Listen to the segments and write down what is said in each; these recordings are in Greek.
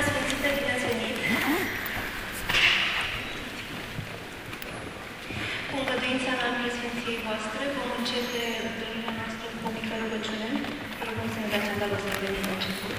Sfințite, bine ați venit! Cu îngăduința în Sfinției voastre, vom începe întâlnirea noastră cu o mică rugăciune. Rugăm să ne dați îndată să venim la început.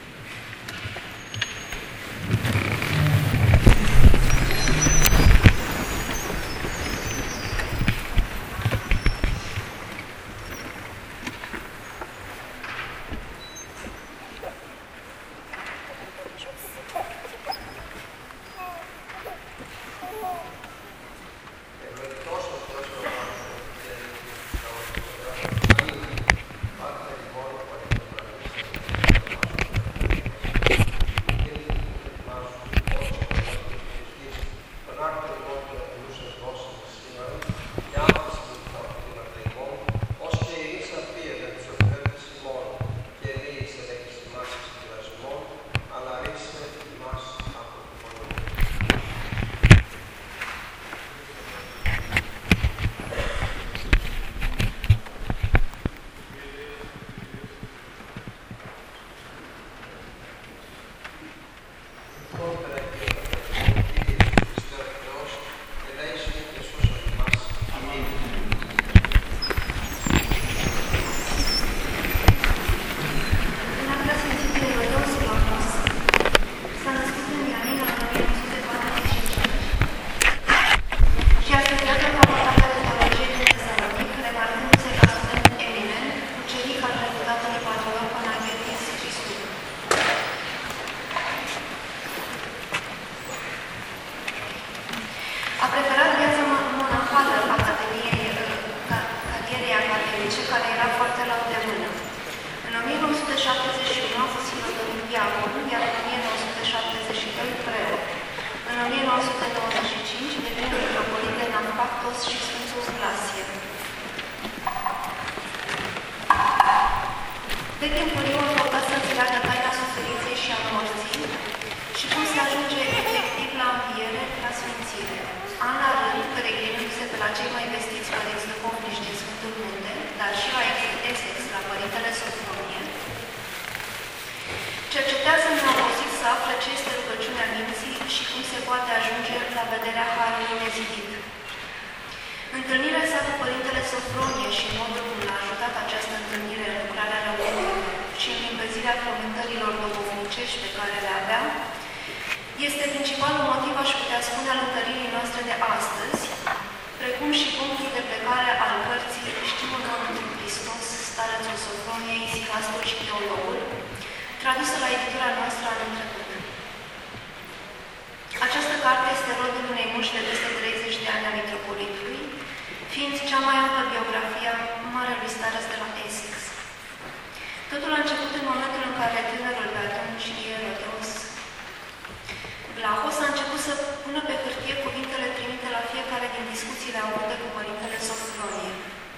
A preferat viața monahală carierei academice, care era foarte la îndemână. În 1971 a fost sfârșitul diacon, iar în 1972 preot. În 1995 devine metropolit de Nampactos și Sfântul Vlasie. De timpuriu a căutat să înțeleagă taina suferinței și a morții și cum se ajunge efectiv la înviere, la sfințire. An la rând, peregrinându-se pe la cei mai vestiți părinți duhovnici din Sfântul Munte, dar și la Essex, la Părintele Sofronie, cercetează neobosit să afle ce este rugăciunea minții și cum se poate ajunge la vederea Harului nezidit. Întâlnirea sa cu Părintele Sofronie și modul cum l-a ajutat această întâlnire în lucrarea răului și în limpăzirea frământărilor duhovnicești pe care le avea, este principalul motiv, aș putea spune, al întăririi noastre de astăzi, precum și punctul de plecare al cărții Știm un om într-un Hristos, starețul Sofroniei, isihastul și teologul, tradusă la editura noastră anul trecut. Această carte este rodul unei muși de peste 30 de ani a mitropolitului, fiind cea mai amplă biografie a marelui stareț de la Essex. Totul a început în momentul în care tânărul pe atunci, Ieroteos Vlahos, a început să pună pe hârtie cuvintele trimite la fiecare din discuțiile avute cu Părintele Sofronie.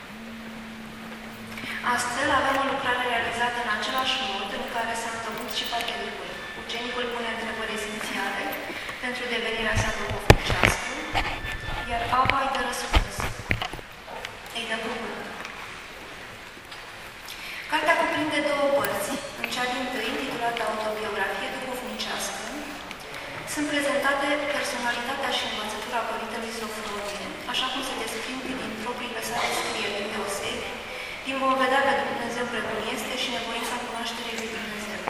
Astfel, avem o lucrare realizată în același mod în care s-a întămut și patericul. Ucenicul pune întrebări esențiale pentru devenirea sa duhovnicească, iar Ava îi dă răspuns. Îi dă cuvânt. Cartea cuprinde două părți. În cea dintâi, intitulată Autobiografie duhovnicească, sunt prezentate personalitatea și învățătura Părintelui Sofronie, așa cum se desprind din propriile sale scrieri deosebi, din vom vedea pe Dumnezeu precum este și nevoința cunoașterii lui Dumnezeu.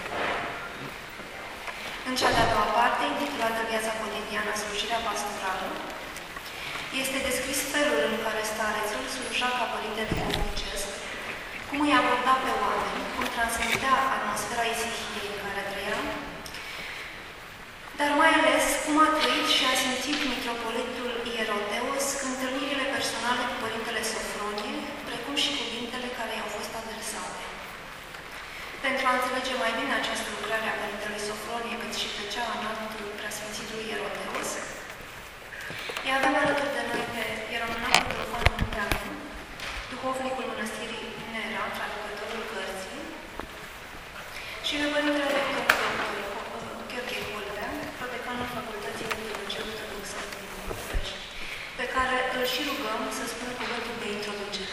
În cea de-a doua parte, intitulată Viața cotidiană, slujirea pastorală, este descris felul în care starețul sluja ca părinte duhovnicesc, cum îi aborda pe oameni, cum transmitea atmosfera isihiei în care trăia, dar mai ales cum a trăit și a simțit mitropolitul Ieroteos întâlnirile personale cu Părintele Sofronie, precum și cuvintele care i-au fost adresate. Pentru a înțelege mai bine această lucrare a Părintelui Sofronie, cât și pe cea a înaltului preasfințitului Ieroteos, îi avem alături de noi pe ieromonahul Teofan Munteanu, duhovnicul mănăstirii Nera, traducătorul cărții, și pe Părintele Rector Gheorghe Holbea, prodecanul Facultății de Teologie Ortodoxă din București, pe care îl și rugăm să spună cuvântul de introducere.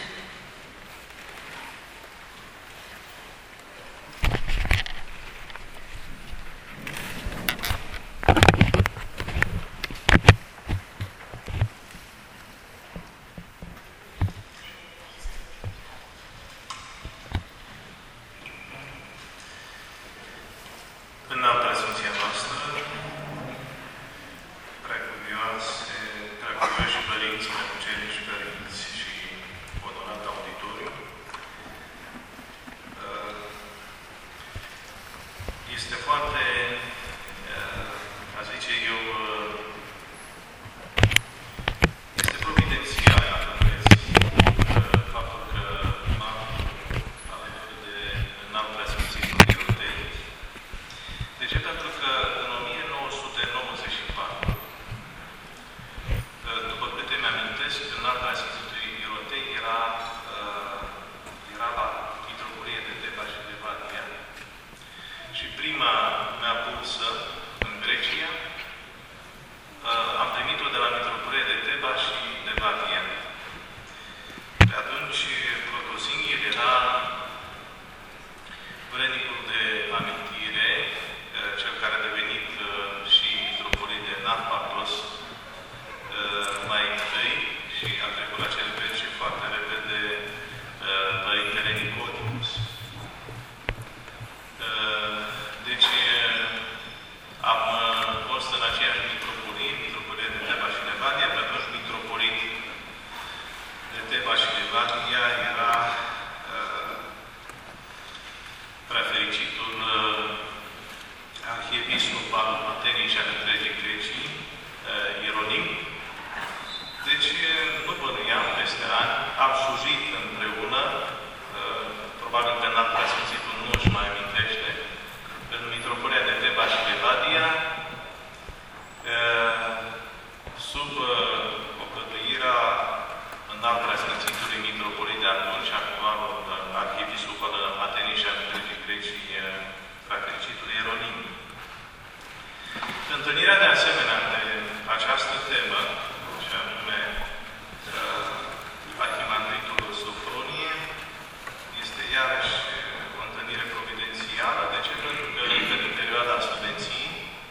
Întâlnirea de asemenea de această temă, și anume Arhimandritul Sofronie, este iarăși o întâlnire providențială. De ce? Pentru că încă din perioada studenției,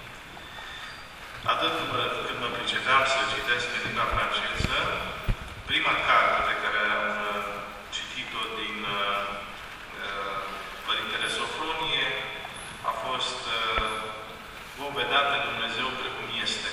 atât când mă pricepeam să citesc în limba franceză, prima carte pe care am citit-o din Părintele Sofronie a fost Vom vedea pe Dumnezeu precum este.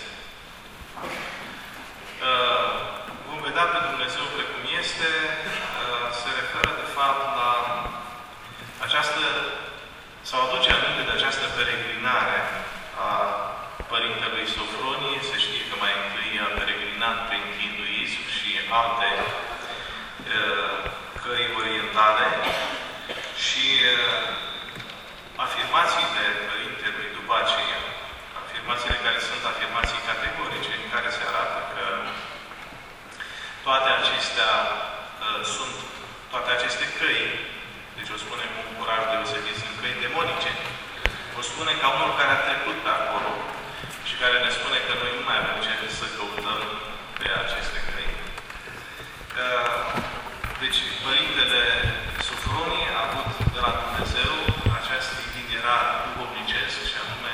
Vom vedea pe Dumnezeu precum este se referă de fapt la această, sau aduce aminte de această peregrinare a Părintelui Sofronie. Se știe că mai întâi a peregrinat prin hinduism și alte căi orientale și afirmațiile Părintelui după aceea, afirmațiile care sunt afirmații categorice, în care se arată că toate aceste căi, deci o spune cu un curaj deosebit, sunt căi demonice. O spune ca unul care a trecut pe acolo și care ne spune că noi nu mai avem ce să căutăm pe aceste căi. Deci, Părintele Sofronie a avut de la Dumnezeu acest itinerar duhovnicesc, și anume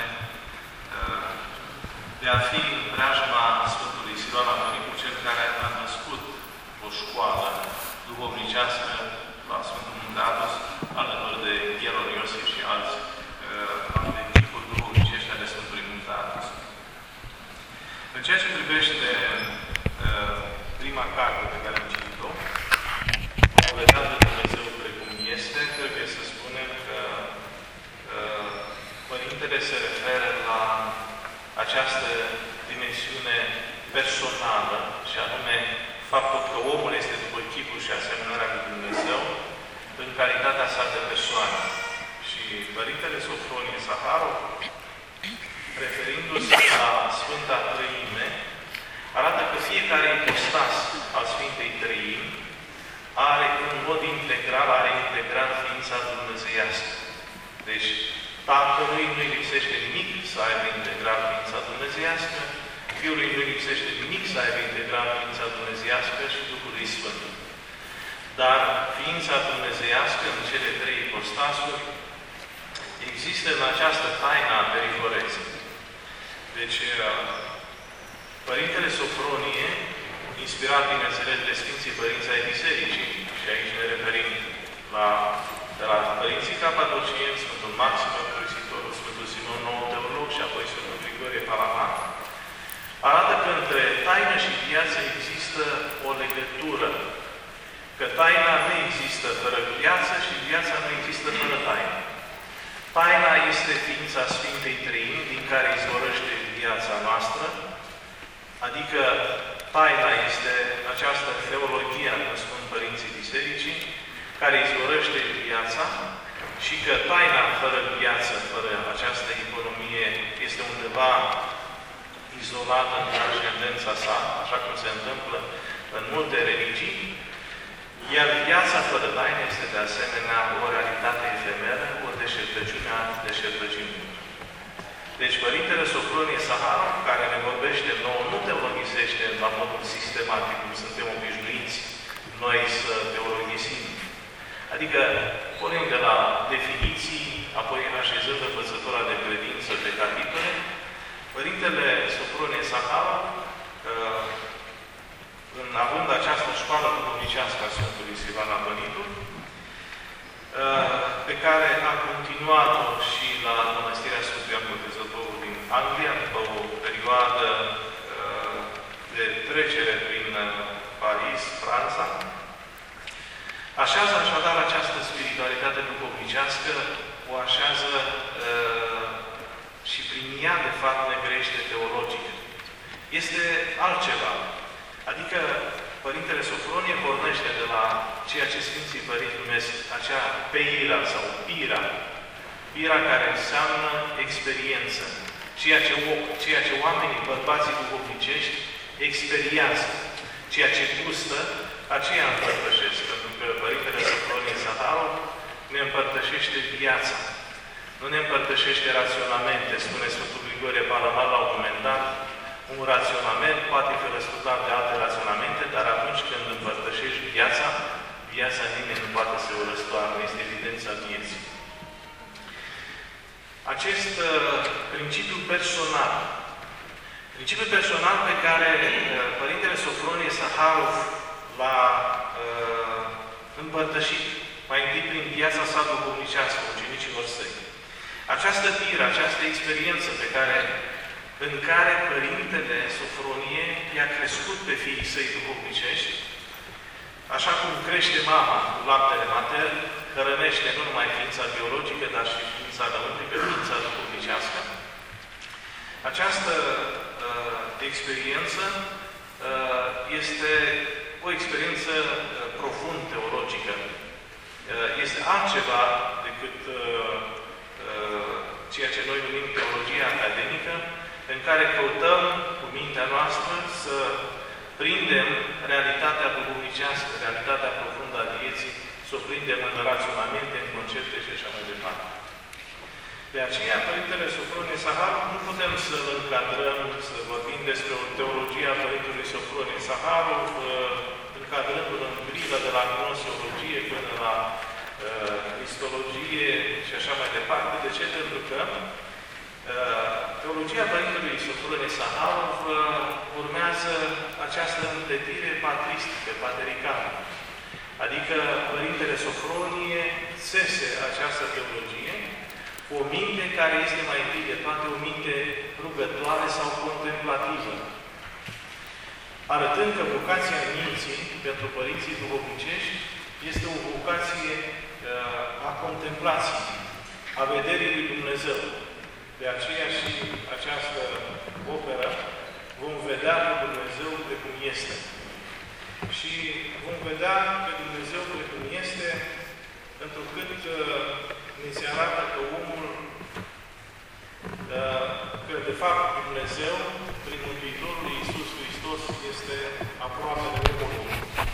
de a fi în preajma Sfântului Siluan Antonicu, cel care a născut o școală duhovnicească la Sfântul Munte Athos, alături de Hieron Iosif și alte tipuri duhovnicești ale Sfântului Munte Athos. În ceea ce privește prima carte pe care am citit-o, Vom vedea de Dumnezeu precum este, trebuie să spunem că Părintele se referă la această dimensiune personală, și anume faptul că omul este după chipul și asemănarea lui Dumnezeu în calitatea sa de persoană. Și Părintele Sofronie Saharov, referindu-se la Sfânta Trăime, arată că fiecare ipostas al Sfintei Trăimi are în mod integral, ființa dumnezeiască. Deci, Tatălui nu-i lipsește nimic să aibă integral ființa dumnezeiască, Fiului nu-i lipsește nimic să aibă integral ființa dumnezeiască și Duhului Sfânt. Dar ființa dumnezeiască, în cele trei ipostasuri, există în această taină a periforeței. Deci, Părintele Sofronie, inspirat, bineînțeles, de Sfinții Părinți ai Bisericii, și aici ne referim de la Părinții Capadocieni, Sfântul Maxim Mărturisitorul, Sfântul Simon Nou Teolog și apoi Sfântul Grigorie Palamat, arată că între taină și viață există o legătură. Că taina nu există fără viață și viața nu există fără taină. Taina este ființa Sfintei Trăimi, din care izvorăște viața noastră, adică taina este această teologie, cum spun Părinții Bisericii, care izvorăște viața, și că taina fără viață, fără această economie, este undeva izolată în transcendența sa, așa cum se întâmplă în multe religii, iar viața fără taină este de asemenea o realitate efemeră, o deșertăciune a deșertăciunii. Deci Părintele Sofronie Saharov, care ne vorbește nouă, nu teologisește la modul sistematic, cum suntem obișnuiți noi să teologisim. Adică punem de la definiții, apoi așezând învățătura de credință pe capitole. Părintele Sofronie Saharov, având această școală duhovnicească a Sfântului Siluan Antonicu, pe care a continuat-o și la Mănăstirea Sfântului Ioan Botezătorul din Anglia, după o perioadă de trecere prin Paris, Franța. Așează așadar această spiritualitate duhovnicească, o așează și prin ea, de fapt, ne crește teologic. Este altceva. Adică Părintele Sofronie pornește de la ceea ce Sfinții Părinți numesc acea peira sau pira. Pira care înseamnă experiență. Ceea ce oamenii, bărbații duhovnicești, experiază. Ceea ce gustă, aceea împărtășesc. Pentru că Părintele Sofronie Saharov ne împărtășește viața. Nu ne împărtășește raționamente, spune Sfântul Grigorie Palamal la un moment dat, un raționament poate fi răsturnat de alte raționamente, dar atunci când împărtășești viața, viața nimeni nu poate să o răstoarne, este evidența vieții. Acest principiu personal pe care Părintele Sofronie Saharov l-a împărtășit mai întâi prin viața sa duhovnicească, ucenicilor săi. Această tiră, această experiență în care Părintele Sofronie i-a crescut pe fiii săi duhovnicești, așa cum crește mama cu laptele matern, hrănește nu numai ființa biologică, dar și ființa lăuntrică, ființa duhovnicească. Această experiență este o experiență profund teologică. Este altceva decât ceea ce noi numim teologia academică, în care căutăm cu mintea noastră să prindem realitatea duhovnicească, realitatea profundă a vieții, să o prindem în raționamente, în concepte și așa mai departe. De aceea, Părintele Sofronie Saharov nu putem să-l încadrăm, să vorbim despre o teologie a Părintelui Sofronie Saharov, încadrându-l în grilă de la gnoseologie până la cristologie și așa mai departe. De ce? Pentru că teologia Părintelui Sofronie Saharov urmează această împletire patristică, patericală. Adică Părintele Sofronie țese această teologie cu o minte care este mai întâi de toate o minte rugătoare sau contemplativă. Arătând că vocația minții pentru părinții duhovnicești este o vocație a contemplației, a vederii lui Dumnezeu. De aceea și această operă vom vedea pe Dumnezeu pe cum este. Și vom vedea pe Dumnezeu pe cum este, întrucât ne se arată că omul, că de fapt Dumnezeu, prin Mântuitorul Iisus Hristos, este aproape de omul.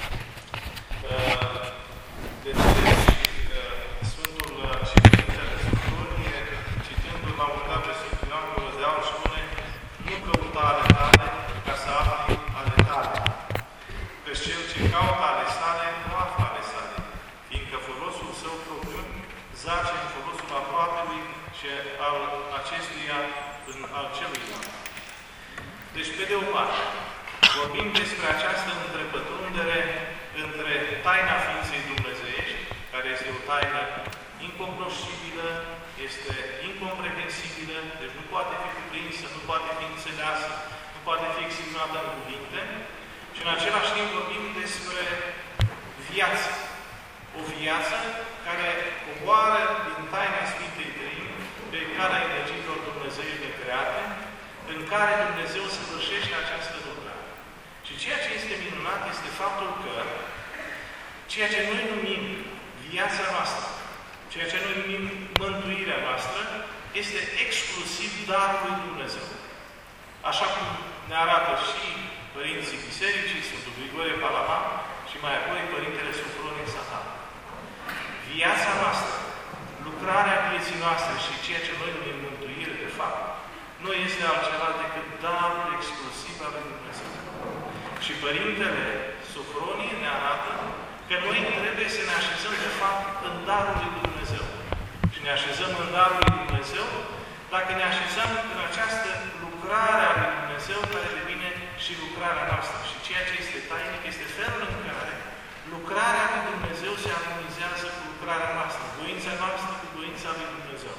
De ce Sfântul și Părintele Sofronie, citându-l la un dat pe Sfântul Ioan Gură de Aur, spune: nu căuta ale tale ca să afli ale tale. Căci cel ce caută ale sale nu află ale sale, fiindcă folosul său propriu zace în folosul aproapelui și al acestuia în al celuilalt. Deci, pe de o parte, vorbim despre această întrepătrundere între taina ființei dumnezeiești, care este o taină incomprosibilă, este incomprehensibilă, deci nu poate fi cuprinsă, nu poate fi înțeleasă, nu poate fi exprimată în cuvinte, și în același timp vorbim despre viață. O viață care coboară din taina Sfintei Trăimi pe calea energiilor dumnezeiești necreate, în care Dumnezeu săvârșește această lucrare. Și ceea ce este minunat este faptul că ceea ce noi numim viața noastră, ceea ce noi numim mântuirea noastră, este exclusiv darul lui Dumnezeu. Așa cum ne arată și părinții bisericii, Sfântul Grigorie Palamal și mai apoi Părintele Sofronie Saharov. Viața noastră, lucrarea vieții noastre și ceea ce noi numim mântuire, de fapt, nu este altceva decât darul exclusiv al lui Dumnezeu. Și Părintele Sofronie ne arată că noi trebuie să ne așezăm, de fapt, în darul lui Dumnezeu. Și ne așezăm în darul lui Dumnezeu dacă ne așezăm în această lucrare a lui Dumnezeu care devine și lucrarea noastră. Și ceea ce este tainic este felul în care lucrarea lui Dumnezeu se armonizează cu lucrarea noastră, voința noastră cu voința lui Dumnezeu.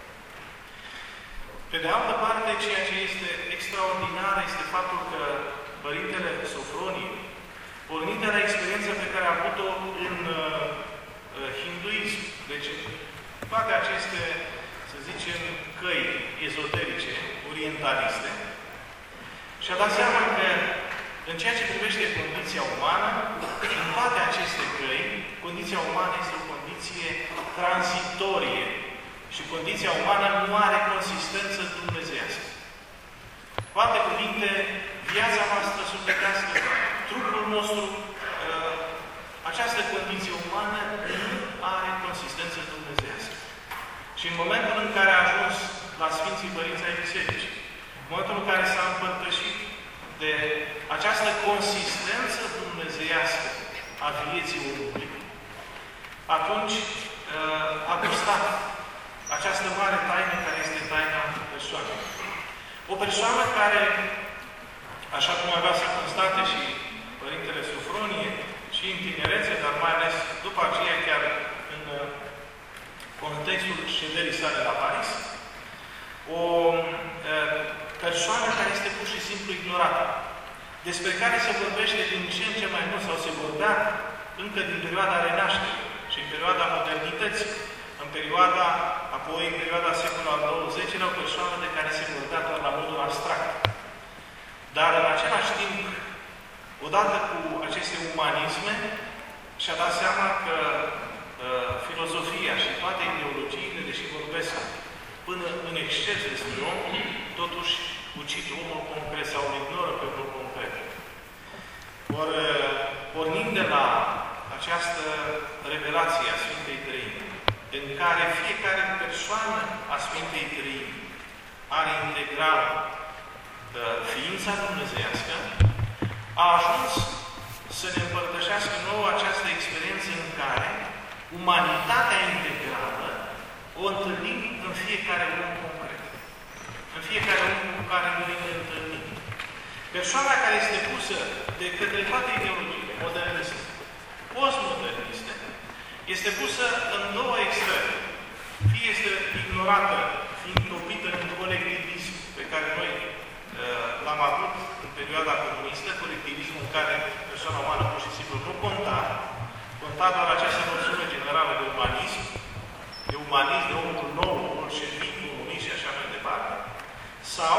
Pe de altă parte, ceea ce este extraordinar este faptul că Părintele Sofronie, pornind de la experiența pe care a avut-o în hinduism, deci toate aceste, să zicem, căi ezoterice, orientaliste, și-a dat seama că în ceea ce privește condiția umană, în toate aceste căi, condiția umană este o condiție tranzitorie și condiția umană nu are consistență dumnezeiască. Cu alte cuvinte, viața noastră sufletească, trupul nostru, această condiție umană nu are consistență dumnezeiască. Și în momentul în care a ajuns la Sfinții Părinți ai Bisericii, momentul în care s-a împărtășit de această consistență dumnezeiască a vieții omului, atunci a gustat această mare taină care este taina persoanei. O persoană care, așa cum avea să constate și Părintele Sofronie, și în tinerețe, dar mai ales după aceea chiar în contextul șederii sale la Paris, o persoană care este pur și simplu ignorată, despre care se vorbește din ce în ce mai mult, sau se vorbea încă din perioada renașterii și în perioada modernității, în perioada, apoi în perioada secolului al XX-lea, o persoană de care se vorbea doar la modul abstract. Dar în același timp, odată cu aceste umanisme, și-a dat seama că filozofia și toate ideologiile, deși vorbesc până în exces despre om, totuși ucid omul concret sau îl ignoră pe omul concret. Ori, pornind de la această revelație a Sfintei Trăimi, în care fiecare persoană a Sfintei Trăimi are integral ființa dumnezeiască, a ajuns să ne împărtășească nouă această experiență în care umanitatea integrală o întâlnim în fiecare om concret. În fiecare om cu care noi ne întâlnim. Persoana care este pusă de către toate ideologiile moderniste, postmoderniste, este pusă în două extreme. Fie este ignorată, fiind topită în colectivism pe care noi l-am avut în perioada comunistă, colectivismul în care persoana umană pur și simplu nu conta doar această noțiune generală de umanism, de omul nou, bolșevic, comunist și așa mai departe, sau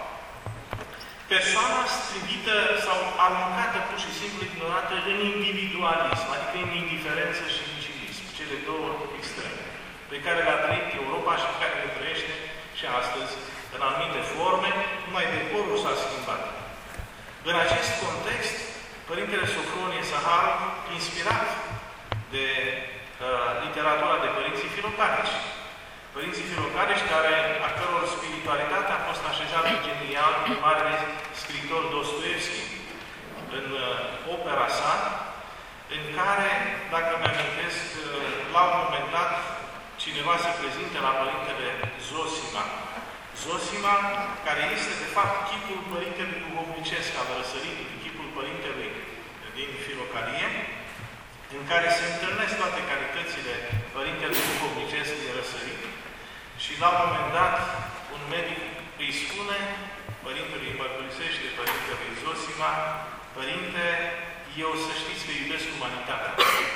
persoana strivită sau aruncată pur și simplu ignorată în individualism, adică în indiferență și în cinism, cele două extreme, pe care le-a trăit Europa și pe care le trăiește și astăzi în anumite forme, numai decorul s-a schimbat. În acest context, Părintele Sofronie Saharu, inspirat de literatura de părinții filocarici. Părinții filocarici a căror spiritualitate a fost așezată genial de marele scriitor Dostoevski în opera sa, în care, dacă mi-amintesc, la un moment dat, cineva se prezintă la Părintele Zosima. Zosima, care este, de fapt, chipul Părintelui Duhovnicesc al Răsăritului, chipul Părintelui din Filocalie, în care se întâlnesc toate calitățile Părintelui Duhovnicesc din Răsărit. Și la un moment dat, un medic îi spune, Părintelui îi mărturisește Părintelui Zosima: Părinte, eu să știți că iubesc umanitatea.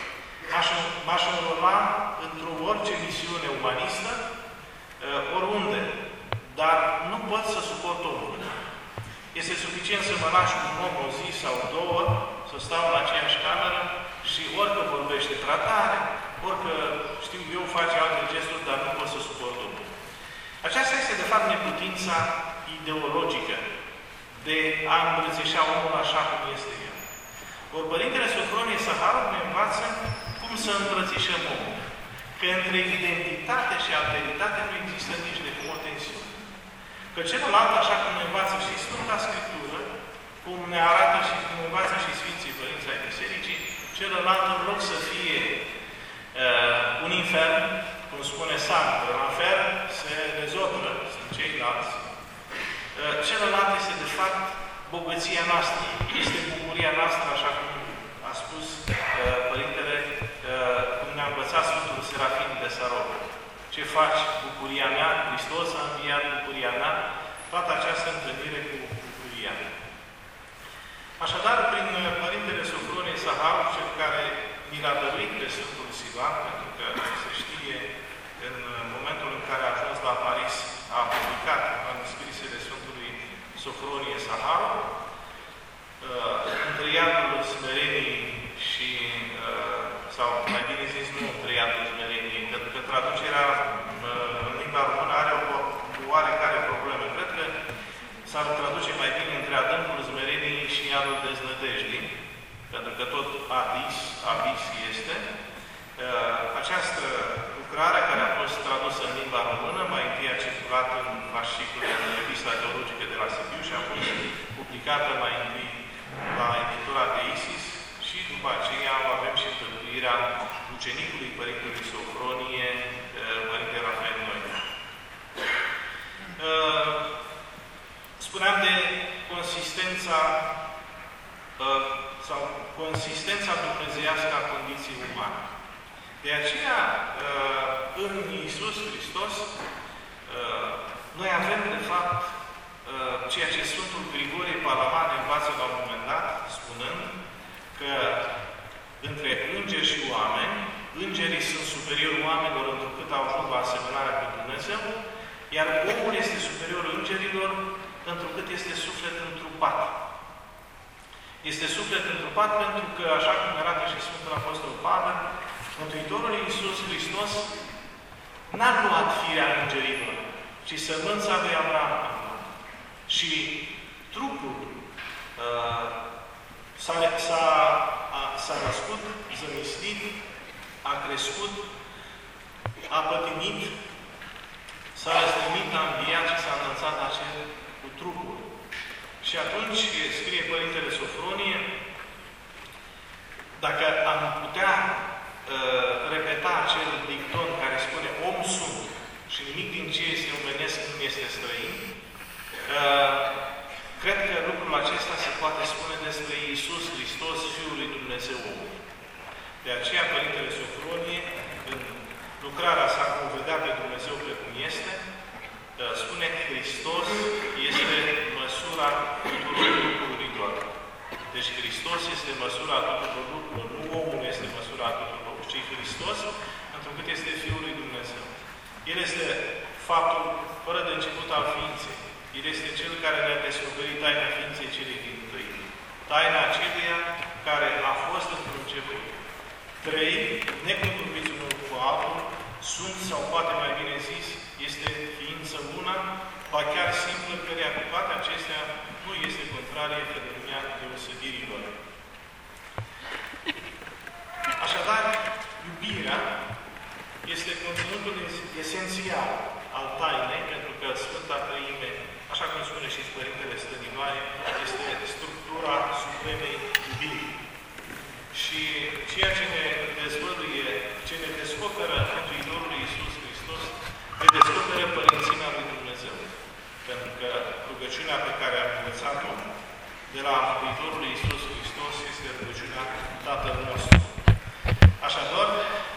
M-aș înrola într-o orice misiune umanistă, oriunde, dar nu pot să suport omul. Este suficient să mă lași un om o zi sau două, să stau în aceeași cameră și orică vorbește tratare, orică, știu eu, face alte gesturi, dar nu pot să suport omul. Aceasta este, de fapt, neputința ideologică de a îmbrățișa omul așa cum este el. Ori Părintele Sofronie Saharu ne învață cum să îmbrățișăm omul. Că între identitate și alteritate nu există nici de cum o tensiune. Că celălalt, așa cum ne învață și Sfânta Scriptură, cum ne arată și cum ne învață și Sfinții Părinți ai Bisericii, celălalt, în loc să fie un infern, cum spune Sartre, în infern se rezotră, sunt ceilalți. Celălalt este, de fapt, bogăția noastră, este bucuria noastră, așa cum a spus Părintele, cum ne-a învățat Sfântul Serafin de Sarov. Ce faci? Bucuria mea, Hristos a înviat bucuria mea, toată această întâlnire cu bucuria mea. Așadar, prin Părintele Sofronie Saharu, cel care mi l-a dăruit pe Sfântul Sivan, pentru că se știe, în momentul în care a ajuns la Paris, a publicat manuscrisele Sfântului Sofronie Saharu, între iadul smereniei și, sau mai bine zis, nu între iadul smereniei, pentru că traducerea în limba română are o oarecare problemă. Cred că s-ar traduce mai bine între adâncul smereniei și iadul deznădejdii, pentru că tot abis este. Această lucrare, care a fost tradusă în limba română, mai întâi a circulat în fascicul în Revista Teologică de la și a fost publicată mai întâi la editura de Isis și după aceea avem și întâlnirea ucenicului Părintelui Sofronie, Părinte Rafael Noina. Spuneam de consistența dumnezeiască a condiției umane. De aceea, în Iisus Hristos, noi avem, de fapt, ceea ce Sfântul Grigorie Palaman învață la un moment dat, spunând că între îngeri și oameni, îngerii sunt superiori oamenilor întrucât au ajuns la asemănarea cu Dumnezeu, iar omul este superior îngerilor întrucât este suflet întrupat. Este suflet întrupat pentru că, așa cum arată și Sfântul Apostol Pavel, Mântuitorul Iisus Hristos n-a luat firea îngerilor, ci sămânța lui Avram. Și trupul s-a născut, zămislit, a crescut, a pătimit, s-a răstignit, a înviat și s-a înălțat la cer cu trupul. Și atunci, scrie Părintele Sofronie, dacă am putea repeta acel dicton care spune om sunt și nimic din ce este omenesc nu este străin, cred că lucrul acesta se poate spune despre Iisus Hristos, Fiul lui Dumnezeu omul. De aceea, Părintele Sofronie, în lucrarea sa, cum vedea pe Dumnezeu precum este, spune că Hristos este măsura tuturor lucrurilor. Deci Hristos este măsura tuturor lucrurilor, nu omul este măsura tuturor, ci Hristos, întrucât este Fiul lui Dumnezeu. El este faptul fără de început al ființei. El este Cel care ne-a descoperit taina ființei celei din tâi. Taina aceluia care a fost într-un început. Trei, neconturbiți unul cu altul, sunt, sau poate mai bine zis, este ființă una, ba chiar simplă, căreia cu toate acestea nu este contrarie de lumea deosebirilor. Așadar, iubirea este conținutul esențial al tainei, pentru că Sfânta Trăime, așa cum spune și Părintele Stăninoae, este structura supremei iubirii. Și ceea ce ne dezvăluie, ce ne descoperă Mântuitorul Iisus Hristos, ne descoperă părințimea lui Dumnezeu. Pentru că rugăciunea pe care am învățat-o de la Mântuitorul Iisus Hristos este rugăciunea Tatăl nostru. Așadar,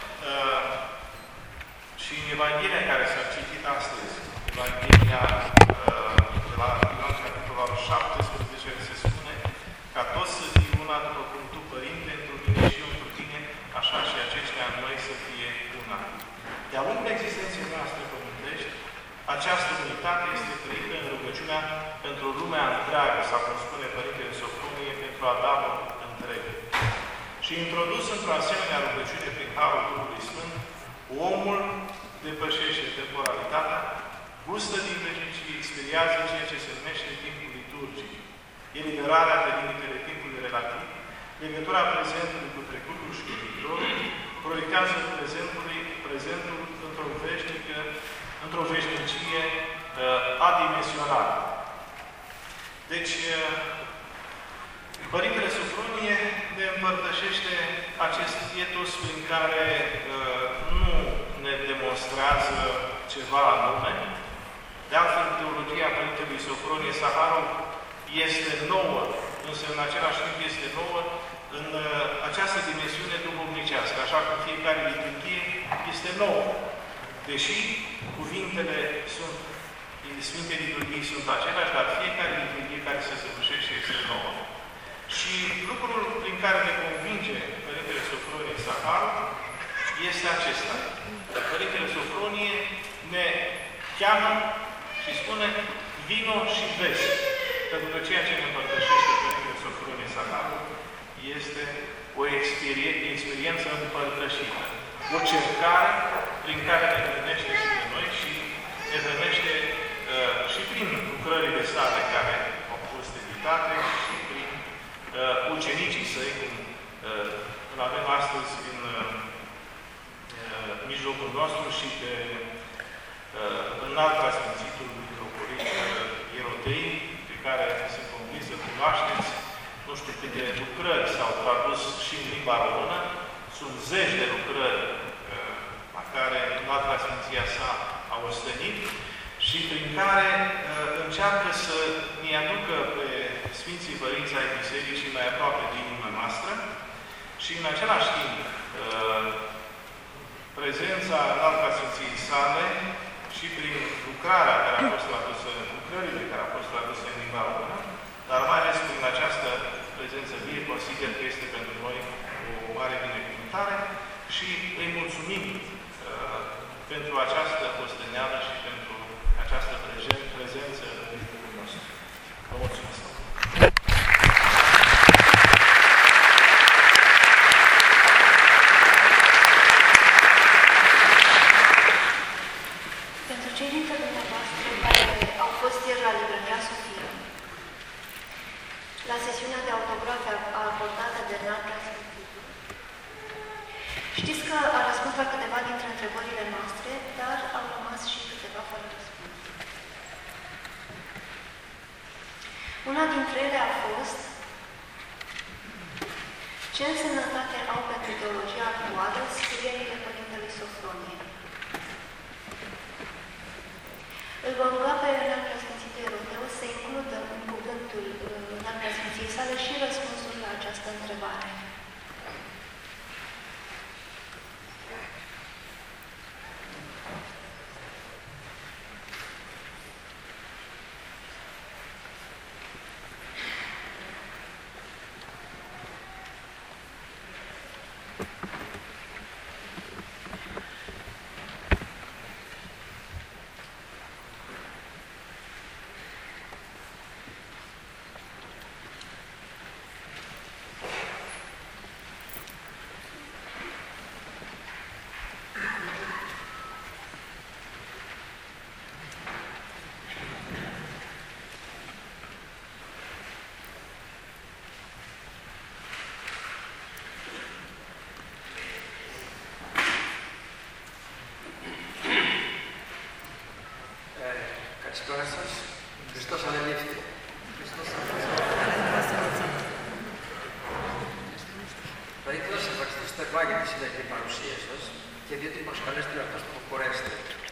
și în Evanghelia care s-a citit astăzi, Evanghelia de la Ioan, capitolul 17, se spune ca toți să fie una, după cum Tu, Părinte, într mine și eu într tine, așa și aceștia în noi să fie una. De-a lungul existenței noastre pământești, această unitate este trăită în rugăciunea pentru lumea întreagă, sau cum spune Părintele Sofronie, pentru Adamul întreg. Și introdus într-o asemenea rugăciune prin Harul Duhului Sfânt, omul depășește temporalitatea, gustă din veșnicie, experiază ceea ce se numește timpul liturgic, eliberarea de limitele timpului relativ, legătura prezentului cu trecutul și cu viitorul, proiectează prezentul într-o veșnicie adimensională. Deci, Părintele Sofronie ne împărtășește acest etos prin care nu ne demonstrează ceva anume. De altfel, teologia Părintelui Sofronie Saharov este nouă, însă în același timp este nouă în această dimensiune duhovnicească, așa cum fiecare liturghie este nouă. Deși cuvintele sunt, Sfinte Liturghii sunt aceleași, dar fiecare liturghie care se săvârșește este nouă. Și lucrul prin care ne convinge Părintele Sofronie Saharov este acesta. Părintele Sofronie ne cheamă și spune vino și vezi. Pentru că ceea ce ne împărtășește Părintele Sofronie Saharov este o experiență împărtășită. O cercare prin care ne hrănește și pe noi și ne hrănește și prin lucrările sale care au fost editate și prin ucenicii săi, cum îl avem astăzi în mijlocul nostru și pe înalt preasfințitul mitropolit Ierotei, pe care sunt convins să cunoașteți, nu știu câte lucrări s-au tradus și în limba română, sunt zeci de lucrări la care Înalta Sfinția sa a ostenit și prin care încearcă să ne aducă pe Sfinții Părinți ai Bisericii mai aproape de inima noastră și în același timp prezența Înalta Sfinției sale și prin lucrarea care a fost adusă, lucrările care au fost aduse în limba română, dar mai ales prin această prezență vie, consider că este pentru noi o mare binecuvântare și îi mulțumim pentru această posteneală și pentru această prezență în timpul nostru. Vă mulțumesc! Pentru cei dintre dumneavoastră care au fost ieri la Librăria Sofia, la sesiunea de autografe acordată de Înalta Sfinție, știți că a răspuns la câteva dintre întrebările noastre, dar au rămas și câteva fără răspuns. Una dintre ele a fost: ce însemnătate au pentru teologia actuală scrierile Părintelui Sofronie? Îl vom ruga pe Înalta Sfințitul Ieroteos să includă în cuvântul Înalta Sfinției sale și răspunsul la această întrebare. Καλησπέρα σας. Χριστός ανελήφθη. Θα ήθελα να σας ευχαριστήσω θερμά για τη σημερινή παρουσία σας και διότι προσκαλέσετε να αυτό που χωρέσετε.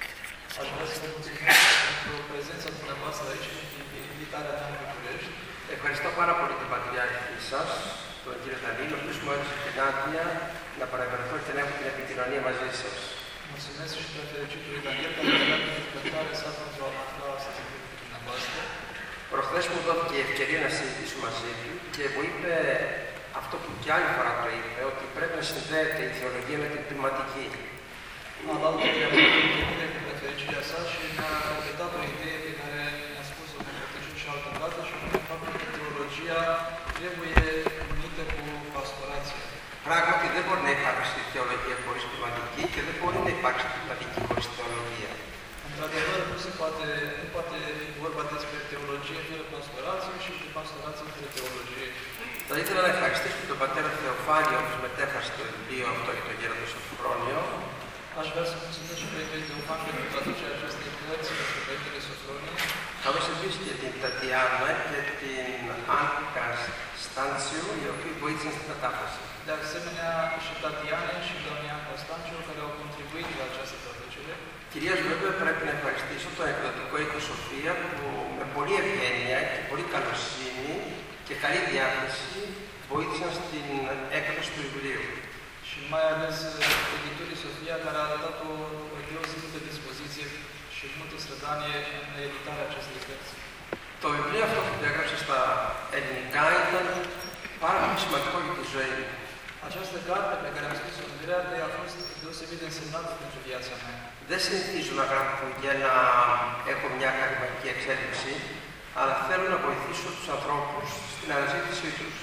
Aș vrea să vă mulțumesc pentru prezența dumneavoastră aici și invitarea ta în București. Ευχαριστώ πάρα πολύ την Πατριάρχη σας, τον κύριο Δανίλο, ο οποίος μου έδωσε την άδεια να παραβρεθώ και να έχω την επικοινωνία μαζί σας. Mulțumesc și pe fericitului Daniel, care mi-a dat încântare să pentru a afla astăzi în dumneavoastră. Προχθές μου δόθηκε η ευκαιρία να συζητήσω μαζί του και μου είπε αυτό που κι άλλη φορά το είπε, ότι πρέπει να συνδέεται η θεολογία με την πνευματική. Alaltă a avut întâlnire cu prefericirea sa și mi-a repetat o idee pe care mi-a spus-o pe Crăciun și altă dată, și anume faptul că teologia trebuie unită cu pastorația. Πράγματι δεν μπορεί να υπάρξει θεολογία χωρίς πνευματική και δεν μπορεί να υπάρξει πνευματική χωρίς θεολογία. Într-adevăr, nu poate fi vorba despre teologie fără pastorație și de pastorație fără teologie. Θα ήθελα να ευχαριστήσω τον πατέρα Θεοφάνιο που μετέφρασε το βιβλίο αυτό για τον Γέροντα Σοφρόνιο. Aș vrea să mulțumesc și Părintele Teofan pentru traducerea acestei cărți pentru Părintele Sofronie. Καθώς επίσης και την Τατιάνα και την Άνκα Στάντσιου, οι οποίοι βοήθησαν στην κατάφραση. De asemenea, și Tatiana și doamna Constanciu, care au contribuit la această traducere. Κυρίως βέβαια πρέπει να ευχαριστήσω το εκδοτικό οίκο Σοφία που με πολλή ευγένεια και πολύ καλοσύνη και καλή διάθεση βοήθησαν στην έκδοση του βιβλίου. Și mai ales editurii Sofia, care a arătat o deosebită dispoziție și multă strădanie în editarea acestei cărți. Το βιβλίο αυτό που διάγραψε στα ελληνικά ήταν πάρα πολύ σημαντικό για τη ζωή μου. Această carte pe care am scris-o în greacă a fost deosebit de însemnată pentru viața mea. Δεν συνηθίζω να γράφω για να έχω μια ακαδημαϊκή εξέλιξη, αλλά θέλω να βοηθήσω τους ανθρώπους στην αναζήτησή τους.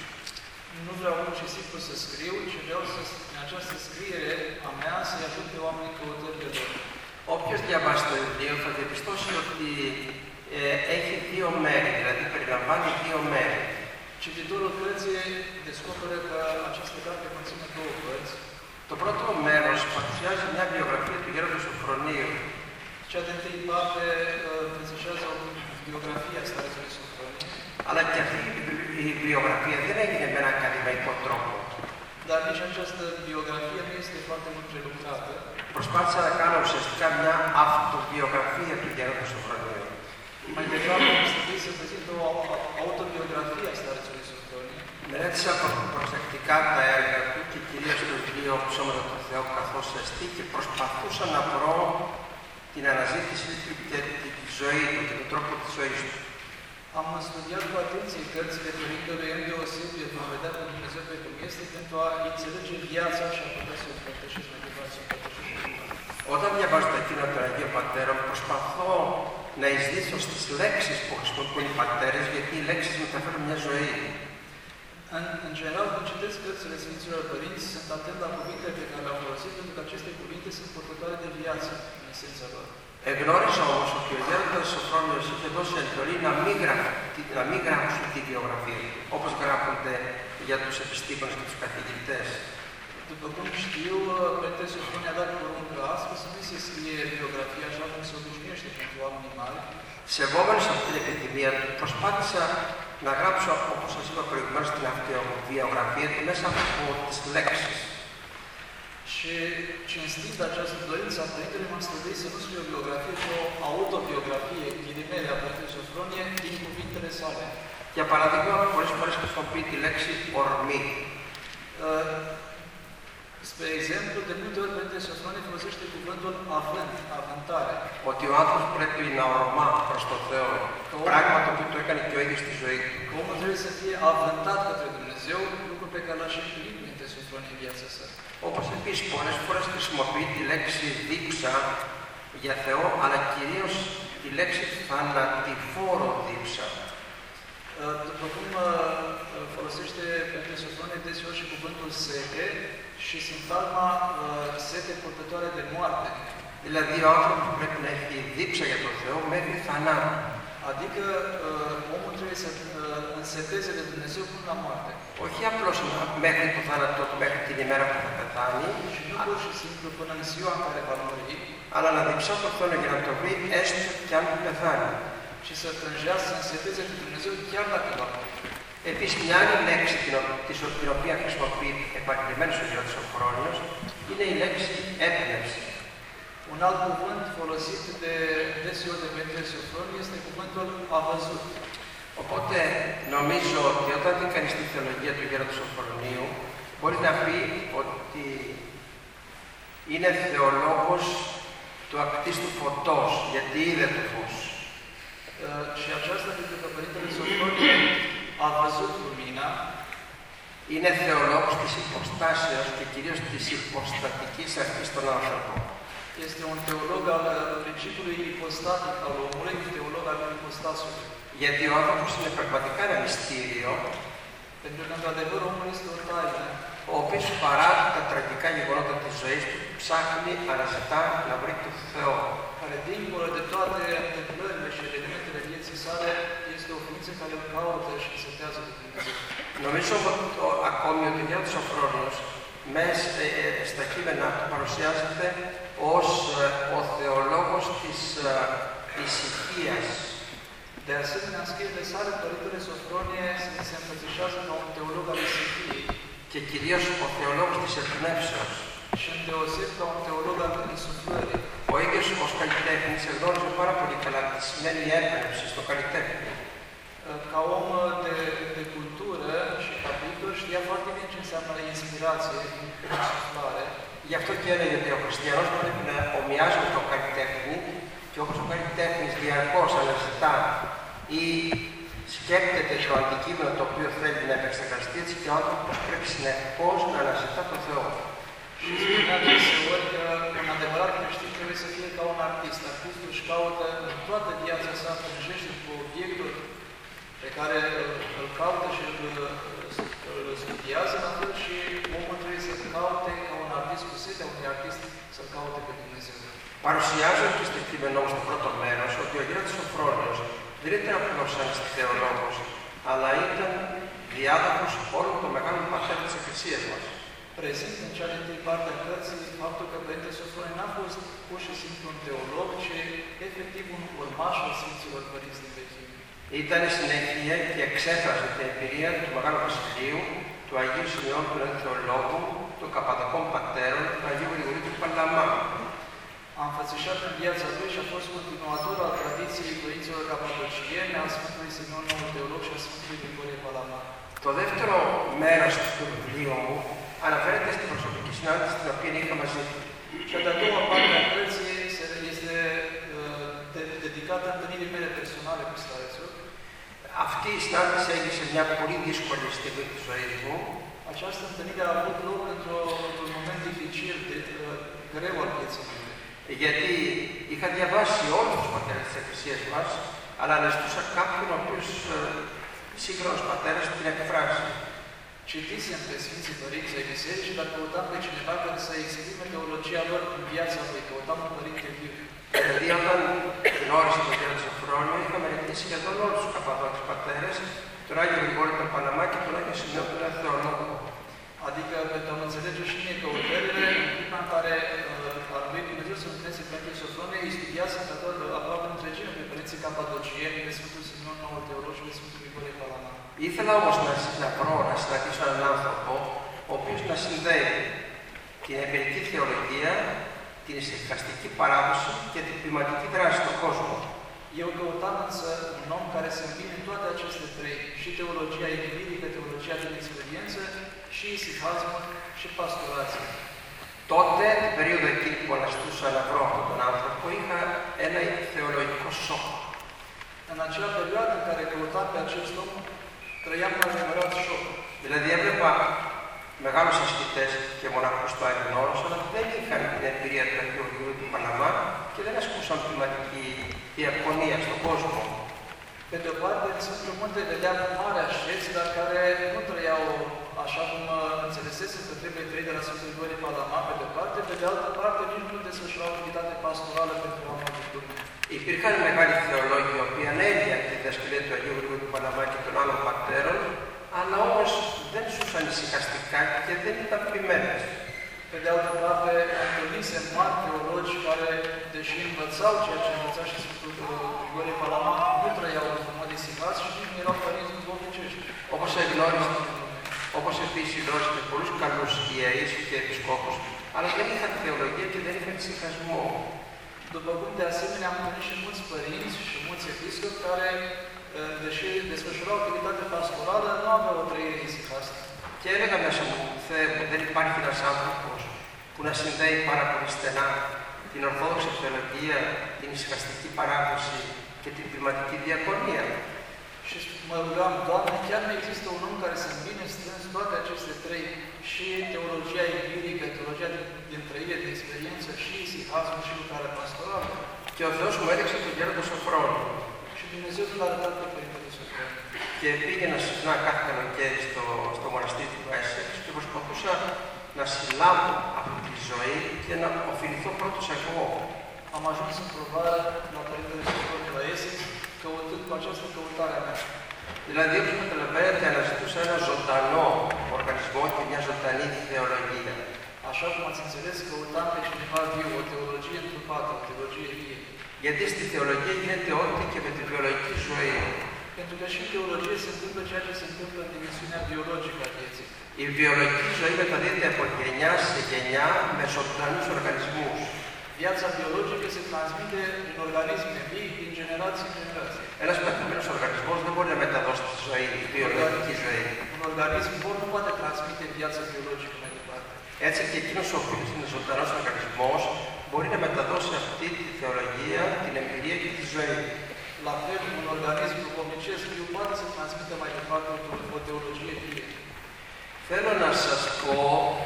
Nu vreau pur și simplu să scriu, ci vreau să, în această scriere a mea, să-i ajut pe oamenii căutările lor. Όποιος διαβάσει το βιβλίο θα διαπιστώσει ότι έχει δύο μέρη, δηλαδή περιλαμβάνει δύο μέρη. Cititorul cărții descoperă că această carte conține două părți. Το πρώτο μέρος παρουσιάζει μια βιογραφία του Γέροντα Σοφρονίου. Cea de întâi parte înfățișează o biografie a Starețului Sofronie. Αλλά και αυτή η βιογραφία δεν έγινε με έναν ακαδημαϊκό τρόπο. Dar nici această biografie nu este foarte mult prelucrată. Προσπάθησα να κάνω ουσιαστικά μια αυτοβιογραφία του Γέροντα Σοφρονίου. Mai degrabă am stătuit să prezint o autobiografie a starețului Sofronie. Μελέτησα προσεκτικά τα έργα του και κυρίως τους δύο ψώματα του Θεού καθώς εστί και προσπαθούσα να βρω την αναζήτηση του και τη ζωή του και τον τρόπο της ζωής του. Am studiat cu atenție cărțile Părintelui îndeosebi pentru a vedea pe Dumnezeu pe cum este, pentru a înțelege viața și a putea să o împărtășesc mai departe, să o împărtășesc mai departe. Όταν διαβάζω τα κείμενα των Αγίων Πατέρων, προσπαθώ να εισδύσω στις λέξεις που χρησιμοποιούν οι πατέρες, γιατί οι λέξεις μεταφέρουν μια ζωή. În general, când citesc cărțile Sfinților Părinți, sunt atent la cuvintele pe care le-au folosit, pentru că aceste cuvinte sunt purtătoare de viață, în esența lor. Εγνώρισα όμως ότι ο Γέροντας Σοφρόνιος είχε δώσει εντολή να μην γράψουν τη βιογραφία του, όπως γράφονται για τους επιστήμονες και τους καθηγητές. După cum știu, Părintele Sofronie a dat poruncă astfel să nu se scrie biografia așa cum se obișnuiește pentru oamenii mari. Σεβόμενος αυτή την επιθυμία του, προσπάθησα να γράψω, όπως σας είπα προηγουμένως, την αυτοβιογραφία του μέσα από τις λέξεις. Și cinstind această dorință a Părintelui, m-am străduit să nu scriu o biografie, ci o autobiografie, ghilimele, a Părintelui Sofronie, din cuvintele sale. Για παράδειγμα, πολλές φορές χρησιμοποιεί τη λέξη ορμή. Spre exemplu, de multe ori Părintele Sofronie folosește cuvântul avânt, avântare. Ότι ο άνθρωπος πρέπει να ορμά προς το Θεό, πράγμα το οποίο το έκανε και ο ίδιος στη ζωή του. Că omul trebuie să fie avântat către Dumnezeu, lucru pe care l-a și împlinit Părintele Sofronie în viața sa. Όπως επίσης πολλές φορές χρησιμοποιεί τη λέξη δίψα για Θεό, αλλά κυρίως τη λέξη θανατηφόρο δίψα. După cum folosește Părintele Sofronie deseori și cuvântul sete și sintagma sete purtătoare de moarte. Δηλαδή ο άνθρωπος πρέπει να έχει δίψα για τον Θεό μέχρι θανάτου. Adică omul trebuie să înseteze de Dumnezeu până la moarte. Όχι απλώς μέχρι το θάνατο του, μέχρι την ημέρα που θα πεθάνει, Și nu pur și simplu până în ziua în care va muri, αλλά να διψά το Θεό για να το βρει έστω και αν πεθάνει. și să tânjească, să înseteze de Dumnezeu chiar dacă va muri. Επίσης, μια άλλη λέξη την οποία χρησιμοποιεί επαγγελμένος ο Γέροντας Σοφρόνιος είναι η λέξη έμπνευση. Un alt cuvânt folosit de deseori de Părintele Sofronie este cuvântul a văzut. Οπότε νομίζω ότι όταν δει κανείς τη θεολογία του Γέροντα Σοφρονίου, μπορεί να πει ότι είναι θεολόγος του ακτίστου φωτός, γιατί είδε το φως. Și aceasta pentru că Părintele Sofronie a văzut lumina, είναι θεολόγος της υποστάσεως και κυρίως της υποστατικής αρχής των άνθρωπων. este un teolog al principiului ipostatic al omului, teolog al ipostasului. Γιατί ο άνθρωπος είναι πραγματικά ένα μυστήριο, Pentru că, într-adevăr, omul este o taină, ο οποίος παρά τα τραγικά γεγονότα της ζωής του, ψάχνει, αναζητά να βρει τον Θεό. care, dincolo de toate întâmplările și evenimentele vieții sale, este o ființă care îl caută și însetează de Dumnezeu. Νομίζω ακόμη ότι ο Γέροντας Σοφρόνιος μέσα στα κείμενα του παρουσιάζεται ως ο θεολόγος της ησυχίας. De asemenea, în scrierile sale, Părintele Sofronie se împărțișează ca un teolog al isifiei και κυρίως ο θεολόγος της εμπνεύσεως. și îndeoseb ca un teolog al insuflării. Ο ίδιος ως καλλιτέχνης γνώριζε πάρα πολύ καλά τι σημαίνει η έμπνευση στο καλλιτέχνη. Ca om de cultură și ca pictor știa foarte bine ce înseamnă inspirație, insuflare. Γι' αυτό και έλεγε ότι ο χριστιανός πρέπει να ομοιάζει με τον καλλιτέχνη και όπως ο καλλιτέχνης διαρκώς αναζητά ή σκέπτεται το αντικείμενο το οποίο θέλει να επεξεργαστεί, έτσι και ο άνθρωπος πρέπει συνεχώς να αναζητά τον Θεό. Și spunea deseori că un adevărat creștin trebuie să fie ca un artist. Artistul își caută în toată viața sa, tânjește cu obiectul pe care îl caută și îl studiază, la fel și omul trebuie să caute ca un artist cu setea unui artist să caute pe Dumnezeu. Παρουσιάζω και στο κείμενό μου στο πρώτο μέρος ότι ο Γέροντας Σοφρόνιος δεν ήταν απλώς ένας θεολόγος, αλλά ήταν διάδοχος όλων των μεγάλων πατέρων της Εκκλησίας μας. Prezint în cea din tâi parte a cărții faptul că Părintele Sofronie n-a fost pur și simplu un teolog, ci efectiv un urmaș al Sfinților Părinți din vechime. Ήταν συνέχεια και εξέφρασε την εμπειρία του Μεγάλου Βασιλείου, του Αγίου Σημειών του Νέου Θεολόγου, των Καπαδοκών Πατέρων, του Αγίου Γρηγορίου του Παλαμά. A înfățișat în viața lui și a fost continuator al tradiției părinților capadocieni, al Sfântului Simeon Noul Teolog și a Sfântului Grigorie Palama. Το δεύτερο μέρος του βιβλίου μου αναφέρεται στην προσωπική συνάντηση την οποία είχα μαζί του. Cea de-a doua parte a cărții este dedicată întâlnirii mele personale cu starețul. Αυτή η συνάντηση έγινε σε μια πολύ δύσκολη στιγμή της ζωής μου. Această întâlnire a avut loc într-un moment dificil, greu al vieții mele. Γιατί είχα διαβάσει όλους τους πατέρες της Εκκλησίας μας, αλλά αναζητούσα κάποιον ο οποίος σύγχρονος πατέρας την εκφράσει. Citisem pe Sfinții Părinți ai Bisericii, dar căutam pe cineva care să exprime teologia lor în viața lui. Căutam un părinte viu. Δηλαδή, όταν γνώρισα τον Άγιο Σοφρόνιο, είχα μελετήσει σχεδόν όλους τους Καπαδόκους πατέρες, τον Άγιο Γρηγόριο τον Παλαμά και τον Άγιο Σημειών του Νέου Θεολόγου. Adică, pentru a înțelege și mie căutările, în clipa în care al lui Dumnezeu să întâlnesc Părintele Sofronie, îi studiasem pe tot aproape întregime pe părinții capadocieni, pe Sfântul Simeon Noul Teolog și pe Sfântul Grigorie Palama. Ήθελα όμως να συναντήσω έναν άνθρωπο, ο οποίος να συνδέει την εμπειρική θεολογία, την ησυχαστική παράδοση και την ποιηματική δράση στον κόσμο. Eu căutam însă un om care să îmbine toate aceste trei, și teologia empirică, teologia din experiență, și isihasmul, și pastorația. Τότε, την περίοδο εκείνη που αναζητούσα να βρω αυτόν τον άνθρωπο, είχα ένα θεολογικό σοκ. În acea perioadă în care căutam pe acest om, trăiam un adevărat șoc. Δηλαδή, έβλεπα μεγάλους ασκητές και μοναχούς του Άγιον Όρος, αλλά δεν είχαν την εμπειρία του Αγίου Γρηγορίου του Παλαμά και δεν ασκούσαν ποιηματική διακονία στον κόσμο. Pe de o parte, Sfântul Munte vedeam mari asceți, dar care nu trăiau așa cum înțelesese că trebuie trăit de la Sfântul Grigorie Palama, pe de o parte, pe de altă parte, nici nu desfășurau activitate pastorală pentru oamenii de Dumnezeu. Υπήρχαν μεγάλοι θεολόγοι οι οποίοι ανέλυαν τη διδασκαλία του Αγίου Γρηγορίου του Παλαμά και των άλλων πατέρων, αλλά όμως δεν ζούσαν ησυχαστικά και δεν ήταν ποιημένες. Pe de altă parte, întâlnisem mari teologi care, deși învățau ceea ce învăța și Sfântul Grigorie Palama, nu trăiau într-un mod isihas și nici nu erau părinți duhovnicești. Όπως επίσης γνώρισε πολλούς καλούς ιερείς και επισκόπους, αλλά δεν είχαν θεολογία και δεν είχαν ησυχασμό. După cum de asemenea am întâlnit și mulți părinți și mulți episcopi care, deși desfășurau activitate pastorală, nu aveau o trăire isihastă. Και έλεγα μέσα μου, Θεέ μου, δεν υπάρχει ένας άνθρωπος που να συνδέει πάρα πολύ στενά την ορθόδοξη θεολογία, την ησυχαστική παράδοση και την ποιηματική διακονία. Și mă rugam, Doamne, chiar nu există un om care să îmbine strâns toate aceste trei, și teologia empirică, teologia din trăire, de experiență, și isihasmul și lucrarea pastorală. Και ο Θεός μου έδειξε τον γέροντα Σοφρόνιο. Și Dumnezeu l-a arătat pe Părintele Sofronie. Και πήγαινα συχνά κάθε καλοκαίρι στο μοναστήρι του Έσεξ και προσπαθούσα να συλλάβω από τη ζωή και να οφειληθώ πρώτος εγώ. Am ajuns într-o vară la Părintele Sofronie la Essex, căutând cu această căutare a mea. Δηλαδή, όπως καταλαβαίνετε, αναζητούσα ένα ζωντανό οργανισμό και μια ζωντανή θεολογία. Așa cum ați înțeles, căutam pe cineva viu, o teologie întrupată, o teologie vie. Γιατί στη θεολογία γίνεται ό,τι και με τη βιολογική ζωή. Pentru că și în teologie se întâmplă ceea ce se întâmplă în dimensiunea biologică a vieții. Η βιολογική ζωή μεταδίδεται από γενιά σε γενιά με ζωντανούς οργανισμούς. Viața biologică se transmite prin organisme vii, din generație în generație. Ένας πεθαμένος οργανισμός δεν μπορεί να μεταδώσει τη ζωή, τη βιολογική ζωή. Un organism bun nu poate transmite viața biologică mai departe. Έτσι και εκείνος ο οποίος είναι ζωντανός οργανισμός μπορεί να μεταδώσει αυτή τη θεολογία, την εμπειρία και τη ζωή. La fel, un organism duhovnicesc viu poate să transmită mai departe o teologie vie. Θέλω να σας πω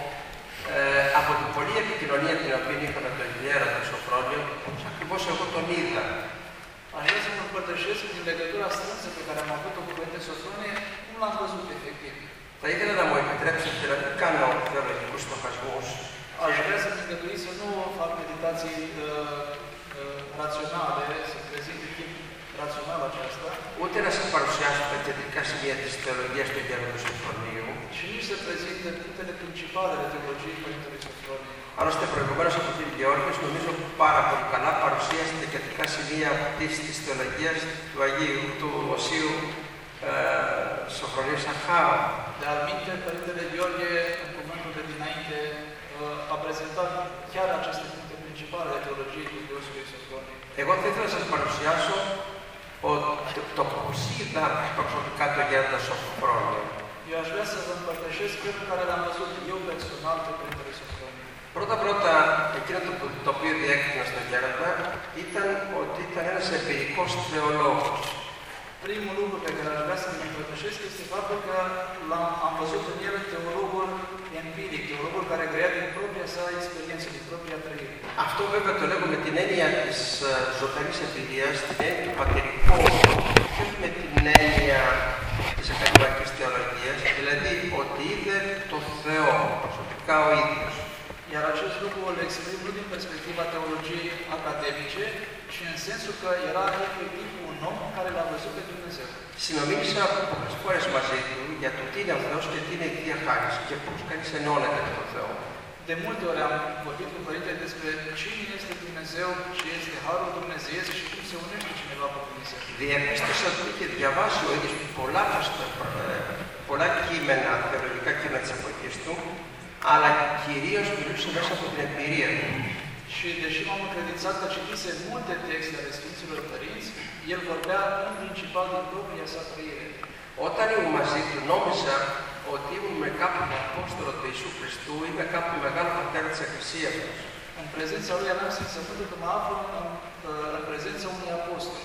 από την πολλή επικοινωνία την οποία είχα με τον γέροντα Σοφρόνιο, ακριβώς εγώ τον είδα. Aș vrea să mă împărtășesc din legătura strânsă pe care am avut-o cu Părinte Sofronie, cum l-am văzut efectiv. Θα ήθελα να μου επιτρέψετε να μην κάνω θεολογικούς στοχασμούς. Aș vrea să-mi îngăduiți să nu fac meditații raționale, să prezint în timp rațional aceasta. Ούτε να σας παρουσιάσω τα κεντρικά σημεία της θεολογίας του γέροντα Σοφρονίου. Și nici să prezint punctele principale ale teologiei Părintelui Sofronie. Άλλωστε, προηγουμένως από την Γεώργιος, νομίζω πάρα πολύ καλά παρουσίασε τα κεντρικά σημεία αυτής της θεολογίας του Οσίου Sofroniu Sahara. De altminte, Părintele Gheorghe, în cuvântul de dinainte, a prezentat chiar aceste puncte principale ale teologiei Οσίου Sofroniu. Εγώ θα ήθελα να σας παρουσιάσω το πώς είδα προσωπικά το Γέροντα Σοφρόνιο. Eu aș vrea să vă împărtășesc felul care l-am văzut eu personal pe Părintele Sofroniu. Πρώτα, εκείνο το οποίο διέκρινα στον Γέροντα ήταν ότι ήταν ένας εμπειρικός θεολόγος. Primul lucru pe care aș vrea să-l împărtășesc este faptul că am văzut în el teologul empiric, teologul care grăia din propria sa experiență, din propria trăire. Αυτό βέβαια το λέγω με την έννοια της ζωντανής εμπειρίας, την έννοια του πατερικού, και με την έννοια της ακαδημαϊκής θεολογίας, δηλαδή ότι είδε το Θεό προσωπικά ο ίδιος. Iar acest lucru îl exprim nu din perspectiva teologiei academice, ci în sensul că era efectiv un om care l-a văzut pe Dumnezeu. Συνομίλησα πολλές φορές μαζί του για το τι είναι ο Θεός και τι είναι η Θεία Χάρις και πώς κανείς ενώνεται με τον Θεό. De multe ori am vorbit cu Părintele despre cine este Dumnezeu, ce este Harul Dumnezeiesc și cum se unește cineva cu Dumnezeu. Διαπίστωσα ότι είχε διαβάσει ο ίδιος πολλά κείμενα, θεολογικά κείμενα της εποχής του, αλλά κυρίως μιλούσε μέσα από την εμπειρία του. Și deși m-am încredințat că citise multe texte ale Sfinților Părinți, el vorbea în principal din propria sa trăire. Όταν ήμουν μαζί του, νόμιζα ότι ήμουν με κάποιον Απόστολο του Ιησού Χριστού ή με κάποιον μεγάλο πατέρα της Εκκλησίας μας. În prezența lui aveam simțământul că mă aflu în prezența unui apostol.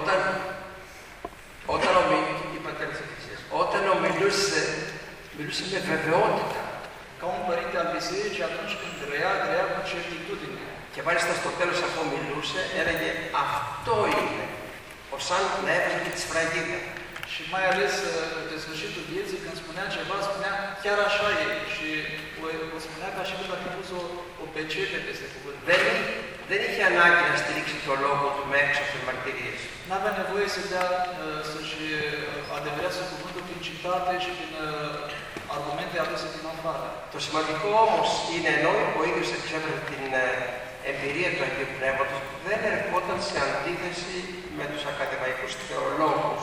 Όταν μιλούσε με βεβαιότητα. Ca un părinte al bisericii, atunci când grăia cu certitudine. Και μάλιστα στο τέλος αφού μιλούσε, έλεγε αυτό είναι. Σαν να έβαζε και τη σφραγίδα. Și mai ales de sfârșitul vieții, când spunea ceva, spunea chiar așa e. Și o spunea ca și când ar fi pus o pecete peste cuvânt. Δεν είχε ανάγκη να στηρίξει το λόγο του με έξωθεν μαρτυρίες. N-avea nevoie să-și adeverească cuvântul prin citate și prin argumente aduse din afară. Το σημαντικό όμως είναι ενώ ο ίδιος εξέφερε την εμπειρία του Αγίου Πνεύματος, δεν ερχόταν σε αντίθεση με τους ακαδημαϊκούς θεολόγους.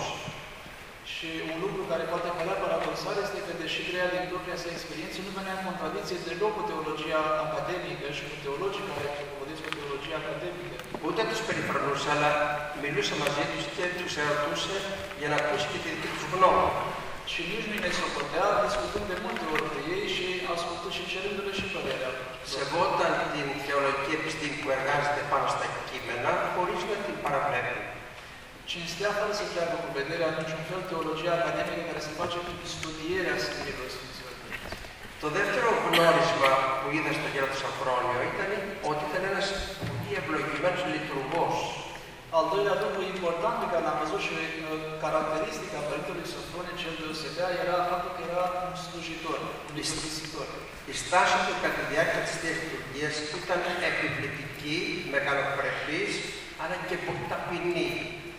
Și un lucru care poate părea paradoxal este că, deși grăia din propria sa experiență, nu venea în contradicție deloc cu teologia academică și cu teologii care propovăduiesc cu teologia academică. Ούτε τους περιφρονούσε, αλλά μιλούσε μαζί τους και τους ερωτούσε για να ακούσει και τη δική τους γνώμη. Și nici nu ne socotea, discutând de multe ori cu ei și ascultând și cerându-le și părerea. Σεβόταν την θεολογική επιστήμη που εργάζεται πάνω στα κείμενα, χωρίς να την παραβλέπει. Cinstea fără să treacă cu vederea niciun fel teologia academică care se face prin studierea Scripturilor Sfinților. Το δεύτερο γνώρισμα που είδα στο Γέροντα Σοφρόνιο ήταν ότι ήταν ένας πολύ ευλογημένος λειτουργός. Al doilea lucru important pe care l-am văzut și caracteristica Părintelui Sofronie cel deosebea era faptul că era un slujitor, un ispăsitor. Η στάση του κατά τη διάρκεια της Θείας Λειτουργίας ήταν επιβλητική, μεγαλοπρεπής, αλλά και πολύ ταπεινή.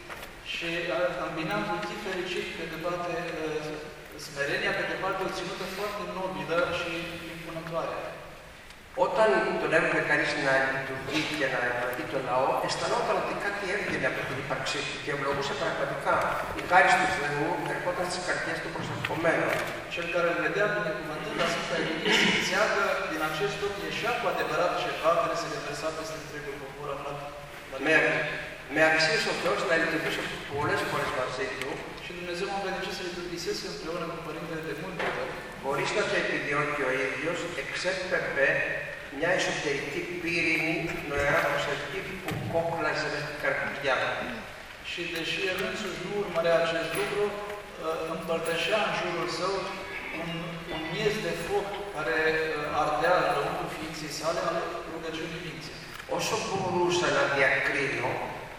Și îmbina un chip fericit, pe de parte smerenia, pe de parte o ținută foarte nobilă și impunătoare. Όταν τον έβλεπε κανείς να λειτουργεί και να ευλογεί το λαό, αισθανόταν ότι κάτι έβγαινε από την ύπαρξή του και ευλογούσε πραγματικά. Η χάρις του Θεού ερχόταν στις καρδιές του προσευχομένων. Cel care îl vedea binecuvântând la Sfânta Liturghie simțea că din acest loc ieșea cu adevărat ceva care se reversa peste întregul popor aflat la Με αξίωσε ο Θεός να λειτουργήσω πολλές φορές μαζί του. Și Dumnezeu m-a împlănicit să liturghisesc împreună cu Părintele de multe ori. Χωρίς να το επιδιώκει ο ίδιος, εξέπρεπε μια εσωτερική πύρινη νοερά προσευχή που κόκλαζε με την καρδιά του. Și deși el însuși nu urmărea acest lucru, împărtășea în jurul său un miez de foc care ardea înăuntru ființei sale ale rugăciunii minții. Όσο μπορούσα να διακρίνω,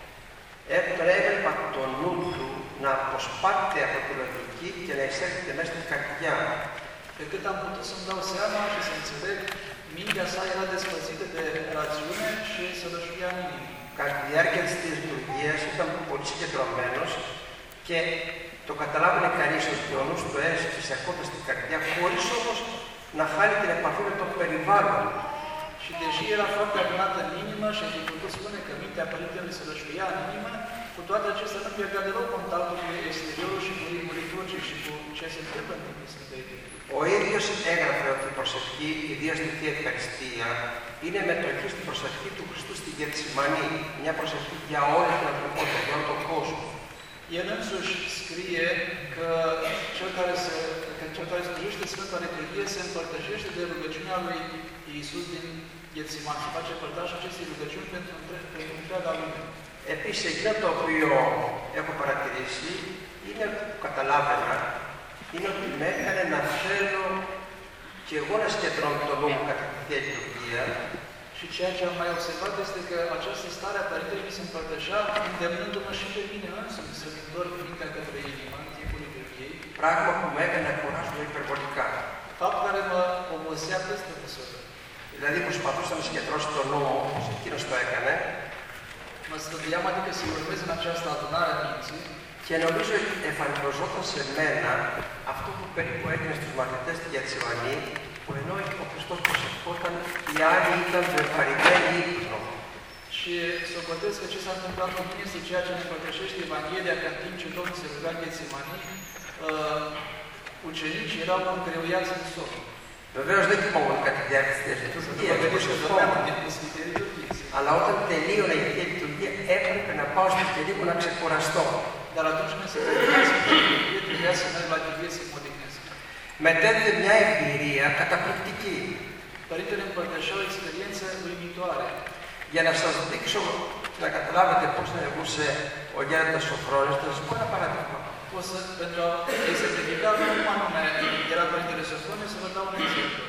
έβλεπα το νου του να αποσπάται από τη λογική και να εισέρχεται μέσα στην καρδιά. Pe cât am putut să-mi dau seama și să înțeleg, mintea sa era despărțită de rațiune și sălășuia în inimă. Κατά τη διάρκεια της λειτουργίας ήταν πολύ συγκεντρωμένος και το καταλάβαινε κανείς ότι ο νους του έσφυσε ακόμα στην καρδιά, χωρίς όμως να χάνει την επαφή με το περιβάλλον. Și deși era foarte adunată în inimă și a putut spune că mintea părintelui se rășuia în inimă, cu toate acestea nu pierdea deloc contactul cu exteriorul și cu rimuri și cu ce se întâmplă în timpul Sfântei Liturghii. Ο ίδιος έγραφε ότι η προσευχή, ιδίως στη Θεία Ευχαριστία, είναι μετοχή στην προσευχή του Χριστού στη Γετσιμανή. Μια προσευχή για όλη την ανθρωπότητα, για όλο τον κόσμο. El însuși scrie că cel care slujește Sfânta Liturghie se împărtășește de rugăciunea lui Iisus din Γετσιμανή și face părtaș acestei rugăciuni pentru întreaga lume. Επίσης, εκείνο το οποίο έχω παρατηρήσει είναι που καταλάβαινα, είναι ότι με έκανε να θέλω και εγώ να συγκεντρώνω το νου μου κατά τη Θεία Λειτουργία. Și ceea ce am mai observat este că această stare a Părintelui se împărtășea, îndemnându-mă și pe mine însumi să-mi întorc mintea către inimă în timpul liturghiei. Πράγμα που με έκανε να κουράζομαι υπερβολικά. Fapt care mă obosea peste măsură. Δηλαδή προσπαθούσα να συγκεντρώσω το νου μου, εκείνος το έκανε. Mă străduiam adică să urmez în această adunare a minții. Και νομίζω εφανιζόταν σε μένα αυτό που περίπου έγινε στους μαθητές στη Γετσιμανή, που ενώ ο Χριστός προσευχόταν, οι άλλοι ήταν βεβαρημένοι ύπνο. Și socotez că ce s-a întâmplat cu mine este ceea ce ne împărtășește Evanghelia, că în timp ce Domnul se ruga în Ghețimani, ucenicii erau îngreuiați în somn. Βεβαίως δεν κοιμόμουν κατά τη διάρκεια της Θείας Λειτουργίας. Αλλά όταν τελείωνε η Θεία Λειτουργία έπρεπε να πάω στο κελί μου να ξεκουραστώ. Dar atunci când se termina Sfânta Liturghie, trebuia să merg la chilie să mă odihnesc. Μετέδιδε μια εμπειρία καταπληκτική. Părintele împărtășea o experiență uimitoare. Για να σας δείξω, να καταλάβετε πώς ενεργούσε ο Γέροντας Σοφρόνης, θα σας πω ένα παράδειγμα. Pentru a exemplifica cum anume era Părintele Sofronie, să vă dau un exemplu.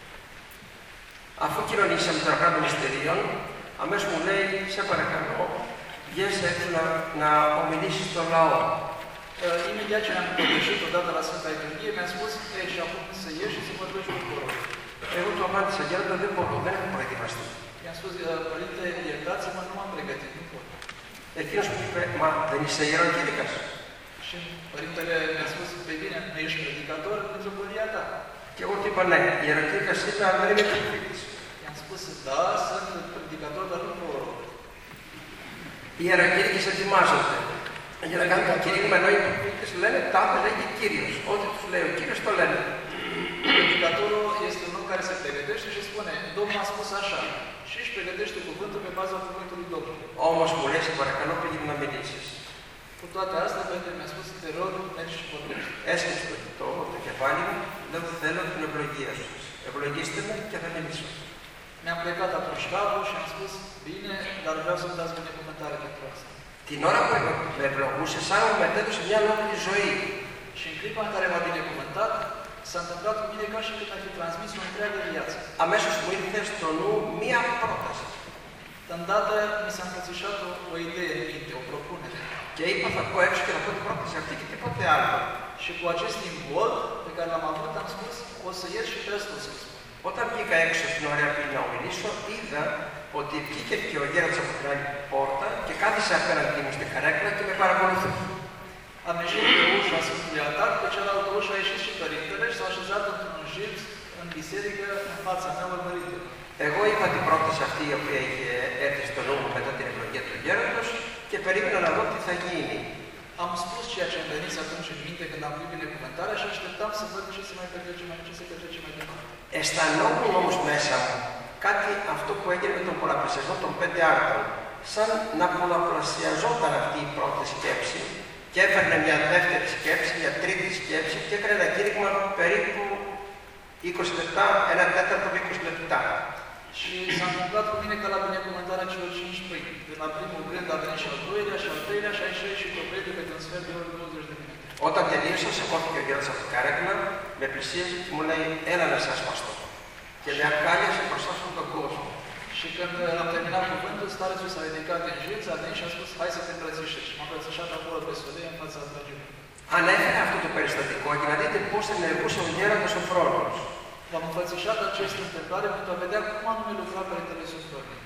Αφού κοινωνήσαμε το Αγράμμα Μυστηρίων, αμέσως μου λέει, σε παρακαλώ, βγες έξω να ομιλήσεις στον λαό. Imediat ce ne-am împărtășit odată la Sfânta Liturghie, mi-a spus că ești acum să ieși și să vorbești cu corul. Εγώ του απάντησα, Γέροντα, δεν μπορώ, δεν έχω προετοιμαστεί. I-am spus, Părinte, iertați-mă, nu m-am pregătit, nu pot. Εκείνος μου είπε, μα δεν είσαι ιεροκήρυκας. Și Părintele mi-a spus, pe bine, nu ești predicator în metropolia ta. Και εγώ του είπα, ναι, ιεροκήρυκας είμαι, αλλά δεν είμαι προφήτης. I-am spus, da, sunt predicator, dar nu proroc. Οι ιεροκήρυκες ετοιμάζονται. Για να κάνουν το κηρύγμα, ενώ οι προφήτες λένε, τάδε λέγει Κύριος. Ό,τι τους λέει ο Κύριος το λένε. Predicatorul este un om care se pregătește și spune, Domnul a spus așa. Și își pregătește cuvântul pe baza cuvântului Domnului. Όμως μου λέει, σε παρακαλώ, πήγαινε να μιλήσεις. Cu toate astea, Părintele mi-a spus, te rog, mergi și vorbești. Έσκυψε το κεφάλι μου, λέω θέλω την ευλογία σου. Ευλογήστε με και θα μιλήσω. Mi-am plecat atunci capul și am spus, bine, dar vreau să-mi dați binecuvântare pentru asta. Την ώρα που με ευλογούσε, σαν να μου μετέδωσε μια ολόκληρη ζωή. Și în clipa în care m-a binecuvântat, s-a întâmplat cu mine ca și când ar fi transmis o întreagă viață. Αμέσως μου ήρθε στο νου μία πρόταση. Îndată mi s-a înfățișat o idee în minte, o propunere. Και είπα θα πω έξω και θα πω την πρόταση αυτή και τίποτε άλλο. Și cu acest imbold pe care l-am avut, am spus, o să ies și pe asta o să spun. Όταν βγήκα έξω στην ωραία πριν να ομιλήσω, είδα ότι βγήκε και ο γέροντας από την άλλη πόρτα και κάθισε απέναντί μου στην καρέκλα και με παρακολουθούσε. Am ieșit pe ușa Sfântului Altar, pe cealaltă ușă a ieșit și Părintele și s-a așezat într-un jilț în biserică, în fața mea, urmărindu-mă. Εγώ είπα την πρόταση αυτή η οποία είχε έρθει στο νου μου μετά την ευλογία του γέροντος και περίμενα να δω τι θα γίνει. Am spus ceea ce îmi venise atunci în minte când am primit binecuvântarea și așteptam să văd ce se petrece mai departe. Αισθανόμουν όμως μέσα μου κάτι αυτό που έγινε με τον πολλαπλασιασμό των 5 άρθρων. Σαν να πολλαπλασιαζόταν αυτή η πρώτη σκέψη και έφερνε μια δεύτερη σκέψη, μια τρίτη σκέψη και έκανε ένα κήρυγμα περίπου 20 λεπτά, ένα τέταρτο 20 λεπτά. Și s-a întâmplat cu mine ca la binecuvântarea celor 5 pâini. Din la primul gând a venit și al doilea, și al treilea, și a ieșit și propredul pe un sfert de ori 20 de minute. Όταν τελείωσα, σηκώθηκε ο γέροντας από την καρέκλα, με πλησίασε και μου λέει, έλα να σας σπαστώ. Και με αγκάλιασε μπροστά στον κόσμο. Și când am terminat cuvântul, starețul s-a ridicat din jilț, a venit și a spus, hai să te îmbrățișezi. Și m-a îmbrățișat acolo pe solie, în fața dragilor. Ανέφερε αυτό το περιστατικό για να δείτε πώς ενεργούσε ο γέροντας ο Φρόνος. V-am înfățișat această întâmplare pentru a vedea cum anume lucra Părintele Sofronie.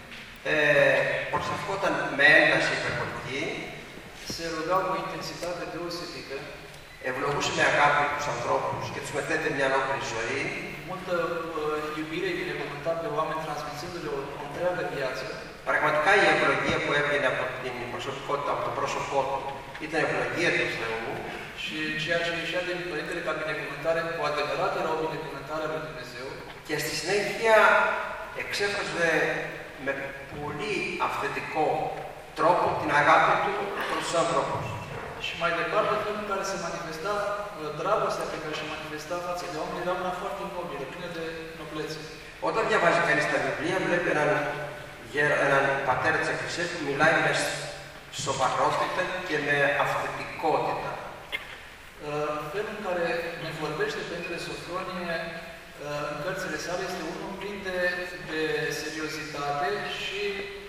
Προσευχόταν με ένταση υπερβολική. Se ruga cu intensitate deosebită. Ευλογούσε με αγάπη τους ανθρώπους και τους μετέτε μια ολόκληρη ζωή. Multă iubire îi binecuvânta pe oameni, transmițându-le o întreagă viață. Πραγματικά η ευλογία που έβγαινε από την προσωπικότητα, από το πρόσωπό του, ήταν ευλογία του Θεού. Și ceea ce ieșea din Părintele ca binecuvântare, cu adevărat era o binecuvântare a lui Dumnezeu. Και στη συνέχεια εξέφραζε με πολύ αυθεντικό τρόπο την αγάπη του προς τους ανθρώπους. Și mai departe, felul în care se manifesta dragostea pe care se manifesta față de oameni era una foarte nobilă, plină de noblețe. Όταν διαβάζει κανείς τα βιβλία, βλέπει έναν πατέρα της Εκκλησίας που μιλάει με σοβαρότητα και με αυθεντικότητα. Felul în care ne vorbește Părintele Sofronie în cărțile sale este unul plin de seriozitate și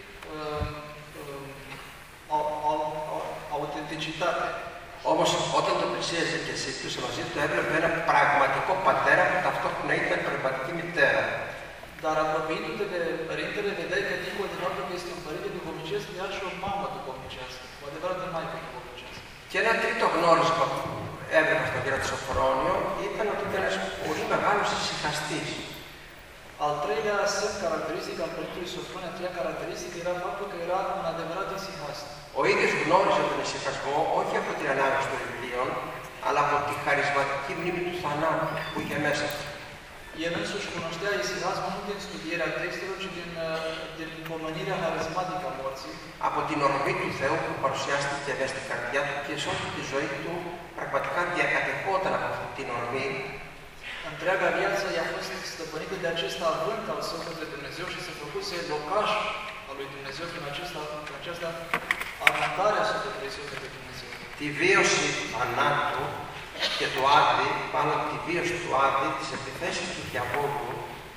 autenticitate. Όμως όταν το πλησίαζε και συζητούσε μαζί του, έβλεπε ένα πραγματικό πατέρα που ταυτόχρονα ήταν πραγματική μητέρα. Dar apropiindu-te de Părintele, vedeai că dincolo de faptul că este un părinte duhovnicesc, era și o mamă duhovnicească, o adevărată maică duhovnicească. Και ένα τρίτο γνώρισμα που έβλεπα στον κύριο Σοφρόνιο ήταν ότι ήταν ένας πολύ μεγάλος ησυχαστής. Al treilea semn caracteristic al Părintelui Sofronie, a treia caracteristică, era faptul că era un adevărat ησυχast. Ο ίδιος γνώριζε τον ησυχασμό όχι από την ανάγνωση των βιβλίων, αλλά από τη χαρισματική μνήμη του θανάτου που είχε μέσα του. El însuși cunoștea isihasmul nu din studierea textelor, ci din pomenirea harismatică a morții. Από την ορμή του Θεού που παρουσιάστηκε μέσα στην καρδιά του και σε όλη τη ζωή του πραγματικά διακατεχόταν από αυτή την ορμή. Întreaga viață i-a fost stăpânită de acest avânt al său către Dumnezeu și se făcuse locaș al lui Dumnezeu prin această arătare a sufletului său către Dumnezeu. Τη βίωση θανάτου και του Άδη, πάνω τη βίωση του Άδη, τις επιθέσεις του διαβόλου,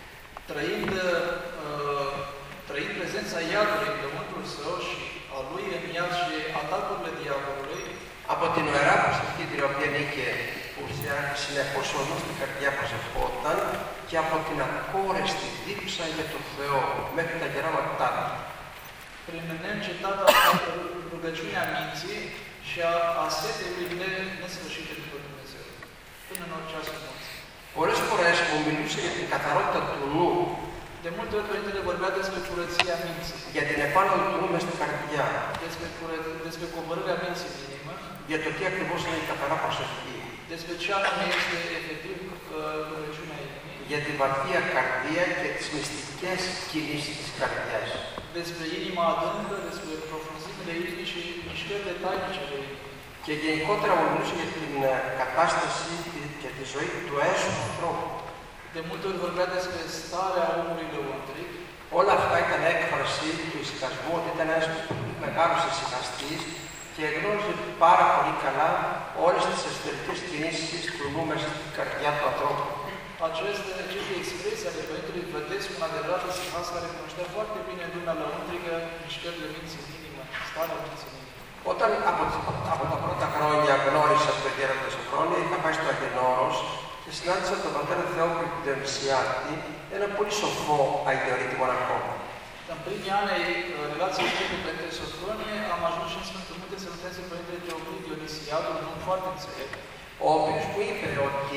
trăind prezența iadului în pământul său și a lui în iad și atacurile diavolului, από την ωραία προσευχή την οποία είχε, που συνεχώς οδός στην καρδιά προσευχόταν, και από την ακόρεστη δίψα για τον Θεό μέχρι τα γεράματά του. Prin neîncetata rugăciunea minții și a setului nesfârșite după Dumnezeu, până în orice ceasul morții. Πολλές φορές μου μιλούσε για την καθαρότητα του νου, De multe ori Părintele vorbea despre curăția minții, για την επάνωδο του νου μες στην καρδιά, despre coborârea minții în inimă, για το τι ακριβώς είναι η καθαρά προσευχή, despre ce anume este efectiv rugăciunea inimii, για την βαθία καρδία και τις μυστικές κινήσεις της καρδιάς. despre inima adâncă, despre profunzimile inimii și mișcările tainice ale inimii. Και γενικότερα μου μιλούσε για την κατάσταση και τη ζωή του έσου ανθρώπου. De multe ori vorbea despre starea omului lăuntric. Όλα αυτά ήταν έκφραση του ησυχασμού, ότι ήταν ένας μεγάλος ησυχαστής και γνώριζε πάρα πολύ καλά όλες τις εσωτερικές κινήσεις του νου μέσα στην καρδιά του ανθρώπου. Aceste expresii ale Părintelui Vădescu, un adevărat ησυχast care cunoștea foarte bine lumea lăuntrică, mișcările minții în inimă, starea minții în inimă. Όταν από τα πρώτα χρόνια γνώρισα τον Γέροντα Σοφρόνιο, είχα πάει στο Αγενόρος και συνάντησα τον πατέρα Θεόκλη Διονυσιάτη, ένα πολύ σοφό αγιορείτη μοναχό. În primii ani ai relației cu Părintele Sofronie, am ajuns și în Sfântul Munte să întâlnesc pe Părintele Teoclid Dionisiatul, un om foarte înțelept. Ο οποίος μου είπε ότι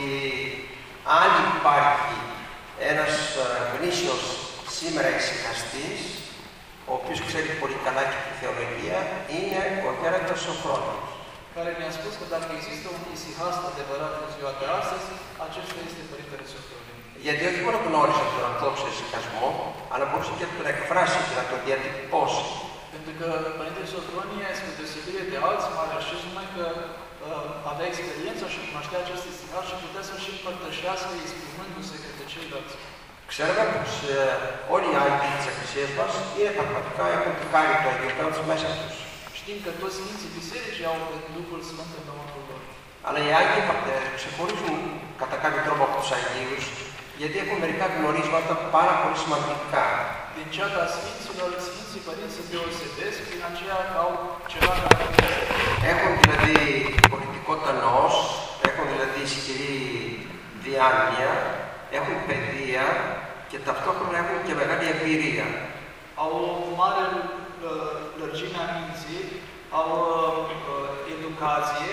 αν υπάρχει ένας γνήσιος σήμερα ησυχαστής, ο οποίος ξέρει πολύ καλά και τη θεολογία, είναι ο Γέροντας Σοφρόνιος. Care mi-a spus că dacă există un isihast adevărat în ziua de astăzi, acesta este Părintele Sofronie. Γιατί όχι μόνο γνώρισε τον ορθόδοξο ησυχασμό, αλλά μπορούσε και να τον εκφράσει και να τον διατυπώσει. Pentru că Părintele Sofronie, spre deosebire de alți mari așezi, numai că avea experiența și cunoștea acest isihast și putea să-și împărtășească exprimându-se către ceilalți. Ξέρουμε πως όλοι οι Άγιοι της Εκκλησίας μας είναι πραγματικά έχουν τη χάρη του Αγίου Πνεύματος μέσα τους. Știm că toți Sfinții Bisericii au Duhul Sfânt în lăuntrul lor. Αλλά οι Άγιοι ξεχωρίζουν κατά κάποιο τρόπο από τους Αγίους, γιατί έχουν μερικά γνωρίσματα πάρα πολύ σημαντικά. Din ceata Sfinților, Sfinții Părinți se deosebesc prin aceea că au ceva care έχουν δηλαδή πολιτικότητα νοός, έχουν δηλαδή ισχυρή διάνοια, έχουν παιδεία και ταυτόχρονα έχουν και μεγάλη εμπειρία. Au o mare lărgime a minții, au educație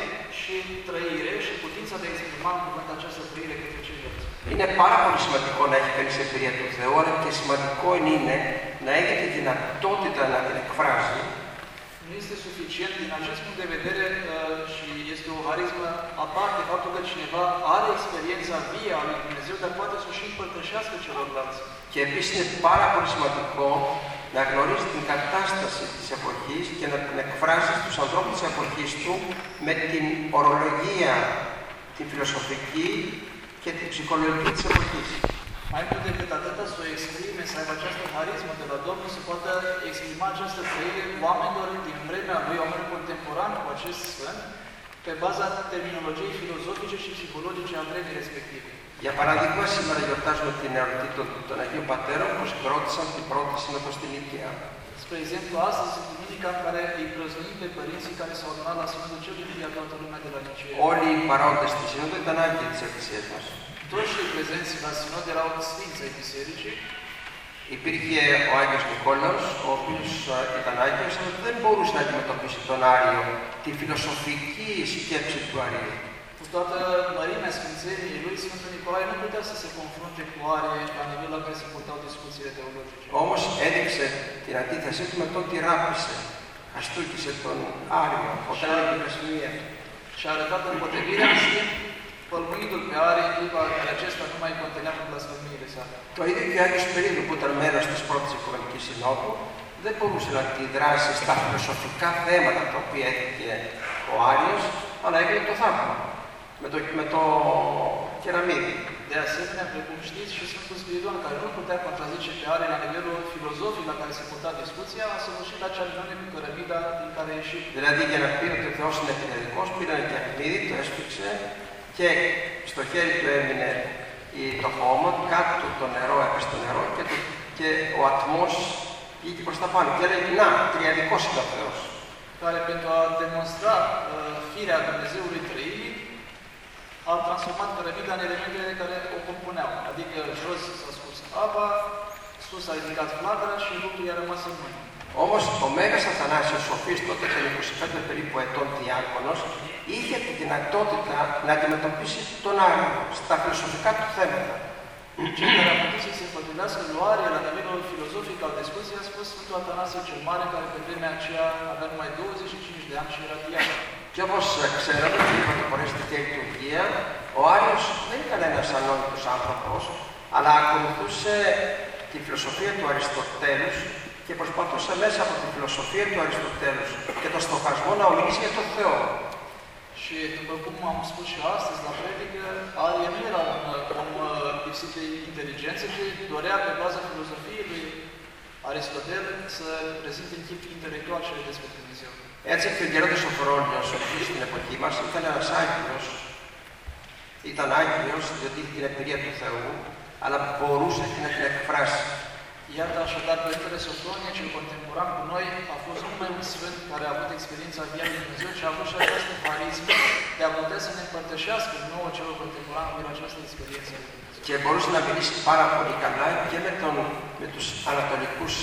și trăire și putința de a exprima în cuvânt această trăire către ceilalți. Είναι πάρα πολύ σημαντικό να έχει κανείς εμπειρία του Θεού, αλλά και σημαντικό είναι να έχει τη δυνατότητα να την εκφράσει. Nu este suficient din acest punct de vedere și este o harismă aparte faptul că cineva are experiența vie a lui Dumnezeu, dar poate să o și împărtășească celorlalți. Και επίσης είναι πάρα πολύ σημαντικό να γνωρίζει την κατάσταση της εποχής και να την εκφράσει στους ανθρώπους της εποχής του με την ορολογία, την φιλοσοφική και την ψυχολογική της εποχής. Mai mult decât atâta, să o exprime, să aibă această harismă de la Domnul, să poată exprima această trăire oamenilor din vremea lui, oameni contemporani cu acest sfânt, pe baza terminologiei filozofice și psihologice a vremii respective. Για παράδειγμα, σήμερα γιορτάζουμε την εορτή των Αγίων Πατέρων που συγκρότησαν την πρώτη σύνοδο στην Νίκαια. Spre exemplu, astăzi este duminica în care îi prăznuim pe părinții care s-au adunat la Sfântul cel din via toată lumea de la Nicea. Όλοι οι παρόντες στη σύνοδο ήταν άγγελοι της Εκκλησίας μας. Toți cei prezenți la Sinod erau sfinți ai bisericii. Υπήρχε ο Άγιος Νικόλαος, ο οποίος ήταν Άγιος, αλλά δεν μπορούσε να αντιμετωπίσει τον Άριο, τη φιλοσοφική σκέψη του Αρίου. Cu toată mărimea sfințeniei lui, Sfântul Nicolae nu putea să se confrunte cu Arie la nivel la care se purtau discuțiile teologice. Όμως έδειξε την αντίθεσή του με το ότι ράπησε, αστούκησε τον Άριο, όταν έλεγε βλασφημία. Și a arătat împotrivirea, în schimb, pălmuindu-l pe Arie în clipa care acesta nu mai contenea cu blasfemiile sale. Το ίδιο και ο Άγιος Σπυρίδου που ήταν μέρος της πρώτης Οικουμενικής Συνόδου δεν μπορούσε να αντιδράσει στα φιλοσοφικά θέματα τα οποία έθιχε ο Άριος, αλλά έκανε το θαύμα με το κεραμίδι. De asemenea, precum știți, și Sfântul Spiriduan, care nu putea contrazice pe Arie la nivelul filozofic la care se purta discuția, a săvârșit acea minune cu cărămida din care a ieșit. Δηλαδή για να πει ότι ο Θεός είναι εκκληρικός, πήραν και αχμίδι, το έσφιξε και στο χέρι του έμεινε το χώμα, κάτω του το νερό έπεσε το νερό και ο ατμός πήγε προς τα πάνω. Και έλεγε, να, τριαδικός είναι ο Θεός. Care pentru a demonstra firea Dumnezeului trăirii, a transformat cărămida în elementele care o compuneau. Adică jos s-a scurs apa, sus a ridicat flacăra și lucrul i-a rămas în mână. Όμως ο Μέγας Αθανάσιος, ο οποίος τότε ήταν 25 περίπου ετών διάκονος, είχε τη δυνατότητα να αντιμετωπίσει τον Άριο στα φιλοσοφικά του θέματα. Cel care a putut să se potrivească lui Arie la nivelul filozofic al discuției a spus Sfântul Atanasie cel Mare, care pe vremea aceea avea numai 25 de ani și era diacon. Και όπως ξέρετε, είπα το φορές στη Θεία Λειτουργία, ο Άριος δεν ήταν ένας ανόητος άνθρωπος, αλλά ακολουθούσε τη φιλοσοφία του Αριστοτέλους και προσπαθούσε μέσα από τη φιλοσοφία του Αριστοτέλους και το στοχασμό να ομιλήσει για τον Θεό. Și după cum am spus și astăzi la predică, Arie nu era un om lipsit de inteligență, ci dorea pe baza filozofiei lui Aristotel să prezinte în chip intelectual cele despre Dumnezeu. Έτσι και ο Γέροντας ο Φρόνιος, ο οποίος στην εποχή μας ήταν ένας Άγιος, ήταν Άγιος διότι είχε την εμπειρία του Θεού, αλλά μπορούσε να την εκφράσει. Iată așadar, Părintele Sofronie, cel contemporan cu noi, a fost numai un sfânt care a avut experiența via lui Dumnezeu și a avut și această harismă de a putea să ne împărtășească nouă celor contemporani cu această experiență lui Dumnezeu. Και μπορούσε να μιλήσει πάρα πολύ καλά και με τους ανατολικούς,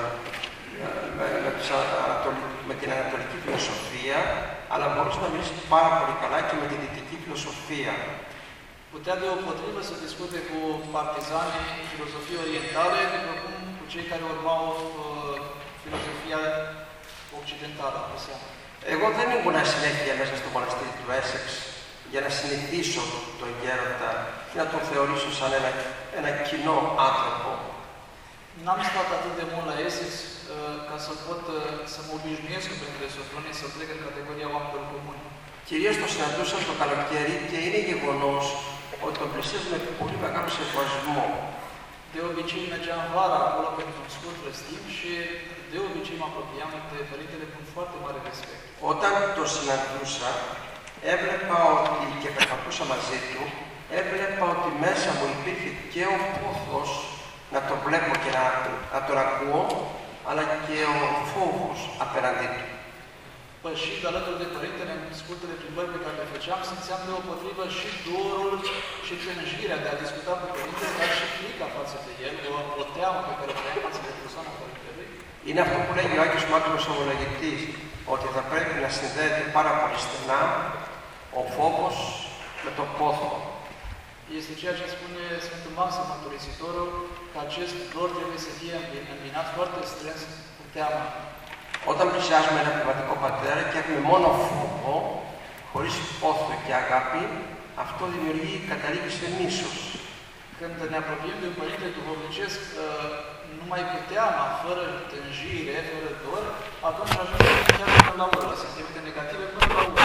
με την ανατολική φιλοσοφία, αλλά μπορούσε να μιλήσει πάρα πολύ καλά και με τη δυτική φιλοσοφία. Putea deopotrivă să discute cu partizanii filozofiei orientale, după cum cu cei care urmau filozofia occidentală. Εγώ δεν ήμουν συνέχεια μέσα στο μοναστήρι του Έσεξ για να συνηθίσω τον Γέροντα και να τον θεωρήσω σαν ένα κοινό άνθρωπο. N-am stat atât de mult la Essex ca să pot să mă obișnuiesc cu Părintele Sofronie, să plec în categoria oamenilor comuni. Κυρίως το συναντούσα το καλοκαίρι και είναι γεγονός ότι τον πλησίαζε με πολύ μεγάλο σεβασμό. De obicei mergeam vara acolo pentru un scurt răstim și de obicei mă apropiam de Părintele cu foarte mare respect. Όταν το συναντούσα, έβλεπα ότι και περπατούσα μαζί του, έβλεπα ότι μέσα μου υπήρχε και ο πόθος να τον βλέπω και να τον ακούω, αλλά και ο φόβος απέναντί του. Pășind alături de Părintele în scurtele plimbări pe care le făceam, simțeam deopotrivă și dorul și tânjirea de a discuta cu Părintele, dar și frica față de el, o teamă pe care o aveam față de persoana Părintelui. Είναι αυτό που λέγει ο Άγιος Μάκρος Ομολογητής, ότι θα πρέπει να συνδέεται πάρα πολύ στενά ο ο φόβος με το πόθο. Este ceea ce spune Sfântul Maxim Mărturisitorul, că acest dor trebuie să fie îmbinat foarte strâns cu teama. Όταν πλησιάζουμε ένα πνευματικό πατέρα και έχουμε μόνο φόβο, χωρίς πόθο και αγάπη, αυτό δημιουργεί, καταλήγει σε μίσος. Când ne apropiem de un părinte duhovnicesc numai cu teama, fără tânjire, fără dor, atunci ajungem chiar până la ură, la sentimente negative, până la ură.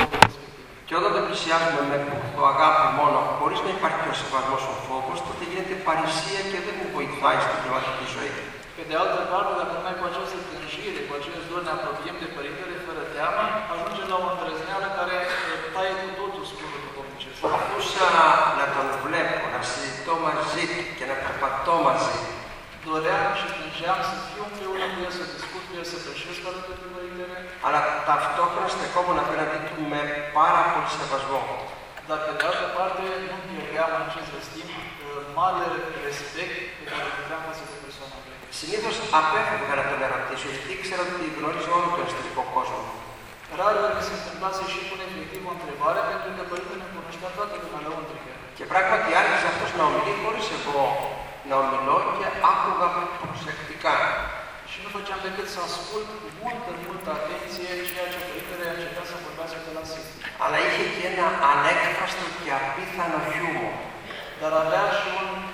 Και όταν το πλησιάζουμε με το αγάπη μόνο, χωρίς να υπάρχει ο σεβασμός ο φόβος, τότε γίνεται παρησία και δεν μου βοηθάει στην πνευματική ζωή. Pe de altă parte, dacă numai cu această tânjire, cu acest dor ne apropiem de Părintele fără teamă, ajungem la o îndrăzneală care taie cu totul scurul duhovnicesc. Μπορούσα να τον βλέπω, να συζητώ μαζί του και να περπατώ μαζί. Doream și tângeam să fiu împreună cu el, să discut cu el, să pășesc alături de Părintele. Αλλά ταυτόχρονα στεκόμουν απέναντί του με πάρα πολύ σεβασμό. Dar pe de altă parte, nu pierdeam în acest timp mare respect pe care îl aveam față de persoana lui. Συνήθως απέφευγα να τον ερωτήσω, γιατί ήξερα ότι γνωρίζει όλο τον εσωτερικό κόσμο. Rar ori se întâmpla să și pune efectiv o întrebare, pentru că Părintele cunoștea toată lumea lăuntrică. Και πράγματι άρχισε αυτός να ομιλεί χωρίς εγώ να ομιλώ και άκουγα προσεκτικά. Și nu făceam decât să ascult cu multă atenție ceea ce Părintele a încercat să vorbească de la sine. Αλλά είχε και ένα ανέκφραστο και απίθανο χιούμορ. Dar avea și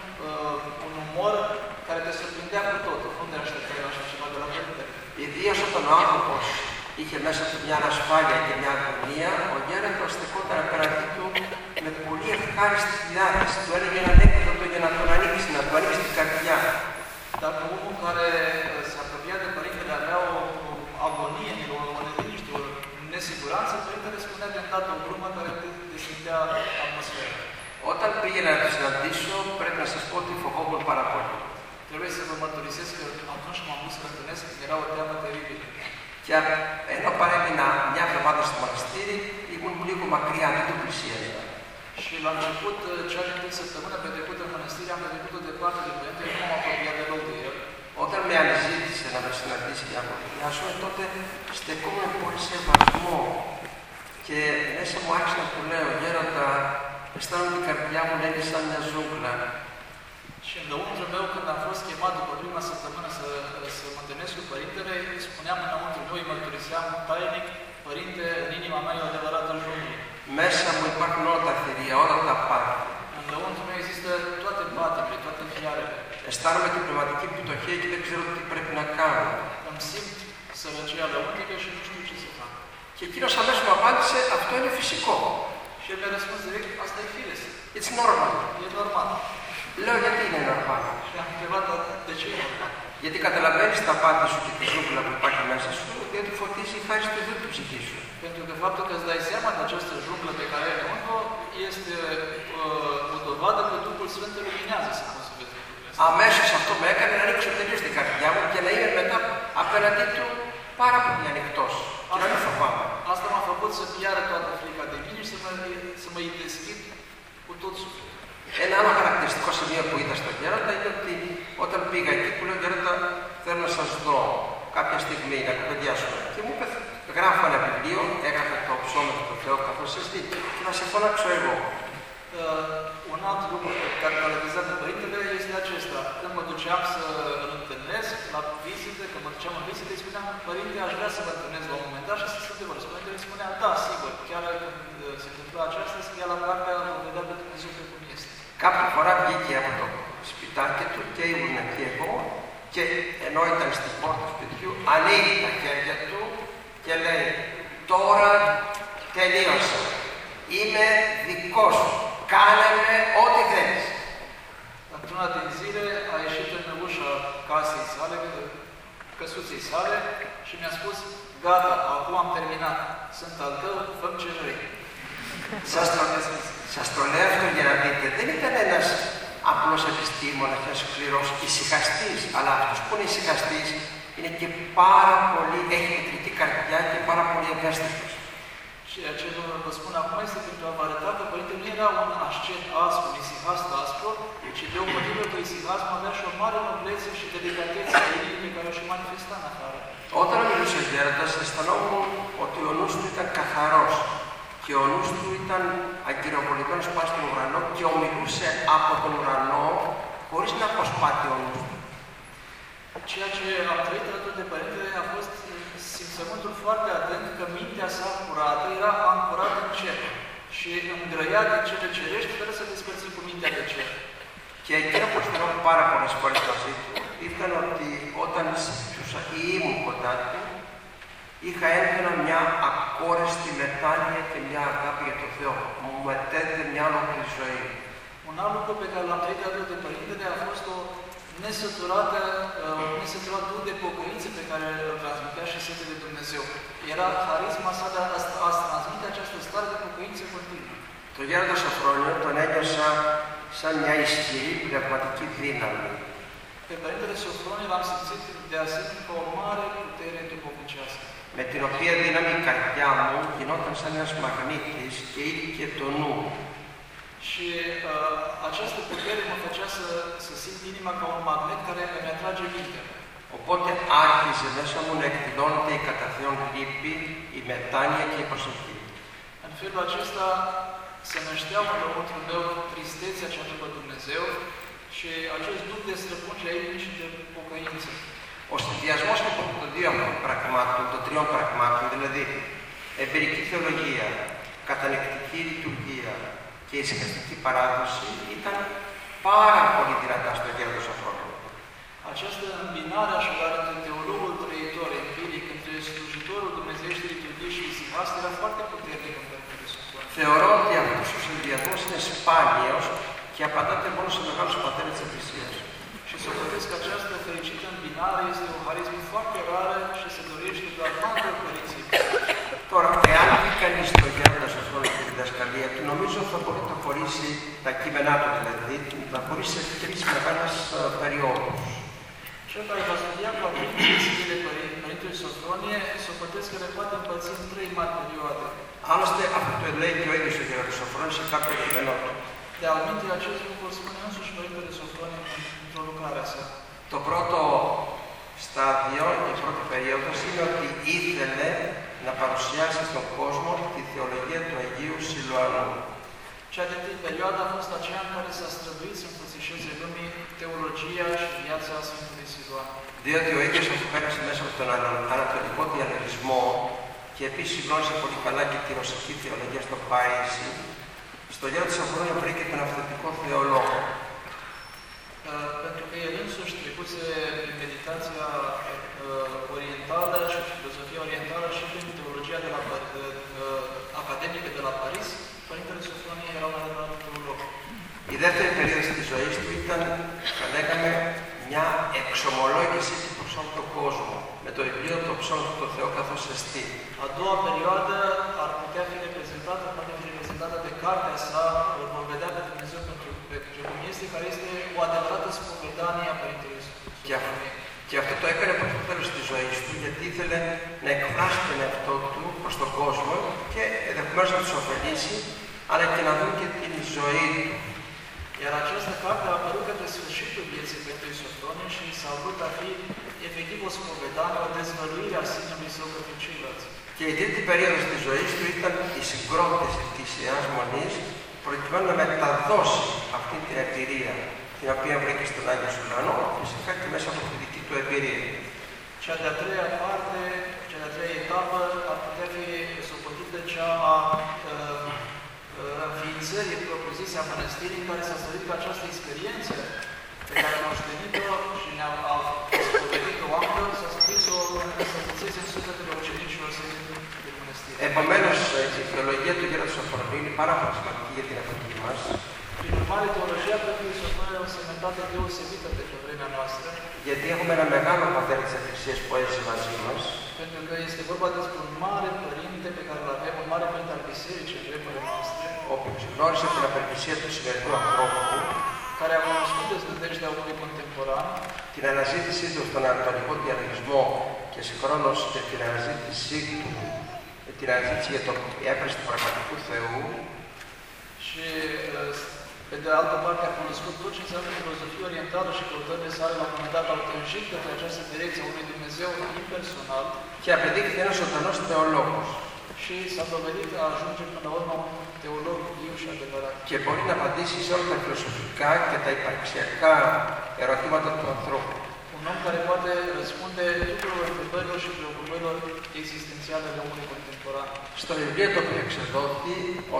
un umor care te surprindea cu totul. Nu te așteptai la așa ceva de la Părintele. Ιδίως όταν ο άνθρωπος είχε μέσα του μια ανασφάλεια και μια αγωνία, ο γέροντος στεκόταν απέναντί του με πολύ ευχάριστη διάθεση. Του έλεγε ένα ανέκδοτο για να τον ανοίξει, να του ανοίξει την καρδιά. Dacă omul care se apropia de Părintele avea o agonie, o neliniște, o nesiguranță, Părintele spunea de îndată o glumă care deschidea atmosfera. Όταν πήγαινα να το συναντήσω, πρέπει να σας πω ότι φοβόμουν πάρα πολύ. Trebuie să vă mărturisesc că atunci m-am dus să întâlnesc, era o teamă teribilă. Και ενώ παρέμεινα μια εβδομάδα στο μοναστήρι, ήμουν λίγο μακριά, δεν το πλησίαζα. Și la început, cea din tâi săptămână petrecută în mănăstire, am petrecut-o departe de Părintele, nu m-am apropiat deloc de el. Όταν με αναζήτησε να με συναντήσει για να κουβεντιάσω, τότε στεκόμουν με πολύ σεβασμό. Και μέσα μου άρχισε να του λέω, γέροντα, αισθάνομαι την καρδιά μου να είναι σαν μια ζούγκλα. Și în lăuntrul meu, când am fost chemat după prima săptămână să mă întâlnesc cu Părintele, spuneam înăuntru meu, îi mărturiseam tainic, Părinte, în inima mea e o adevărată junglă. Μέσα μου υπάρχουν όλα τα θηρία, όλα τα πάθη. În lăuntru meu există toate patimile, toate fiarele. Αισθάνομαι την πνευματική πτωχία και δεν ξέρω τι πρέπει να κάνω. Îmi simt sărăcia lăuntrică și nu știu ce să fac. Και εκείνος αμέσως μου απάντησε, αυτό είναι φυσικό. Și el mi-a răspuns direct, asta e firesc. It's normal. E normal. Λέω, γιατί είναι normal. Și am întrebat, de ce e normal? Γιατί καταλαβαίνεις τα πάθη σου και τη ζούγκλα που υπάρχει μέσα σου, διότι φωτίζει χάρη στο Θεό την ψυχή σου. Pentru că faptul că îți dai seama de această junglă pe care ai înăuntru este o dovadă că Duhul Sfânt te luminează să poți să vezi lucrurile astea. Αμέσως αυτό με έκανε να ανοίξω τελείως την καρδιά μου και να είμαι μετά απέναντί του πάρα πολύ ανοιχτός και να μην φοβάμαι. Asta m-a făcut să piară toată frica de mine și să mă deschid cu tot sufletul. Ένα άλλο χαρακτηριστικό σημείο που είδα στον γέροντα είναι ότι όταν πήγα εκεί που λέω γέροντα θέλω να σας δω κάποια στιγμή να κουβεντιάσουμε. Και μου είπε γράφω ένα βιβλίο, έγραφε το ψώμιο του Θεού καθώς εσείς και θα σε φωνάξω εγώ. Un alt lucru care m-a realizat de Părintele este acesta. Când mă duceam să îl întâlnesc la vizite, când mă duceam în vizite, îi spuneam, Părinte, aș vrea să vă întâlnesc la un moment dat și să se adevără. Părintele îi spunea, da, sigur, chiar când se întâmpla aceasta, scria la cartea, o vedea pe Dumnezeu pe cum este. Κάποια φορά βγήκε από το σπιτάκι του και ήμουν εκεί εγώ και ενώ ήταν στην πόρτα του σπιτιού ανοίγει τα χέρια του και λέει τώρα τελείωσα, είμαι δικός σου, κάνε με ό,τι θέλεις. Într-una din zile a ieșit în ușa casei sale, căsuței sale și mi-a spus, gata, acum am terminat, sunt al tău, fă ce vrei. Σας το λέω αυτό για να δείτε, δεν ήταν ένας απλός επιστήμονας, ένας σκληρός ησυχαστής, αλλά αυτός που είναι ησυχαστής είναι και πάρα πολύ, έχει μετρητή καρδιά και πάρα πολύ ευαίσθητος. Și ce vă spun acum este pentru a vă arăta că Părintele nu era un ascet aspru, un isihast aspru, ci deopotrivă că isihasmul avea și o mare noblețe și delicatețe a inimii care o și manifesta în afară. Όταν μιλούσε ο γέροντας, αισθανόμουν ότι ο νους του ήταν καθαρός, και ο νους του ήταν αγκυροβολημένος πάνω στον ουρανό και ομιλούσε από τον ουρανό χωρίς να αποσπάτει ο νους του. Ceea ce am trăit alături de Părinte a fost simțământul foarte atent că mintea sa curată era ancorată în cer și îngrăia de cele cerești fără să despărțim cu mintea de cer. Και εκείνο που θυμάμαι πάρα πολλές φορές μαζί του ήταν ότι όταν συζητούσα ή ήμουν κοντά του, είχα έντονα μια ακόρεστη μετάνοια και μια αγάπη για τον Θεό. Μου μετέδιδε μια ολόκληρη ζωή. Un alt lucru pe care l-am trăit alături de Părintele a fost o nesăturat duh de pocăință pe care îl transmitea și sete de Dumnezeu. Era harisma sa de a transmite această stare de pocăință continuă. Το Γέροντα Σοφρόνιο τον ένιωσα σαν μια ισχυρή πνευματική δύναμη. Pe Părintele Sofronie l-am simțit de asemenea ca o mare putere duhovnicească. Με την οποία δύναμη η καρδιά μου γινόταν σαν ένας μαγνήτης και είχε το νου. Și această putere mă făcea să simt inima ca un magnet care îmi atrage mintea. Οπότε άρχισε μέσα μου να εκδηλώνεται η κατά Θεόν λύπη, η μετάνοια και η προσευχή. În felul acesta se nășteau în lăuntrul meu tristețea cea după Dumnezeu și acest duc de străpungere a inimii și de pocăință. Ο συνδυασμός των τριών πραγμάτων, δηλαδή εμπειρική θεολογία, κατανεκτική λειτουργία και ησυχαστική παράδοση, ήταν πάρα πολύ δυνατά στο Γέροντα Σοφρόνιο. Această îmbinare așadar între teologul trăitor empiric, între slujitorul dumnezeieștii liturghii și isihast era foarte puternic în Părintele Sofronie. Θεωρώ ότι αυτός ο συνδυασμός είναι σπάνιος και απαντάται μόνο σε μεγάλους πατέρες της Εκκλησίας. Și să vedeți că această fericită îmbinare este o harismă foarte rară și se dorește doar noaptea părinții. Τώρα, εάν δει κανείς το Γέροντα Σοφρόνιο και τη διδασκαλία του, νομίζω θα μπορεί να το χωρίσει, τα κείμενά του δηλαδή, να χωρίσει σε τρεις μεγάλες περιόδους. Cel care va studia cu atenție Părintele Sofronie, socotesc că le poate împărți în trei mari perioade. Άλλωστε, αυτό το λέει και ο ίδιος ο Γέροντας Σοφρόνης σε κάποιο κείμενό του. De altminte, acest lucru spune însuși Părintele Sofronie într-o lucrare sa. Το πρώτο στάδιο, η πρώτη περίοδος, είναι ότι ήθελε να παρουσιάσει στον κόσμο τη θεολογία του Αγίου Σιλουανού. Cea de tâi perioadă a fost aceea în care s-a străduit să înfățișeze lumii teologia și viața Sfântului Siluan. Διότι ο ίδιος αυτό πέρασε μέσα από τον ανατολικό διαλογισμό και επίσης γνώρισε πολύ καλά και τη ρωσική θεολογία στο Παρίσι, στο Γέροντα Σοφρόνιο βρήκε τον αυθεντικό θεολόγο. Pentru că el însuși trecuse prin meditația orientală și filozofia orientală și prin teologia academică de la Paris, Părintele Sofronie era un adevărat teolog. Η δεύτερη περίοδος της ζωής του ήταν, θα λέγαμε, μια εξομολόγηση του προς όλο τον κόσμο, με το βιβλίο «Το ψώμα του Θεό καθώς εστί». A doua perioadă ar putea fi reprezentată de cartea sa, îl vom vedea pe Dumnezeu pentru cum este, care este o adevărată spovedanie a Părintelui Sofronie. Και αυτό το έκανε προς το τέλος της ζωής του, γιατί ήθελε να εκφράσει τον εαυτό του προς τον κόσμο και ενδεχομένως να τους ωφελήσει, αλλά και να δουν και την ζωή του. Iar această carte a apărut către sfârșitul vieții Părintele Sofronie și s-a vrut a fi efectiv o spovedanie, o dezvăluire a sinelui său către ceilalți. Και η τρίτη περίοδος της ζωής του ήταν η συγκρότηση της Ιεράς Μονής, προκειμένου να μεταδώσει αυτή την εμπειρία, την οποία βρήκε στον Άγιο Σιλουανό, φυσικά και μέσα από τη δική του εμπειρία. Cea de-a treia parte, cea de-a treia etapă ar putea fi socotită cea a înființării propriu-zise a mănăstirii, în care s-a stărit că această experiență pe care am moștenit-o și ne-a spovedit-o amplă, s-a scris-o să înțețe în sufletele ucenicilor săi de mănăstire. Επομένως, η θεολογία του Γέροντα Σοφρονίου είναι πάρα πολύ σημαντική για την εποχή μας. Prin urmare, teologia Părintele Sofronie are o semnătate deosebită pentru vremea noastră. Γιατί έχουμε ένα μεγάλο πατέρα της Εκκλησίας που έζησε μαζί μας. Pentru că este vorba despre un mare părinte pe care îl avem, un mare părinte al Bisericii în vremurile noastre, Ο οποίος γνώρισε την απελπισία του σημερινού ανθρώπου, care a cunoscut deznădejdea omului contemporan, την αναζήτησή του στον ανατολικό διαλογισμό και συγχρόνως και την αναζήτησή του, την αναζήτηση για το έβρεση του πραγματικού Θεού. Și pe de altă parte a cunoscut tot ce înseamnă filozofia orientală și căutările sale la un moment dat au tânjit către această direcție a unui Dumnezeu impersonal. Και απεδείχθη ένας ζωντανός θεολόγος. și s-a dovedit a ajunge până la urmă un teolog viu și adevărat. Και μπορεί να απαντήσει σε όλα τα φιλοσοφικά και τα υπαρξιακά ερωτήματα του ανθρώπου. Un om care poate răspunde tuturor întrebărilor și preocupărilor existențiale ale omului contemporan. Στο βιβλίο το οποίο εξεδόθη,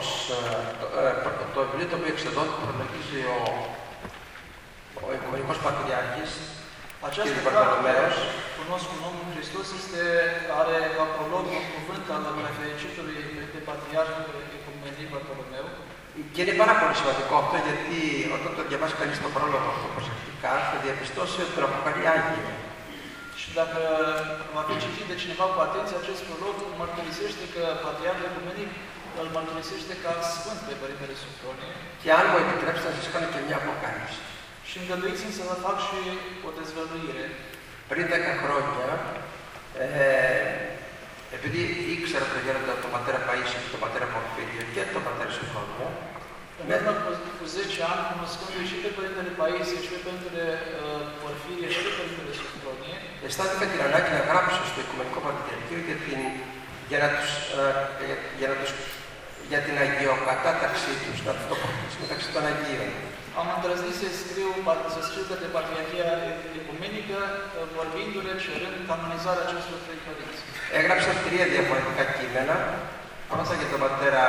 το βιβλίο το οποίο εξεδόθη προλογίζει ο Οικουμενικός Πατριάρχης, Această κ. carte, Βαρθολομέος, Cunosc un om în Hristos, are ca prolog un cuvânt al prefericitului de Patriarh Ecumenic Bartolomeu. Και είναι πάρα πολύ σημαντικό αυτό, γιατί όταν το διαβάσει κανείς το πρόλογο αυτό προσεκτικά, θα διαπιστώσει ότι τον αποκαλεί Άγιο. Și dacă va fi citit de cineva cu atenție, acest prolog mărturisește că Patriarhul Ecumenic îl mărturisește ca Sfânt pe Părintele Sofronie. Και αν μου επιτρέψετε να σας κάνω και μια αποκάλυψη. Și îngăduiți-mi să vă fac și o dezvăluire. Πριν 10 χρόνια, επειδή ήξερα τον πατέρα Παΐσιο και τον πατέρα Πορφύριο και τον πατέρα Σοφρόνιο, În urmă cu 10 ani, cunoscându-i și pe Părintele Paisie, și pe Părintele Porfirie, și pe Părintele Sofronie, αισθάνθηκα την ανάγκη να γράψω στο Οικουμενικό Πατριαρχείο για την αγιοκατάταξή τους, να το προχωρήσει μεταξύ των Αγίων. am îndrăznit să scriu către Patriarhia Ecumenică, vorbindu-le, cerând canonizarea acestor trei părinți. Έγραψα 3 διαφορετικά κείμενα, πρώτα για τον πατέρα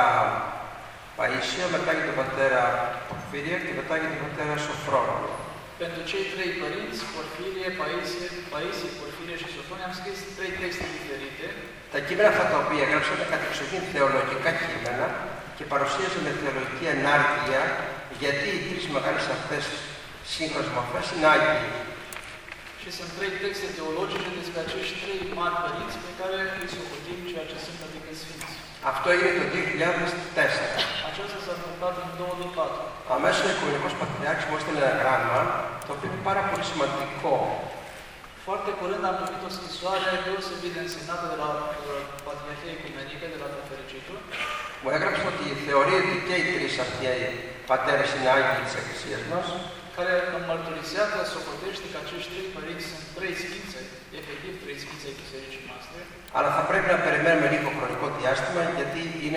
Παΐσιο, μετά για τον πατέρα Πορφύριο και μετά για τον πατέρα Σοφρόνιο. Pentru cei trei părinți, Porfirie, Paisie, Porfirie și Sofronie, am scris 3 texte diferite. Τα κείμενα αυτά τα οποία έγραψα ήταν κατεξοχήν θεολογικά κείμενα και παρουσίαζαν με θεολογική ενάργεια γιατί οι τρεις μεγάλες αυτές σύγχρονες μορφές είναι Άγιοι. Și sunt 3 texte teologice despre acești 3 mari părinți pe care îi socotim ceea ce sunt adică Sfinți. Αυτό έγινε το 2004. Aceasta s-a întâmplat în 2004. Αμέσως ο Οικουμενικός Πατριάρχης μου έστειλε ένα γράμμα, το οποίο είναι πάρα πολύ σημαντικό. Foarte curând am primit o scrisoare deosebit de însemnată de la Patriarhia Ecumenică, de la Prefericitul. Μου έγραψε ότι θεωρεί ότι και οι τρεις αυτοί πατέρες είναι Άγιοι της Εκκλησίας μας. Care îmi mărturisea că socotește că acești 3 părinți sunt 3 sfințe, efectiv 3 sfințe ai bisericii noastre. Αλλά θα πρέπει να περιμένουμε λίγο χρονικό διάστημα, γιατί είναι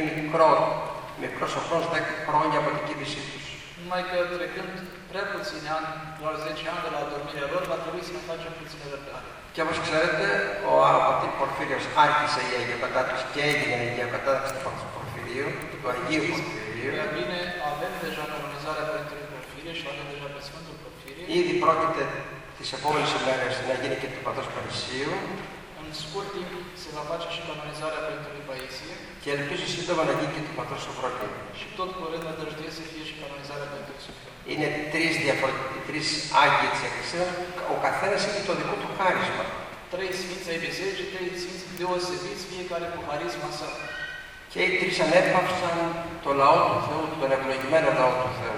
μικρός ο χρόνος, 10 χρόνια από την κοίτησή τους. Numai că trecând prea puțini ani, doar 10 ani de la adormirea lor, va trebui să ne facem puțină răbdare. Και όπως ξέρετε, ο πατήρ Πορφύριος άρχισε η αγιοκατάταξη και έγινε η αγιοκατάταξη του Πορφυρίου, του Αγίου Πορφυρίου. Ea bine, avem deja canonizarea Părintelui Porfirie și avem deja pe Sfântul Porfirie. Ήδη πρόκειται τις επόμενες ημέρες να γίνει και του πατρός Παΐσιου. În scurt timp se va face și canonizarea Părintelui Paisie. Και ελπίζω σύντομα να γίνει και του πατρός Σοφρονίου. Și tot curând nădăjduiesc să fie și canonizarea Părintelui Sofronie. Είναι τρεις Άγιοι της Εκκλησίας, ο καθένας έχει το δικό του χάρισμα. 3 sfinți ai bisericii, 3 sfinți deosebiți, fiecare cu harisma sa. Και οι τρεις ανέπαυσαν το λαό του Θεού, τον ευλογημένο λαό του Θεού.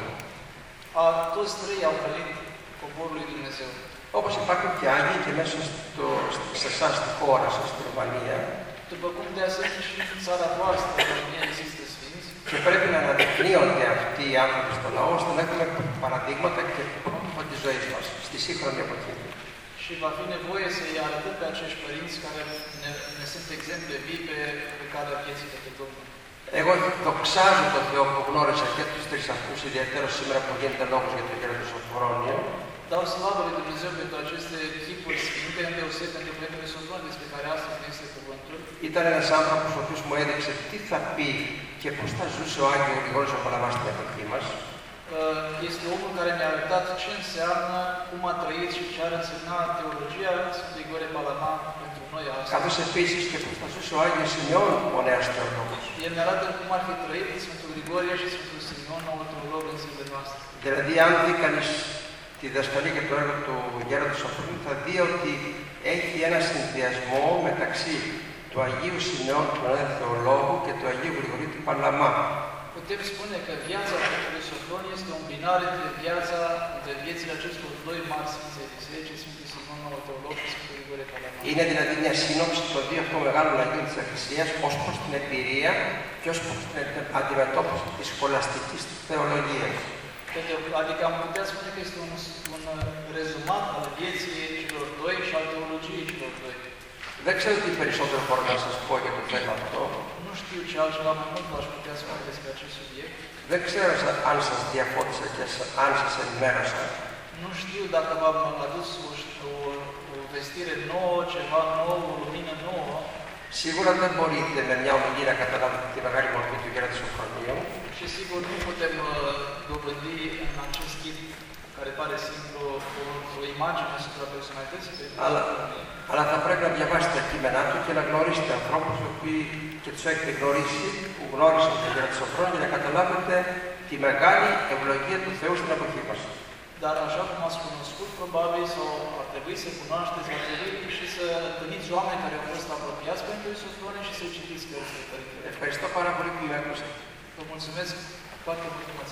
Toți 3 au hrănit poporul lui Dumnezeu. Όπως υπάρχουν και Άγιοι και μέσα σε εσάς στη χώρα σας, στη Ρουμανία. După cum de asemenea și în țara voastră, în România, există sfinți. Και πρέπει να αναδεικνύονται αυτοί οι άνθρωποι στο λαό, ώστε να έχουμε παραδείγματα και πρότυπα της ζωής μας, στη σύγχρονη εποχή. Și va fi nevoie să-i arătăm pe acești părinți care ne sunt exemple vii pe calea vieții către Domnul. Εγώ δοξάζω τον Θεό που γνώρισα και τους τρεις αυτούς, ιδιαίτερα σήμερα που γίνεται λόγος για τον κύριο του Σοφρόνιο. Dau slavă lui Dumnezeu pentru aceste chipuri sfinte, îndeoseb pentru Părintele Sofronie, despre care astăzi ne este cuvântul. Ήταν ένας άνθρωπος ο οποίος μου έδειξε τι θα πει και πώς θα ζούσε ο Άγιος Γρηγόρης ο Παλαμάς στην εποχή μας. Este omul care mi-a arătat ce înseamnă, cum a trăit și ce ar însemna teologia Sfântului Grigore Palama pentru noi astăzi. Καθώς επίσης και πώς θα ζούσε ο Άγιος Σημειών, ο νέος θεολόγος. El ne arată cum ar fi trăit Sfântul Grigorie și Sfântul Simeon, noul teolog în zilele noastre. Δηλαδή, αν δει κανείς τη διδασκαλία και το έργο του Γέροντος Σοφρονίου, θα δει ότι έχει ένα συνδυασμό μεταξύ του Αγίου Σημειών, του νέου θεολόγου και του Αγίου Γρηγορίου του Παλαμά. Putem spune că viața Părintelui Sofronie este o îmbinare între viețile acestor 2 mari sfinți ai bisericii, Sfântul Simeon, noul teolog și Sfântul Grigore Palama. Είναι δηλαδή μια σύνοψη των 2 αυτών μεγάλων Αγίων της Εκκλησίας ως προς την εμπειρία και ως προς την αντιμετώπιση της σχολαστικής θεολογίας. Adică am putea spune că este un rezumat al vieții celor 2 și al teologiei celor 2. Δεν ξέρω τι περισσότερο μπορώ να σας πω για το θέμα αυτό. Nu știu ce altceva mai mult v-aș putea spune despre acest subiect. Δεν ξέρω αν σας διαφώτισα και αν σας ενημέρωσα. Nu știu dacă v-am adus o vestire nouă, ceva nou, o lumină nouă. Σίγουρα δεν μπορείτε με μια ομιλία να καταλάβετε τη μεγάλη μορφή του γέρα του Σοφρονίου. Și sigur nu putem dobândi în acest chip care pare simplu o imagine asupra personalității pe Αλλά θα πρέπει να διαβάσετε τα κείμενά του και να γνωρίσετε ανθρώπους οι οποίοι και τους έχετε γνωρίσει, που γνώρισαν το γέρα του Σοφρονίου για να καταλάβετε τη μεγάλη ευλογία του Θεού στην εποχή μας. Dar așa cum ați cunoscut, probabil, sau ar trebui să cunoașteți, ar trebui și să întâlniți oameni care au fost apropiați pentru Sofronie și să citiți cărțile Părintele. Ευχαριστώ πάρα πολύ που με άκουσατε. Vă mulțumesc foarte mult că m-ați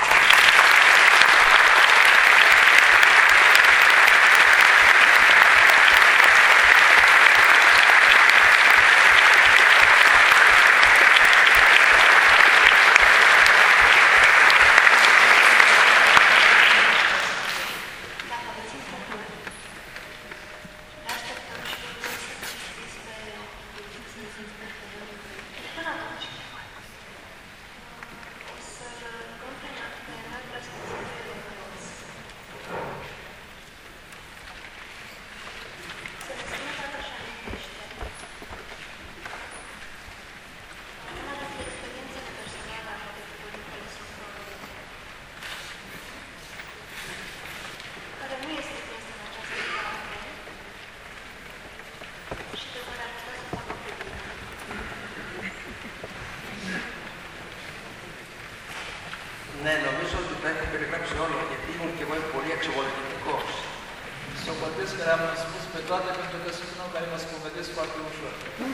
Ναι, νομίζω ότι τα έχω περιγράψει όλα, γιατί ήμουν και εγώ πολύ εξομολογητικός. Socotesc că le-am spus pe toate pentru că sunt un om care mă spovedesc foarte ușor.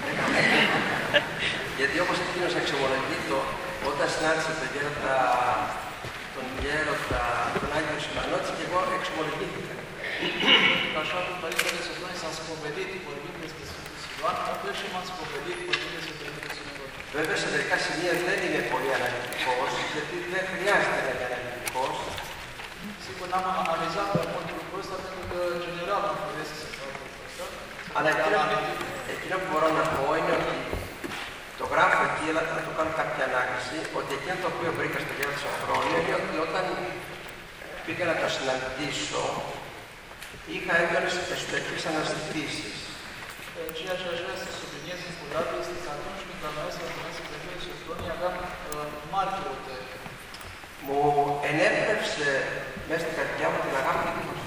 Γιατί όπως εκείνος εξομολογείτο, όταν συνάντησε τον γέροντα, τον Άγιο Σιμανότη, και εγώ εξομολογήθηκα. Așa cum Părintele Sofronie s-a spovedit vorbind despre Sfântul Siluan, atunci și m-am spovedit vorbind despre Părintele Sofronie. Βέβαια, σε μερικά σημεία δεν είμαι πολύ αναλυτικός, γιατί δεν χρειάζεται να είμαι αναλυτικός. Sigur, n-am analizat pe mult lucrul ăsta, pentru că, în general, nu doresc să fac lucrul ăsta. Αλλά εκείνο που μπορώ να πω είναι ότι το γράφω εκεί, αλλά θα το κάνω κάποια ανάλυση, ότι εκείνο το οποίο βρήκα στο γέρο του Σοφρόνιου είναι ότι όταν πήγα να το συναντήσω, είχα έντονες εσωτερικές αναζητήσεις. Ceea ce aș vrea să subliniez încă o dată este că atunci când am mers să întâlnesc pe Părintele Sofronie, aveam mari căutări. Μου ενέπνευσε μέσα στην καρδιά μου την αγάπη του Χριστού.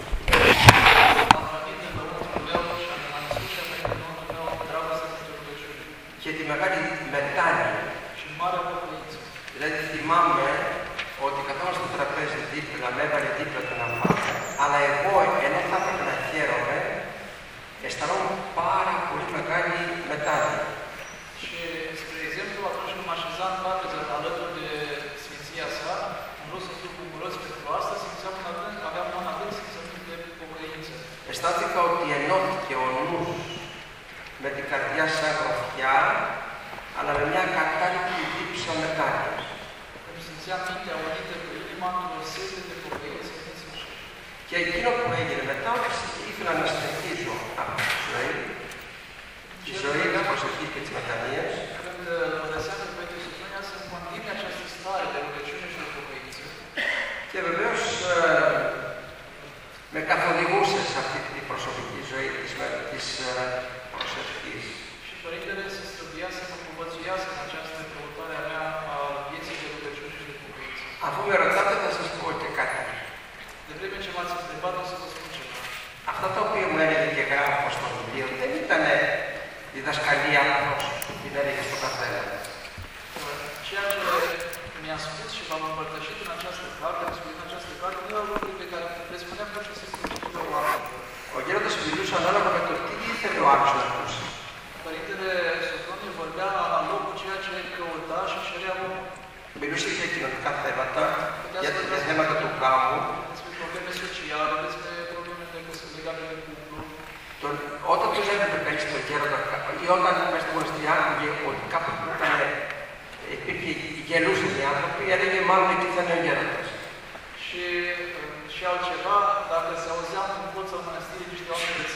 Και τη μεγάλη μετάνοια. Δηλαδή θυμάμαι ότι καθόμαστε στο τραπέζι δίπλα, με έβαλε δίπλα του να φάμε, αλλά εγώ ενώ θα έπρεπε να χαίρομαι, αισθανόμουν πάρα πολύ μεγάλη μετάνοια. Și, spre exemplu, atunci când mă așezam în trapeză alături de Sfinția sa, în loc să fiu bucuros pentru asta, simțeam aveam un adânc simțământ de pocăință. Αισθάνθηκα ότι ενώθηκε ο νους με την καρδιά σαν γροθιά, αλλά με μια κατάληπτη δίψα μετάνοιας. Îmi simțeam mintea unită cu inima într-o sete de pocăință însuși. Και εκείνο που έγινε μετά, ήθελα να συνεχίσω από τη ζωή, της προσευχής και της μετανοίας. Când lăseam pe Părintele Sofronie să-mi continue această stare de rugăciune și de pocăință. Και βεβαίως με καθοδηγούσε σε αυτή την προσωπική ζωή της προσευχής. Și Părintele se străduia să mă povățuiască în această căutare a mea a vieții de rugăciune și de pocăință. Αφού με ρωτάτε θα σας πω και κάτι. De vreme ce m-ați întrebat, o să vă spun ceva. Αυτά τα οποία μου έλεγε και γράφω στο βιβλίο δεν ήταν διδασκαλία που την έλεγε στο καθένα. Ceea ce mi-a spus și v-am împărtășit în această carte, am spus în această carte, nu erau lucruri pe care le spuneam pur și simplu tuturor oamenilor. Ο γέροντας μιλούσε ανάλογα με το τι ήθελε ο άλλος να ακούσει. Părintele Sofronie vorbea analog cu ceea ce căuta și cerea omul. Μιλούσε για κοινωνικά θέματα, για θέματα του γάμου. Despre probleme sociale, despre probleme legate de cuplu. Όταν τους έβλεπε κανείς τον γέροντα, ή όταν μες στο μοναστήρι άκουγε ότι κάπου που γελούσαν οι άνθρωποι, έλεγε μάλλον εκεί θα είναι ο γέροντας. Și altceva, dacă se auzeam în colțul mănăstirii niște oameni prezenți,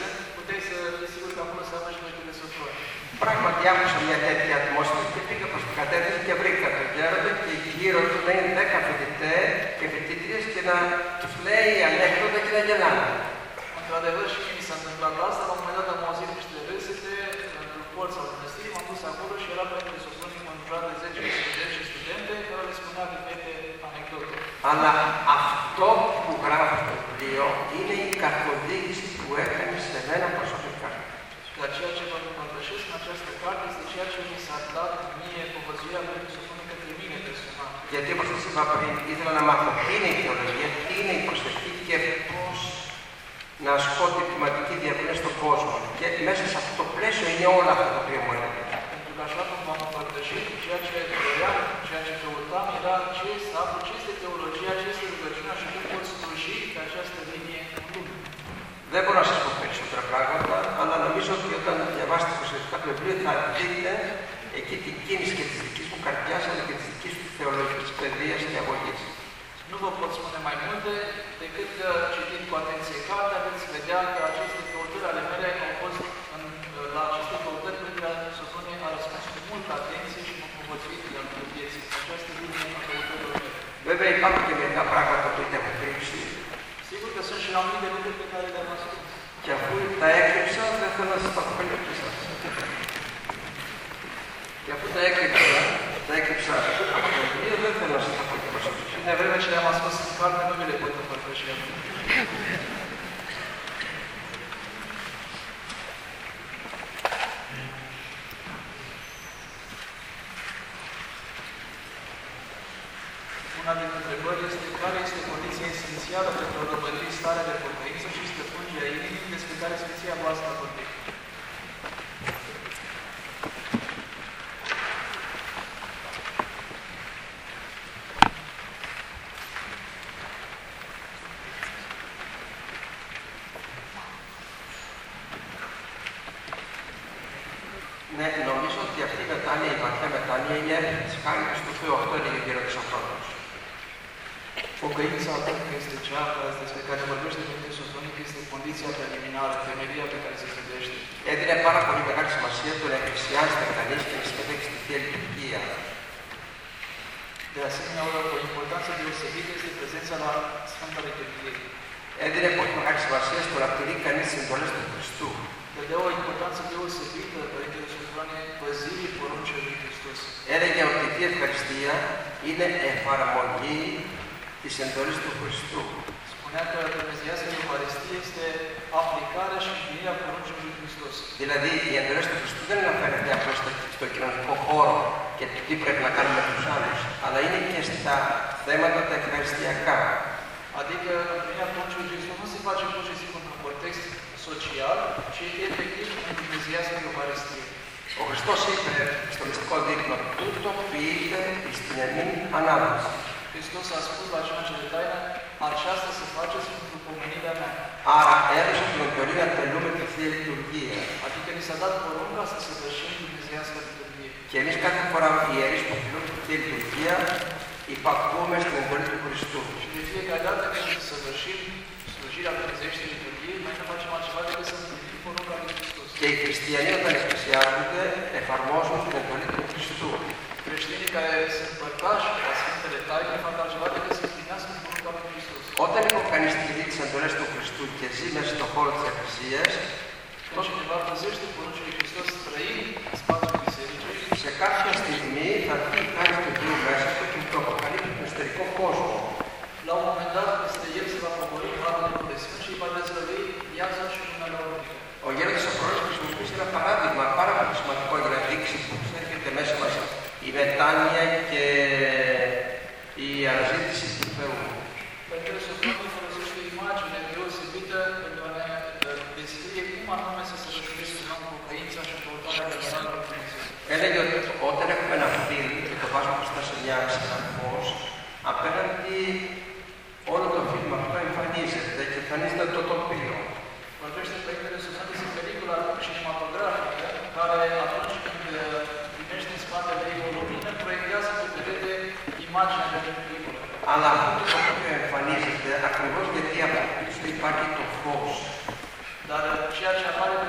puteai să fii sigur că acolo se află și Părintele Sofron. Πράγματι άκουσα μια τέτοια ατμόσφαιρα και πήγα προς την κατεύθυνση και βρήκα τον γέροντα και γύρω του να είναι 10 φοιτητές και φοιτήτριες και να τους λέει ανέκδοτα και να γελάνε. Într-adevăr și mie mi s-a întâmplat asta, la un moment dat am auzit niște râsete într-un colț al mănăstirii, m-am dus acolo și era Părintele Sofron înconjurat de 10 studenți și studente care le spunea diferite anecdote. Αλλά αυτό που γράφει στο βιβλίο είναι η καθοδήγηση που έκανε σε μένα προσωπικά. Dar ceea ce vă împărtășesc în această carte este ceea ce mi s-a dat mie povățuirea Părintele Sofron către mine personal. Γιατί όπως σας είπα πριν, ήθελα να μάθω τι είναι η θεολογία, τι είναι η προσευχή και πώς να ασκώ τη πνευματική διαβουλή στον κόσμο. Και μέσα σε αυτό το πλαίσιο είναι όλα αυτά τα οποία μου έλεγε. Pentru că așa cum v-am împărtășit, ceea ce doream, ceea ce căutam era ce să aflu ce este teologia, ce este rugăciunea și cum pot sluji pe această linie în lume. Δεν μπορώ να σας πω περισσότερα πράγματα, αλλά νομίζω ότι όταν διαβάσετε προσεκτικά το βιβλίο θα δείτε εκεί την κίνηση και της δικής μου καρδιάς, αλλά και της δικής του θεολογικής παιδείας και αγωγής. Nu vă pot spune mai multe decât că citind cu atenție cartea, veți vedea că aceste căutări ale mele au fost la aceste căutări Părintele Sofron a răspuns cu multă atenție și m-a povățuit de-a lungul vieții. Această linie a căutărilor mele. Βέβαια υπάρχουν και μερικά πράγματα που είτε έχω κρύψει. Sigur că sunt și la anumite lucruri pe care le-am ascuns. Και αφού τα έκρυψα, δεν θέλω να σας τα πω περίπτωση. Και αφού τα έκρυψα από το βιβλίο, δεν θέλω να σας τα πω και προσωπικά. De vreme ce le-am ascuns în carte, nu mi le pot împărtăși acum. Una din întrebări este care este condiția esențială pentru a dobândi starea de pocăință și stăpânirea inimii despre care Sfinția voastră a vorbit. Ναι, νομίζω ότι αυτή η μετάνοια, η βαθιά μετάνοια είναι έρευνα της χάριτας του Θεού. Αυτό είναι η γύρω της Σοφρόνος. Pocăința adâncă este cea despre care vorbește Părintele Sofronic, este condiția preliminară, temelia pe care se gândește. Έδινε πάρα πολύ μεγάλη σημασία το να εκκλησιάζεται κανείς και να συμμετέχει στη Θεία Λειτουργία. De asemenea, o importanță deosebită este prezența la Sfânta Liturghie. Έδινε πολύ μεγάλη σημασία στο να τηρεί κανείς τις συμβολές του Χριστού. Dădea o importanță deosebită Părintele Sofrone păzirii poruncii lui Hristos. Έλεγε ότι η Θεία Ευχαριστία είναι εφαρμογή της εντολής του Χριστού. Spunea că Dumnezeiasca Euharistie este aplicarea și împlinirea poruncii lui Hristos. Δηλαδή, η εντολή του Χριστού δεν αναφέρεται απλώς στο κοινωνικό χώρο και τι πρέπει να κάνουμε με τους άλλους, αλλά είναι και στα θέματα τα ευχαριστιακά. Adică împlinirea poruncii lui Hristos nu se face pur și simplu într-un context social, ci efectiv în Dumnezeiasca Euharistie. Ο Χριστός είπε στο μυστικό δείπνο, τούτο ποιείται στην εμήν ανάδοση. Hristos a spus la cea ce de taină, aceasta să faceți pentru pomenirea mea. Άρα έδωσε την εντολή να τελούμε τη Θεία Λειτουργία. Adică ni s-a dat porunca să săvârșim Dumnezeiasca Liturghie. Και εμείς κάθε φορά οι ιερείς που τελούμε τη Θεία Λειτουργία υπακούμε στην εντολή του Χριστού. Și de fiecare dată când săvârșim slujirea Dumnezeieștii Liturghie, noi nu facem altceva decât să împlinim porunca lui Hristos. Και οι χριστιανοί όταν εκκλησιάζονται εφαρμόζουν την εντολή του Χριστού. Creștinii care sunt părtași la Sfintele Taine fac altceva decât să împlinească porunca lui Hristos. Όταν λοιπόν κανείς τηρεί τις εντολές του Χριστού και ζει μέσα στον χώρο της Εκκλησίας, Când cineva păzește poruncile lui Hristos trăind în spațiul bisericii, σε κάποια στιγμή θα βγει η χάρη του Θεού μέσα του και του αποκαλύπτει τον εσωτερικό κόσμο. la un moment dat peste el se va pogori Harul Duhului Sfânt și îi va dezvălui viața și lumea lor. Ο γέροντας Σοφρόνης χρησιμοποιούσε ένα παράδειγμα πάρα πολύ σημαντικό για να δείξει πώς έρχεται μέσα μας η μετάνοια και η αναζήτηση του Θεού. Părintele Sofronic folosește o imagine deosebită pentru a ne descrie cum anume să se rășuiește în om pocăința și căutarea adevărată lui Dumnezeu. Έλεγε ότι όταν έχουμε ένα φύλλο και το βάζουμε μπροστά σε μια φως, απέναντι όλο το φύλλο αυτό εμφανίζεται και εμφανίζεται το τοπίο. Vorbește Părintele Sofronic despre pelicula cinematografică care atunci când primește în spatele ei o lumină, proiectează pe perete imaginea de peliculă. Αλλά αυτό το τοπίο εμφανίζεται ακριβώς γιατί από πίσω υπάρχει το φως. Dar ceea ce apare pe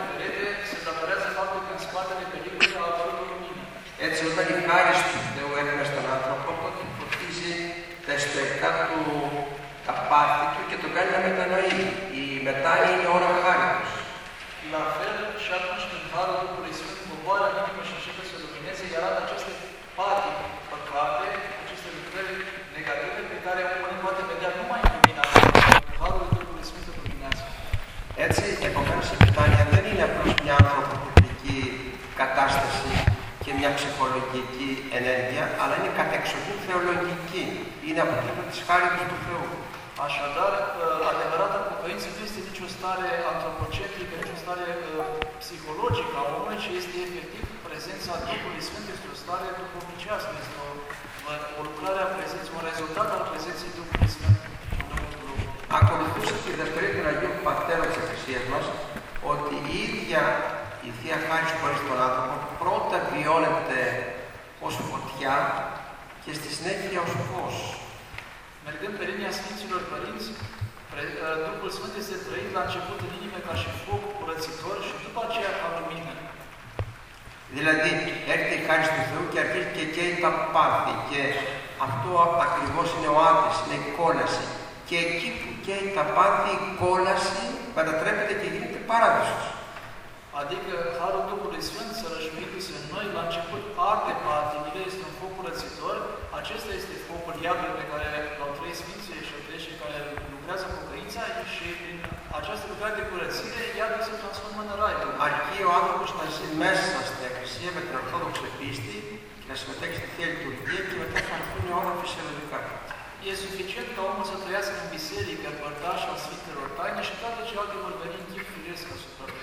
η χάρις του Θεού έρχεται στον άνθρωπο, τότε φωτίζει τα ιστορικά του, τα πάθη του και τον κάνει να μετανοεί. Η μετάνοια είναι ώρα χάριτος. La fel și atunci când Harul Duhului Sfânt coboară în inimă și începe să lumineze, iar arată aceste patii, păcate, aceste lucrări negative pe care omul le poate vedea numai în lumina Harul Duhului Sfânt îl luminează. Έτσι, επομένως η μετάνοια δεν είναι απλώς μια ανθρωποποιητική κατάσταση και μια ψυχολογική ενέργεια, αλλά είναι κατεξοχήν θεολογική. Είναι αποτέλεσμα της χάριτος του Θεού. Așadar, adevărata pocăință nu este nicio stare antropocentrică, nicio stare psihologică a omului, ci este efectiv prezența Duhului Sfânt, este o stare duhovnicească, este o lucrare a prezenței, un rezultat al prezenței Duhului Sfânt înăuntru lui. Ακολουθούσε τη δευτερή του Αγίου Πατέρα της Εκκλησίας μας ότι η ίδια η Θεία Χάρις χωρίς τον άνθρωπο πρώτα βιώνεται ως φωτιά και στη συνέχεια ως φως. Mergând pe linia Sfinților Părinți, Duhul Sfânt este trăit la început în inimă ca și foc curățitor și după aceea ca lumină. Δηλαδή, έρχεται η χάρις του Θεού και αρχίζει και καίει τα πάθη και αυτό ακριβώς είναι ο άδης, είναι η κόλαση. Και εκεί που καίει τα πάθη, η κόλαση μετατρέπεται και γίνεται παράδεισος. Adică Harul Duhului Sfânt, sărășuindu-se în noi, la început arde patimile, este un foc curățitor. Acesta este focul iadului pe care l-au trăit Sfinții și și care lucrează pocăința și prin această lucrare de curățire, iadul se transformă în rai. Αρκεί ο άνθρωπος να ζει μέσα στην Εκκλησία με την Ορθόδοξη πίστη και να συμμετέχει στη Θεία Λειτουργία και μετά θα έρθουν όλα φυσιολογικά. E suficient ca omul să trăiască în biserică, părtaș al Sfintelor Taine și toate celelalte vor veni în chip firesc asupra lui.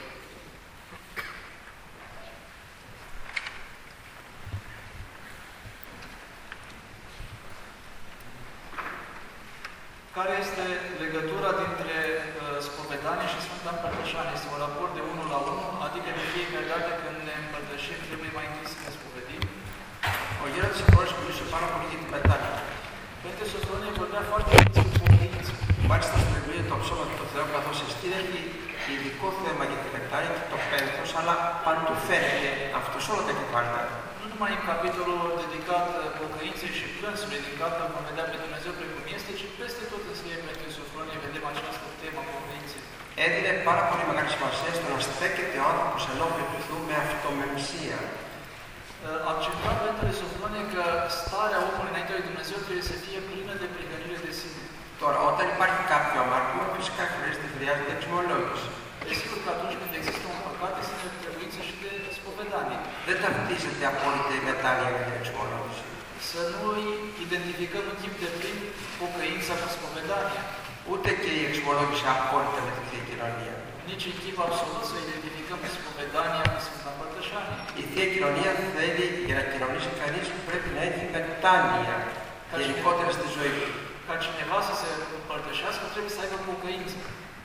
Care este legătura dintre spovedanie și Sfânta Împărtășanie? Este un raport de 1 la 1, adică de fiecare dată când ne împărtășim trebuie mai întâi să ne spovedim. Ο γέροντας Σοφρόνης μιλούσε πάρα πολύ για τη μετάνοια. Părinte Sofronie vorbea foarte mult despre pocăință. Μάλιστα στην Βιβλία το ψώμα του Θεού καθώς εστίν έχει ειδικό θέμα για τη μετάνοια και το πένθος, αλλά παντού φαίνεται αυτό σε όλα τα κεφάλαια. Nu numai în capitolul dedicat pocăinței și plânsului din care vom vedea pe Dumnezeu precum este, ci peste tot în scrie Părinte Sofronie vedem această temă a pocăinței. Έδινε πάρα πολύ μεγάλη σημασία στο να στέκεται ο άνθρωπος ενώπιον του Θεού με αυτομεμψία. Accentua Părintele Sofronie că starea omului înainte lui Dumnezeu trebuie să fie plină de prigănire de sine. Τώρα, όταν υπάρχει κάποιο αμάρτημα, φυσικά χρειάζεται εξομολόγηση. Desigur că atunci când există un păcat, este trebuință și de spovedanie. Δεν ταυτίζεται απόλυτα η μετάνοια με την εξομολόγηση. Să nu identificăm în chip de plin pocăința cu spovedania. Ούτε και η εξομολόγηση απόλυτα με τη Θεία Κοινωνία. Nici în chip absolut să identificăm spovedania cu Sfânta Împărtășanie. Η Θεία Κοινωνία θέλει για να κοινωνήσει κανείς πρέπει να έχει μετάνοια γενικότερα στη ζωή του. Ca cineva să se împărtășească, trebuie să aibă pocăință.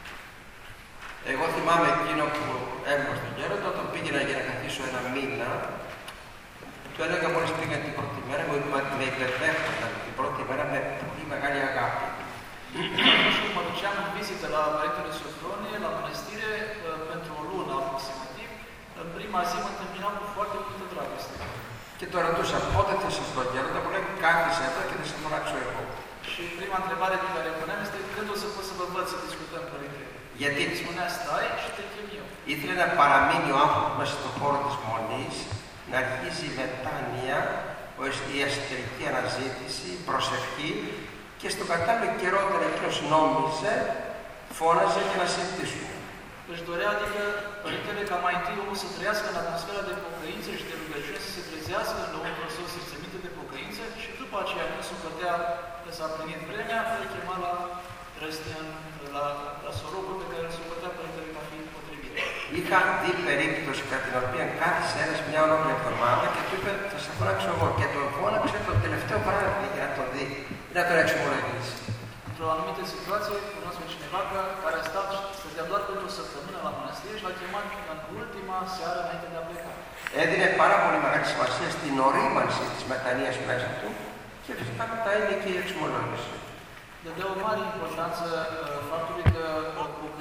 Εγώ θυμάμαι εκείνο που έμεινα στον γέροντα, όταν πήγαινα για να καθίσω ένα μήνα, του έλεγα μόλις πήγα την πρώτη μέρα, με υπερδέχονταν την πρώτη μέρα με πολύ μεγάλη αγάπη. Și mă duceam în vizită la Părintele Sofronie, la mănăstire, pentru o lună aproximativ. În prima zi mă întâmpinam cu foarte multă dragoste. Και το ρωτούσα πότε θα σας δω γέροντα, μου λέει κάθισε εδώ και θα σε φωνάξω εγώ. Și prima întrebare pe care o puneam este când o să pot să vă văd să discutăm, Părinte. Γιατί Îmi spunea stai și te chem eu. ήθελε να παραμείνει ο άνθρωπος μέσα στον χώρο της μονής, να αρχίσει η μετάνοια, η εσωτερική αναζήτηση, η προσευχή και στον κατάλληλο καιρό όταν εκείνος νόμιζε, φώναζε και να συζητήσουμε. Își dorea, adică, Părintele, ca mai întâi omul să trăiască în atmosfera de pocăință și de rugăciune, să se trezească în lăuntrul său, să se minte de pocăință și după aceea, când se pătea că s-a plinit vremea, îl chema la Răstean, la sorocul pe care îl supătea Părintele ca fiind potrivit. Είχα δει περίπτωση κατά την οποία κάθισε ένας μια ολόκληρη εβδομάδα και του είπε θα σε φωνάξω εγώ και τον φώναξε το τελευταίο βράδυ για να τον δει, να τον εξομολογήσει. Într-o anumită situație, cunosc pe cineva care a stat și stătea doar pentru o săptămână la mănăstire și l-a chemat în ultima seară înainte de a pleca. Έδινε πάρα πολύ μεγάλη σημασία στην ορίμανση της μετανοίας μέσα του και φυσικά μετά είναι και η εξομολόγηση. Dădea o mare importanță faptului că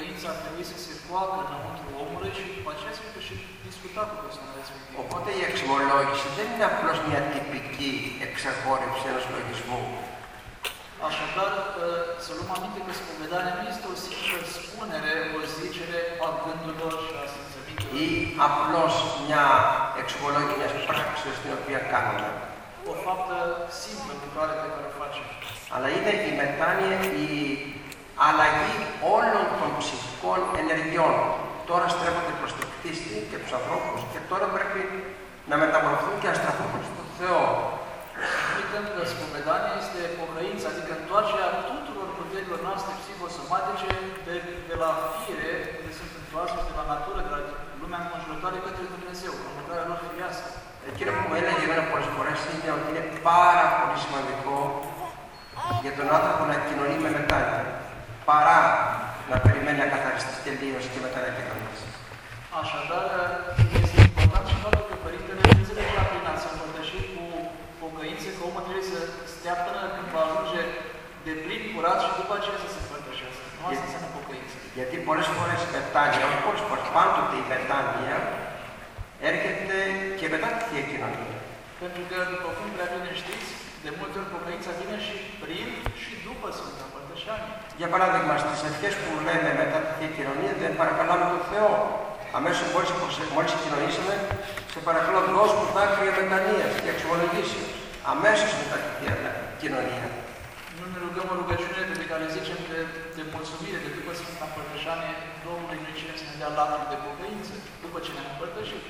pocăința ar trebui să se coacă înăuntru omului și după aceea să fie și discutat cu persoana respectivă. Οπότε η εξομολόγηση δεν είναι απλώς μια τυπική εξαγόρευση ενός λογισμού. Așadar, să luăm aminte că spovedania nu este o simplă spunere, o zicere a gândurilor și a simțămintului. Ή απλώς μια εξομολόγηση μιας πράξης την οποία κάνουμε. O faptă simplă lucrare pe care o facem. Αλλά είναι η μετάνοια, η αλλαγή όλων των ψυχικών ενεργειών. Τώρα στρέφονται προς το κτίστη και τους ανθρώπους και τώρα πρέπει να μεταμορφωθούν και να στραφούν προς τον Θεό. Uităm că spovedania este pocăința, adică întoarcerea tuturor puterilor noastre psihosomatice de la fire, unde sunt întoarse, de la natură, de la lumea înconjurătoare către Dumnezeu, în lucrarea lor firească. Εκείνο που μου έλεγε εμένα πολλές φορές είναι ότι είναι πάρα πολύ σημαντικό για τον άνθρωπο να κοινωνεί με μετάνοια, παρά να περιμένει να καθαριστεί τελείως και μετά να κοινωνήσει. Așadar, este important și faptul că Părintele înțelegea prin a se împărtăși cu pocăințe că omul trebuie să stea până când va ajunge de plin curat și după aceea să se împărtășească. Nu asta înseamnă pocăință. Γιατί πολλές φορές η μετάνοια, όχι πολλές φορές, πάντοτε η μετάνοια έρχεται και μετά τη Θεία Κοινωνία. Pentru că, după cum prea bine știți, de multe ori pocăința vine și prin și după Sfânta Împărtășanie. Για παράδειγμα, στις ευχές που λέμε μετά τη Θεία Κοινωνία δεν παρακαλάμε τον Θεό. Αμέσως μόλις κοινωνήσαμε, σε παρακαλώ δώσ' μου δάκρυα μετανοίας και εξομολογήσεως. Αμέσως μετά τη Θεία Κοινωνία. Nu ne rugăm o rugăciune pe care zicem că de mulțumire, de după Sfânta Împărtășanie, Domnului ne cere să ne dea lacrimi de pocăință, după ce ne-am împărtășit.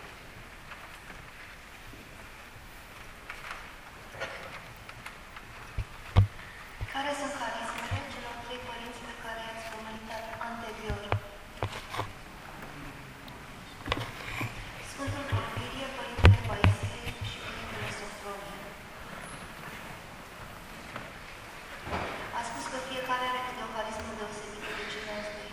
Care sunt carismele celor trei părinți pe care i-ați comentat anterior? Sfântul Porfirie, Părintele Paisie și Părintele Sofronie. A spus că fiecare are câte o carismă deosebită de ceilalți doi.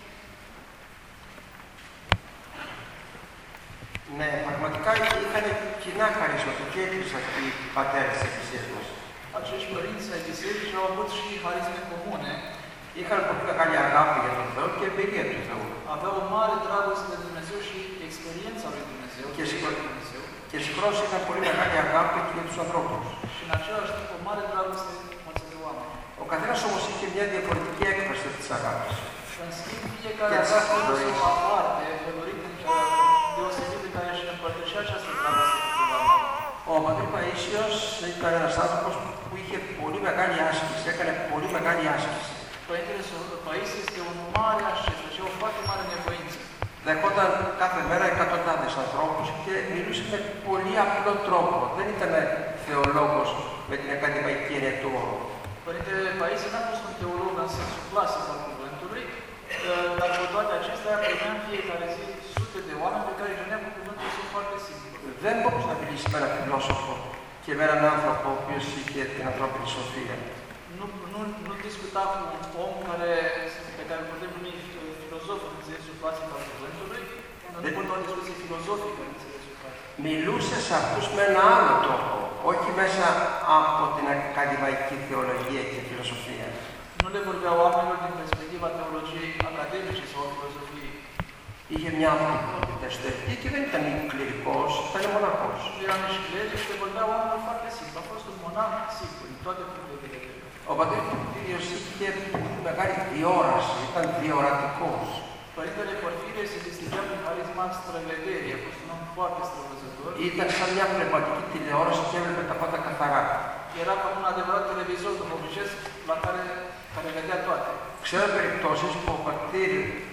Ναι, πραγματικά είχαν κοινά χαρίσματα και έκλεισαν αυτοί οι πατέρες της Εκκλησίας μας. Acești părinți ai bisericii au avut și harisme comune. Είχαν πολύ μεγάλη αγάπη για τον Θεό και εμπειρία του Θεού. Aveau o mare dragoste de Dumnezeu și experiența lui Dumnezeu. Και συγχρόνως είχαν πολύ μεγάλη αγάπη και για τους ανθρώπους. Și în același timp o mare dragoste față de oameni. Ο καθένας όμως είχε μια διαφορετική έκφραση της αγάπης. În schimb, fiecare avea o aparte, favorit în cealaltă, deosebit de care își împărtășea această dragoste cu oameni. Ο πατήρ Παΐσιος ήταν ένας άνθρωπος που είχε πολύ μεγάλη άσκηση, έκανε πολύ μεγάλη άσκηση. Părintele Paisie este un mare ascet, și o foarte mare nevoință. Δεχόταν κάθε μέρα εκατοντάδες ανθρώπους και μιλούσε με πολύ απλό τρόπο. Δεν ήταν θεολόγος με την ακαδημαϊκή έννοια του όρου. Părintele Paisie n-a fost un teolog în sensul clasic al cuvântului, dar cu toate acestea primea în fiecare zi sute de oameni pe care îi venea cu cuvântul său foarte simplu. Δεν μπορούσε να μιλήσει με έναν φιλόσοφο και με έναν άνθρωπο ο οποίος είχε την ανθρώπινη σοφία. Nu discuta cu un om pe care putem numi filozof în înțelesul clasic al cuvântului, nu pot o discuție filozofică în înțelesul clasic. Μιλούσε σε αυτούς με ένα άλλο τρόπο, όχι μέσα από την ακαδημαϊκή θεολογία και φιλοσοφία. Nu le vorbea oamenilor din perspectiva teologiei academice sau filozofiei. Είχε μια απλότητα εσωτερική και δεν ήταν κληρικός, ήταν μοναχός. Era nici cleric și le vorbea oamenilor foarte simplu. A fost un monah simplu, în toate punctele de vedere. Ο πατήρ Πορφύριος είχε μεγάλη διόραση, ήταν διορατικός. Părintele Porfirie se distingea prin carisma străvederii, a fost un om foarte străvăzător. Ήταν σαν μια πνευματική τηλεόραση και έβλεπε τα πάντα καθαρά. Era ca un adevărat televizor duhovnicesc care vedea toate. Ξέρω περιπτώσεις που ο πατήρ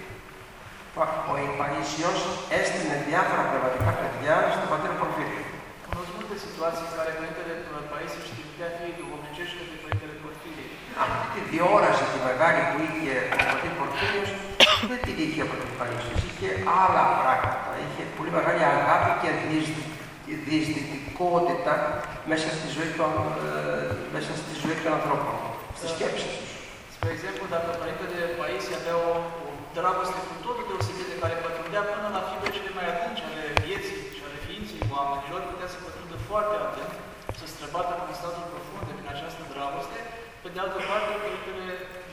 Παΐσιος έστειλε διάφορα πνευματικά παιδιά στον πατήρ Πορφύριο. Cunosc multe situații în care Părintele Paisie își trimitea fiii duhovnicești către Părintele Porfirie. Αυτή τη διόραση τη μεγάλη που είχε ο πατήρ Πορφύριος δεν την είχε ο πατήρ Παΐσιος. Είχε άλλα πράγματα. Είχε πολύ μεγάλη αγάπη και διαισθητικότητα μέσα στη ζωή των ανθρώπων, στη σκέψη τους. Spre exemplu, dacă Părintele Paisie avea o dragoste cu totul deosebită care pătrundea până la fibre cele mai adânci ale vieții și ale ființei oamenilor, putea să pătrundă foarte adânc, să străbată prin statul profunde prin această dragoste. Pe de altă parte, Părintele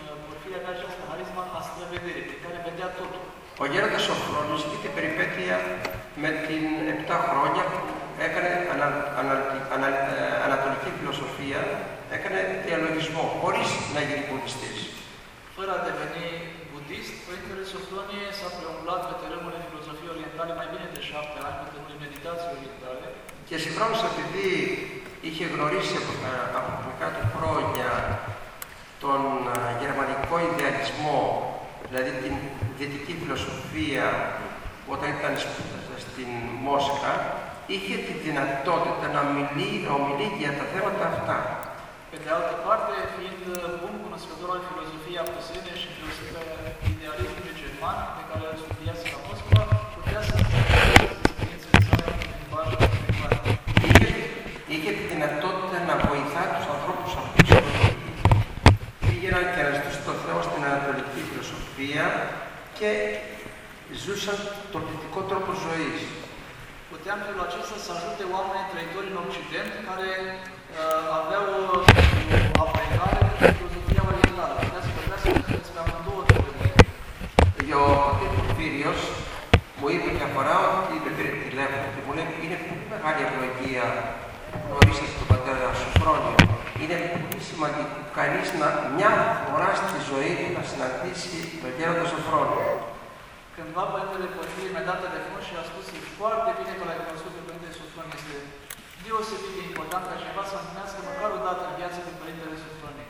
filosofia avea această harisma a străvederii, pe care vedea totul. Ο γέροντας Σοφρόνης είχε την περιπέτεια με την 7 χρόνια που έκανε ανατολική φιλοσοφία, έκανε διαλογισμό, χωρίς να γίνει βουδιστής. Fără a deveni budist, Părintele Sofronie s-a preomblat pe terenurile filozofiei orientale mai bine de 7 ani, pe terenurile meditației orientale. Και συγχρόνως επειδή είχε γνωρίσει από μικρά του χρόνια τον γερμανικό ιδεαλισμό, δηλαδή την δυτική φιλοσοφία, όταν ήταν στην Μόσχα, είχε τη δυνατότητα να ομιλεί για τα θέματα αυτά. Pe de altă parte, fiind bun cunoscător al filozofiei apusene și filosofia idealismului german, pe care îl studiase la Moscova, putea să înțeleagă experiențele sale în limbajul german. Είχε τη δυνατότητα να βοηθά τους ανθρώπους αυτούς που πήγαιναν και αναζητούσαν τον Θεό στην ανατολική φιλοσοφία και ζούσαν τον δυτικό τρόπο ζωής. Puteam felul acesta să ajute oamenii trăitori în Occident care aveau o aplicare în filozofia orientală. Putea să vorbească despre amândouă teorii. Ο Πορφύριος μου είπε μια φορά ότι με πήρε τηλέφωνο και μου λέει είναι πολύ μεγάλη ευλογία που γνωρίσατε τον πατέρα Σοφρόνιο. Είναι πολύ σημαντικό κανείς μια φορά στη ζωή του να συναντήσει τον γέροντα Σοφρόνιο. Cândva Părintele Porfirie mi-a dat telefon și a spus foarte bine că l-ai cunoscut pe Părintele Sofronie. Este deosebit de important ca cineva să întâlnească măcar o dată în viața pe Părintele Sofronie.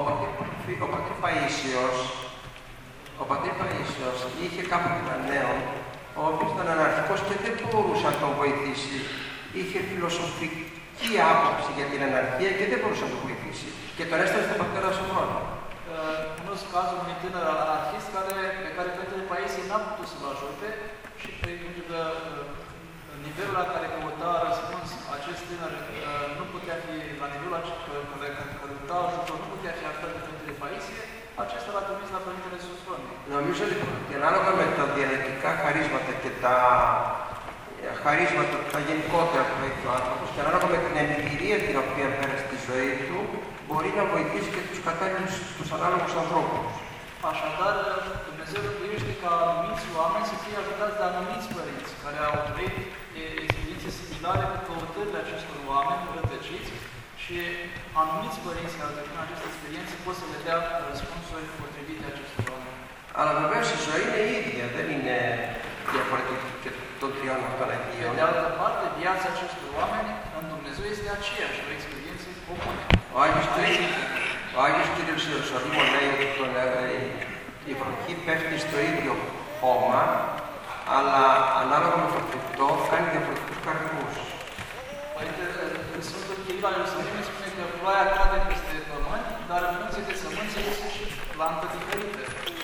Ο πατήρ Παΐσιος είχε κάποτε έναν νέο, ο οποίος ήταν αναρχικός και δεν μπορούσε να τον βοηθήσει. Είχε φιλοσοφική άποψη για την αναρχία και δεν μπορούσε να τον βοηθήσει. Και τον έστειλε στον πατέρα Σοφρόνιο. Cunosc cazul unui tânăr anarhist pe care Părintele Paisie n-a putut să-l ajute și pentru că nivelul la care căuta răspuns acest tânăr nu putea fi, la nivelul care căuta ajutor, nu putea fi aflat de Părintele Paisie, acesta l-a trimis la Părintele Sofronie. Νομίζω λοιπόν ότι ανάλογα με τα διαλεκτικά χαρίσματα και τα χαρίσματα τα γενικότερα που έχει ο άνθρωπος και ανάλογα με την εμπειρία την οποία πέρασε στη ζωή του, μπορεί να βοηθήσει και τους ανάλογους ανθρώπους. Așadar, Dumnezeu rânduiește ca anumiți oameni să fie ajutați de anumiți părinți care au trăit experiențe similare cu căutările acestor oameni rătăciți și anumiți părinți care au trecut în aceste experiențe pot să le dea răspunsuri potrivite acestor oameni. Αλλά βεβαίως η ζωή είναι η ίδια, δεν είναι διαφορετική και των τριών αυτών Αγίων. Pe de altă parte, viața acestor oameni în Dumnezeu este aceeași, o experiență comună. Ο Άγιος Κύριος Ιερουσαλήμου λέει ότι η βροχή πέφτει στο ίδιο χώμα, αλλά ανάλογα με το φυτό κάνει διαφορετικούς καρπούς. Sfântul Chiril al Ierusalimului spune că ploaia cade peste pământ, dar în funcție de sămânțe este și plantă diferită.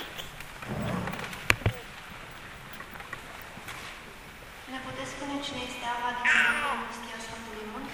Ne puteți spune cine este Ava din Măstia Sfântului Munte?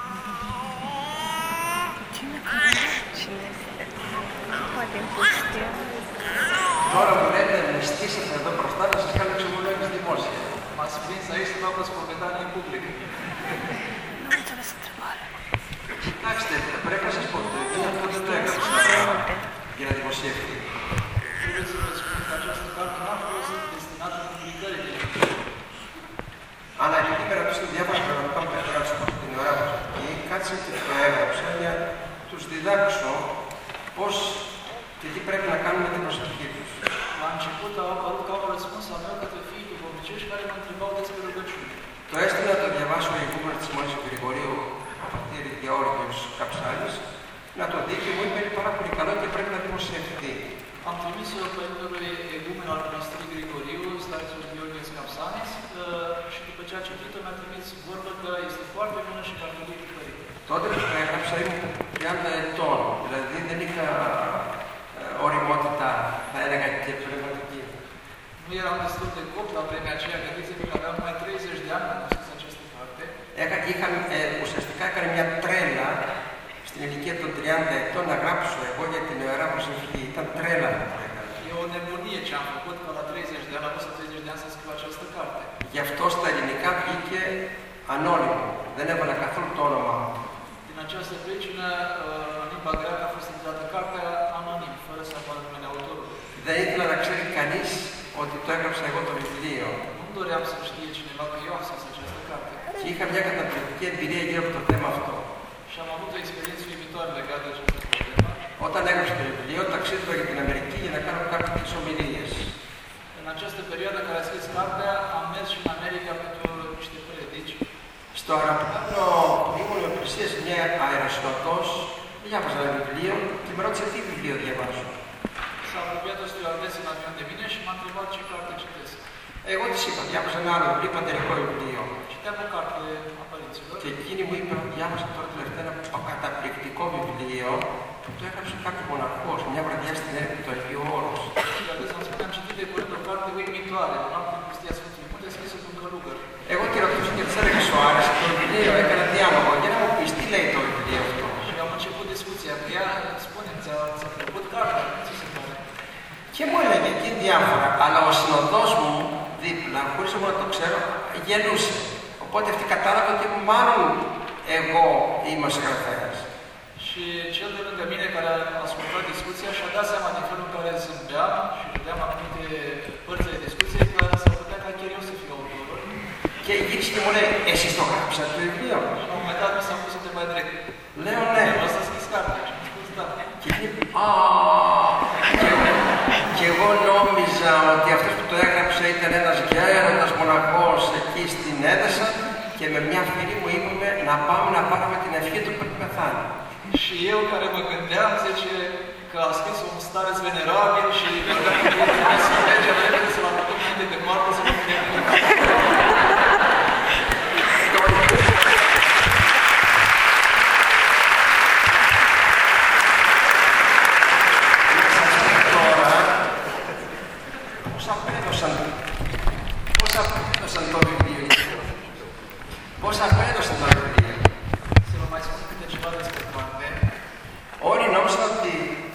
Cine este? Poate în pustie. Τώρα που λέτε με στήσατε εδώ μπροστά να σας κάνω εξομολόγηση δημόσια. M-ați prins aici să fac o spovedanie în public. Nu înțeles întrebarea. Κοιτάξτε, πρέπει να σας πω ότι αυτό δεν το έγραψα για να δημοσιεύει. Trebuie să vă spun că această carte n-a fost destinată publicării. Αλλά επειδή με ρωτήσετε διάφορα πράγματα που έγραψα την ώρα μου εκεί, κάτσε και το έγραψα για να τους διδάξω πώς και τι πρέπει να κάνουμε με την προσευχή τους. La început au apărut ca un răspuns al meu către fiii duhovnicești care mă întrebau despre rugăciune. Το έστειλα να το διαβάσω ο ηγούμενος της Μόνης του Γρηγορείου, ο πατήρ Γεώργιος Καψάλης, να το δει και μου είπε είναι πάρα πολύ καλό και πρέπει να δημοσιευτεί. Am trimis-o Părintelui Egumen al Mănăstirii Grigoriu, Starețul Gheorghe Scapsanis, și după ce a citit-o mi-a trimis vorbă că este foarte bună și că ar trebui tipărită. Τότε που το έγραψα ήμουν 30 ετών, δηλαδή δεν είχα οριμότητα, θα έλεγα και πνευματική. Nu eram destul de copt la vremea aceea, gândiți-vă că aveam mai 30 de ani când am scris această carte. Ουσιαστικά έκανε μια τρέλα στην ηλικία των 30 ετών να γράψω εγώ για την Ιερά Προσευχή. Ήταν τρέλα που το έκανα. E o nebunie ce am făcut că la 30 de ani, la vârsta 30 de ani să scriu această carte. Γι' αυτό στα ελληνικά βγήκε ανώνυμο. Δεν έβαλα καθόλου το όνομά μου. Din această pricină, în limba greacă a fost intitulată cartea anonim, fără fără să apară numele autorului. Δεν ήθελα να ξέρει κανείς ότι το έγραψα εγώ το βιβλίο. Nu doream să știe cineva că eu am scris această carte. Και είχα μια καταπληκτική εμπειρία γύρω από το θέμα αυτό. Și am avut o experiență uimitoare legată de această problemă. Όταν έγραψα το βιβλίο, ταξίδευα για την Αμερική για να κάνω κάποιες ομιλίες. În această perioadă în care a scris cartea, am mers și în America pentru niște predici. Στο αεροπλάνο που ήμουν με πλησίασε μια αεροσυνοδός, διάβαζα ένα βιβλίο και με ρώτησε τι βιβλίο διαβάζω. S-a apropiat o stewardesă în avion de mine și m-a întrebat ce carte citesc. Εγώ της είπα, διάβαζα ένα άλλο βιβλίο, παντερικό βιβλίο. Citeam o carte a părinților. Και εκείνη μου είπε, διάβασα τώρα τελευταία ένα καταπληκτικό βιβλίο που το έγραψε κάποιο μοναχός, μια βραδιά στην έρημη του Αγίου Όρους. Și dacă să-mi spune, am citit de curând o carte uimitoare, o noapte în pustia Sfântului Munte, scrisă de un călugăr. Εγώ τη ρωτούσα και της έλεγα, σου άρεσε το βιβλίο, έκανα διάλογο για να μου πεις τι λέει το βιβλίο αυτό. Și am început discuția cu ea, spune, ți-a plăcut cartea, ce se pare? Και μου έλεγε εκεί διάφορα, αλλά ο συνοδός μου δίπλα, χωρίς εγώ να το ξέρω, γελούσε. Οπότε αυτή κατάλαβε ότι μάλλον εγώ είμαι ο συγγραφέας. Și cel de lângă mine care a ascultat discuția și-a dat seama din felul în care zâmbeam și vedeam anumite părți ale discuției că s-ar putea ca chiar eu să fiu autorul. Και γύρισε και μου λέει, εσείς το γράψατε το βιβλίο? Și la un moment dat mi s-a pus să te mai direct. Λέω ναι. Vreau să scris cartea și am spus da. Και εκείνη, και εγώ νόμιζα ότι αυτός που το έγραψε ήταν ένας γέροντας μοναχός εκεί στην Έδεσα και με μια φίλη μου είπαμε να πάμε να πάρουμε την ευχή του πριν πεθάνει. Și eu care mă gândeam, zice, că a scris un stareț venerabil și să mergem repede să-l apucăm înainte de moarte să nu putem. Πώς απέδωσαν το βιβλίο? Să vă mai spun câte ceva despre carte. Όλοι νόμιζαν ότι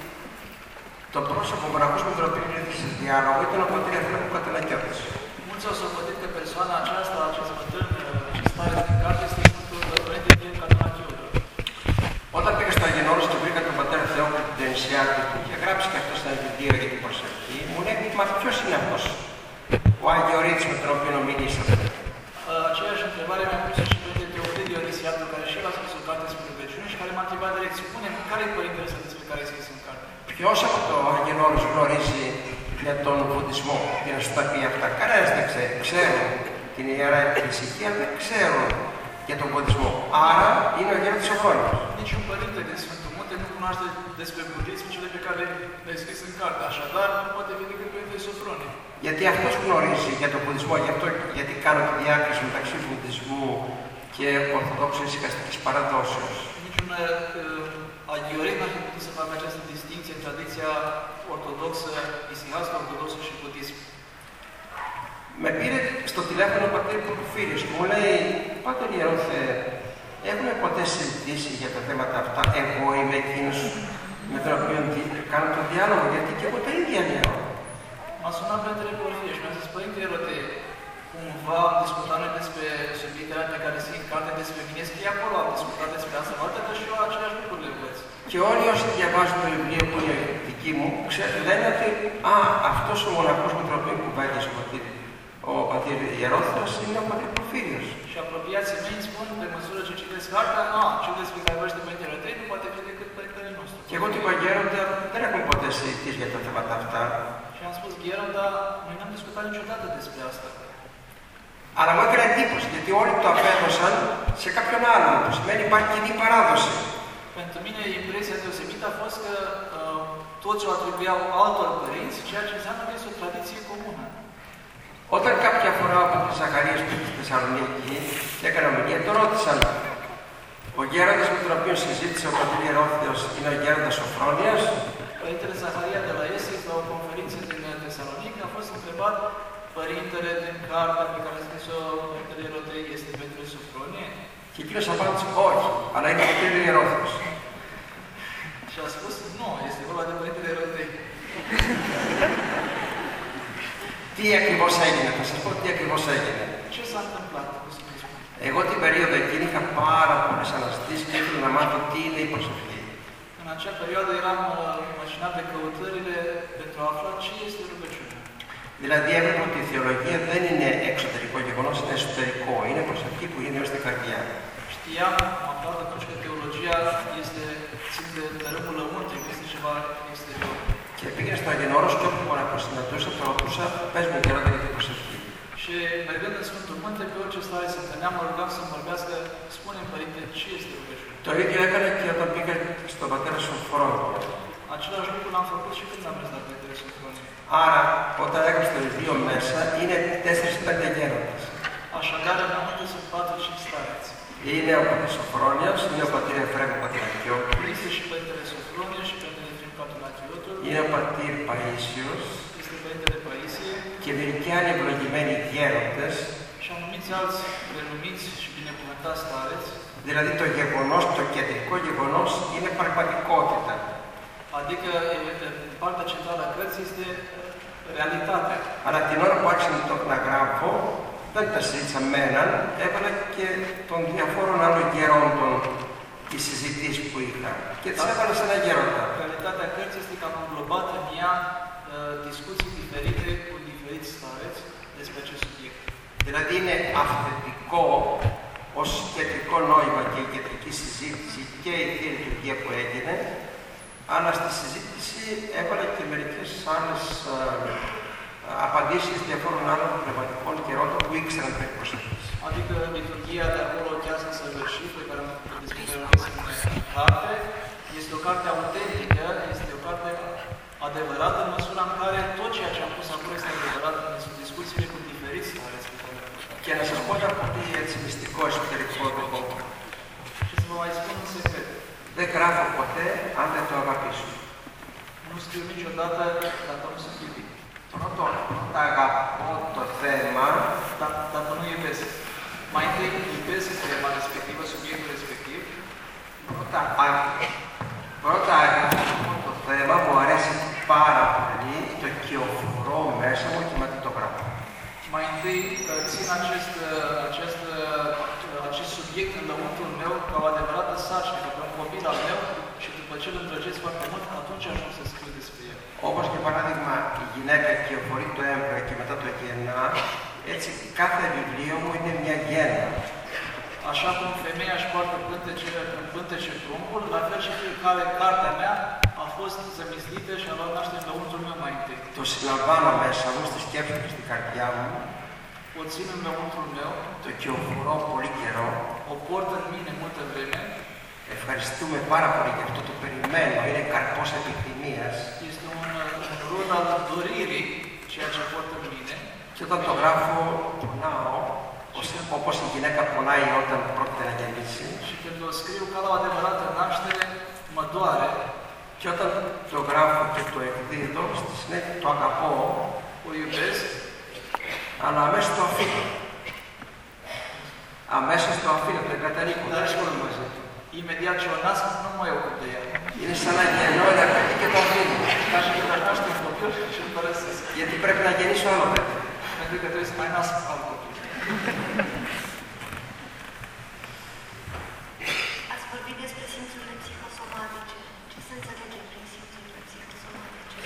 το πρόσωπο μοναχός με τον οποίο ήρθε διάλογο ήταν ο πατήρ Εθνάκου Κατελακιώτης. Mulți au socotit că persoana aceasta, acest bătrân, acest stare din carte, este Sfântul Părinte Ioan Catelachiu. Όταν πήγα στο Αγίον Όρος και βρήκα τον πατέρα Θεόκλη του Ντενσιάτη που είχε γράψει και αυτός ένα βιβλίο για την προσευχή, μου λέει, μα ποιος είναι αυτός ο Αγιορείτης με τον οποίο μιλήσατε? Aceeași întrebare mi-a pus și Părinte Teofil Dionysiatul, care și el a scris o carte despre rugăciune și care m-a întrebat direct, spune-mi, care e părintele ăsta despre care ai scris în carte? Ποιος από το Αγίον Όρος γνωρίζει για τον βουδισμό, για να σου τα πει αυτά? Κανένας δεν ξέρει. Ξέρουν την Ιερά Εκκλησία, αλλά δεν ξέρουν για τον βουδισμό. Άρα είναι ο γέροντας Σοφρόνιος. Niciun părinte din Sfântul Munte nu cunoaște despre budism cele pe care le-ai scris în carte. Așadar, nu poate fi decât Părintele Sofronie. Γιατί αυτός γνωρίζει για τον βουδισμό, γι' αυτό γιατί κάνω τη διάκριση μεταξύ βουδισμού και ορθοδόξης ησυχαστικής παραδόσεως. Niciun agioret n-ar fi putut să facă această distinție în tradiția ortodoxă, isihastă ortodoxă și budism. Με πήρε στο τηλέφωνο ο πατήρ Πορφύριος και μου λέει, Πάτερ Ιερό Θεέ, έχουμε ποτέ συζητήσει για τα θέματα αυτά? Εγώ είμαι εκείνος με τον οποίο κάνω το διάλογο, γιατί και εγώ τα ίδια λέω. M-a sunat Părintele Porfir și mi-a zis, Părinte Ierote, cumva am discutat noi despre subiectele pe care scrie în carte despre mine, scrie acolo, am discutat despre asta, poate că și eu aceleași lucruri le învăț. Και όλοι όσοι διαβάζουν το βιβλίο που είναι δική μου, λένε ότι αυτός ο μοναχός με τον οποίο κουβέντιασε ο πατήρ Ιερόθεος είναι ο πατήρ Πορφύριος. Și apropiații mei îmi spun, pe măsură ce citesc cartea, cel despre care vorbește Părintele Ierote nu poate fi decât Părintele nostru. Και εγώ του είπα, Γέροντα, δεν έχουμε ποτέ συζητήσει για τα θέματα αυτά. Și am spus, Gheronda, noi n-am discutat niciodată despre asta. Αλλά μου έκανε εντύπωση, γιατί όλοι το απέδωσαν σε κάποιον άλλον, που σημαίνει υπάρχει κοινή παράδοση. Pentru mine, impresia deosebită a fost că toți o atribuiau altor părinți, ceea ce înseamnă că este o tradiție comună. Όταν κάποια φορά ο πατήρ Ζαχαρίας πήγε στη Θεσσαλονίκη και έκανε ομιλία, το ρώτησαν, ο γέροντας με τον οποίο συζήτησε ο πατήρ Ιερόθεος είναι ο γέροντας Σοφρόνιας? Părintele Zaharia de la Essex, la o conferință din Tesalonic, a fost întrebat, părintele din cartea pe care a scris-o Părintele Ierotei este Părintele Sofronie? Και εκείνος απάντησε, όχι, αλλά είναι ο πατήρ Ιερόθεος. Și a spus, nu, este vorba de Părintele Ierotei. Τι ακριβώς έγινε, θα σας πω τι ακριβώς έγινε. Ce s-a întâmplat? Εγώ την περίοδο εκείνη είχα πάρα πολλές αναζητήσεις και ήθελα να μάθω τι είναι η προσευχή. În În acea perioadă eram mașinat de căutările pentru a afla ce este rugăciunea. Δηλαδή έβλεπα ότι η θεολογία δεν είναι εξωτερικό γεγονός, είναι εσωτερικό, είναι προσωπική που γίνεται στην καρδιά. Știam, am aflat atunci că teologia țin de tărâmul lăuntric, este ceva exterior. Και πήγαινα στον Αγενόρος και όπου να συναντούσα, θα ρωτούσα, πες μου γερόντα για την προσευχή. Și mergând în Sfântul Munte, pe orice stare se întâlneam, mă rugam să-mi vorbească, spune-mi, Părinte, ce este rugăciunea? Το ίδιο έκανα και όταν πήγα στον πατέρα Σοφρόνιο. Același lucru l-am făcut și când am mers la Părintele Sofronie. Άρα, όταν έγραψε το βιβλίο μέσα, είναι 4-5 γέροντες. Așadar, înainte sunt 4-5 stareți. Είναι ο πατήρ Σοφρόνιος, είναι ο πατήρ Εφραίμ Πατρακιώτου. Este și Părintele Sofronie și Părintele Efraim Patulachiotul. Είναι ο πατήρ Παΐσιος. Este Părintele Paisie. Και μερικοί άλλοι ευλογημένοι γέροντες. Și anumiți alți renumiți și binecuvântați stareți. Δηλαδή το γεγονός, το κεντρικό γεγονός είναι πραγματικότητα. Adică partea centrală a cărții este realitatea. Αλλά την ώρα που άρχισα να γράφω, δεν τα συζήτησα με έναν, έβαλα και των διαφόρων άλλων γερόντων τις συζητήσεις που είχα. Και τις έβαλα σε ένα γέροντα. Realitatea cărții este că am înglobat în ea discuții diferite cu diferiți stareți despre acest subiect. Δηλαδή είναι αυθεντικό ως κεντρικό νόημα και η κεντρική συζήτηση και η θεία λειτουργία που έγινε, αλλά στη συζήτηση έβαλα και μερικές άλλες απαντήσεις διαφόρων άλλων πνευματικών γερόντων που ήξεραν περί προσευχής. Adică liturgia de acolo, chiar să săvârșit, pe care am descoperit în carte, este o carte autentică, este o carte adevărată în măsura în care tot ceea ce am pus acolo este adevărat în discuțiile cu diferiți stareți. Και να σας πω ένα πολύ έτσι μυστικό εσωτερικό λόγο. Și să vă mai spun un secret. Δεν γράφω ποτέ αν δεν το αγαπήσω. Nu scriu niciodată dacă nu sunt iubit. Πρώτον, όταν αγαπώ το θέμα, dacă nu iubesc. Mai întâi iubesc tema respectivă, subiectul respectiv. Πρώτα αγαπώ το θέμα, μου αρέσει πάρα πολύ, το κυοφορώ μέσα μου και μετά το γράφω. Mai întâi țin acest subiect în lăuntrul meu ca o adevărată sarcină, ca un copil al meu și după ce îl îndrăgesc foarte mult, atunci ajung să scriu despre el. Όπως για παράδειγμα η γυναίκα κυοφορεί το έμβριο και μετά το γεννά, έτσι κάθε βιβλίο μου είναι μια γέννα. Așa cum femeia își poartă pântece pruncul, la fel și fiecare cartea mea a fost zămislită și a luat naștere în lăuntrul meu mai întâi. Το συλλαμβάνω μέσα μου, στη σκέψη και στην καρδιά μου. O țin în lăuntrul meu, το κυοφορώ πολύ καιρό. O port în mine multă vreme. Ευχαριστούμε πάρα πολύ για αυτό, το περιμένω, είναι καρπός επιθυμίας. Este un rod al doririi, ceea ce port în mine. Και όταν το γράφω, πονάω, όπως η γυναίκα πονάει όταν πρόκειται να γεννήσει. Și când o scriu ca la o adevărată naștere, mă doare. Και όταν το γράφω και το εκδίδω, στη συνέχεια το αγαπώ, o iubesc, αλλά αμέσως το αφήνω. Αμέσως το αφήνω, το εγκαταλείπω, δεν ασχολούμαι μαζί του. Imediat ce o nasc, nu mă ocup de ea. Είναι σαν να γεννώ ένα παιδί και το αφήνω. Ca și când aș naște un copil și îl părăsesc. Γιατί πρέπει να γεννήσω άλλο παιδί. Pentru că trebuie să mai nasc alt copil. Ați vorbit despre simțurile psihosomatice. Ce se înțelege prin simțurile psihosomatice?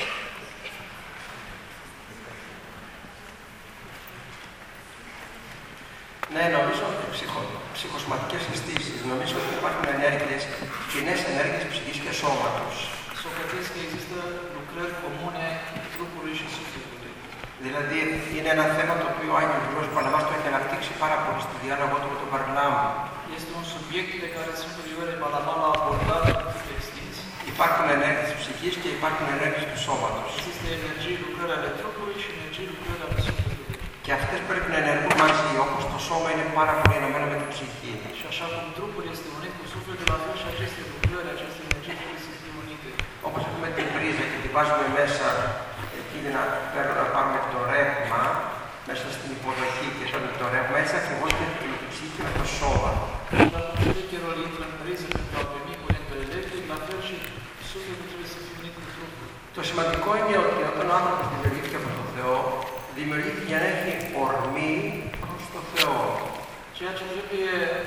Ναι, νομίζω ότι ψυχοσωματικές αισθήσεις, νομίζω ότι υπάρχουν ενέργειες, κοινές ενέργειες ψυχής και σώματος. Socrătesc că există lucrări comune trupului și sufletului. Δηλαδή, είναι ένα θέμα το οποίο ο Άγιος Γρηγόρης Παλαμάς το έχει αναπτύξει πάρα πολύ στη διάλογο του με τον Βαρνάβα. Este un subiect pe care Sfântul Grigore Palama l-a abordat atât de extins. Υπάρχουν ενέργειες ψυχής και υπάρχουν ενέργειες του σώματος. Există energii lucrări ale trupului și energii lucrări ale sufletului. Και αυτές πρέπει να ενεργούν μαζί, όπως το σώμα είναι πάρα πολύ ενωμένο με την ψυχή. Și așa cum trupul este unit cu sufletul, la fel și aceste lucrări, aceste energii trebuie să fie unite. Όπως έχουμε την πρίζα και τη βάζουμε μέσα εκεί για να πάρουμε το ρεύμα, μέσα στην υποδοχή και παίρνουμε το ρεύμα, έτσι ακριβώς και την ψυχή με το σώμα. Dacă șmecherul intră în priză pentru a primi curentul electric, la fel și sufletul trebuie să fie unit cu trupul. Το σημαντικό είναι ότι όταν ο άνθρωπος δημιουργήθηκε από τον Θεό, δημιουργήθηκε για να έχει ορμή προς τον Θεό. Ceea ce trebuie accentuat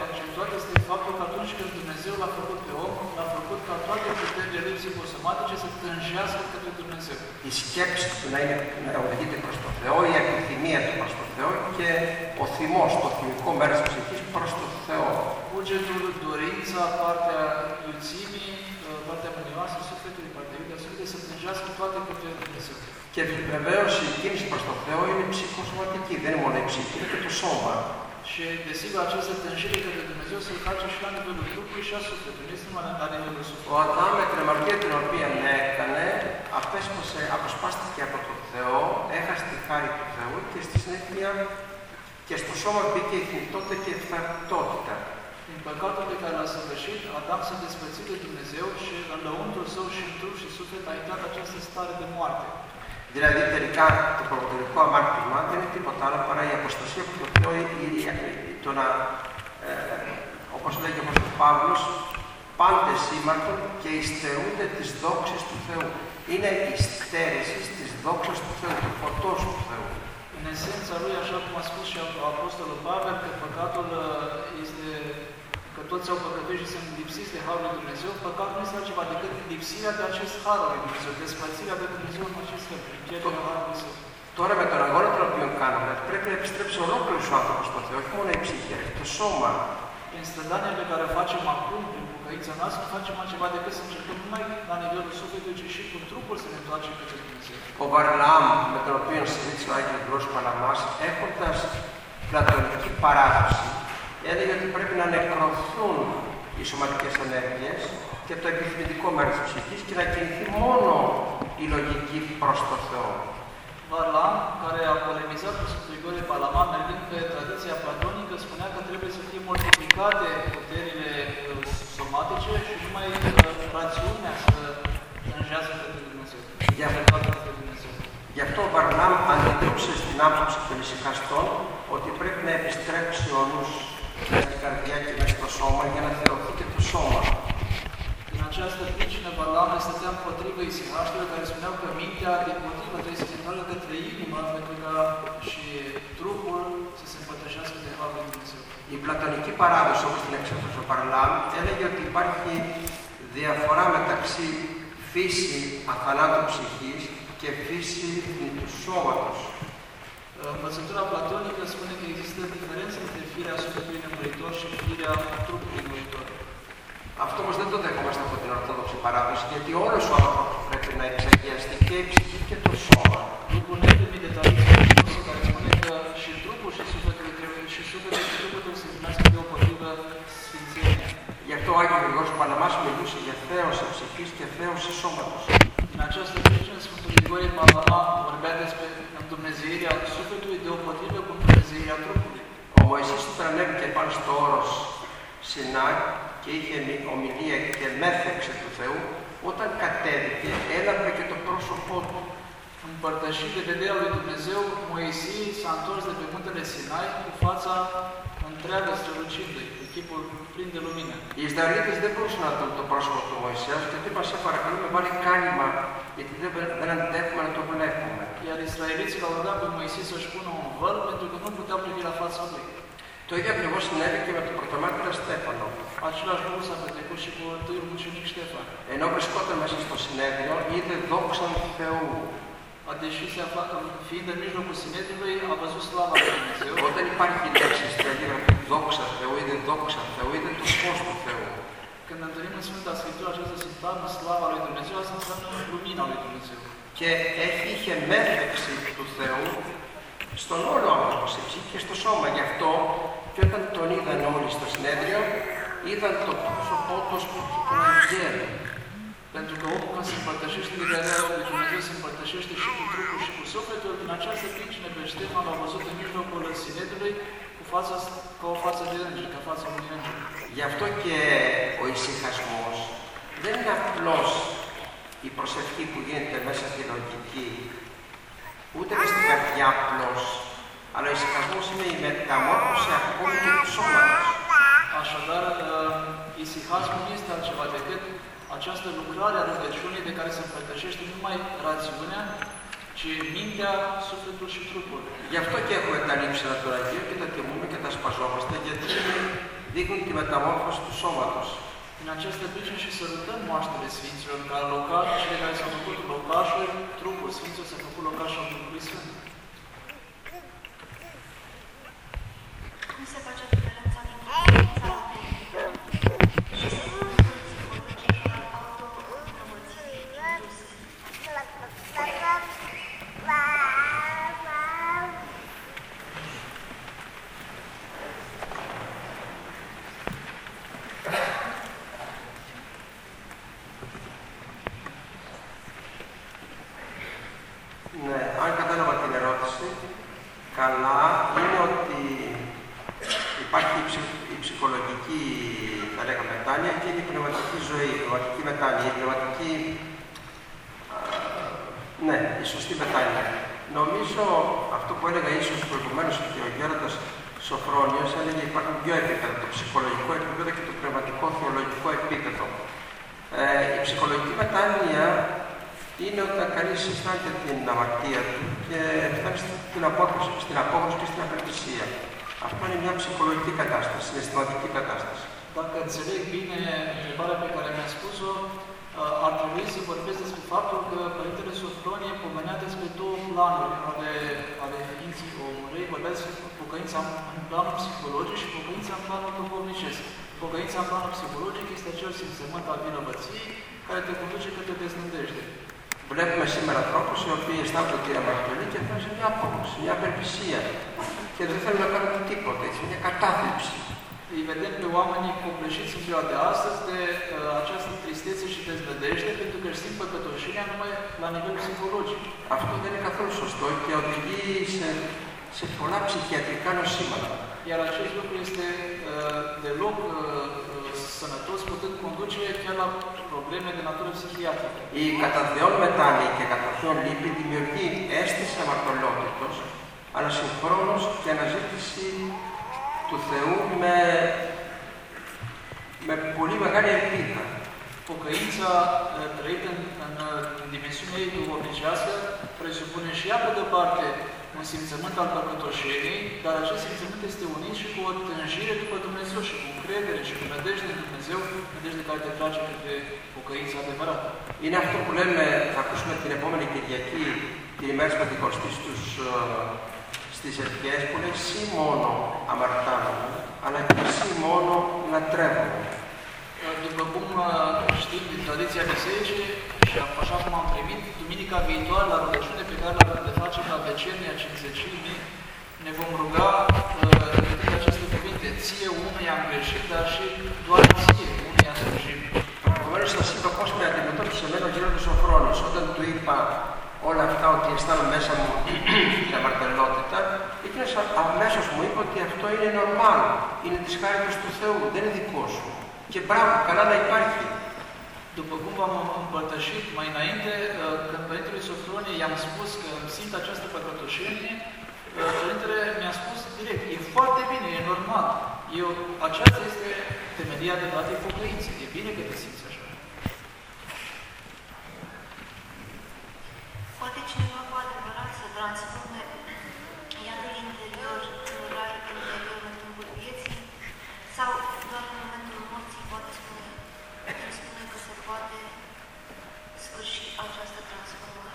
toate este faptul că atunci când Dumnezeu l-a făcut pe om, l-a făcut ca toate puterile lui psihosomatice să tânjească către Dumnezeu. Η σκέψη του να οδηγείται προς το Θεό, η επιθυμία του προς το Θεό και ο θυμός, το θυμικό μέρος της ψυχής προς το Θεό. Cugetul, dorința, partea iuțimii, partea mânioasă, sufletului, partea iubirea sufletului să tânjească toate către Dumnezeu. Και βεβαίως η κίνηση προς το Θεό είναι ψυχοσωματική, δεν είναι μόνο η ψυχή, είναι και το σώμα. Și, desigur, această tânjire către Dumnezeu se face și la nivelul trupului și a sufletului, nu este numai la nivelul Ο sufletului. Αδάμ με την αμαρτία την οποία έκανε, αποσπάστηκε από τον Θεό, έχασε τη χάρη του Θεού και στη συνέχεια και στο σώμα μπήκε η θνητότητα και η φθαρτότητα. Din păcatul pe care l-a săvârșit, Adam s-a despărțit de Dumnezeu și în lăuntrul său și în trup și suflet a intrat această stare de moarte. Δηλαδή τελικά το πρωτοτελικό αμάρτημα δεν είναι τίποτα άλλο παρά η αποστασία από το Θεό, το να, όπως λέγει ο Απόστολος Παύλος, πάντες ήμαρτον και υστερούνται τις δόξες του Θεού. Είναι η στέρηση της δόξας του Θεού, του φωτός του Θεού. În esența lui, așa cum a spus și Apostolul Pavel, că păcatul este că toți au păcătuit și sunt lipsiți de Harul lui Dumnezeu, păcatul nu este altceva decât lipsirea de acest Har al lui Dumnezeu, despărțirea de Dumnezeu în acest fel, prin pierderea Harului Său. Τώρα με τον αγώνα τον οποίο κάνουμε, πρέπει να επιστρέψει ολόκληρος ο άνθρωπος στο Θεό, όχι μόνο η ψυχή, το σώμα. Prin strădania pe care o facem acum, prin pocăința noastră, nu facem altceva decât să încercăm numai la nivelul sufletului, ci și cu trupul să ne întoarcem către Dumnezeu. Ο Βαρλάμ, με τον οποίο συζήτησε ο Άγιος Γλώσσος Παλαμάς, έχοντας πλατωνική παράδοση, έλεγε ότι πρέπει να νεκρωθούν οι σωματικές ενέργειες και το επιθυμητικό μέρος της ψυχής και να κινηθεί μόνο η λογική προς το Θεό. Varlam, care a polemizat cu Sfântul Grigorie Palaman, mergând pe tradiția platonică, spunea că trebuie să fie multiplicate puterile somatice și numai rațiunea să tânjească către Dumnezeu. Γι' αυτό ο Βαρλάμ αντιδρούσε στην άποψη των ησυχαστών ότι πρέπει να επιστρέψει ο νους μέσα στην καρδιά και μέσα στο σώμα για να θεωρηθεί και το σώμα. Din această pricină, Varlam stătea împotrivă isihaștilor care spuneau că mintea, din motivă, trebuie să se întoarcă către inimă, pentru ca și trupul să se împărtășească de Harul lui Dumnezeu. Η πλατωνική παράδοση, όπως την εξέφρασε ο Βαρλάμ, έλεγε ότι υπάρχει διαφορά μεταξύ φύση αθανάτου ψυχής και φύση του σώματος. Învățătura platonică spune că există diferență între firea sufletului nemuritor și firea trupului nemuritor. Αυτό όμως δεν το δέχομαστε από την Ορθόδοξη παράδοση, γιατί όλος ο άνθρωπος πρέπει να εξαγιαστεί και η ψυχή και το σώμα. Lucrul neprimit de tradiție ortodoxă care spune că și trupul și sufletul trebuie să se numească deopotrivă sfințenia. Γι' αυτό ο Άγιος Γρηγόρης Παλαμάς μιλούσε για θέωση ψυχής και θέωση σώματος. În această pricină, Sfântul Grigorie Palama vorbea despre îndumnezeirea sufletului deopotrivă cu îndumnezeirea trupului. Ο Μωυσής όταν ανέβηκε πάνω στο όρος Σινάι και είχε ομιλία και μέθεξε του Θεού, όταν κατέβηκε έλαβε και το πρόσωπό του. Împărtășit de vederea lui Dumnezeu, Moisie s-a întors de pe muntele Sinai cu fața întreagă strălucind, cu chipul plin de lumină. Οι Ισραηλίτες δεν μπορούσαν να δουν το πρόσωπο του Μωυσέως και του είπαν σε παρακαλούμε βάλει κάλυμα γιατί δεν αντέχουμε να το βλέπουμε. Iar israeliții l-au rugat pe Moisie să-și pună un văl pentru că nu puteau privi la fața lui. Το ίδιο ακριβώς συνέβη και με τον πρωτομάρτυρα Στέφανο. Același lucru s-a petrecut și cu întâiul mucenic Ștefan. Ενώ βρισκόταν μέσα στο συνέδριο, είδε δόξαν Θεού. Deși se afla, fiind în mijlocul Sinedriului, a văzut slava lui Dumnezeu. Όταν υπάρχει λέξη στην Αγία Γραφή δόξα Θεού, είδε δόξα Θεού, είδε το φως του Θεού. Când întâlnim în Sfânta Scriptură această sintagmă, slava lui Dumnezeu, asta înseamnă lumina lui Dumnezeu. Και είχε μέθεξη του Θεού στον όλο άνθρωπο, σε ψυχή και στο σώμα. Γι' αυτό και όταν τον είδαν όλοι στο συνέδριο, είδαν το πρόσωπό του ως του αγγέλου. Pentru că omul când se împărtășește de vederea lui Dumnezeu, se împărtășește și cu trupul și cu sufletul. Din această pricină pe Ștefan l-au văzut în mijlocul Sinedriului ca o față de înger, ca fața unui înger. Γι' αυτό και ο ησυχασμός δεν είναι απλώς η προσευχή που γίνεται μέσα στη λογική, ούτε και στην καρδιά απλώς, αλλά ο ησυχασμός είναι η μεταμόρφωση ακόμη και του σώματος. Așadar, isihasmul nu este altceva decât această lucrare a rugăciunii de care se împărtășește numai rațiunea, ci mintea, sufletul și trupul. Γι' αυτό και έχουμε τα λείψανα του Αγίου και τα τιμούμε και τα σπαζόμαστε, γιατί δείχνουν τη μεταμόρφωση του σώματος. În această pricină și sărutăm moaștele Sfinților, ca locaș, cele care s-au făcut locașuri, trupul Sfinților s-a făcut locaș al Duhului Sfânt. Cum se face diferența dintre credința autentică și stăpânitul psihologic al auto-înămățirii induse? Ναι, αν κατάλαβα την ερώτηση, καλά είναι ότι υπάρχει η ψυχολογική, θα λέγαμε, μετάνοια και η πνευματική ζωή, η πνευματική μετάνοια, η πνευματική, ναι, η σωστή μετάνοια. Νομίζω αυτό που έλεγα ίσως προηγουμένως και ο Γέροντας Σοφρόνιος έλεγε υπάρχουν δύο επίπεδα, το ψυχολογικό επίπεδο και το πνευματικό θεολογικό επίπεδο. Η ψυχολογική μετάνοια είναι όταν κανείς αισθάνεται την αμαρτία του και φτάνει στην απόγνωση και στην απελπισία. Αυτό είναι μια ψυχολογική κατάσταση, συναισθηματική κατάσταση. Dacă înțeleg bine întrebarea pe care mi-a spus-o, ar trebui să vorbesc despre faptul că Părintele Sofronie pomenea despre două planuri ale ființei omului. Vorbea despre pocăința în planul psihologic și pocăința în planul duhovnicesc. Pocăința în planul psihologic este acel simțământ al vinovăției care te conduce către deznădejde. Βλέπουμε σήμερα ανθρώπους οι οποίοι αισθάνονται ότι αμαρτωλοί και φτάνουν σε μια απόγνωση, μια απελπισία και δεν θέλουν να κάνουν τίποτα, έτσι, μια κατάθλιψη. Îi vedem pe oamenii copleșiți în ziua de astăzi de această tristețe și deznădejde pentru că își simt păcătoșenia numai la nivel psihologic. Αυτό δεν είναι καθόλου σωστό και οδηγεί σε πολλά ψυχιατρικά νοσήματα. Iar acest lucru este deloc sănătos, putând conduce chiar la probleme de natură psihiatrică. Η κατά Θεόν μετάνοια και κατά Θεόν λύπη δημιουργεί αίσθηση αμαρτωλότητος, αλλά συγχρόνως και αναζήτηση του Θεού με πολύ μεγάλη ελπίδα. Pocăința trăită în dimensiunea ei duhovnicească presupune și ea, pe de-o parte, un simțământ al păcătoșeniei, dar acest simțământ este unit și cu o tânjire după Dumnezeu și cu încredere și cu nădejde în Dumnezeu, nădejde care te trage către pocăința adevărată. Είναι αυτό που λέμε, θα ακούσουμε την επόμενη Κυριακή, την ημέρα της Πεντηκοστής στις ευχές που λέει «Συ μόνο αμαρτάνομαι, αλλά και συ μόνο λατρεύομαι». După cum știm din tradiția Bisericii și așa cum am primit, duminica viitoare la rugăciune pe care le facem la vecernia Cincizecimii, ne vom ruga repetând aceste cuvinte, ție unuia am greșit, dar și doar ție unuia am greșit. Επομένως σας είπα πώς με αντιμετώπισε εμένα ο Γέροντας Σοφρόνιος όταν του είπα όλα αυτά ότι αισθάνομαι μέσα μου την αμαρτωλότητα, εκείνος αμέσως μου είπε ότι αυτό είναι normal, είναι της χάριτος του Θεού, δεν είναι δικό σου. Και μπράβο, καλά να υπάρχει. După cum v-am împărtășit mai înainte, când Părintele Sofronie i-am spus că simt această păcătoșenie, Părintele mi-a spus direct, e foarte bine, e normal. Aceasta este temelia adevăratei pocăinței. E bine că te simți așa. Poate cineva cu adevărat să transforme iadul interior în rai interior în timpul vieții? Sau doar în momentul morții poate spune că se poate sfârși această transformare?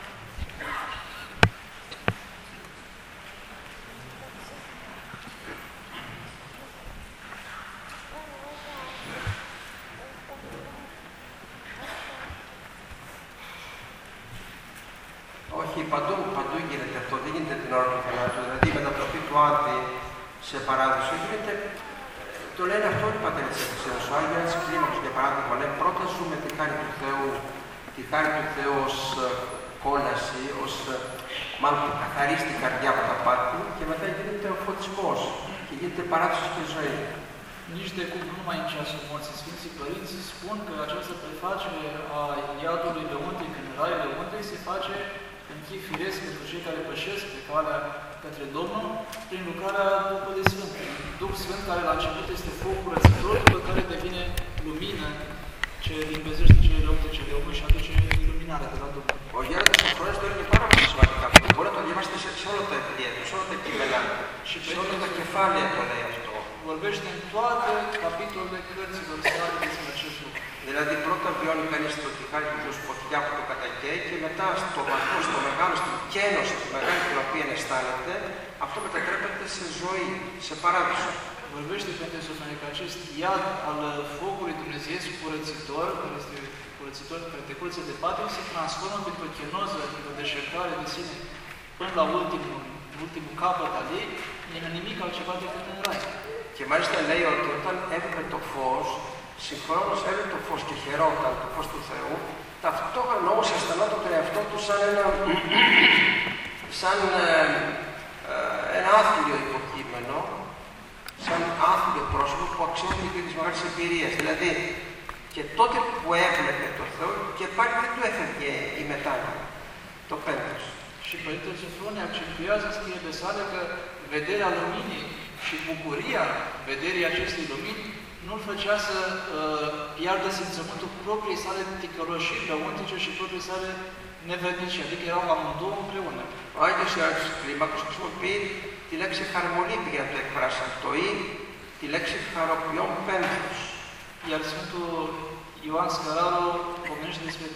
Όχι, παντού γίνεται αυτό, δεν γίνεται την ώρα του θανάτου. Δηλαδή η μετατροπή του άνθη σε παράδοση γίνεται. Το λένε αυτό όλοι οι πατέρες της Εκκλησίας. Ο Άγιος Κλίμακος, για παράδειγμα, λέει πρώτα ζούμε τη χάρη του Θεού ως κόλαση, μάλλον που καθαρίζει την καρδιά από τα πάθη και μετά γίνεται ο φωτισμός και γίνεται παράδοση στη ζωή. Nici de cum, nu numai în ceasul morții, Sfinții Părinți spun că această prefacere a iadului lăuntric în raiul lăuntric se face în chip firesc pentru cei care pășesc pe calea către Domnul prin lucrarea Duhului Sfânt. Duh Sfânt care la început este foc curățător, după care devine lumină ce limpezește cele lăuntrice de omul și aduce iluminarea de la Domnul. Ο Γέροντας Σοφρόνιος το έλεγε πάρα πολύ σημαντικά αυτό. Μπορεί να το διαβάσετε σε όλα τα βιβλία του, σε όλα τα κείμενα, σε όλα τα κεφάλαια το λέει αυτό. vorbește în toate capitolele cărților sale despre acest lucru. Δηλαδή πρώτα βιώνει κανείς το τυχάρι του φωτιά που το κατακαίει και μετά στο βαθμό, στο μεγάλο, στην κένωση, τη μεγάλη την οποία αισθάνεται, αυτό μετατρέπεται σε ζωή, σε παράδεισο. Vorbește pentru Sofia că acest iad al focului dumnezeiesc curățitor, care este curățitor care te curăță de patim, se transformă dintr-o chenoză, dintr-o deșertare de sine, până la ultimul capăt al ei, e nimic altceva decât în rai. Και μάλιστα λέει ότι όταν έβλεπε το φως, συγχρόνως έβλεπε το φως και χαιρόταν το φως του Θεού, ταυτόχρονα όμως αισθανόταν τον εαυτό του σαν ένα άθλιο υποκείμενο, σαν άθλιο πρόσωπο που αξιώνει και τις μεγάλες εμπειρίες. Δηλαδή, και τότε που έβλεπε το Θεό και πάλι δεν του έφευγε η μετάνοια, το πένθος. Și Părintele Sofronie accentuează în scrierile sale că vederea luminii și bucuria vederii acestei lumini nu-l făcea să piardă simțământul propriei sale ticăloșii lăuntrice și propriei sale nevernicii, adică erau amândouă împreună. Ο Άγιος Ιωάννης Κλίμακος χρησιμοποιεί τη λέξη χαρμολύπη για να το εκφράσει αυτό ή τη λέξη χαροποιών πένθους. Iar Sfântul Ioan Scăraru pomenește despre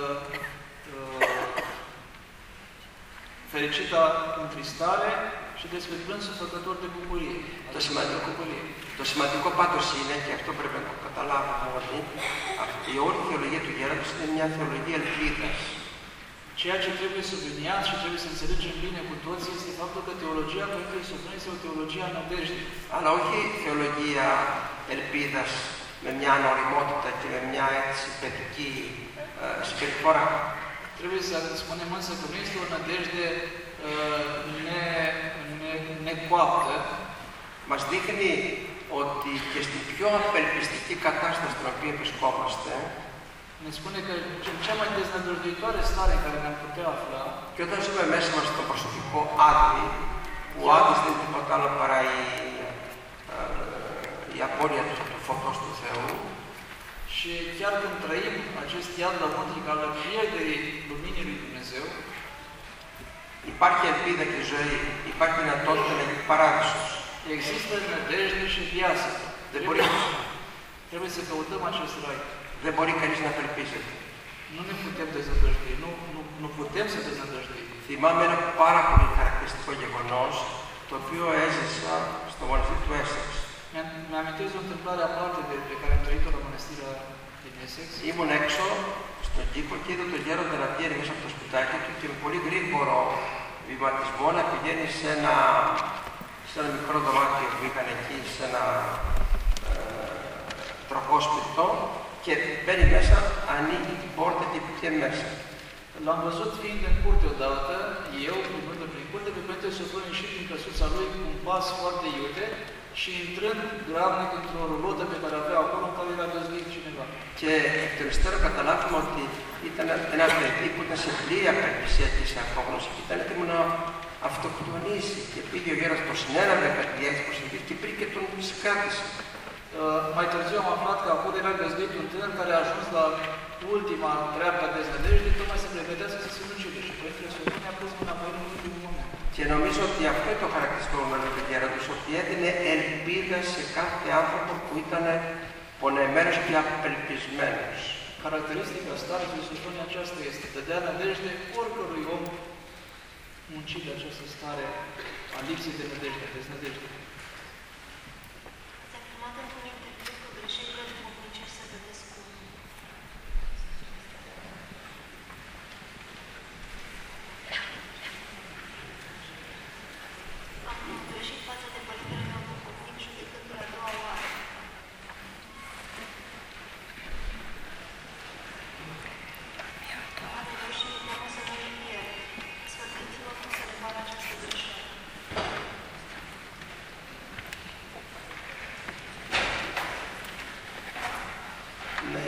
fericita întristare și despre plânsul făcător de bucurie. Το σημαντικό πάντως είναι, και αυτό πρέπει να το καταλάβουμε ότι η όλη θεολογία του γέροντος είναι μια θεολογία ελπίδας. Ceea ce trebuie subliniat și trebuie să înțelegem bine cu toții este faptul că teologia Părintelui Sofronie este o teologie a nădejdii. Αλλά όχι θεολογία ελπίδας με μια ανοριμότητα και με μια έτσι παιδική συμπεριφορά. Trebuie să spunem însă că nu este o nădejde necoaptă. Μας δείχνει ότι και στην πιο απελπιστική κατάσταση στην οποία βρισκόμαστε, ne spune că în cea mai deznădăjduitoare stare în care ne-am putea afla, και όταν ζούμε μέσα μας στο προσωπικό άδει, που ο άδης δεν είναι τίποτα άλλο παρά η απώλεια του φωτός του Θεού, și chiar când trăim acest iad lăuntric al pierderii luminii lui Dumnezeu, υπάρχει ελπίδα και ζωή, υπάρχει δυνατότητα να γίνει παράδεισος. există nădejde și viață. Trebuie să căutăm acest rai. Δεν μπορεί κανείς να απελπίζεται. Nu ne putem deznădăjdui, nu putem să deznădăjduim. Θυμάμαι ένα πάρα πολύ χαρακτηριστικό γεγονός, το οποίο έζησα στο μοναστήρι του Essex. Mi-amintesc o întâmplare aparte pe care am trăit-o la mănăstirea din Essex. Ήμουν έξω στον κήπο και είδα τον γέροντα να βγαίνει μέσα από το σπιτάκι του και με πολύ γρήγορο βηματισμό να πηγαίνει σε ένα μικρό δωμάτιο που είχαν εκεί, σε ένα τροχόσπιτο και μπαίνει μέσα, ανοίγει την πόρτα και πήγε μέσα. L-am văzut fiind în curte odată, eu, plimbându prin curte, pe Părintele Sofronie ieșit din căsuța lui cu un pas foarte iute și intrând grabnic într-o rulotă pe care avea acolo, în care era găzduit cineva. Και εκ των υστέρων καταλάβουμε ότι ήταν ένα παιδί που ήταν σε πλήρη απελπισία και σε απόγνωση και ήταν έτοιμο να αυτοκτονήσει. Και πήγε ο γέροντας, το συνέλαβε κατά τη διάρκεια της προσευχής και πήγε και τον συγκράτησε. Mai târziu am aflat că acolo era găzduit un tânăr care a ajuns la ultima treaptă a deznădejdii, tocmai se pregătea să se sinucide și Părintele Sofronie a pus mâna pe el în ultimul moment. Και νομίζω ότι αυτό είναι το χαρακτηριστικό του γέροντος, ότι έδινε ελπίδα σε κάθε άνθρωπο που ήταν πονεμένος και απελπισμένος. Caracteristica starei lui Sofronie aceasta este dădea nădejde oricărui om muncit de această stare a lipsei de nădejde, a deznădejdei. Ați afirmat într-un interviu că greșelile duhovnicești se vedesc cu... Am greșit față de părintele meu duhovnic judecându-l a doua oară. Are roșii și teamă să nu îi pierd. Sfătuiți-vă cum să repară această greșeală. Ναι.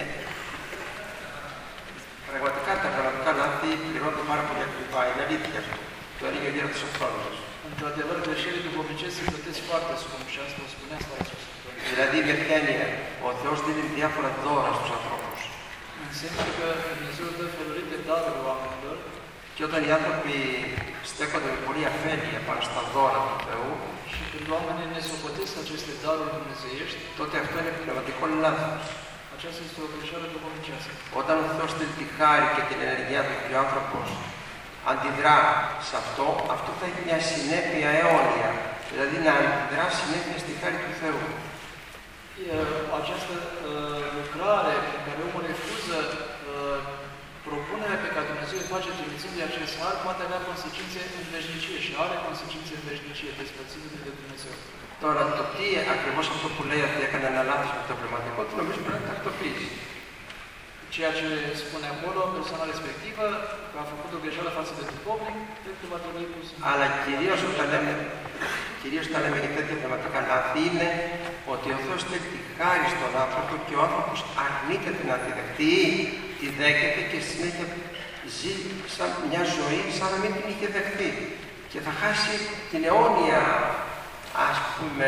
Πραγματικά τα πραγματικά λάθη πληρώνονται πάρα πολύ ακριβά. Είναι αλήθεια αυτό. Το έλεγε ο γέροντας Σοφρόνιος. Într-adevăr, greșelile duhovnicești se plătesc foarte scump și asta o spunea starea Sofronie. Δηλαδή με ποια έννοια ο Θεός δίνει διάφορα δώρα στους ανθρώπους. În sensul că Dumnezeu dă felurite daruri oamenilor Και όταν οι άνθρωποι στέκονται με πολύ αφέλεια πάνω στα δώρα του Θεού, și când oamenii ne socotesc aceste daruri dumnezeiești, τότε αυτό είναι πνευματικό λάθος. aceasta este o greșeală duhovnicească. Όταν ο Θεός στέλνει τη χάρη και την ενεργειά του και ο άνθρωπος αντιδρά σε αυτό, αυτό θα έχει μια συνέπεια αιώνια. Δηλαδή να αντιδρά συνέπεια στη χάρη του Θεού. Această lucrare pe care omul refuză propunerea pe care Dumnezeu îi face trimițând de acest har poate avea consecințe în veșnicie și are consecințe în veșnicie, despărțindu-ne de Dumnezeu. Τώρα το τι ακριβώς αυτό που λέει ότι έκανε ένα λάθος με το πνευματικό, το νομίζω πρέπει να τακτοποιήσει. Ceea ce spune acolo, persoana respectivă, că a făcut o greșeală față de duhovnic, cred că va trebui pus. Αλλά κυρίως όταν λέμε για τέτοια πνευματικά λάθη είναι ότι ο Θεός θέλει τη χάρη στον άνθρωπο και ο άνθρωπος αρνείται την να τη δεχτεί, τη δέχεται και στη συνέχεια ζει σαν μια ζωή σαν να μην την είχε δεχτεί. Και θα χάσει την αιώνια, ας πούμε,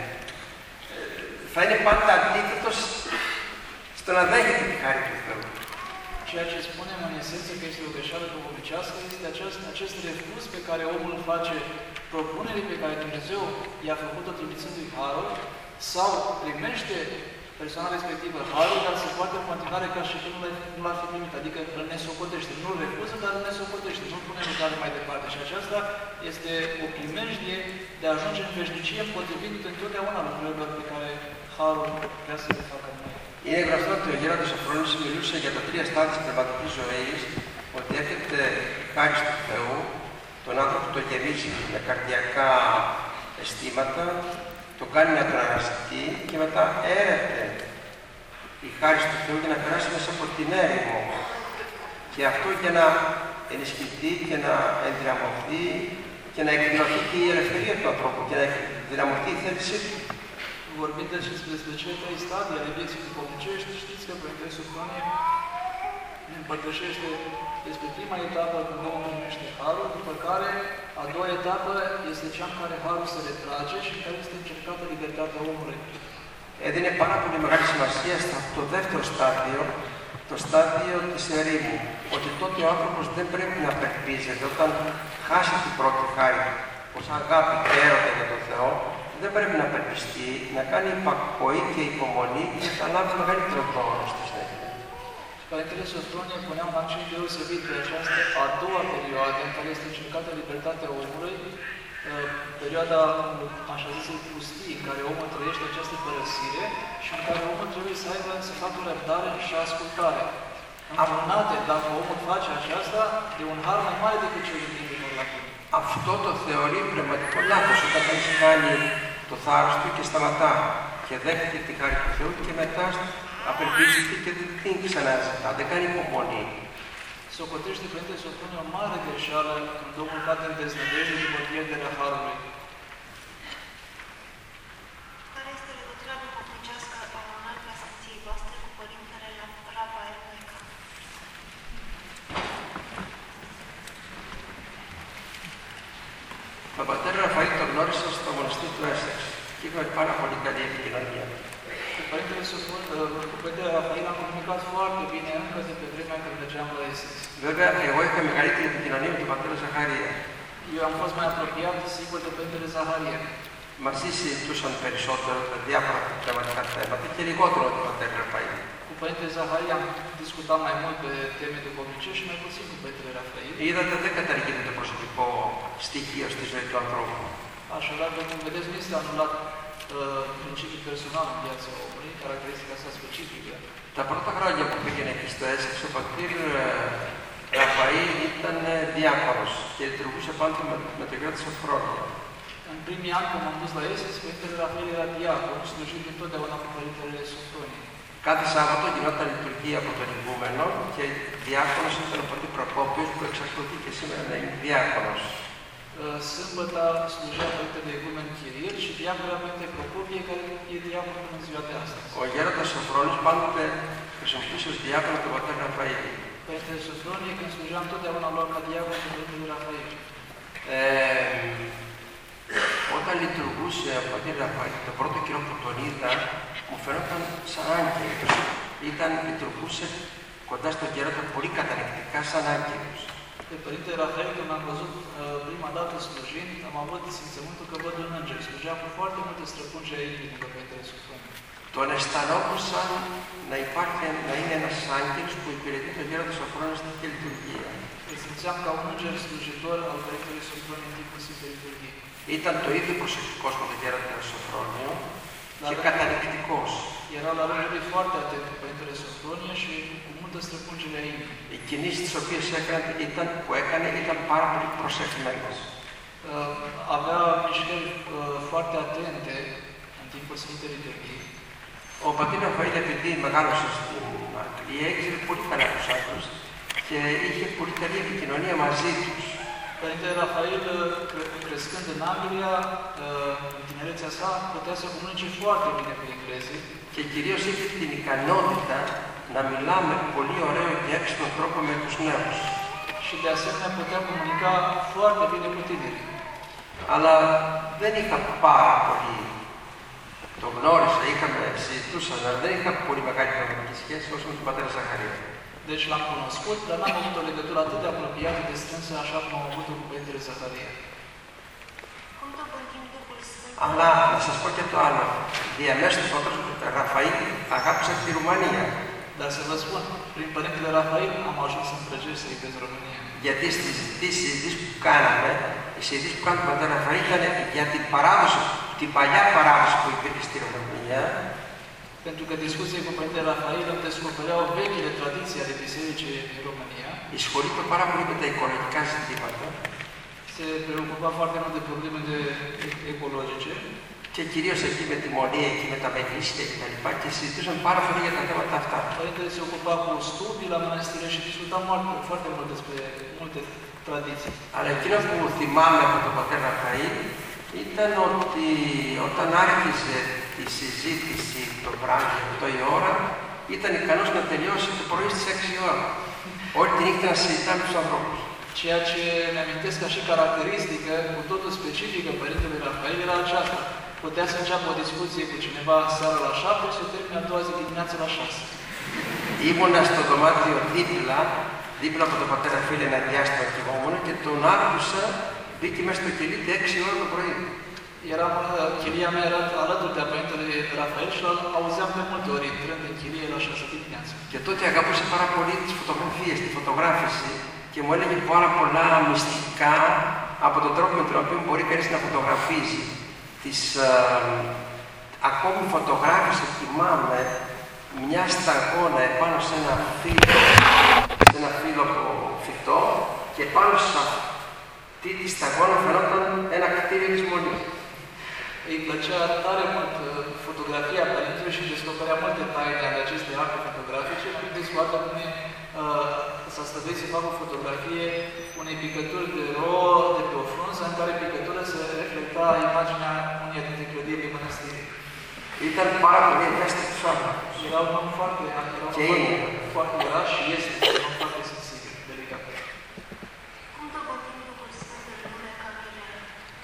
θα είναι πάντα αντίθετος στο να δέχεται τη χάρη του Θεού. Ceea ce spunem în esență că este o greșeală duhovnicească este acest refuz pe care omul îl face propunerii pe care Dumnezeu i-a făcut-o trimițându-i harul, sau primește persoana respectivă harul, dar se poate în continuare ca și când nu l-ar fi primit, adică îl nesocotește. Nu îl refuză, dar îl nesocotește, nu pune lucrare mai departe. Și aceasta este o primejdie de a ajunge în veșnicie împotrivit întotdeauna lucrărilor pe care harul vrea să le facă noi. Είναι γνωστό ότι ο γέροντας Σοφρόνης μιλούσε για τα τρία στάδια της πνευματικής ζωής, ότι έρχεται χάρη του Θεού, τον άνθρωπο το γεμίζει με καρδιακά αισθήματα, το κάνει να τον αναστεί και μετά έρεται η χάρη του Θεού για να περάσει μέσα από την έρημο. Και αυτό για να ενισχυθεί και να ενδυναμωθεί και να εκδηλωθεί και η ελευθερία του ανθρώπου και να ενδυναμωθεί η θέλησή του. Vorbind despre cele trei stadii ale vieții duhovnicești, știți că Părintele Sofronie ne împărtășește despre prima etapă când omul primește harul, după care a doua etapă este cea în care harul se retrage și în care este încercată libertatea omului. Έδινε πάρα πολύ μεγάλη σημασία στο δεύτερο στάδιο, το στάδιο της ερήμου, ότι τότε ο άνθρωπος δεν πρέπει να απελπίζεται όταν χάσει την πρώτη χάρη, ως αγάπη και έρωτα για τον Θεό, δεν πρέπει να απελπιστεί, να κάνει υπακοή και υπομονή και θα λάβει μεγαλύτερο δώρο στη συνέχεια. Părintele Sofronie punea un accent deosebit pe această a doua perioadă în care este încercată libertatea omului, perioada, așa zisei, pustii, în care omul trăiește această părăsire și în care omul trebuie să facă răbdare și ascultare. Amânate, dacă omul face aceasta, de un har mai mare decât cel din timpul la timp. Αυτό το θεωρεί πνευματικό λάθος όταν έχει κάνει το θάρρος του και σταματά και δέχεται τη χάρη του Θεού και μετά απελπίζεται και δεν την ξαναζητά, δεν κάνει υπομονή. Socotește Părintele Sofronie o mare greșeală când omul cade în deznădejde după pierderea harului. Care este legătura duhovnicească a unor preasfinției voastre cu Părintele Rafael Noica? Τον πατέρα Ραφαήλ τον γνώρισα στο μοναστήρι του Έσεξ και είχαμε πάρα πολύ καλή επικοινωνία. Cu Părintele Rafael am comunicat foarte bine încă de pe vremea când mergeam la Essex. Βέβαια, εγώ είχα μεγαλύτερη επικοινωνία με τον πατέρα Ζαχαρία. Eu am fost mai apropiat, sigur, de Părintele Zaharia. Μαζί συζητούσαν περισσότερο τα διάφορα πνευματικά θέματα και λιγότερο τον πατέρα Ραφαήλ. Cu Părintele Zaharia am discutat mai mult pe teme duhovnicești și mai puțin cu Părintele Rafael. Είδατε, δεν καταργείται το προσωπικό στοιχείο στη ζωή του ανθρώπου. Așadar, cum vedeți, nu este anulat principiul personal în viața omului, caracteristica sa specifică. Τα πρώτα χρόνια που πήγαινε εκεί στο Έσεξ, ο πατήρ Ραφαήλ ήταν διάκονος και λειτουργούσε πάντα με τον γιο της Σοφρόνια. În primii ani, când am dus la Essex, Părintele Rafael era diacon, slujit întotdeauna cu Părintele Sofronie. Κάθε Σάββατο γινόταν λειτουργία από τον ηγούμενο και διάκονος ήταν ο πατήρ Προκόπιος που εξακολουθεί και σήμερα να είναι διάκονος. Sâmbăta slujea Părintele Igumen Chiril și diaconul Părinte Procopie, care e diacon până în ziua de astăzi. Ο γέροντας Σοφρόνης πάντοτε χρησιμοποιούσε ως διάκονο τον πατέρα Ραφαήλ. Părintele Sofronie, când slujea întotdeauna luat ca diacon pe Părintele Rafael. Όταν λειτουργούσε ο πατήρ Ραφαήλ, το πρώτο καιρό που τον είδα, μου φαινόταν σαν άγγελος. Λειτουργούσε κοντά στον γέροντα πολύ κατανεκτικά σαν άγγελος. Pe Părintele Rafael, când l-am văzut prima dată slujind, am avut simțământul că văd un înger. Slujea cu foarte multe străpungeri a inimii după Părintele Sofronie. Τον αισθανόντουσαν να είναι ένας άγγελος που υπηρετεί τον γέροντα Σοφρόνιο στη λειτουργία. Îl simțeam ca un înger slujitor al Părintelui Sofronie în timpul Sfintei Liturghii. Ήταν το ίδιο προσεκτικός με τον γέροντα Σοφρόνιο και καταδεικτικός. Era la rândul lui foarte atent cu Părintele Sofronie și cu multă străpungere a inimii. Οι κινήσεις τις οποίες έκανε ήταν πάρα πολύ προσεκτημένες. Avea mișcări foarte atente în timpul Sfintei Liturghii. Ο πατήρ Ραφαήλ, επειδή μεγάλωσε στην Αγγλία, ήξερε πολύ καλά τους άντρες και είχε πολύ καλή επικοινωνία μαζί τους. Părintele Rafael, crescând în Anglia, în tinerețea sa, putea să comunice foarte bine cu englezii. Και κυρίως είχε την ικανότητα να μιλά με πολύ ωραίο και έξυπνο τρόπο με τους νέους. Și de asemenea putea comunica foarte bine cu tinerii. Αλλά δεν είχα πάρα πολύ. Το γνώρισα, συζητούσαν, αλλά δεν είχα πολύ μεγάλη πραγματική σχέση όσο με τον πατέρα Ζαχαρία. Deci l-am cunoscut, dar n-am avut o legătură atât de apropiată, de strânsă, așa cum am avut-o cu Părintele Zaharia. Αλλά να σας πω και το άλλο. Διαμέσου του πατρός του Ραφαήλ αγάπησα τη Ρουμανία. Dar să vă spun, prin Părintele Rafael am ajuns să împrăjesc să iubesc România. Γιατί στις συζητήσεις που κάναμε, οι συζητήσεις που κάναμε με τον πατέρα Ραφαήλ ήταν για την παράδοση, την παλιά παράδοση που υπήρχε στη Ρουμανία. Pentru că discuțiile cu Părintele Rafael îmi descopereau vechile tradiții ale bisericii în România. Ασχολείται πάρα πολύ με τα οικολογικά ζητήματα. Se preocupa foarte mult de problemele ecologice. Και κυρίως εκεί με τη Μονή, εκεί με τα Μεγλήσια κτλ. Και συζητούσαν πάρα πολύ για τα θέματα αυτά. Părintele se ocupa cu studii la mănăstire și discuta foarte mult despre multe tradiții. Αλλά εκείνο που θυμάμαι από τον πατέρα Ραφαήλ ήταν ότι όταν άρχισε τη συζήτηση το βράδυ 8 η ώρα, ήταν ικανός να τελειώσει το πρωί στις 6 η ώρα. Όλη τη νύχτα να συζητά με τους ανθρώπους. Ceea ce mi-amintesc ca și caracteristică, cu totul specifică Părintele Rafael, era aceasta. Putea să înceapă o discuție cu cineva seara la 7 și să termine a doua zi dimineața la 6. Ήμουνα στο δωμάτιο δίπλα από τον πατέρα Φίλε ένα διάστημα και εγώ μόνο και τον άκουσα, μπήκε μέσα στο κελί 6 ώρα το πρωί. Chilia mea era alături de Părintele Rafael și auzeam de multe ori intrând în chilie la 6 dimineața. Και τότε αγαπούσε πάρα πολύ τις φωτογραφίες, τη φωτογράφηση και μου έλεγε πάρα πολλά μυστικά από τον τρόπο με τον οποίο μπορεί κανείς να φωτογραφίζει. Ακόμη φωτογράφησε, θυμάμαι, μια σταγόνα επάνω σε ένα φύλλο από φυτό και πάνω σε αυτή τη σταγόνα φαινόταν ένα κτίριο της Μονής. Îi plăcea tare mult fotografia Părintelui și descoperea multe taine ale acestei acte fotografice, fiind descoată până s-a stăduit să facă o fotografie unei picături de rouă de pe o frunză, în care picătură se reflecta imaginea uneia dintre clădirile mănăstirii. Ήταν πάρα πολύ ευαίσθητος άνθρωπος. Era un om foarte era și este un om foarte sensibil, delicat. Cum vă bătim Duhul Sfânt în lume ca Mirea?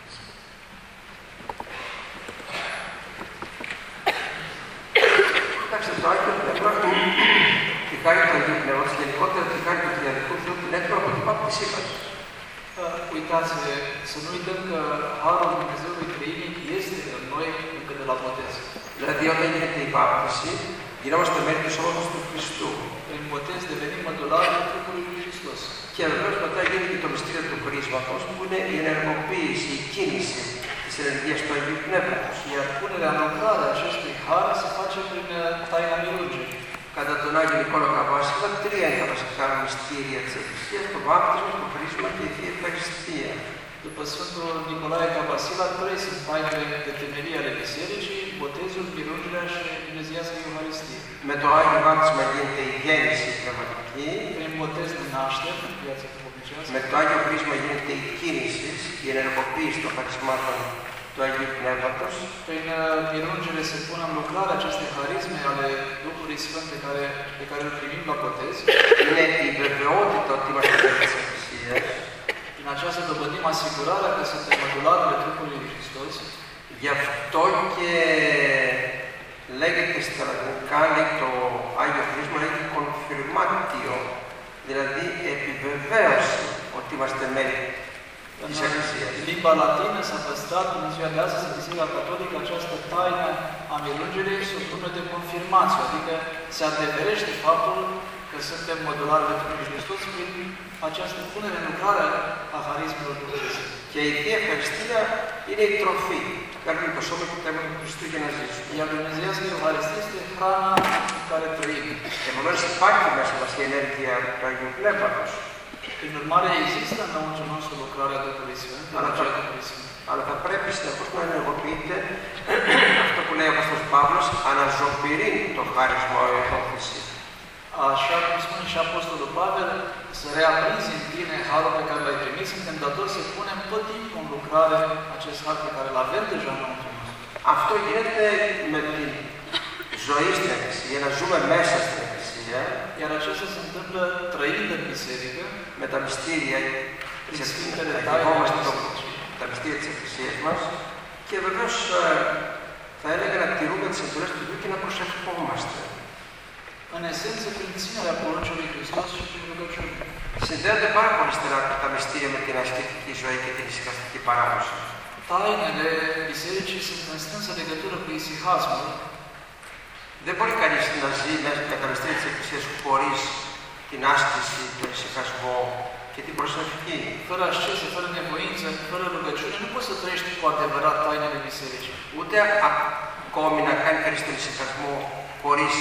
Κοιτάξτε, το Άγιο Πνεύμα, τη χάρη του Αγίου Πνεύματος, γενικότερα τη χάρη του Τριαδικού Θεού, την έχουμε από την Πάπτη Σύμβαση. Uitați, să nu uităm că Harul Dumnezeului Treinic este în noi încă de la botez. Δηλαδή, όταν γίνεται η βάπτιση, γινόμαστε μέλη του σώματος του Χριστού. Prin botez devenim mădulari în trupul lui Hristos. Και βεβαίως μετά γίνεται και το μυστήριο του κρίσματος, που είναι η ενεργοποίηση, η κίνηση της ενεργείας του Αγίου Πνεύματος. Iar punerea în lucrare a acestui har se face prin taina mirungerii. Κατά τον Άγιο Νικόλο Καβάσιλα, 3 είναι τα βασικά μυστήρια της Εκκλησίας, το βάπτισμα, το χρήσμα και η Θεία Ευχαριστία. După Sfântul Nicolae Cavasila, 3 sunt tainele de temelie ale Bisericii, botezul, mirungerea și Dumnezeiasca Euharistie. Με το Άγιο Βάπτισμα γίνεται η γέννηση πνευματική. Prin botez ne naștem în viața duhovnicească. Με το Άγιο Χρήσμα γίνεται η κίνηση, η ενεργοποίηση των χαρισμάτων του Αγίου Πνεύματος. Prin mirungere se pun în lucrare aceste harisme ale Duhului Sfânt pe care îl primim la botez. Είναι η βεβαιότητα ότι είμαστε μέλη της Εκκλησίας. Prin aceasta dobândim asigurarea că suntem mădularele trupului lui Hristos. Γι' αυτό και λέγεται στα λατινικά, λέει το Άγιο Χρήσμα, λέγεται confirmatio, δηλαδή επιβεβαίωση ότι ότι είμαστε μέλη της Εκκλησίας. În limba latină s-a păstrat în ziua de astăzi în Biserica Catolică această taină a mirungerii sub nume de confirmație, adică se adeverește faptul că suntem mădulari de Trinitate Hristos prin această punere în lucrare a harismelor Dumnezeu. Και η Θεία Ευχαριστία είναι η τροφή. Παίρνουμε το σώμα και το αίμα του Χριστού για να ζήσουμε. Iar Dumnezeiască Euharistie este hrana în care trăim. Επομένως υπάρχει μέσα μας η ενέργεια του Αγίου Πνεύματος. Prin urmare, există înăuntru nostru lucrarea Duhului Sfânt, energia Duhului Sfânt. Αλλά θα πρέπει συνεχώς να ενεργοποιείται αυτό που λέει ο Απόστολος Παύλος, αναζωπηρεί το χάρισμα εορθώθηση. Așa cum spune și Apostolul Pavel, să reaprinzi în tine harul pe care l-ai primit, suntem datori să punem tot timpul în lucrare acest har pe care îl avem deja înăuntru nostru. Αυτό γίνεται με τη ζωή στην Εκκλησία, να ζούμε μέσα στην Εκκλησία, Iar acesta se întâmplă trăind în biserică, με τα μυστήρια prin της Sfintele τα μυστήρια της Εκκλησίας μας και βεβαίως θα έλεγα να τηρούμε τις εντολές του Θεού και να προσευχόμαστε. în esență, prin ținerea poruncii lui Hristos și prin rugăciune. Συνδέονται πάρα πολύ στενά τα μυστήρια με την ασκητική ζωή και την ησυχαστική παράδοση. Tainele bisericii sunt în strânsă legătură cu isihasmul. Δεν μπορεί κανείς να ζει μέσα με τα μυστήρια της Εκκλησίας χωρίς την άσκηση, τον ησυχασμό και την προσευχή. Fără asceză, fără nevoință, fără rugăciune, nu poți să trăiești cu adevărat tainele bisericii. Ούτε ακόμη να κάνει κανείς τον ησυχασμό χωρίς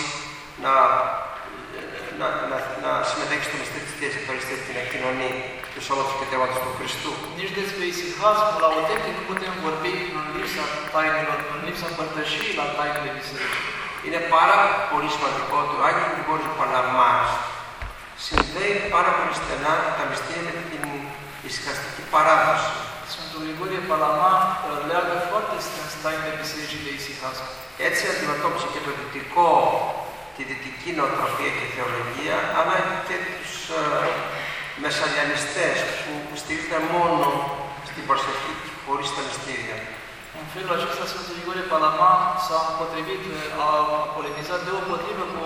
να συμμετέχει στο μυστήριο της Θείας Ευχαριστίας, την εκκοινωνή του σώματος και τέματος του Χριστού. Nici despre isihasmul autentic nu putem vorbi în lipsa tainelor, în lipsa împărtășirii la tainele bisericii. Είναι πάρα πολύ σημαντικό ότι ο Άγιος Γρηγόρης Παλαμάς συνδέει πάρα πολύ στενά τα μυστήρια με την ησυχαστική παράδοση. Sfântul Grigorie Palama leagă foarte strâns tainele bisericii de isihasm. Έτσι αντιμετώπισε και το δυτικό, τη δυτική νοοτροπία και θεολογία, αλλά και τους μεσαλιανιστές που στηρίζονται μόνο στην προσευχή χωρίς τα μυστήρια. În felul acesta, Sfântul Grigorie Palama s-a împotrivit, a polemizat deopotrivă cu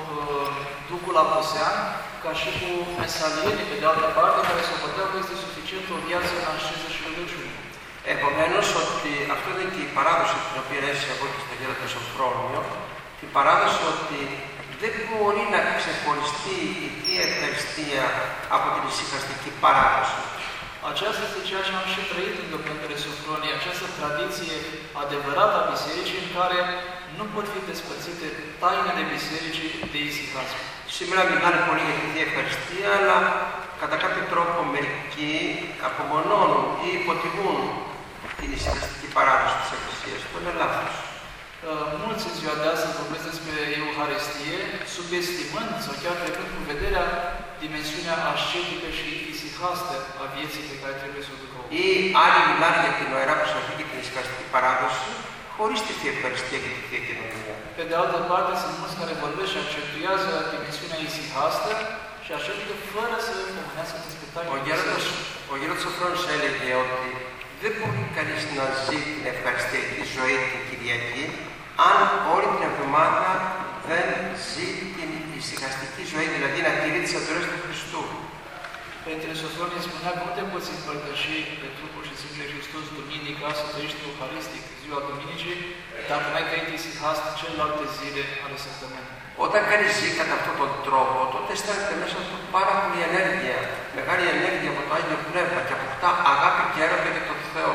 Duhul Aposean, ca și cu mesalienii, pe de altă parte, care se socoteau că este suficient o viață în asceză și rugăciune. Επομένως, ότι αυτό είναι και η παράδοση την οποία έσαι εγώ και στο Γέροντα Σοφρόνιο, την παράδοση ότι δεν μπορεί να ξεχωριστεί η Θεία Ευχαριστία από την ησυχαστική παράδοση. Aceasta este ceea ce am și trăit în documentele Sofroniei, această tradiție adevărată a bisericii în care nu pot fi despărțite tainele bisericii de isihasm. Σήμερα μιλάνε πολύ για τη Θεία Ευχαριστία, αλλά κατά κάποιο τρόπο μερικοί απομονώνουν ή υποτιμούν την ησυχαστική παράδοση της Εκκλησίας. Αυτό είναι λάθος. Mulți în ziua de astăzi vorbesc despre Euharistie, subestimând sau chiar trecând cu vederea dimensiunea ascetică și isihastă a vieții pe care trebuie să o ducă. Ή άλλοι μιλάνε για την Ιερά Προσευχή και την ησυχαστική παράδοση, χωρίς τη Θεία Ευχαριστία και τη Θεία Κοινωνία. Pe de altă parte, sunt mulți care vorbesc și accentuează dimensiunea isihastă și ascetică fără să pomenească despre tainele. Ο Γέροντας Σοφρόνης έλεγε ότι δεν μπορεί κανείς να ζει την ευχαριστιακή ζωή την Κυριακή αν όλη την εβδομάδα δεν ζει την ησυχαστική ζωή, δηλαδή να τηρεί τις εντολές του Χριστού. Părintele Sofronie spunea că nu te poți împărtăși pe trupul și sângele Hristos duminica, să trăiești euharistic ziua duminicii, dacă n-ai trăit isihast celelalte zile ale săptămânii. Όταν κανείς ζει κατά αυτόν τον τρόπο, τότε αισθάνεται μέσα του πάρα πολύ ενέργεια, μεγάλη ενέργεια από το Άγιο Πνεύμα και αποκτά αγάπη και έρωτα για τον Θεό.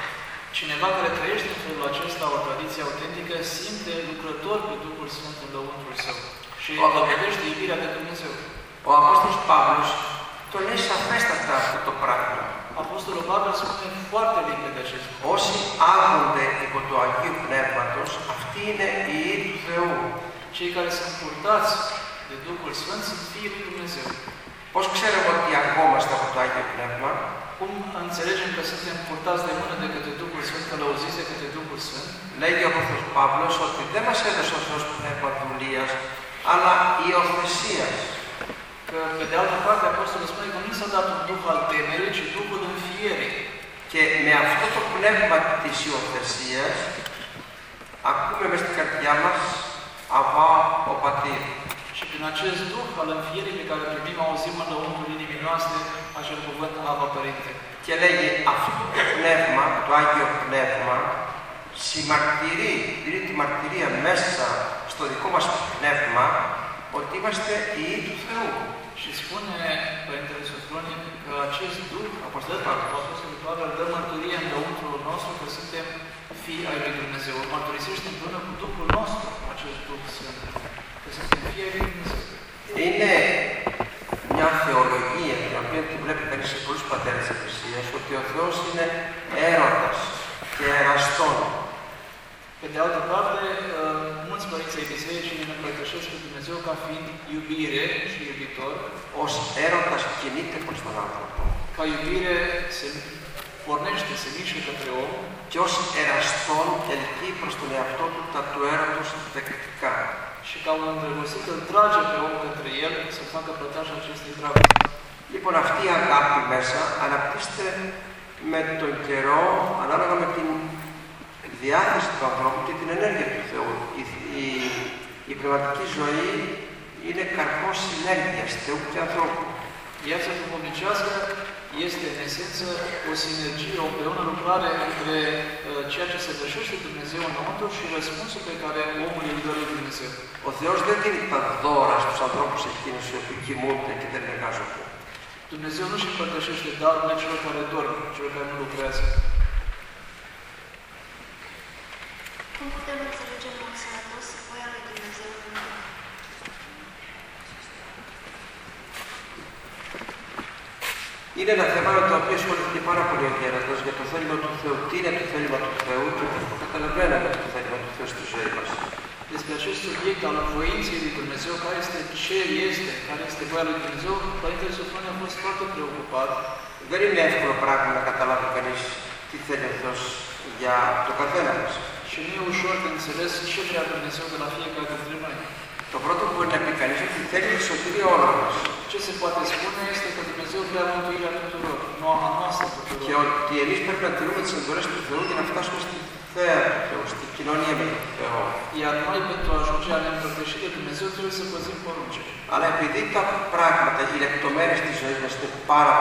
Cineva care trăiește în felul acesta o tradiție autentică simte lucrător pe Duhul Sfânt în lăuntrul său și dovedește iubirea de Dumnezeu. Ο Απόστολος Παύλος το λέει σαφέστατα αυτό το πράγμα. Apostolul Pavel spune foarte limpede acest lucru. Όσοι άγονται υπό το Αγίου Πνεύματος, αυτοί είναι οι ιοί του Θεού. Cei care sunt purtați de Duhul Sfânt sunt fiii lui Dumnezeu. Πώς ξέρουμε ότι αγόμαστε από το Άγιο Πνεύμα? Cum înțelegem că suntem purtați de mână de către Duhul Sfânt, călăuziți de către Duhul Sfânt? Λέγει ο Απόστολος Παύλος ότι δεν μας έδωσε ο Θεός πνεύμα δουλείας, αλλά υιοθεσίας. Că, pe de altă parte, Apostolul spune că nu s-a dat un duh al temerii, ci Duhul înfierii. Και με αυτό το πνεύμα της υιοθεσίας ακούμε μες στην καρδιά μας Αβά ο Πατήρ. Și Și prin acest Duh al înfierii pe care îl primim, auzim înăuntru inimii noastre acel cuvânt Aba Părinte. Και λέγει αυτό το πνεύμα, το Άγιο Πνεύμα, συμμαρτυρεί, δίνει τη μαρτυρία μέσα στο δικό μας πνεύμα ότι είμαστε ιοί του Θεού. Și spune Părintele Sofronie că acest Duh, Apostolul Pavel, dă mărturie înăuntrul nostru că suntem fii ai lui Dumnezeu. Mărturisește împreună cu Duhul nostru acest Duh Sfânt, că suntem fii ai lui Dumnezeu. Είναι μια θεολογία την οποία τη βλέπει κανείς σε πολλούς πατέρες της Εκκλησίας ότι ο Θεός είναι έρωτας και εραστών. Pe de altă parte, mulți părinți ai bisericii ne împărtășesc pe Dumnezeu ca fiind iubire și iubitor. Ως έρωτας κινείται προς τον άνθρωπο. Ca iubire se pornește, se mișcă către om. Και ως εραστών ελκύει προς τον εαυτό του τα του έρωτος δεκτικά. Și ca un îndrăgostit îl trage pe om către el să facă pătaș acestei dragosти. Λοιπόν, αυτή η αγάπη μέσα αναπτύσσεται με τον καιρό, ανάλογα με την διάθεση του ανθρώπου και την ενέργεια του Θεού. Η πνευματική ζωή είναι καρπός συνέργειας Θεού και ανθρώπου. Viața duhovnicească este, în esență, o sinergie, o împreună lucrare între ceea ce se dășește Dumnezeu înăuntru și răspunsul pe care omul îl dă lui Dumnezeu. Ο Θεός δεν δίνει τα δώρα στους ανθρώπους εκείνους οι οποίοι κοιμούνται και δεν εργάζονται. Dumnezeu nu își împărtășește darurile celor care dorm, celor care nu lucrează. Cum putem înțelege în mod sănătos voia lui Dumnezeu în lume? Είναι ένα θέμα με το οποίο ασχολήθηκε πάρα πολύ ο Γέροντας για το θέλημα του Θεού. Τι είναι το θέλημα του Θεού και πώς το καταλαβαίνουμε το θέλημα του Θεού στη ζωή μας. Despre acest subiect al voinței lui Dumnezeu, care este ce este, care este voia lui Dumnezeu, Părintele Sofronie a fost foarte preocupat. Δεν είναι εύκολο πράγμα να καταλάβει κανείς τι θέλει ο Θεός για το καθένα μας. Și nu e ușor de înțeles ce vrea Dumnezeu de la fiecare dintre noi. Το πρώτο που μπορεί να πει κανείς είναι ότι θέλει τη σωτηρία όλων μας. Ce se poate spune este că Dumnezeu vrea mântuirea tuturor, nu a noastră tuturor. Και ότι εμείς πρέπει να τηρούμε τις εντολές του Θεού για να φτάσουμε στη θέα του Θεού, στη κοινωνία με τον Θεό. Iar noi, pentru a ajunge a ne împărtăși de Dumnezeu, trebuie să păzim poruncile. Αλλά επειδή τα πράγματα, οι λεπτομέρειες της ζωής μας είναι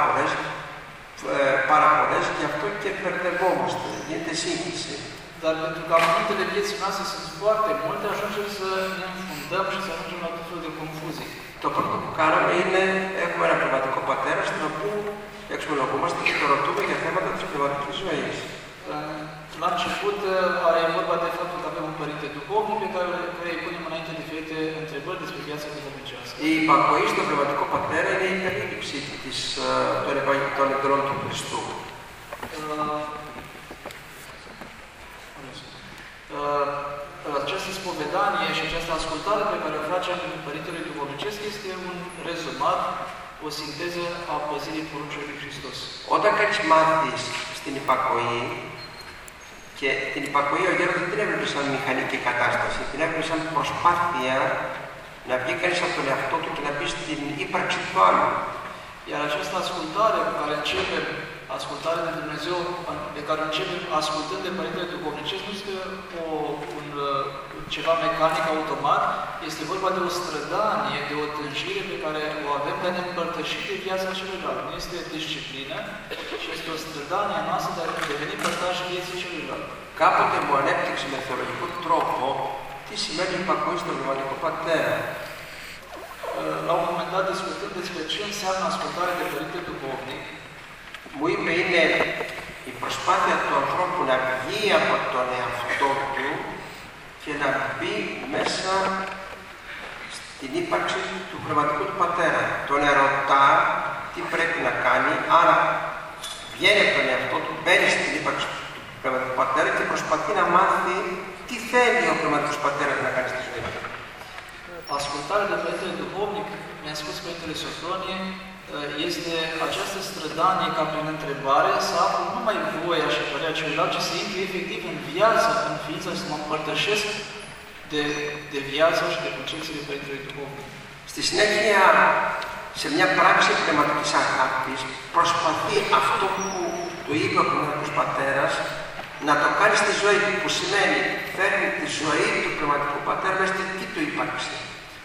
πάρα πολλές, γι' αυτό και μπερδευόμαστε, γίνεται σύγχυση. Dar pentru că momentele vieții noastre sunt foarte multe, ajungem să ne înfundăm și să ajungem la tot felul de confuzii. Το πρώτο που κάναμε είναι, έχουμε ένα πνευματικό πατέρα, στον οποίο εξομολογούμαστε και το ρωτούμε για θέματα της πνευματικής ζωής. La început, e vorba de faptul că avem un părinte duhovnic pe care îi punem înainte diferite întrebări despre viața duhovnicească. Η υπακοή στον πνευματικό πατέρα είναι η περίληψη των εντολών του Χριστού. Această spovedanie și această ascultare pe care o facem Părintele Duhovnicesc este un rezumat, o sinteză a păzirii poruncilor lui Hristos. Όταν κάνεις μάθεις στην υπακοή, και την υπακοή ο Γέροντας δεν την έβλεπε σαν μηχανική κατάσταση, την έβλεπε σαν προσπάθεια να βγει κανείς από τον εαυτό του και να μπει στην ύπαρξη του άλλου. Iar această ascultare pe care începem, ascultarea de Dumnezeu, pe care începem ascultând de Părintele Duhovnicesc, nu este ceva mecanic, automat, este vorba de o strădanie, de o tânjire pe care o avem de a ne împărtăși de viața celuilalt. Nu este disciplină, ci este o strădanie a noastră de a deveni părtași vieții celuilalt. Κάποτε μου ανέπτυξε με θεολογικό τρόπο τι σημαίνει υπακοή στον πνευματικό πατέρα. La un moment dat, discutând despre ce înseamnă ascultare de Părinte Duhovnic, μου είπε είναι η προσπάθεια του ανθρώπου να βγει από τον εαυτό του και να μπει μέσα στην ύπαρξη του πνευματικού του πατέρα. Τον ερωτά τι πρέπει να κάνει, άρα βγαίνει από τον εαυτό του, μπαίνει στην ύπαρξη του πνευματικού πατέρα και προσπαθεί να μάθει τι θέλει ο πνευματικός πατέρας να κάνει στη ζωή. Ascultarea de Părintele Duhovnic, mi-a spus Părintele Sofronie, este această strădanie ca prin întrebare să aflu nu numai voia și părerea celuilalt, ci să intru efectiv în viață, în ființă, să mă împărtășesc de viața și de concepțiile Părintelui Duhovnic. Στη συνέχεια, σε μια πράξη πνευματικής αγάπης, προσπαθεί αυτό που του είπε ο πνευματικός πατέρας να το κάνει στη ζωή του, που σημαίνει φέρνει τη ζωή του πνευματικού πατέρα μέσα στη δική του ύπαρξη.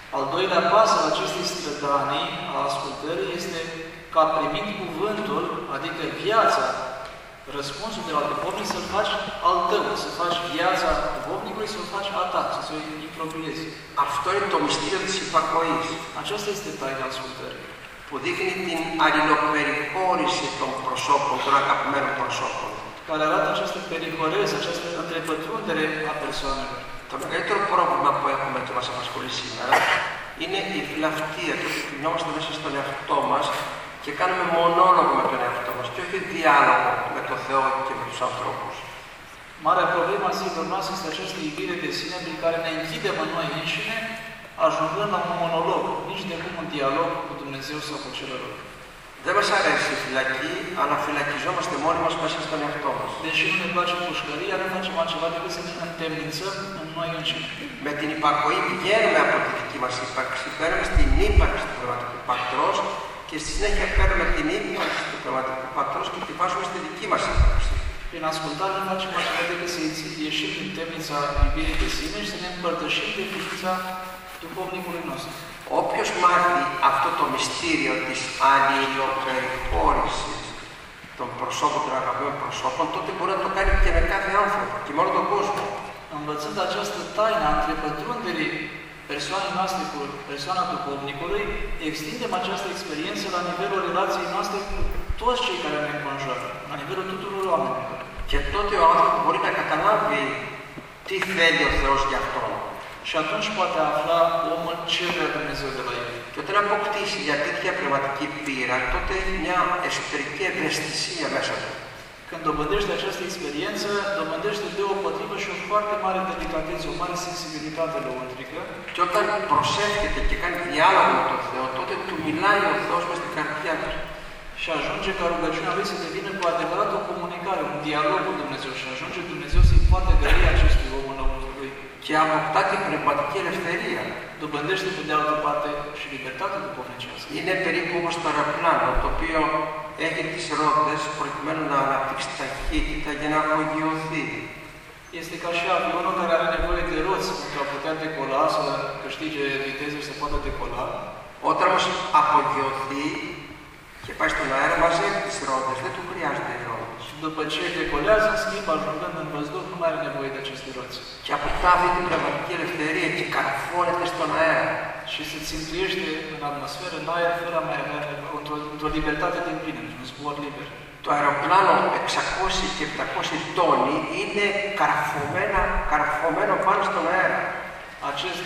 Al doilea pas al acestei strădanii a ascultării este ca primind cuvântul, adică viața, răspunsul de la duhovnic, să-l faci al tău, să faci viața duhovnicului, să-l faci a ta, să o impropriezi. Αυτό είναι το μυστήριο της υπακοής, Aceasta este taina ascultării, που δείχνει την αλληλοπεριχώρηση των προσώπων, των αγαπημένων προσώπων. care arată această perihoreză, această întrepătrundere a persoanelor. Το μεγαλύτερο πρόβλημα που έχουμε και μας απασχολεί σήμερα είναι η φιλαυτία, το ότι κρινόμαστε μέσα στον εαυτό μας και κάνουμε μονόλογο με τον εαυτό μας και όχι διάλογο με τον Θεό και με τους ανθρώπους. Marea problemă a zilor noastre este această iubire de sine prin care ne închidem în noi înșine, ajungând la un monolog, nici de cum un dialog cu Dumnezeu sau cu celălalt. Δεν μας αρέσει η φυλακή, αλλά φυλακιζόμαστε μόνοι μας μέσα στον εαυτό μας. Deși nu ne place pușcăria, nu facem altceva decât să ne întemnițăm în noi înșine. Με την υπακοή πηγαίνουμε από τη δική μας ύπαρξη, παίρνουμε στην ύπαρξη του πνευματικού πατρός και στη συνέχεια παίρνουμε την ύπαρξη του πνευματικού πατρός και τη βάζουμε στη δική μας ύπαρξη. Prin ascultare nu facem altceva decât să ieșim din temnița iubirii de sine și să ne împărtășim de ființa duhovnicului nostru. Όποιος μάθει αυτό το μυστήριο της αλληλοπεριχώρησης των προσώπων, των αγαπημένων προσώπων, τότε μπορεί να το κάνει και με κάθε άνθρωπο και με όλο τον κόσμο. Învățând această taină a întrepătrunderii persoanei noastre cu persoana duhovnicului, extindem această experiență la nivelul relației noastre cu toți cei care ne înconjoară, la nivelul tuturor oamenilor. Και τότε ο άνθρωπος μπορεί να καταλάβει τι θέλει ο Θεός για αυτόν. Și atunci poate afla omul ce vrea Dumnezeu de la el. Και όταν αποκτήσει μια τέτοια πνευματική πείρα, τότε έχει μια εσωτερική ευαισθησία μέσα του. Când dobândește această experiență, dobândește deopotrivă și o foarte mare delicatețe, o mare sensibilitate lăuntrică. Και όταν προσεύχεται και κάνει διάλογο με τον Θεό, τότε του μιλάει ο Θεός μες στην καρδιά του. Și ajunge ca rugăciunea lui să devină cu adevărat o comunicare, un dialog cu Dumnezeu și ajunge Dumnezeu să-i poată grăi acestui om înăuntru lui. Και αποκτά την πνευματική ελευθερία. Dobândește pe de altă parte și libertatea duhovnicească. Είναι περίπου όπως το αεροπλάνο, το οποίο έχει τις ρόδες προκειμένου να αναπτύξει ταχύτητα για να απογειωθεί. Este ca și avionul care are nevoie de roți pentru a putea decola, să câștige viteză și să poată decola. Όταν όμως απογειωθεί και πάει στον αέρα, μαζεύει τις ρόδες, δεν του χρειάζεται οι ρόδες. Și după ce decolează, în schimb, ajungând în văzduh, nu mai are nevoie de aceste roți. Και αποκτά αυτή την πνευματική ελευθερία και καρφώνεται στον αέρα. Și se țintuiește în atmosferă, în aer, fără a mai avea într-o libertate de plină, un zbor liber. Το αεροπλάνο 600 και 700 τόνοι είναι καρφωμένο πάνω στον αέρα. Acest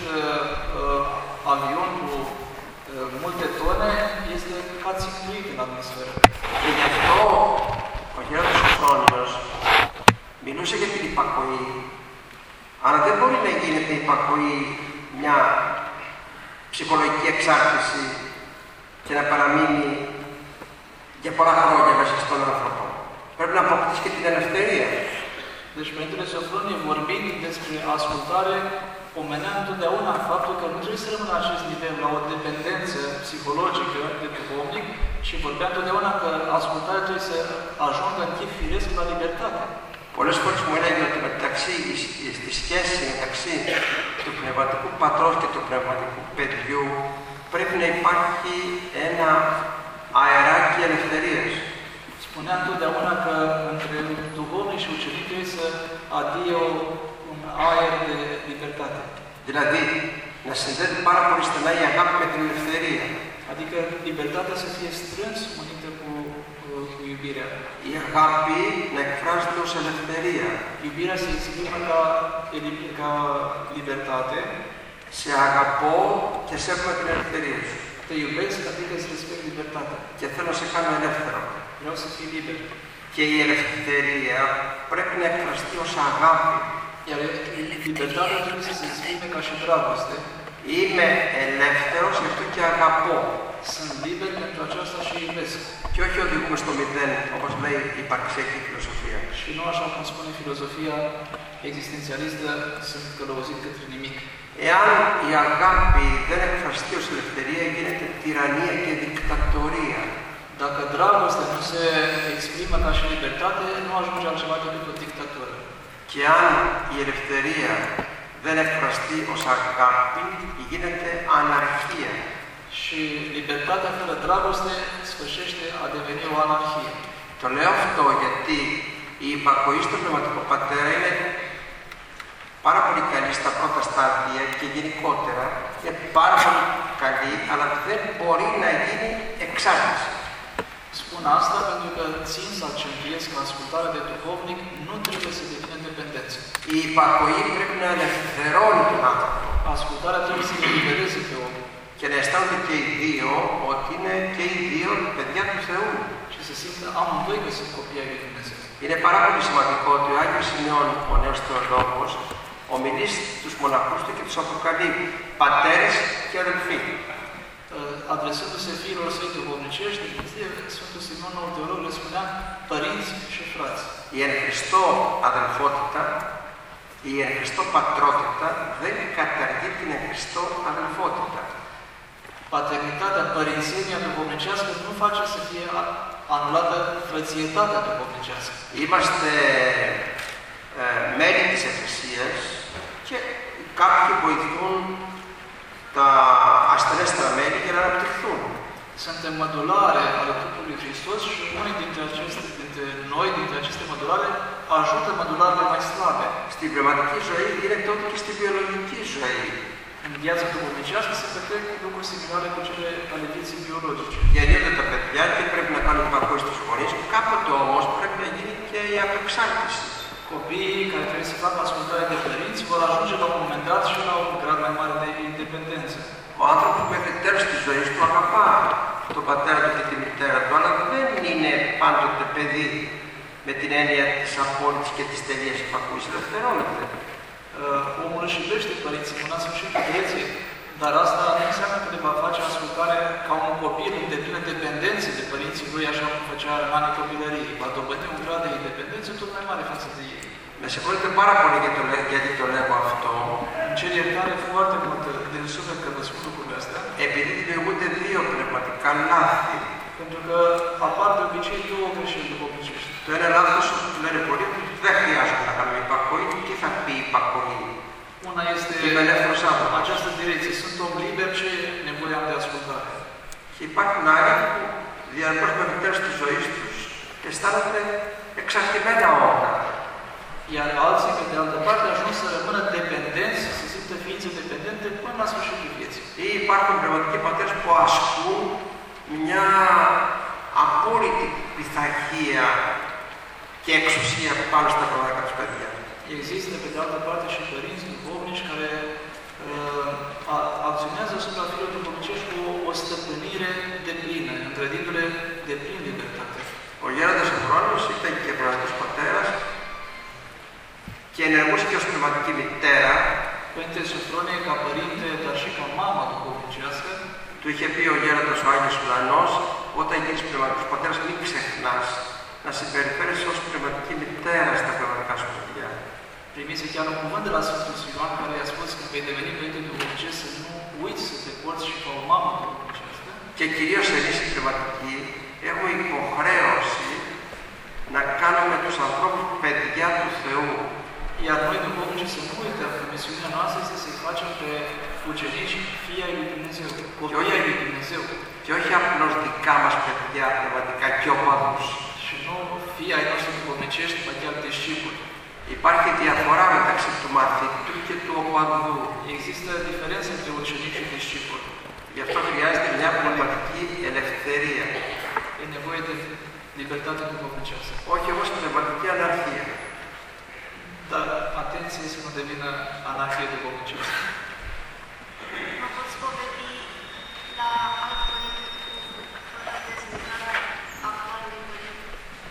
avion cu multe tone este ca țintuit în atmosferă. Και γι' αυτό ο Γέροντας Σοφρόνιος μιλούσε για την υπακοή, αλλά δεν μπορεί να γίνεται υπακοή μια ψυχολογική εξάρτηση και να παραμείνει για πολλά χρόνια μέσα στον άνθρωπο. Πρέπει να αποκτήσει και την ελευθερία. Deci, Părintele Sofronie, vorbind despre ascultare, omenea întotdeauna faptul că nu trebuie să rămână la acest nivel, la o dependență psihologică de duhovnic, și vorbea întotdeauna că ascultarea trebuie să ajungă în chip firesc la libertate. Πολλές φορές μου έλεγε ότι στη σχέση μεταξύ του πνευματικού πατρός και του πνευματικού παιδιού πρέπει να υπάρχει ένα αεράκι ελευθερίας. Spunea întotdeauna că între duhovnic și ucenic trebuie să adie un aer de libertate. Δηλαδή, να συνδέεται πάρα πολύ στενά η αγάπη με την ελευθερία. Adică libertatea să fie strâns unită cu iubirea. Η αγάπη να εκφράζεται ως ελευθερία. Iubirea se exprimă ca libertate. Σε αγαπώ και σέβομαι την ελευθερία σου. Te iubesc, adică îți respect libertatea. Και θέλω να σε κάνω ελεύθερο. Vreau să fii liber. Και η ελευθερία πρέπει να εκφραστεί ως αγάπη. Iar libertatea trebuie să se exprime ca și dragoste. Είμαι ελεύθερος, γι' αυτό και αγαπώ. Sunt liber pentru aceasta și iubesc. Και όχι οδηγούμε στο μηδέν, όπως λέει η υπαρξιακή φιλοσοφία. Și nu așa cum spune filozofia existențialistă, sunt călăuzit către nimic. Εάν η αγάπη δεν εκφραστεί ως ελευθερία, γίνεται τυραννία και δικτατορία. Dacă dragostea nu se exprimă ca și libertate, nu ajunge altceva decât o dictatură. Και αν η ελευθερία δεν εκφραστεί ως αγάπη, γίνεται αναρχία. Și libertatea fără dragoste sfârșește a deveni o anarhie. Το λέω αυτό γιατί η υπακοή στο πνευματικό πατέρα είναι πάρα πολύ καλή στα πρώτα στάδια και γενικότερα είναι πάρα πολύ καλή, αλλά δεν μπορεί να γίνει εξάρτηση. Spun asta pentru că țin să accentuez că ascultarea de duhovnic nu trebuie să devină dependență. Η υπακοή πρέπει να ελευθερώνει τον άνθρωπο. Ascultarea trebuie să elibereze pe om. Και να αισθάνονται και οι δύο ότι είναι και οι δύο παιδιά του Θεού. Și să simtă amândoi că sunt copii ai lui Dumnezeu. Είναι πάρα πολύ σημαντικό ότι ο Άγιος Σημειών, ο νέος θεολόγος, ομιλεί στους μοναχούς του και τους αποκαλεί πατέρες και αδελφοί. Adresându-se fiilor săi duhovnicești, Sfântul Simeon, noul teolog, le spunea părinți și frați. Η εν Χριστώ αδελφότητα, η εν Χριστώ πατρότητα δεν καταργεί την εν Χριστώ αδελφότητα. Paternitatea, părințenia duhovnicească nu face să fie anulată frățietatea duhovnicească. Είμαστε μέλη της Εκκλησίας και κάποιοι βοηθούν τα ασθενέστερα μέλη για να αναπτυχθούν. Suntem mădulare ale trupului Hristos și unii dintre aceste mădulare ajută mădularele mai slabe. Στην πνευματική ζωή γίνεται ό,τι και στη βιολογική ζωή. În viața duhovnicească se petrec lucruri similare cu cele ale vieții biologice. Γεννιούνται τα παιδιά και πρέπει να κάνουν υπακοή στους γονείς, κάποτε όμως πρέπει να γίνει και η απεξάρτηση. Copiii care trebuie să facă ascultare de părinți vor ajunge la un moment dat și la un grad mai mare de independență. Ο άνθρωπος μέχρι τέλος της ζωής του αγαπά τον πατέρα του και τη μητέρα του, αλλά δεν είναι πάντοτε παιδί με την έννοια της απόλυτης και της τελείας υπακούης. Ελευθερώνεται. Omul își iubește părinții până la sfârșitul vieții, dar asta nu înseamnă că le va face ascultare ca un copil în deplină dependență de părinții lui, așa cum făcea în anii copilăriei. Va dobândi un grad de independență tot mai mare față de ei. Με συγχωρείτε πάρα πολύ γιατί το λέγω αυτό. Îmi cer iertare foarte mult din suflet că vă spun lucrurile astea. Επειδή δημιουργούνται δύο πνευματικά λάθη. Pentru că apar de obicei două greșeli duhovnicești. Το ένα λάθος που λένε πολλοί ότι δεν χρειάζεται να κάνουμε υπακοή. Τι θα πει υπακοή? Una este această direcție. Sunt om liber, ce nevoie am de ascultare. Και υπάρχουν άλλοι που διαρκώς μέχρι τέλος της ζωής τους αισθάνονται εξαρτημένα όλα. Iar alții, pe de altă parte, ajung să rămână dependenți, să simtă ființe dependente până la sfârșitul vieții. Ή υπάρχουν πνευματικοί πατέρες που ασκούν μια απόλυτη πειθαρχία και εξουσία πάνω στα πνευματικά τους παιδιά. Există, pe de altă parte, și părinți duhovnici care acționează asupra fiilor duhovnicești cu o stăpânire deplină, îngrădindu-le deplin libertate. Ο Γέροντας Σοφρόνιος ήταν και πνευματικός πατέρας και ενεργούσε και ως πνευματική μητέρα. Părinte Sofronie, ca părinte, dar și ca mama duhovnicească, του είχε πει ο Γέροντας ο Άγιος Ουρανός, όταν γίνεις πνευματικός πατέρας μην ξεχνάς να συμπεριφέρεσαι ως πνευματική μητέρα στα πνευματικά σου παιδιά. Primise chiar un cuvânt de la Sfântul Ioan care i-a spus că vei deveni părinte duhovnicesc să nu uiți să te porți și ca o mamă duhovnicească. Και κυρίως εμείς οι πνευματικοί έχουμε υποχρέωση να κάνουμε τους ανθρώπους παιδιά του Θεού. Iar noi duhovnici să nu uităm că misiunea noastră este să-i facem pe ucenici fii ai lui Dumnezeu, copii ai lui Dumnezeu. Και όχι απλώς δικά μας παιδιά πνευματικά και οπαδούς. Și nu fii ai noștri duhovnicești, dar chiar discipuli. Υπάρχει διαφορά μεταξύ του μαθητού και του οπαδού. Există diferență între ucenici și discipuli. Γι' αυτό χρειάζεται μια πνευματική ελευθερία. E nevoie de libertate duhovnicească. Όχι όμως πνευματική αναρχία. Dar atenție să nu devină anarhie duhovnicească. Mă poți povesti la alt părinte cu dezvoltarea actualului părinte?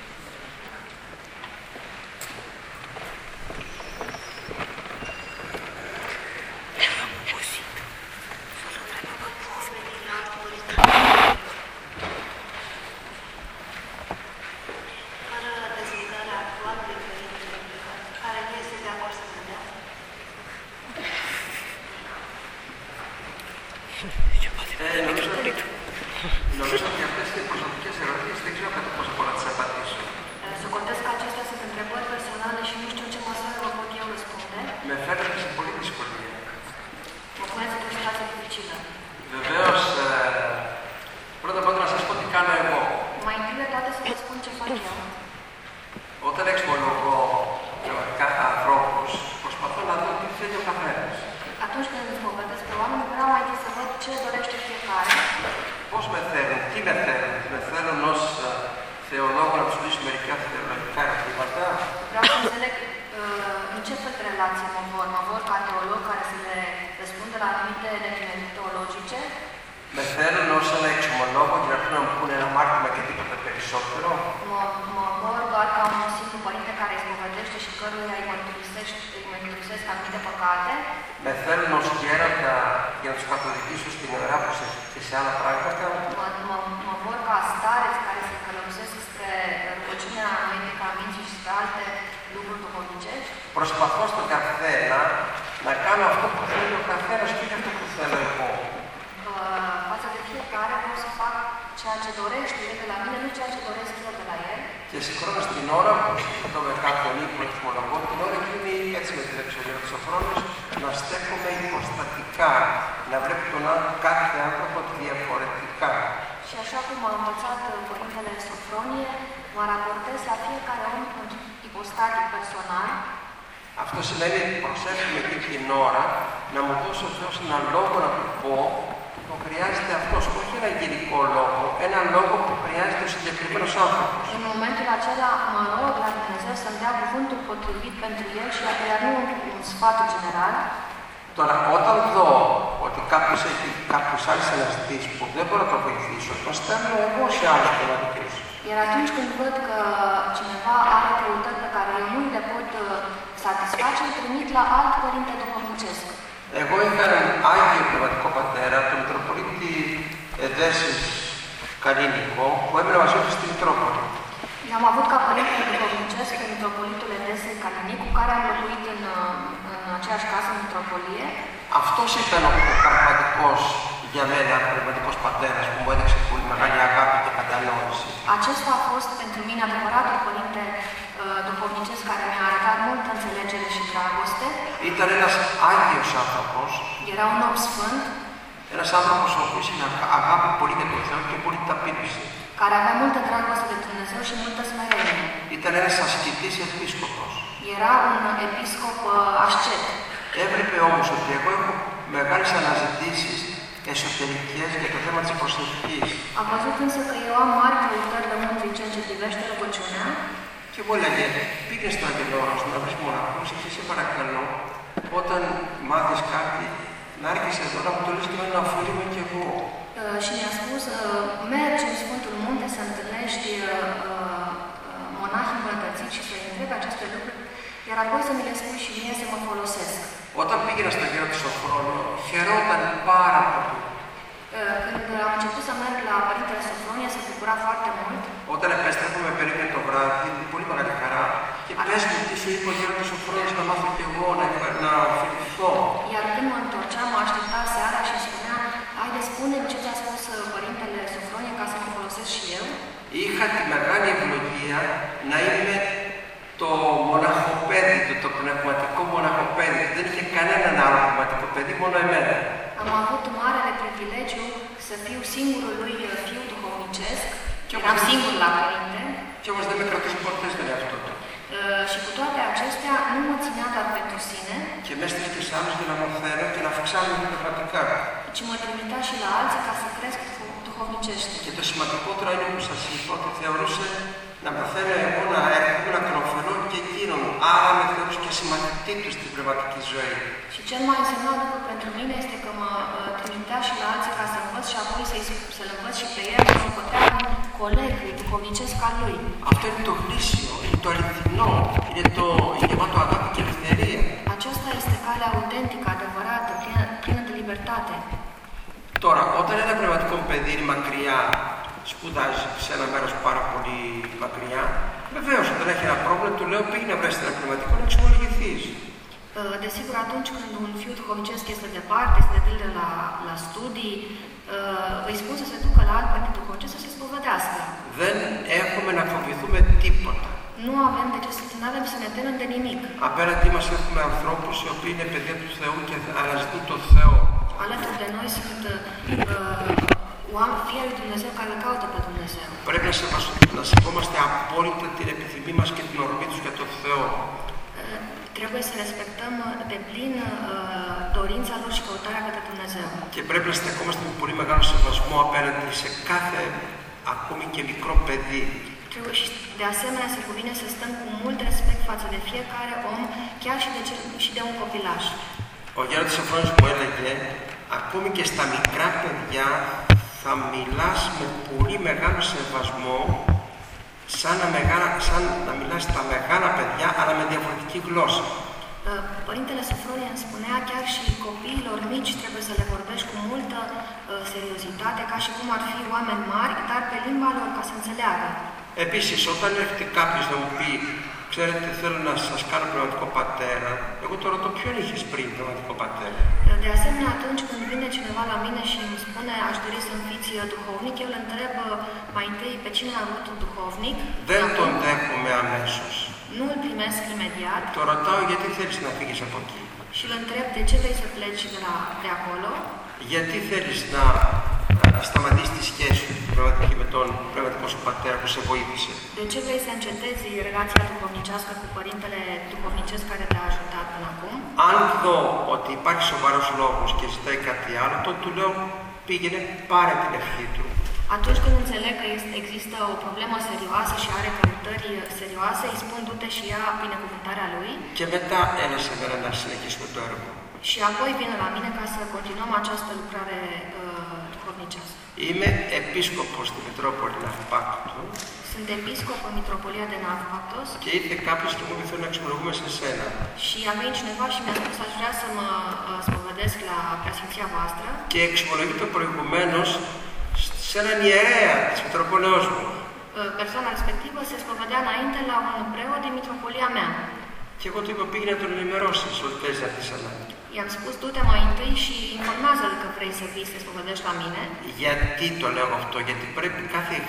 Νομίζω ότι αυτές είναι προσωπικές ερωτήσεις, δεν ξέρω κατά πόσο μπορώ να τις απαντήσω. Să contez că acestea sunt întrebări personale și nu știu în ce măsură vă pot eu răspunde. Με φέρνετε σε πολύ δύσκολη ce fel de relație mă vor ca teolog care să le răspundă la anumite neclinări teologice. Με θέλουν ως ένα εξομολόγο για να μου πούνε ένα μάρτυμα και τίποτα περισσότερο. Mă vor doar ca un simplu părinte care izpovădește și căruia îi mărturisesc anumite păcate. Με θέλουν ως γέροντα για να τους καθοδηγήσω στην ουρά και σε άλλα πράγματα. Mă vor ca stareț care să călăuzesc spre rugăciunea Noii Minții și spre alte lucruri duhovnicești. Προσπαθώ στον καθένα να κάνω αυτό που θέλει ο καθένας και όχι αυτό που θέλω εγώ. Față de fiecare vreau să fac ceea ce dorește el de la mine, nu ceea ce doresc eu de la el. Και συγχρόνως την ώρα που συζητώ με κάποιον ή που εξομολογώ, την ώρα εκείνη έτσι με την εξωτερική Σοφρόνης, να στέκομαι υποστατικά, να βλέπει τον κάθε άνθρωπο διαφορετικά. Și așa cum a învățat Părintele Sofronie, mă raportez la fiecare om ipostatic personal. Αυτό σημαίνει προσέχουμε εκεί την ώρα να μου δώσει ο Θεός έναν λόγο να του πω που χρειάζεται αυτός, όχι ένα γενικό λόγο, έναν λόγο που χρειάζεται ο συγκεκριμένος άνθρωπος. În momentul acela mă rog la Dumnezeu să-mi dea cuvântul potrivit pentru el și nu un sfat general. Τώρα, όταν δω ότι κάποιος άλλος αναζητήσει που δεν μπορώ να το βοηθήσω, τον στέλνω εγώ σε άλλους πνευματικούς. Iar atunci când văd că cineva are căutări pe care eu nu le pot satisface, îl trimit la alt părinte duhovnicesc. Εγώ είχα έναν Άγιο Πνευματικό Πατέρα, τον Μητροπολίτη Εδέσης Καλίνικο, που έμεινε μαζί του στη Μητρόπολη. Am avut ca părinte duhovnicesc pe Mitropolitul Edesei Calinicu, care a locuit în aceeași casă în Mitropolie. Αυτός ήταν ο πραγματικός για μένα πνευματικός πατέρας που μου έδειξε πολύ μεγάλη αγάπη και κατανόηση. Acesta a fost pentru mine adevăratul părinte duhovnicesc care mi-a arătat multă înțelegere și dragoste. Ήταν ένας Άγιος άνθρωπος. Era un om sfânt. Ένας άνθρωπος ο οποίος είχε αγάπη πολύ για τον Θεό και πολύ ταπείνωση. Care avea multă dragoste de Dumnezeu și multă smerenie. Ήταν ένας ασκητής επίσκοπος. Era un episcop ascet. Έβλεπε όμως ότι εγώ έχω μεγάλες αναζητήσεις εσωτερικές για το θέμα της προσευχής. Am văzut însă că eu am mari căutări lăuntrice în ce privește rugăciunea. Και μου έλεγε, πήγε στο Αγγελόρος να βρεις μοναχούς και σε παρακαλώ, όταν μάθεις κάτι, να έρχεσαι εδώ να μου το λες και να αφήνουμε κι εγώ. Și mi-a spus, mergi în Sfântul Munte să întâlnești monahi îmbătrâniți și să-i întrebi aceste lucruri, iar apoi să mi le spui și mie să mă folosesc. Όταν πήγαινα στο γύρο του Σοφρόνιο, χαιρόταν πάρα πολύ. Când am început să merg la Părintele Sofronie, se bucura foarte mult. Όταν επέστρεφαμε περίπου το βράδυ, πολύ μεγάλη χαρά, και πες μου τι σου είπε ο γύρο του Σοφρόνιος να μάθω κι εγώ να ωφεληθώ. Iar când mă întorceam, mă aștepta seara și spunea, haide spune-mi ce ți-a spus Părintele Sofronie ca să mă folosesc și eu. Είχα τη μεγάλη ευλογία να είμαι το μοναχοπέδι του, το πνευματικό μοναχοπέδι. Δεν είχε κανέναν άλλο πνευματικό παιδί, μόνο εμένα. Am avut marele privilegiu să fiu singurul lui fiu duhovnicesc. Eram singur la părinte. Και όμως δεν με κρατούσε ποτέ στον εαυτό του. Și cu toate acestea nu mă ținea doar pentru sine. Και με έστειλε και σε άλλους για να μαθαίνω και να αυξάνω πνευματικά. Ci mă trimitea și la alții ca să cresc duhovnicește. Και το σημαντικότερο είναι που σας είπα ότι θεωρούσε να μαθαίνω εγώ να έρχομαι να τον ωφελώ και εκείνον. Άρα με θεωρούσε και σημαντική του στην πνευματική ζωή. Și cel mai însemnat lucru pentru mine este că mă trimitea și la alții ca să învăț și apoi să-l învăț și pe el, să putea un coleg duhovnicesc al lui. Αυτό είναι το γνήσιο, είναι το αληθινό, είναι το γεμάτο αγάπη και ελευθερία. Aceasta este calea autentică, adevărată, plină de libertate. Τώρα, όταν ένα πνευματικό παιδί είναι μακριά, σπουδάζει σε ένα μέρος πάρα πολύ μακριά, βεβαίως όταν έχει ένα πρόβλημα, του λέω πήγαινε να βρεις ένα πνευματικό να εξομολογηθείς. Desigur, atunci când un fiu duhovnicesc este departe, este de pildă la studii, îi spun să se ducă la alt părinte duhovnicesc să se spovedească. Δεν έχουμε να φοβηθούμε τίποτα. Nu avem să ne temem de nimic. Απέναντί μας έχουμε ανθρώπους οι οποίοι είναι παιδιά του Θεού και αναζητούν τον Θεό. Alături de noi sunt fii lui Dumnezeu care îl caută pe Dumnezeu. Πρέπει να σεβόμαστε απόλυτα την επιθυμία μας και την ορμή τους για τον Θεό. Trebuie să respectăm de plin dorința lor și căutarea către Dumnezeu. Και πρέπει να στεκόμαστε με πολύ μεγάλο σεβασμό απέναντι σε κάθε ακόμη και μικρό παιδί. Trebuie și de asemenea se cuvine să stăm cu mult respect față de fiecare om, chiar și de un copilaș. Ο Γέροντας Σοφρόνης μου έλεγε, ακόμη και στα μικρά παιδιά θα μιλάς με πολύ μεγάλο σεβασμό, σαν να μιλάς στα μεγάλα παιδιά, αλλά με διαφορετική γλώσσα. Părintele Sofronie îmi spunea, chiar și copiilor mici trebuie să le vorbești cu multă seriozitate, ca și cum ar fi oameni mari, dar pe limba lor, ca să înțeleagă. Επίσης, όταν έρχεται κάποιος να μου πει, ξέρετε, θέλω να σας κάνω πνευματικό πατέρα, εγώ το ρωτώ ποιον είχες πριν πνευματικό πατέρα. De asemenea, atunci când vine cineva la mine și îmi spune, aș dori să-mi fiți duhovnic, eu îl întreb mai întâi pe cine a avut un duhovnic. Δεν τον δέχομαι αμέσως. Nu îl primesc imediat. Το ρωτάω γιατί θέλεις να φύγεις από εκεί. Și îl întreb de ce vrei să pleci de acolo. Γιατί θέλεις να σταματήσεις τη σχέση σου με τον πνευματικό σου πατέρα που σε βοήθησε. De ce vrei să încetezi relația duhovnicească cu părintele duhovnicesc care te-a ajutat până acum? Αν δω ότι υπάρχει σοβαρός λόγος και ζητάει κάτι άλλο, τότε του λέω πήγαινε, πάρε την ευχή του. Atunci când înțeleg că există o problemă serioasă și are căutări serioase, îi spun du-te și ia binecuvântarea lui. Και μετά έλα σε μένα να συνεχίσουμε το έργο. Și apoi vine la mine ca să continuăm această lucrare duhovnicească. Είμαι επίσκοπος στη Μητρόπολη Ναυπάκτου. Sunt episcop în Mitropolia de Navpactos. Και ήρθε κάποιος και μου είπε θέλω να εξομολογούμε σε σένα. Și a venit cineva și mi-a spus aș vrea să mă spovedesc la preasfinția voastră. Και εξομολογείται προηγουμένως σε έναν ιερέα της Μητροπολεώς μου. Persoana respectivă se spovedea înainte la un preot din Mitropolia mea. Και εγώ του είπα πήγαινε να τον ενημερώσεις ότι θες να έρθεις αλλά. I-am spus, du-te mai întâi și informează-l că vrei să vii să te spovedești la mine. Γιατί το λέω αυτό, γιατί πρέπει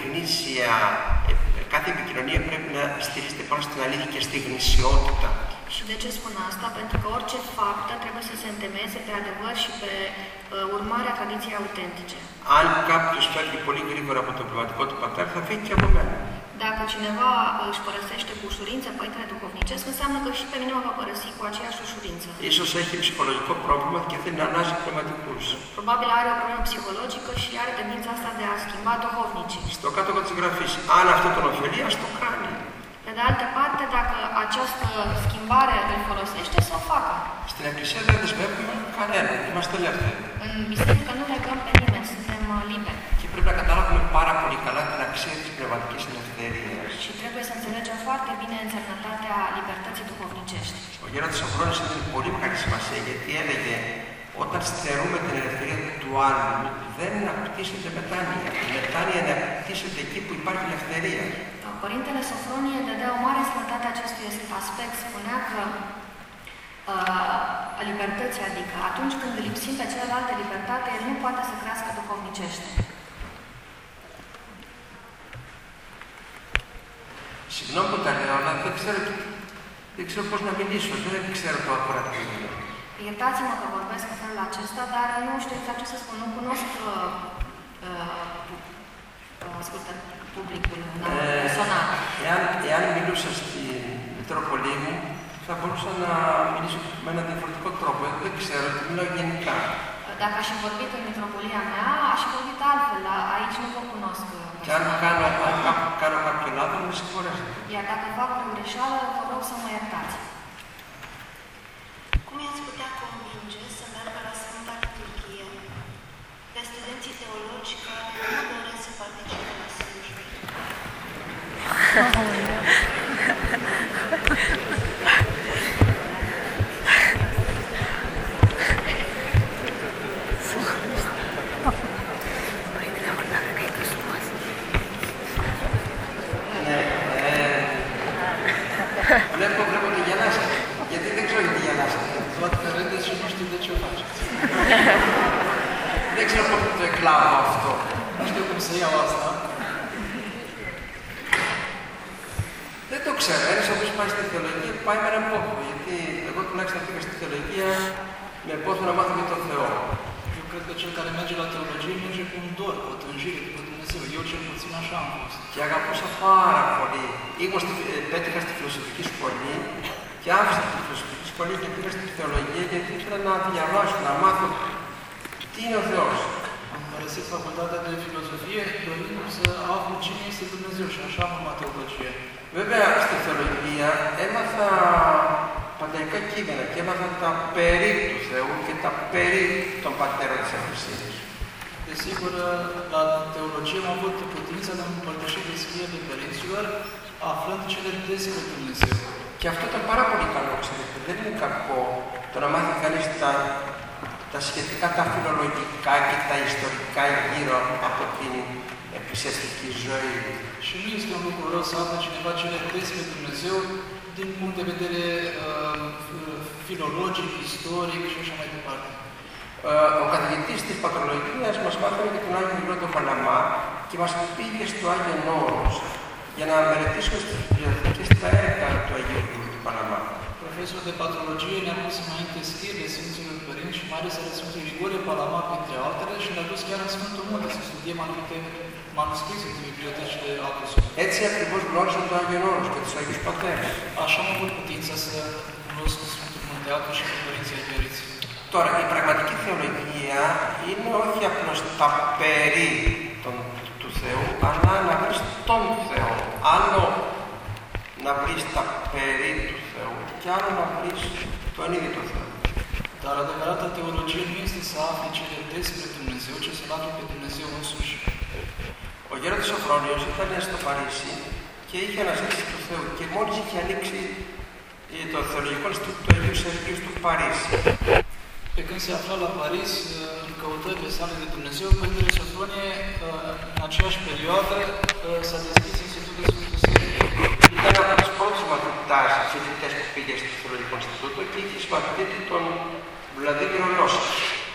κάθε επικοινωνία πρέπει να στηρίζεται πάνω στην αλήθεια και στη γνησιότητα. Și de ce spun asta? Pentru că orice faptă trebuie să se întemeieze pe adevăr și pe urmarea tradiției autentice. Αν κάποιος φεύγει πολύ γρήγορα από τον πνευματικό του πατέρα, θα φύγει και από μένα. Dacă cineva își părăsește cu ușurință părintele duhovnicesc, înseamnă că și pe mine mă va părăsi cu aceeași ușurință. Ίσως έχει ψυχολογικό πρόβλημα και θέλει να αλλάζει πνευματικούς. Probabil are o problemă psihologică și are tendința asta de a schimba duhovnicii. Στο κάτω της γραφής, αν αυτό τον ωφελεί, ας το κάνει. Pe de altă parte, dacă această schimbare îl folosește, să o facă. Στην εκκλησία δεν δεσμεύουμε κανέναν, είμαστε ελεύθεροι. În biserică nu legăm pe nimeni, suntem liberi. Και πρέπει να καταλάβουμε πάρα πολύ καλά την αξία της πνευματικής ελευθερίας. Și trebuie să înțelegem foarte bine însemnătatea libertății duhovnicești. Ο Γέροντας Σοφρόνης έδινε πολύ μεγάλη σημασία γιατί έλεγε όταν στερούμε την ελευθερία του άλλου δεν αναπτύσσεται μετάνοια. Η μετάνοια αναπτύσσεται εκεί που υπάρχει ελευθερία. Părintele Sofronie dădea o mare sănătate acestui aspect. Spunea că libertății, adică atunci când lipsim pe celălalt de libertate, el nu poate să crească duhovnicește. Συγγνώμη που τα λέω, αλλά δεν ξέρω πώς να μιλήσω, δεν ξέρω το ακροατήριο. Iertați-mă că vorbesc în felul acesta, dar nu știu exact ce să spun, nu cunosc publicul personal. Εάν μιλούσα στη Μητρόπολη μου, θα μπορούσα να μιλήσω με έναν διαφορετικό τρόπο. Δεν ξέρω, μιλάω γενικά. Dacă aș fi vorbit în Mitropolia mea, aș fi vorbit altfel. Aici nu vă cunosc. Και αν κάνω κάποιο λάθος, με συγχωρέσετε. Iar dacă fac o greșeală, vă rog să mă iertați. Cum i-ați putea convinge să meargă la Sfânta Liturghie de studenții teologi care nu doresc să participe la slujbe? Βλέπω ότι γελάσατε. Γιατί δεν ξέρω γιατί γελάσατε. Văd că râdeți și nu știu de ce o faceți. Δεν ξέρω πώς το εκλάβω αυτό. Nu știu cum să iau asta. Δεν το ξέρω. Ένας ο οποίος πάει στη θεολογία πάει με έναν πόθο. Γιατί εγώ τουλάχιστον πήγα στη θεολογία με πόθο να μάθω για τον Θεό. Eu cred că cel care merge la teologie merge cu un dor, cu o tânjire după Dumnezeu. Eu cel puțin așa am fost. Και αγαπούσα πάρα πολύ. Πέτυχα στη φιλοσοφική σχολή και άφησα τη φιλοσοφική σχολή και πήγα στη θεολογία γιατί ήθελα να διαβάσω, να μάθω τι είναι ο Θεός. Am părăsit facultatea de filozofie, dorind să aflu cine este Dumnezeu și așa am urmat teologie. Βέβαια, στη θεολογία έμαθα πανταϊκά κείμενα και έμαθα τα περί του Θεού και τα περί των πατέρων της Εκκλησίας. Desigur, la teologie am avut putința de a împărtăși descrierile părinților, aflând cele despre Dumnezeu. Και αυτό ήταν πάρα πολύ καλό, ξέρετε. Δεν είναι κακό το να μάθει κανείς τα σχετικά, τα φιλολογικά και τα ιστορικά γύρω από την εκκλησιαστική ζωή. Și nu este un lucru rău să afle cineva cele despre Dumnezeu din punct de vedere filologic, istoric și așa mai departe. Ο καθηγητής της πατρολογίας μας μάθανε και τον Άγιο Ιλιό τον Παλαμά και μας πήγε στο Άγιο Όρος για να μελετήσουμε στις βιβλιοθήκες τα έργα του Αγίου Ιλιού του Παλαμά. Profesorul de patologie ne-a pus înainte scrierile Sfinților Părinți și mai ales ale Sfântului Grigore Palama, printre altele, și ne-a dus chiar în Sfântul Munte să studiem anumite manuscrise din bibliotecile Apostolului. Έτσι ακριβώς γνώρισαν το Άγιο Όρος και τους Αγίους Πατέρες. Așa am avut putința să cunosc Sfântul Munteatu și pe Părinții Aieriți. Τώρα, η πραγματική θεολογία είναι όχι απλώς τα περί του Θεού, αλλά να βρεις τον Θεό. Άλλο να βρεις τα περί του Θεού και άλλο να βρεις τον ίδιο τον Θεό. Dar adevărata teologie nu este să afli cele despre Dumnezeu, ci să-L afli pe Dumnezeu însuși. Ο γέροντας Σοφρόνιος ήταν στο Παρίσι και είχε αναζήτηση του Θεού και μόλις είχε ανοίξει το θεολογικό Ινστιτούτο του Αγίου Σεργίου του Παρίσι. Pe când se afla la Paris, în căutările sale de Dumnezeu, Părintele Sofronie, în aceeași perioadă, s-a deschis Institutul Sfântul Sfântul. Ήταν από τους πρώτους μαθητάς φοιτητές που πήγε στο Θεολογικό Ινστιτούτο και είχε συμμαθητή τον Βλαδίμηρο Λόσσα.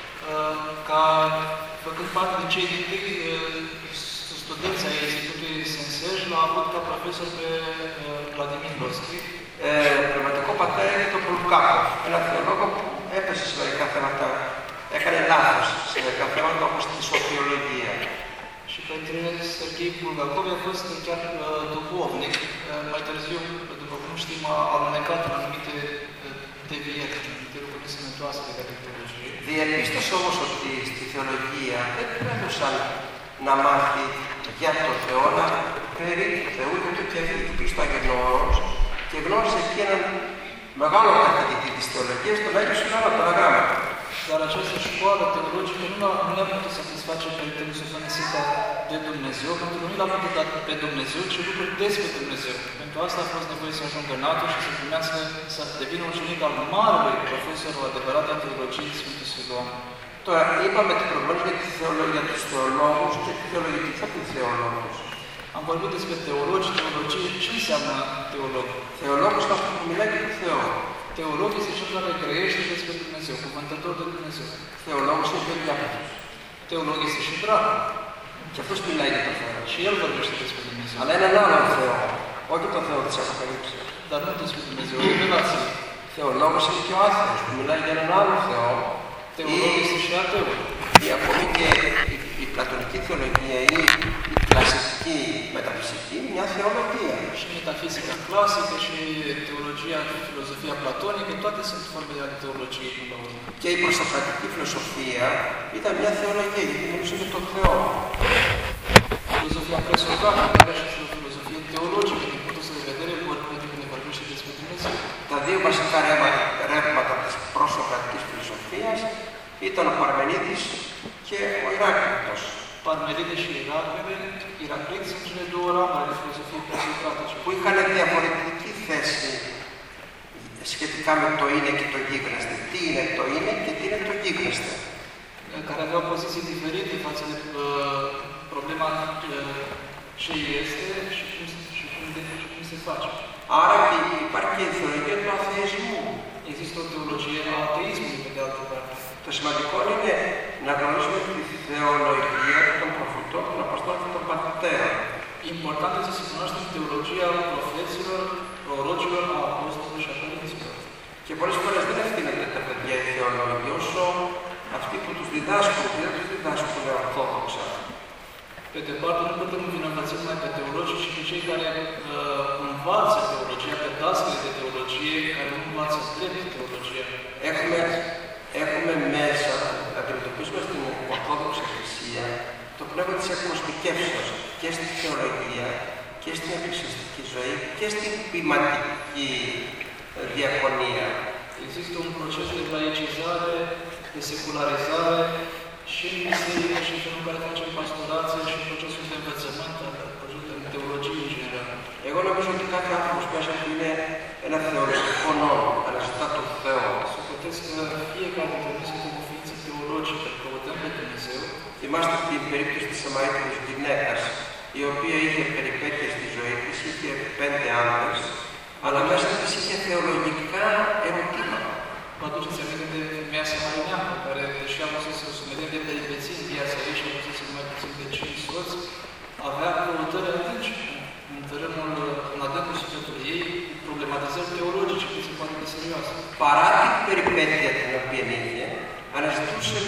Ca făcând parte din cei din tâi studenți ai Institutului Sensej, l-a avut ca profesor pe Vladimir Loschi. Πνευματικό πατέρα είναι τον Πουλκάκοφ, ένα θεολόγο που έπεσε σε μερικά θέματα, έκανε λάθος σε μερικά θέματα όπως τη σοφιολογία. Și pentru Serghei Bulgakov a fost chiar duhovnic, mai târziu, după cum știm, a alunecat în anumite devieri, în anumite lucruri sănătoase legate de teologie. Διαπίστωσε όμως ότι στη θεολογία δεν του έδωσαν να μάθει για το Θεό, αλλά περί του Θεού, γιατί και πήγε στο Άγιο Όρος και γνώρισε εκεί έναν μεγάλο καθηγητή της θεολογίας, τον Άγιο Σιλάρα, τον Αγράμματο. Dar această școală teologică nu le-a putut satisface Părintele Sofronie de Dumnezeu, pentru că nu l-a putut da pe Dumnezeu, ci lucruri despre Dumnezeu. Pentru asta a fost nevoie să ajungă în NATO și să primească, să devină ucenic al marelui profesor o adevărată teologie Sfântul Siluan. Τώρα, είπαμε την προηγούμενη για τους θεολόγους και τη θεολογική από τους θεολόγους. Am vorbit despre teologi, teologie. Ce înseamnă teolog? Θεολόγος είναι αυτό που μιλάει για τον Θεό. Teolog este cel care grăiește despre Dumnezeu, cuvântător de Dumnezeu. Θεολόγος είναι και ο διάβολος. Teolog este și dracul. Και αυτός μιλάει για τον Θεό. Și el vorbește despre Dumnezeu. Αλλά έναν άλλον Θεό. Όχι τον Θεό της Αποκαλύψεως. Dar nu despre Dumnezeu, revelație. Θεολόγος είναι και ο άθεος που μιλάει για έναν άλλον Θεό. Teolog este și ateu. Ή ακόμη και η πλατωνική θεολογία ή η κλασική μεταφυσική, μια θεολογία. Și metafizica clasică și teologia și filozofia platonică, toate sunt forme de teologie până la urmă. Και η προσωπική φιλοσοφία ήταν μια θεολογία, γιατί μιλούσε για τον Θεό. Filozofia presocratică era și o filozofie teologică, din punctul de vedere, pentru că ne vorbește despre Dumnezeu. Τα δύο βασικά ρεύματα της προσωπικής φιλοσοφίας ήταν ο Παρμενίδης και ο Ηράκλειτος. Parmenide și Iraclit sunt cele două ramuri ale filozofiei presocratice. Που είχαν διαφορετική θέση σχετικά με το είναι και το γίγνεσθε. Τι είναι το είναι και τι είναι το γίγνεσθε. Care aveau poziții diferite față de problema ce este și cum se face. Άρα και υπάρχει και η θεολογία του αθεισμού. Există o teologie a ateismului pe de altă parte. Το σημαντικό είναι να γνωρίσουμε τη θεολογία των προφητών, των Αποστόλων και των Πατέρων. Important este să cunoaștem teologia profeților, prorocilor, a apostolilor și a părinților. Και πολλές φορές δεν ευθύνεται τα παιδιά η θεολογία όσο αυτοί που τους διδάσκουν, και δεν τους διδάσκουν ορθόδοξα. Pe de parte, nu putem învinovăți numai pe teologii, ci pe cei care învață teologia, pe dascăle de teologie, care nu învață drept teologia. Έχουμε μέσα, αντιμετωπίζουμε στην Ορθόδοξη Εκκλησία λόγω της εκμοστικεύσεως και στη θεολογία και στην εκκλησιαστική ζωή και στην ποιηματική διακονία. Există un proces de laicizare, de secularizare și în biserică și în felul în care facem pastorație și în procesul de învățământ, procesul de teologie în general. Εγώ νομίζω ότι κάθε άνθρωπος μέσα που είναι ένα θεολογικό νόμο, αναζητά τον Θεό. Socotesc că fiecare dintre noi suntem o ființă teologică, căutăm pe Dumnezeu. Θυμάστε την περίπτωση της Σαμαρίτικης γυναίκας, η οποία είχε περιπέτειες στη ζωή της, είχε 5 άντρες, αλλά μέσα της είχε θεολογικά ερωτήματα. Vă aduceți aminte de femeia samarineană, care, deși a văzut să sumedem de peripeții în viața ei și a văzut să mai puțin de 5 soți, avea căutări adânci în tărâmul, în adâncul sufletului ei, problematizări teologice, cât se poate de serioase. Παρά την περιπέτεια την οποία είχε, αναζητούσε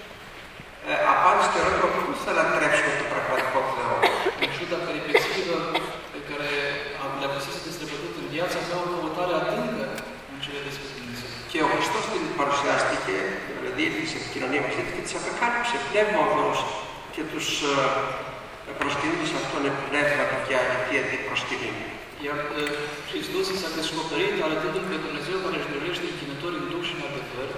απάντηση στο ερώτημα πού θα λατρέψουμε τον πραγματικό Θεό. În ciuda peripețiilor pe care le-a pus să destrăbătut în viață, avea o căutare adâncă în cele despre Dumnezeu. Και ο Χριστός την παρουσιάστηκε, δηλαδή ήρθε σε επικοινωνία μαζί της και της απεκάλυψε πνεύμα οδός και τους προσκυνούντες αυτόν πνεύματα και αληθή αντιπροσκυνήμη. Iar Hristos s-a descoperit arătându-L pe Dumnezeu care își dorește închinători în Duh și în adevăr.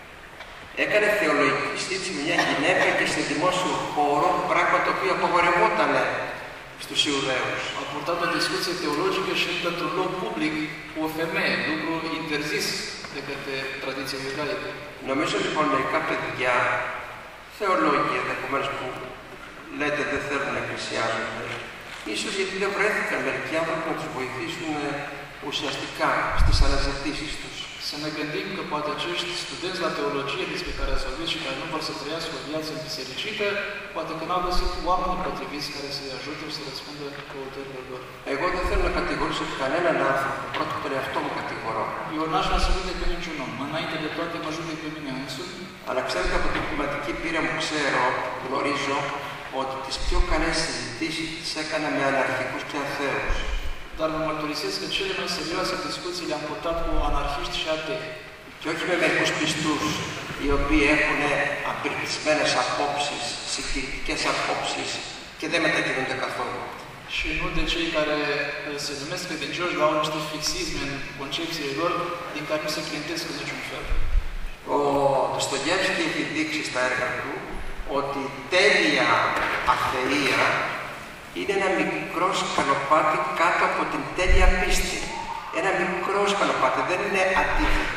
Έκανε θεολογική στήριξη μια γυναίκα και σε δημόσιο χώρο, πράγμα το οποίο απαγορευόταν στους Ιουδαίους. A purtat o discuție teologică și într-un loc public cu o femeie, lucru interzis de către tradiția iudaică. Νομίζω λοιπόν μερικά παιδιά, θεολόγοι ενδεχομένως που λέτε δεν θέλουν να εκκλησιάζονται, ίσως γιατί δεν βρέθηκαν μερικοί άνθρωποι να τους βοηθήσουν ουσιαστικά στις αναζητήσεις τους. Să ne gândim că poate acești studenți la teologie despre care ați vorbit și care nu vor să trăiască o viață bisericită, poate că n-au găsit oameni potriviți care să-i ajute să răspundă căutărilor lor. Εγώ δεν θέλω να κατηγορήσω κανέναν άνθρωπο, πρώτα τον εαυτό μου κατηγορώ. Eu n-aș vrea să judec pe niciun om. Înainte de toate mă judec pe mine însumi. Αλλά ξέρετε από την ποιηματική πείρα μου γνωρίζω ότι τις πιο καλές συζητήσεις τις έκανα με αναρχικούς και αθέους. Dar mă mărturisesc că cele mai serioase discuții le-am purtat cu anarhiști și atei. Και όχι με μερικούς πιστούς, οι οποίοι έχουν απειρχισμένες απόψεις, συγκριτικές απόψεις και δεν μετακινούνται καθόλου. Și nu de cei care se numesc credincioși, dar au niște fixisme în concepțiile lor, din care nu se clientesc în niciun fel. Ο Ντοστογεύσκι έχει δείξει στα έργα του ότι η τέλεια αθεία είναι ένα μικρό σκαλοπάτι κάτω από την τέλεια πίστη. Ένα μικρό σκαλοπάτι, δεν είναι αντίθετο.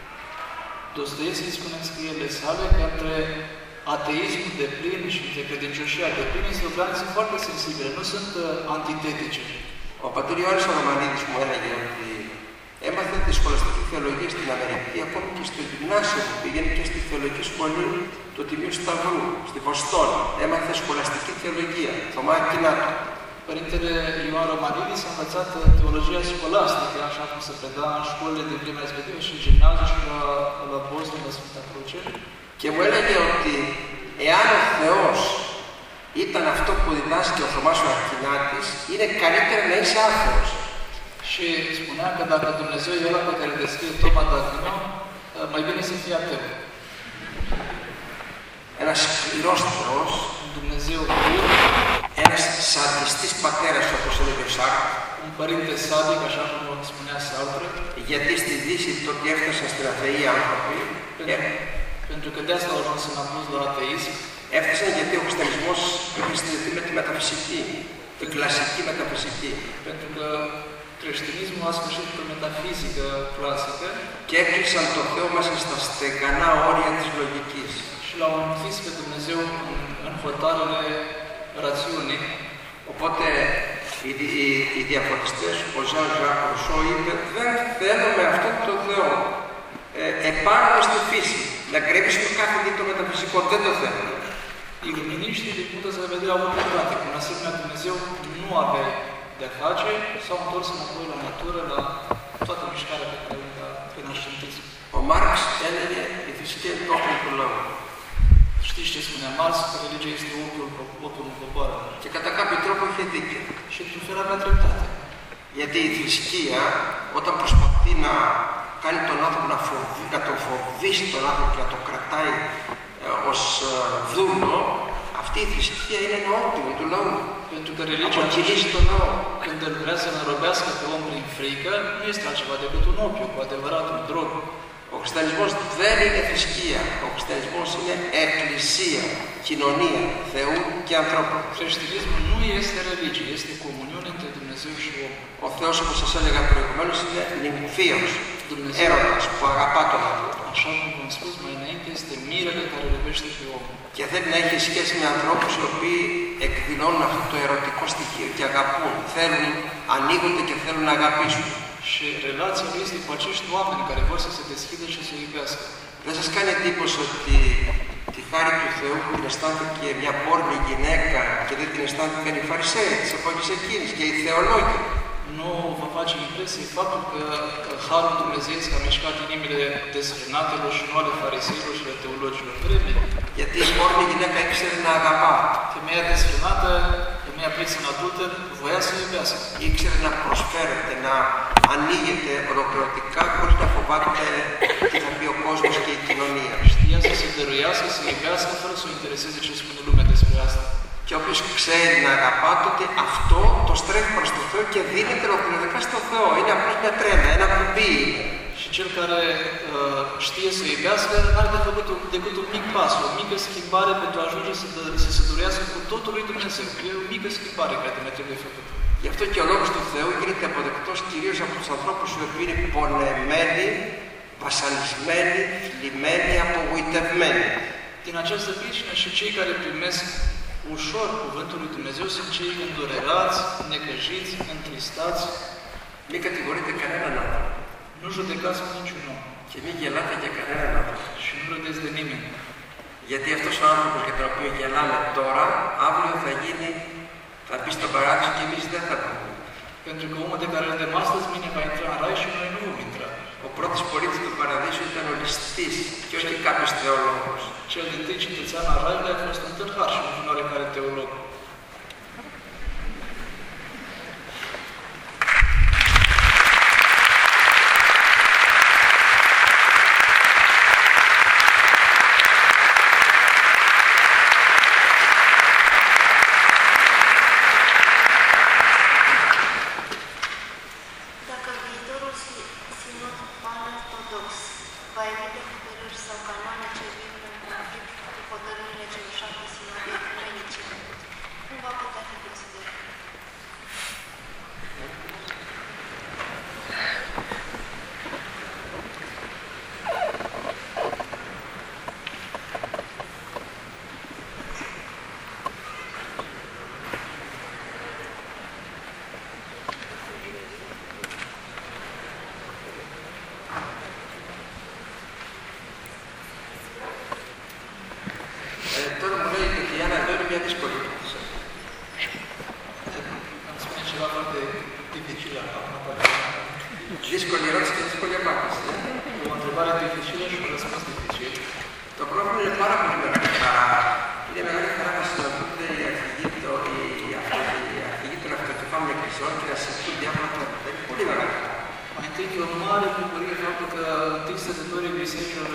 Dostoevski spune în scrierile sale că între ateismul de plin și între credincioșia de plin este o graniță foarte sensibilă, nu sunt antitetice. Ο πατήρ Ιωάννης ο Ρωμανίδης μου έλεγε ότι έμαθε τη σχολαστική θεολογία στην Αμερική, ακόμη και στο γυμνάσιο που πήγαινε και στη θεολογική σχολή του Τιμίου Σταυρού, στη Βοστόνη. Έμαθε σχολαστική θεολογία, Θωμά Ακινάτο. Părintele Ioan Romanidis a învățat teologia scolastică, așa cum se preda în școlile din vremea respectivă și în gimnaziu și la Boston, la Sfânta Cruce. Και μου έλεγε ότι εάν ο Θεός ήταν αυτό που διδάσκει ο Θωμάς ο Ακινάτης, είναι καλύτερα να είσαι άθεος. Și spunea că dacă Dumnezeu e ăla pe care descrie Toma d'Aquino, mai bine să fie ateu. Ένας σκληρός Θεός, Dumnezeu dur, ένας σαντιστής πατέρας όπως έλεγε ο Σάρτρ, un părinte sadic, așa cum spunea Sartre, γιατί στη Δύση τότε έφτασαν στην αθεή άνθρωποι. pentru că de asta au ajuns în apus la ateism. Έφτασαν γιατί ο χριστιανισμός είχε συνδεθεί με τη μεταφυσική, την κλασική μεταφυσική. Pentru că creștinismul a sfârșit cu metafizică clasică και έκλεισαν το Θεό μέσα στα στεγανά όρια της λογικής. și l-au închis pe Dumnezeu în hotarele rațiunii. Οπότε οι διαφωτιστές, ο Ζαν Ζακ Ρουσό είπε, δεν θέλουμε αυτόν τον Θεό επάνω στη φύση. Να κρέμισουμε κάθε τι το μεταφυσικό, δεν το θέλουμε. Iluminiștii, din punctul de vedere, au dreptate. Cu un asemenea Dumnezeu nu avea de-a face, s-au întors înapoi la natură, la toată mișcarea pe care o avea renascentism. Ο Μάρξ έλεγε η θρησκεία είναι το όπλο του λαού. Știți ce spunea Marx? Că religia este opiul popoarelor. Και κατά κάποιο τρόπο είχε δίκιο. Și într-un fel avea dreptate. Γιατί η θρησκεία, όταν προσπαθεί να κάνει τον άνθρωπο να τον φοβήσει τον άνθρωπο και να τον κρατάει ως δούλο, αυτό Αυτή η θρησκεία είναι ένα όπλο του λαού. Pentru că religia Αποκινήσει τον λαό. când îl vrea să înrobească pe om prin frică, nu este altceva decât un opiu, cu adevărat un drog. Ο χριστιανισμός δεν είναι θρησκεία. Ο χριστιανισμός είναι εκκλησία, κοινωνία Θεού και ανθρώπου. Creștinismul nu este religie, este comuniune între Dumnezeu și om. Ο Θεός, όπως σας έλεγα προηγουμένως, είναι νυμφίος, έρωτας που αγαπά τον άνθρωπο. Așa cum v-am spus mai înainte, este mirele care iubește pe om. Και θέλει να έχει σχέση με ανθρώπους οι οποίοι εκδηλώνουν αυτό το ερωτικό στοιχείο και αγαπούν, θέλουν, ανοίγονται και θέλουν να αγαπήσουν. Și relația lui este cu acești oameni care vor să se deschidă și să iubească. Δεν σας κάνει εντύπωση ότι τη χάρη του Θεού που την αισθάνθηκε μια πόρνη γυναίκα και δεν την αισθάνθηκαν οι Φαρισαίοι της εποχής εκείνης και οι θεολόγοι? Nu vă face impresie faptul că Harul Dumnezeiesc a mișcat inimile desfrânatelor și nu ale fariseilor și ale teologilor vremii? Γιατί η πόρνη γυναίκα ήξερε να αγαπά. Femeia desfrânată, femeia prinsă în adulter, voia să iubească. Ήξερε να προσφέρεται, να ανοίγεται ολοκληρωτικά χωρίς να φοβάται τι θα πει ο κόσμος και η κοινωνία. Știa să se dăruiască, să iubească, fără să o intereseze ce spune lumea despre asta. Και όποιος ξέρει να αγαπά, τότε αυτό το στρέφει προς το Θεό και δίνεται ολοκληρωτικά στο Θεό. Είναι απλώς μια τρένα, ένα κουμπί. Și cel care știe să iubească are de făcut decât un mic pas, o mică schimbare pentru a ajunge să se dorească cu totul lui Dumnezeu. E o mică schimbare care ne trebuie făcută. Γι' αυτό και ο λόγος του Θεού γίνεται αποδεκτός κυρίως από τους ανθρώπους οι οποίοι είναι πονεμένοι, βασανισμένοι, θλιμμένοι, απογοητευμένοι. Din această pricină și cei care primesc ușor cuvântul lui Dumnezeu sunt cei îndurerați, necăjiți, întristați. Μην κατηγορείτε κανέναν άνθρωπο. Nu judecați pe niciun om Και μην γελάτε για κανέναν άνθρωπο. și nu râdeți de nimeni. Γιατί αυτός ο άνθρωπος για τον οποίο γελάμε τώρα, αύριο θα μπει στον παράδεισο και εμείς δεν θα πούμε. Pentru că omul de care râdem astăzi, mâine va intra în rai și noi nu vom intra. Ο πρώτος πολίτης του παραδείσου ήταν ο ληστής και όχι κάποιος θεολόγος. Cel din tâi cetățean al raiului a fost un tâlhar și nu un oarecare teolog. Dacă viitorul sinod pan-ortodox va emite hotărâri sau canoane ce vin în conflict cu hotărârile celor 7 sinode ecumenice, nu va putea fi considerat. Τώρα μου λέει ότι η Άννα εδώ είναι μια δύσκολη ερώτηση. Îmi spune ceva foarte dificil acum. Δύσκολη ερώτηση και δύσκολη απάντηση. O întrebare dificilă și un răspuns dificil. Το πρόβλημα είναι πάρα πολύ μεγάλη χαρά. Είναι μεγάλη χαρά να συναντούνται οι αρχηγοί των αυτοκεφάλων εκκλησιών και να συζητούν διάφορα θέματα. Είναι πολύ μεγάλη χαρά. Mai întâi e o mare bucurie faptul că întâi stătătorii bisericilor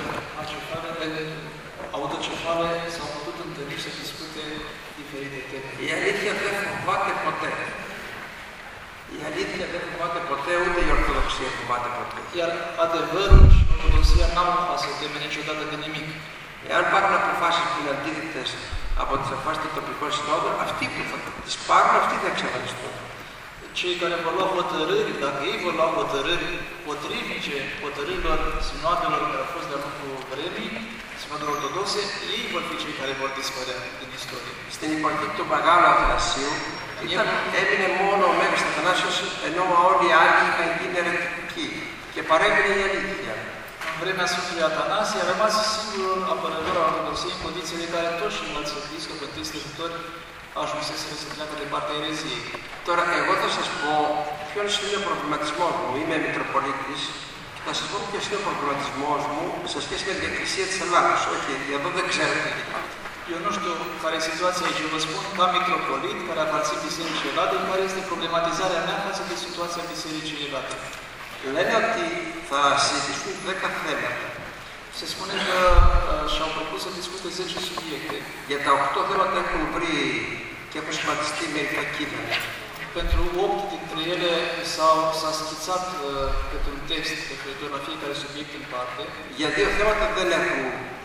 autocefale s-au putut întâlni și să discute diferite teme. Η αλήθεια δεν φοβάται ποτέ. Η αλήθεια δεν φοβάται ποτέ, ούτε η Ορθοδοξία φοβάται ποτέ. Iar adevărul și ortodoxia n-au să teme niciodată de nimic. Εάν πάρουν αποφάσεις που είναι αντίθετες από τις αποφάσεις των τοπικών συνόδων, αυτοί που θα τις πάρουν, αυτοί θα εξαφανιστούν. Cei care vor lua hotărâri, dacă ei vor lua hotărâri potrivnice hotărârilor sinoadelor care au fost de-a lungul vremii, sinoadele ortodoxe, ei vor fi cei care vor dispărea din istorie. Στην εποχή του Μεγάλου Αθανασίου έμεινε μόνο ο Μέγας Αθανάσιος, ενώ όλοι οι άλλοι είχαν γίνει αιρετικοί και παρέμεινε η αλήθεια. În vremea Sfântului Atanasie a rămas singurul apărător al ortodoxiei în condițiile în care toți ceilalți episcopi, întâi stătători, ajunseseră să treacă de partea ereziei. Τώρα, εγώ θα σας πω ποιος είναι ο προβληματισμός μου. Είμαι Μητροπολίτης και θα σας πω ποιος είναι ο προβληματισμός μου σε σχέση με την Εκκλησία της Ελλάδας. Όχι, εδώ δεν ξέρετε τι υπάρχει. Eu nu știu care e situația aici. Eu vă spun ca mitropolit care aparțin Bisericii Eladei, care este problematizarea mea față de situația Bisericii Eladei. Λένε ότι θα συζητήσουν 10 θέματα. Se spune că și-au propus să discute 10 subiecte. Για τα 8 θέματα έχουν βρει και έχουν σχηματιστεί μερικά κείμενα. Pentru 8 dintre ele s-a schițat câte un text referitor la fiecare subiect în parte. Για 2 θέματα δεν έχουν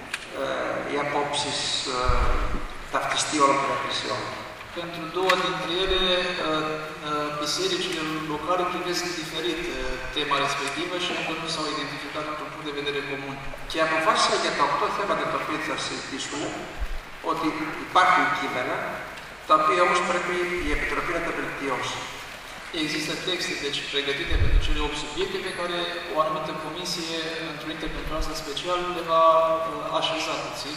οι απόψεις ταυτιστεί όλων των εκκλησιών. Pentru 2 dintre ele, bisericile locale privesc diferit tema respectivă și încă nu s-au identificat într-un punct de vedere comun. Και αποφάσισα για τα 8 θέματα τα οποία θα συζητήσουμε ότι υπάρχουν κείμενα, τα οποία όμως πρέπει η Επιτροπή να τα βελτιώσει. Există texte, deci, pregătite pentru cele 8 subiecte pe care o anumită comisie întrunită pentru asta special le va așeza puțin.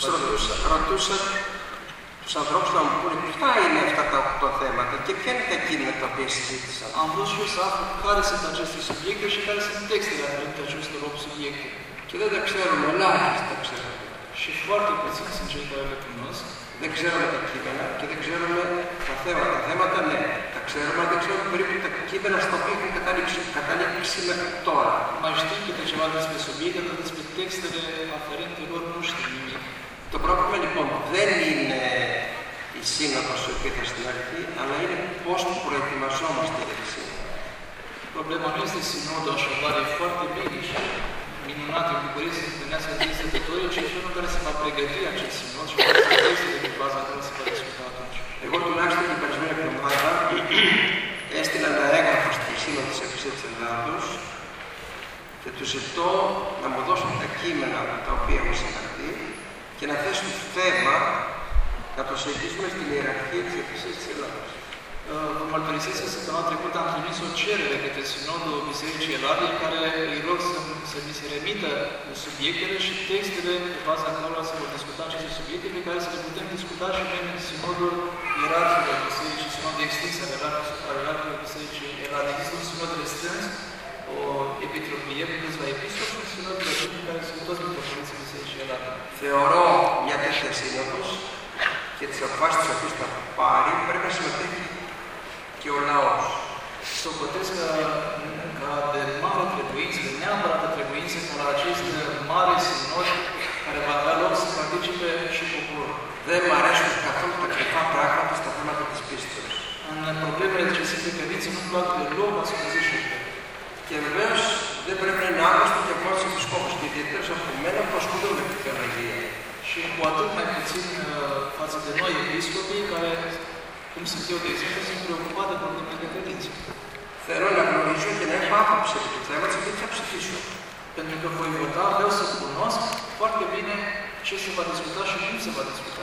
Ρωτούσα τους ανθρώπους να μου πούνε ποια είναι αυτά τα 8 θέματα και ποια είναι τα κείμενα τα οποία συζήτησαν. Am vrut și eu să aflu care sunt aceste subiecte și care sunt textele aferente acestor 8 subiecte. Και δεν τα ξέρουμε, ελάχιστα τα ξέρουμε. Și foarte puțini sunt cei care le cunosc. Δεν ξέρουμε τα κείμενα και δεν ξέρουμε τα θέματα. Τα θέματα ναι, τα ξέρουμε, αλλά δεν ξέρουμε περίπου τα κείμενα στα οποία έχουν καταλήξει μέχρι τώρα. Mai știm câte ceva despre subiecte, dar despre textele aferente lor nu știm nimic. Το πρόβλημα λοιπόν δεν είναι η σύνοδος η οποία θα στην αρχή, αλλά είναι πώς προετοιμαζόμαστε για τη σύνοδο. Problema nu este sinodul, așadar, e foarte bine și minunat, e bucurie să se întâlnească înțelegătorii, ci felul în care se va pregăti acest sinod și care se textele pe baza care se va discuta atunci. Εγώ τουλάχιστον την περασμένη εβδομάδα έστειλα ένα έγγραφο στη Σύνοδο της Εκκλησίας της Ελλάδος και τους ζητώ να μου δώσουν τα κείμενα τα οποία έχουν συγχαρθεί και να θέσουν το θέμα να το συζητήσουμε στην ιεραρχία της Εκκλησίας της Ελλάδος. Vă mărturisesc că săptămâna trecută am trimis o cerere către Sinodul Bisericii Eladei, în care îi rog să mi se remită subiectele și textele pe baza cărora se vor discuta aceste subiecte, pe care să le putem discuta și noi în Sinodul Ierarhic al Bisericii, Sinodul extins al Ierarhic al Bisericii Eladei. Există un Sinod restrâns, o epitropie cu câțiva episcopi și un Sinod plăcut în care sunt toți mitropoliții Bisericii Eladei. Θεωρώ μια τέτοια σύνοδος και τις αποφάσεις τις οποίες θα πάρει πρέπει να συμμετέχει και ο λαός. Socotesc ca de mare trebuință, de neapărat de trebuință, ca la acest mare sinod care va avea loc să participe și poporul. Δεν μ' αρέσουν καθόλου τα κρυφά πράγματα στα θέματα της πίστης. În problemele de ce se credință nu-mi plac deloc ascunzișurile. Και βεβαίως δεν πρέπει να είναι άγνωστο και από όλους τους επισκόπους και ιδιαίτερα από μένα που ασχολούνται με τη θεολογία. Și cu atât mai puțin față de noi episcopii care, cum sunt eu de exemplu, sunt preocupat de problemele de credință. Θέλω να γνωρίζω και να έχω άποψη επί του θέματος και τι θα ψηφίσω. Pentru că voi vota, vreau să cunosc foarte bine ce se va discuta și cum se va discuta.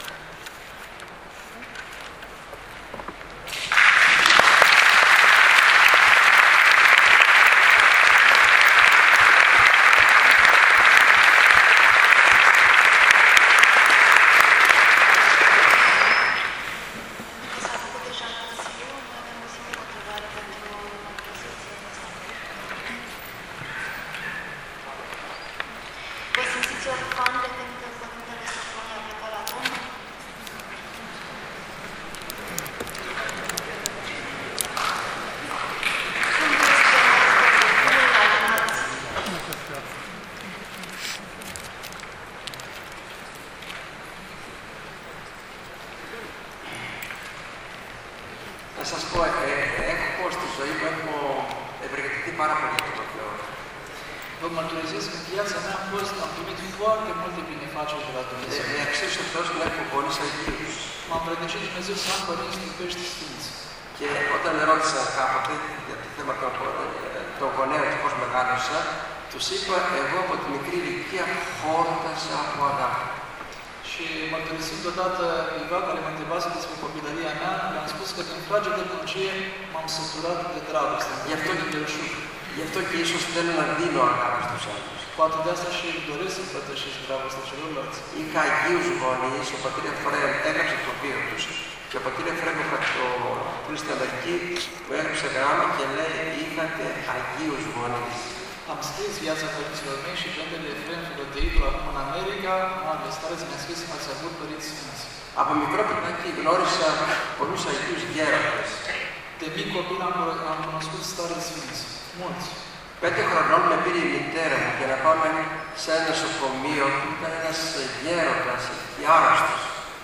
Να σας πω, έχω στη ζωή μου έχω ευεργετηθεί πάρα πολύ από τον Θεό. Vă mărturisesc că în viața mea am primit foarte multe binefaceri de la Dumnezeu. Με αξίωσε ο Θεός να έχω πολλούς Αγίους. M-a împrednicit Dumnezeu să am părinți din pești sfinți. Και όταν ρώτησα κάποτε για το θέμα των γονέων και πώς μεγάλωσα, τους είπα εγώ από τη μικρή ηλικία χόρτασα από αγάπη. Și mărturisind odată cuiva care mă întrebase despre copilăria mea, le-am spus că din fragedă pruncie m-am săturat de dragoste, de belșug. Γι' αυτό και ίσως θέλω να δίνω αγάπη στους άλλους. Poate de asta și doresc să împărtășesc dragostea celorlalți. Είχα Αγίους γονείς, ο πατήρ Εφραίμ έγραψε το βίο τους και ο πατήρ Εφραίμ το Χριστιανική που έγραψε γράμμα και λέει είχατε Αγίους γονείς. Am scris viața părinților mei și Părintele Efrem Filoteitul acum în America, în adresare mi-a scris că ați avut părinți sfinți. Από μικρό παιδάκι γνώρισα πολλούς Αγίους γέροντες. De mic copil am cunoscut stare sfinți, mulți. 5 χρονών με πήρε η μητέρα μου για να πάμε σε ένα νοσοκομείο που ήταν ένας γέροντας και άρρωστος.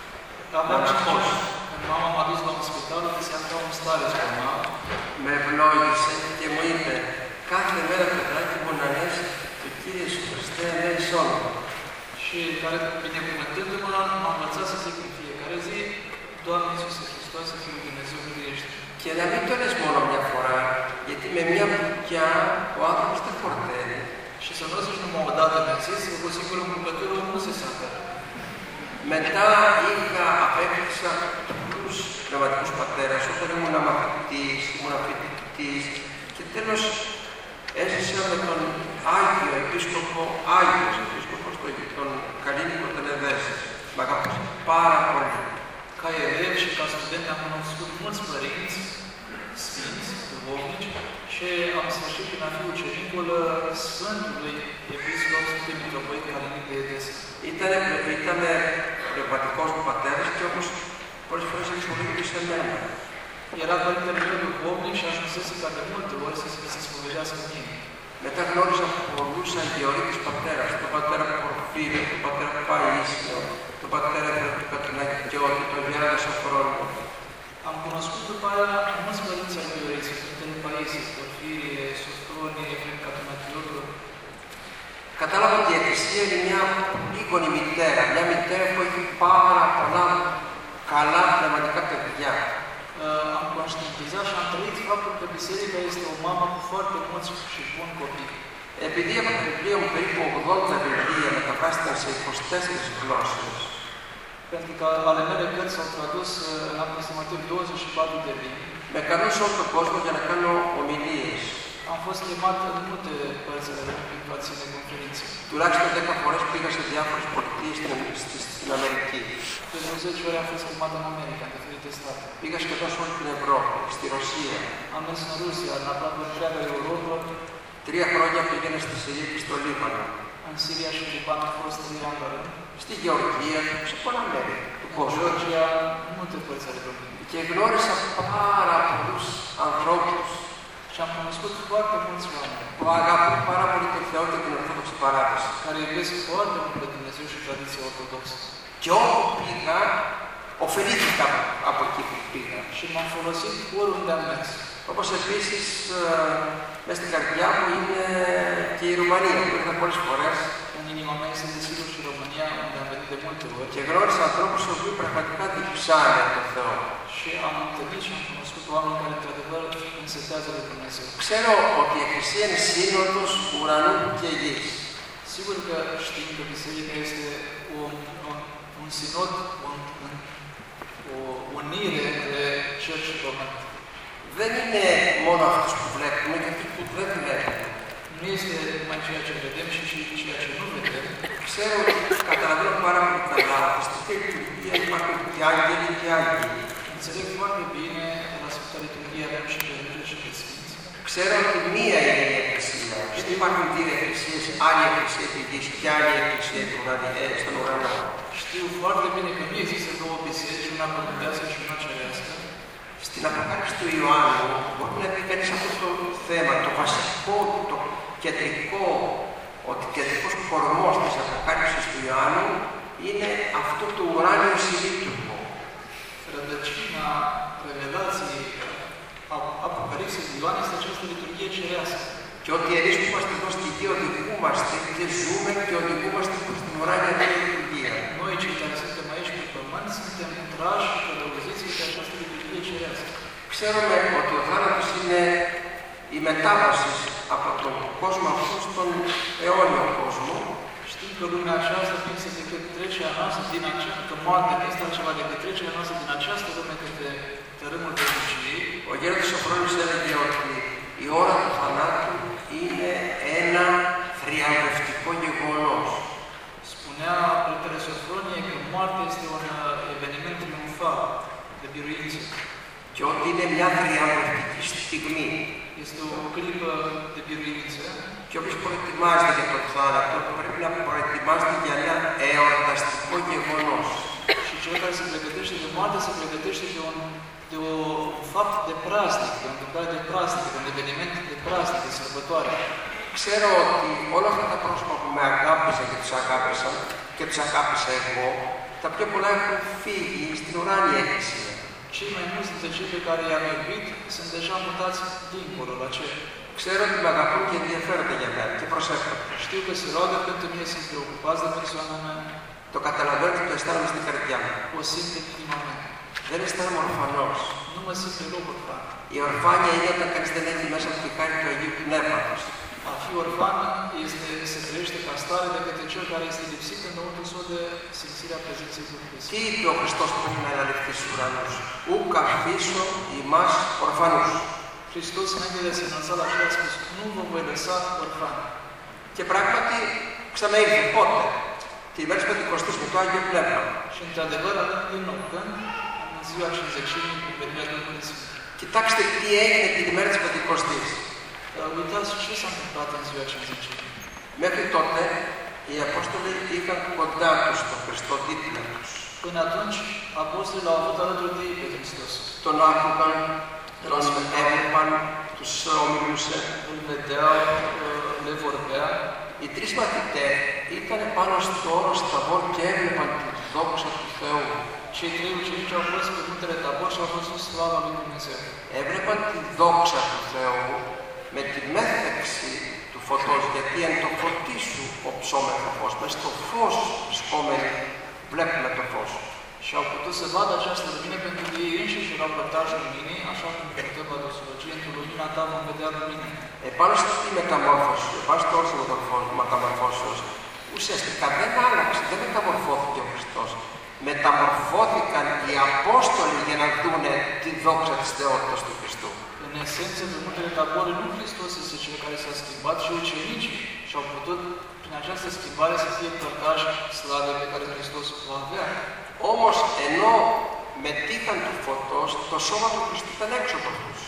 Mama m-a dus la un spital unde se afla un stare bolnav. Με ευλόγησε και μου είπε, κάθε μέρα παιδάκι μου να λες το Κύριε Ιησού Χριστέ ελέησόν με. Și care, binecuvântându-mă, m-a învățat să zic în fiecare zi, Doamne Iisuse Hristoase, Fiul Dumnezeu, miluiește. Και να μην το λες μόνο μια φορά, γιατί με μια μπουκιά ο άνθρωπος δεν χορταίνει. Și să nu zici numai o dată mi-a zis, că cu sigur îmbucătărul nu se saperă. Μετά απέκτησα τους πνευματικούς πατέρας όταν ήμουν μαθητής, ήμουν φοιτητής και τέλος έζησα με τον Άγιος Επίσκοπο, τον Καλίνικο Τελεδέσης. Μ' αγαπούσε πάρα πολύ. Ca elev și ca student am cunoscut mulți părinți sfinți, duhovnici și am sfârșit prin a fi ucenicul Sfântului Episcop Sfântul Mitropolit Calinic de Edesa. Ήταν πνευματικός μου πατέρας και όμως πολλές φορές εξομολογείται σε μένα. Era părintele meu duhovnic și ajunsese ca de multe ori să se spovedească mie. Μετά γνώρισα πολλούς αγιορείτες πατέρας, τον πατέρα Πορφύριο, τον πατέρα Παΐσιο, τον πατέρα Κατρινακιώτη, τον Γέροντα Σοφρόνιο. Am cunoscut după aia mulți părinți aghiorăiți, Sfântele Paisie, Porfirie, Sofronie, Κατρινακιώτη. Κατάλαβα ότι η Εκκλησία είναι μια λίγονη μητέρα, μια μητέρα που έχει πάρα πολλά καλά πνευματικά παιδιά. Am conștientizat și am trăit faptul că biserica este o mamă cu foarte mulți și buni copii. Επειδή από το βιβλίο μου περίπου 80 βιβλία μεταφράστηκαν σε 24 γλώσσες. Pentru că ale mele cărți s-au tradus în aproximativ 24 de limbi. Με καλούν σε όλο τον κόσμο για να κάνω ομιλίες. Am fost chemat în multe părți ale lumii pentru a ține conferințe. Τουλάχιστον 10 φορές πήγα σε διάφορες πολιτείες στην Αμερική. Pentru 10 ori am fost chemat în America, în diferite state. Πήγα σχεδόν σε όλη την Ευρώπη, στη Ρωσία. Am mers în Rusia, în aproape întreaga Europa. 3 χρόνια πήγαινα στη Συρία και στο Λίβανο. În Siria și Liban am fost 3 ani la rând. Στη Γεωργία, σε πολλά μέρη του În κόσμου. Georgia, în multe părți ale lumii. Και γνώρισα πάρα πολλούς ανθρώπους Și am cunoscut foarte mulți oameni που αγαπούν πάρα πολύ τον Θεό και την Ορθόδοξη παράδοση. care iubesc foarte mult pe Dumnezeu și tradiția ortodoxă. Και όπου πήγα, ωφελήθηκα από εκεί που πήγα. Și m-am folosit oriunde am mers. Όπως επίσης, μέσα στην καρδιά μου είναι και η Ρουμανία, που ήρθα πολλές φορές. În inima mea este desigur și România, unde am venit de multe ori. Και γνώρισα ανθρώπους οι οποίοι πραγματικά διψάνε τον Θεό. Și am întâlnit și am cunoscut oameni care, într-adevăr, însetează de Dumnezeu. Ξέρω ότι η Εκκλησία είναι σύνοδος ουρανού και γης. Sigur că știm că biserica este un sinod, o unire între cer și pământ. Δεν είναι μόνο αυτούς που βλέπουμε και αυτούς που δεν βλέπουμε. Nu este numai ceea ce vedem și ceea ce nu vedem. Ξέρω ότι καταλαβαίνω πάρα πολύ καλά ότι στη θεία υπάρχουν και άγγελοι και άγγελοι. Înțeleg foarte bine că la Sfânta Liturghie avem și pe îngeri și pe sfinți. Ξέρω ότι μία είναι η Εκκλησία. Δεν υπάρχουν δύο εκκλησίες, άλλη εκκλησία στη γη και άλλη εκκλησία στον ουρανό. Știu foarte bine că nu există două biserici, una pământească și una cerească. Στην Αποκάλυψη του Ιωάννου μπορεί να πει κανείς αυτό το θέμα, το βασικό, το κεντρικό, ότι κεντρικός κορμός της Αποκάλυψης του Ιωάννου είναι αυτό το ουράνιο συνήθιμο. Rădăcina revelației Apocalipsei lui Ioan este această liturghie cerească. Και ότι εμείς που είμαστε εδώ στη γη οδηγούμαστε και ζούμε και οδηγούμαστε προς την ουράνια λειτουργία. Noi cei care suntem aici pe pământ suntem trași și călăuziți de această liturghie cerească. Ξέρουμε ότι ο θάνατος είναι η μετάβαση από τον κόσμο αυτό στον αιώνιο κόσμο. Știm că lumea aceasta nu este decât trecerea noastră din această moarte, nu este altceva decât trecerea noastră din această lume către tărâmul veșniciei. Ο Γέροντας Σοφρόνης έλεγε ότι η ώρα του θανάτου είναι ένα θριαμβευτικό γεγονός. Spunea Părintele Sofronie că moartea este un eveniment triumfal de biruință. Και ότι είναι μια θριαμβευτική στιγμή. Este o clipă de biruință. Και όποιος προετοιμάζεται για τον θάνατο πρέπει να προετοιμάζεται για ένα εορταστικό γεγονός. Și cel care se pregătește de moarte se pregătește de un fapt de praznic, de o întâmplare de praznic, de un eveniment de praznic, de sărbătoare. ξέρω ότι όλα αυτά τα πρόσωπα που με αγάπησαν και τους αγάπησαν και τους αγάπησα εγώ, τα πιο πολλά έχουν φύγει στην ουράνια εκκλησία. Cei mai mulți dintre cei pe care i-am iubit sunt deja mutați dincolo la cer. Ξέρω ότι με αγαπούν και ενδιαφέρονται για μένα και προσέχονται. Știu că se roagă pentru mine, sunt preocupați de persoana mea, Το καταλαβαίνω και το αισθάνομαι στην καρδιά μου. o simt în inima mea. Δεν αισθάνομαι ορφανός. Nu mă simt deloc orfan. Η ορφάνεια είναι όταν κανείς δεν έχει μέσα του τη χάρη του Αγίου Πνεύματος. A fi orfan se trăiește ca stare de către cel care este lipsit înăuntru său de simțirea prezenței Duhului Sfânt. Τι είπε ο Χριστός που πρέπει να αναλυφθεί στους ουρανούς? Ουκ αφήσω ημάς ορφανούς. Hristos, înainte de a se înălța la cer, a spus, nu vă voi lăsa orfani. Και πράγματι ξαναήρθε. Πότε? Τη μέρα της Πεντηκοστής με το Άγιο Πνεύμα. Și într-adevăr a venit din nou, când? În ziua Cincizecimii, cu venirea Duhului Sfânt. Κοιτάξτε τι έγινε την ημέρα της Πεντηκοστής. Uitați ce s-a întâmplat în ziua Cincizecimii. Μέχρι τότε οι Απόστολοι είχαν κοντά τους τον Χριστό, δίπλα τους. Până atunci, apostolii l-au avut alături de ei pe Hristos. Τον άκουγαν, τον έβλεπαν, τους ομιλούσε. Îl vedeau, le vorbea. Οι τρεις μαθητές ήταν πάνω στο όρος Ταβόρ και έβλεπαν τη δόξα του Θεού. Cei trei ucenici au fost pe muntele Tabor și au văzut slava lui Dumnezeu. Έβλεπαν τη δόξα του Θεού με τη μέθεξη του φωτός, γιατί εν το φωτί σου οψόμεθα φως, μες στο φως βρισκόμενοι βλέπουμε το φως. Și au putut să vadă această lumină pentru că ei înșiși erau părtași luminii, așa cum cântăm la dosologie, într-o lumina ta vom vedea lumină. Επάνω στη μεταμόρφωση, επάνω στο όρος μεταμορφώσεως, ουσιαστικά δεν άλλαξε, δεν μεταμορφώθηκε ο Χριστός. Μεταμορφώθηκαν οι Απόστολοι για να δούνε τη δόξα της θεότητας του Χριστού. În esență, pe muntele Tabor, nu Hristos este cel care s-a schimbat, ci ucenicii și-au putut, prin această schimbare, să fie părtași slavei pe care Hristos o avea. Όμως, ενώ μετήχαν του φωτός, το σώμα του Χριστού ήταν έξω από αυτούς.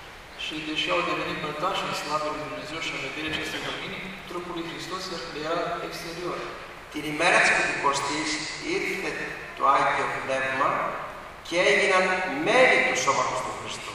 Și deși au devenit părtași în slavă lui Dumnezeu și în vederea acestei lumini, trupul lui Hristos era exterior. Την ημέρα της Πεντηκοστής ήρθε το Άγιο Πνεύμα και έγιναν μέλη του σώματος του Χριστού.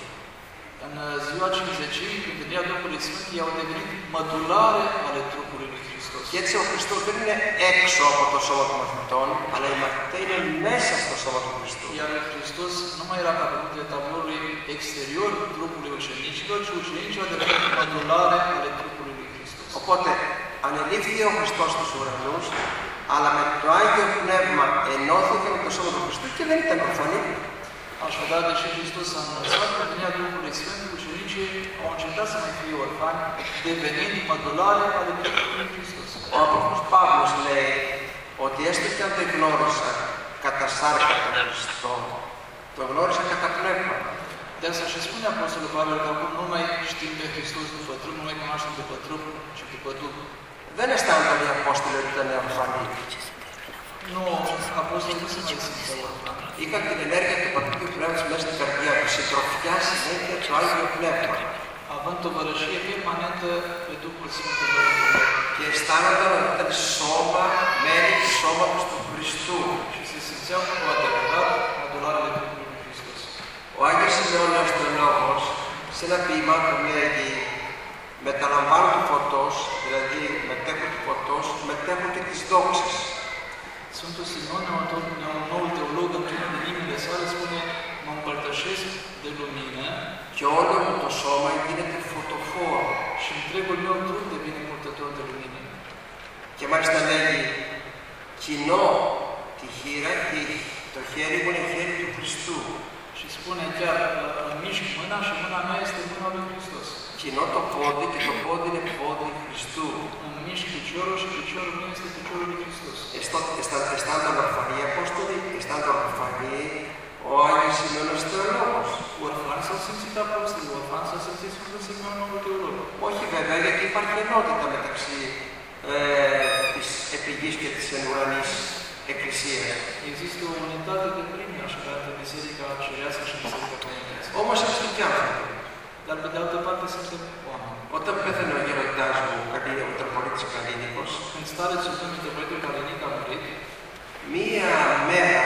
În ziua Cincizecimii, când venea Duhului Sfânt, ei au devenit mădulare ale trupului lui Hristos. Και έτσι ο Χριστός δεν είναι έξω από το σώμα των μαθητών, αλλά οι μαθητές είναι μέσα στο σώμα του Χριστού. Iar Hristos nu mai era ca pe muntele Taborului exterior trupului ucenicilor, ci ucenicii au devenit mădulare ale trupului lui Hristos. Οπότε, ανελήφθη ο Χριστός στους ουρανούς, αλλά με το Άγιο Πνεύμα ενώθηκε με το σώμα του Χριστού και δεν ήταν ορφανοί. Așadar, deși Hristos s-a înălțat, când venea Duhului Sfânt, ucenicii au încetat să mai fie orfani, devenind mădulare ale trupului lui Hristos. Ο Απόστολος Παύλος λέει ότι έστω και αν δεν γνώρισα κατά σάρκα τον Χριστό, τον γνώρισα κατά πνεύμα. De asta și spune Apostolul Pavel că acum nu mai știm pe Hristos după trup, nu mai cunoaștem după trup, ci după Duh. Δεν αισθάνονταν οι Απόστολοι ότι ήταν ορφανοί. Nu, Apostolii nu se mai simțeau orfani. Είχαν την ενέργεια του Πατρικού Πνεύματος μέσα στην καρδιά τους, συντροφιά συνέχεια του Άγιο Πνεύμα. Având tovărășie permanentă pe Duhul Sfânt în lor. Και αισθάνονταν ότι ήταν σώμα, μέλη του σώματος του Χριστού. Și se simțeau cu adevărat mădularele Duhului lui Hristos. Ο Άγιος Σιμεώνας Θεολόγος, σε ένα ποίημα που λέγει «Μεταλαμβάνω του φωτός», δηλαδή μετέχω του φωτός, μετέχω και της δόξης. Sfântul Simeon, noul teolog, într-unul din inimile sale, spune mă împărtășesc de lumină και όλο μου το σώμα γίνεται φωτοφόρο. și întregul meu trup devine purtător de lumină. Και μάλιστα λέγει «Κοινώ τη χείρα και το χέρι μου είναι χέρι του Χριστού». Și spune chiar, îmi mișc mâna și mâna mea este mâna lui Hristos. Κοινώ το πόδι και το πόδι είναι πόδι Χριστού. Îmi mișc piciorul și piciorul meu este piciorul lui Hristos. Αισθάνονταν ορφανοί οι Απόστολοι, αισθάνονταν ορφανοί ο Άγιος Σιμεώνας Θεολόγος. Orfani s-au simțit apostolii, orfani s-au simțit Sfântul Simeon, noul teolog. Όχι βέβαια, γιατί υπάρχει ενότητα μεταξύ της επιγής και της ενουρανής εκκλησίας. Există o unitate de plină, așadar, între Biserica Cerească și Biserica Pământească. Όμως είμαστε κι άνθρωποι. Dar, pe de altă parte, suntem oameni. Όταν πέθανε ο γεροντάς μου, ο Μητροπολίτης Καλίνικος, Când starețul meu, Mitropolitul Calinic, a murit, μία μέρα,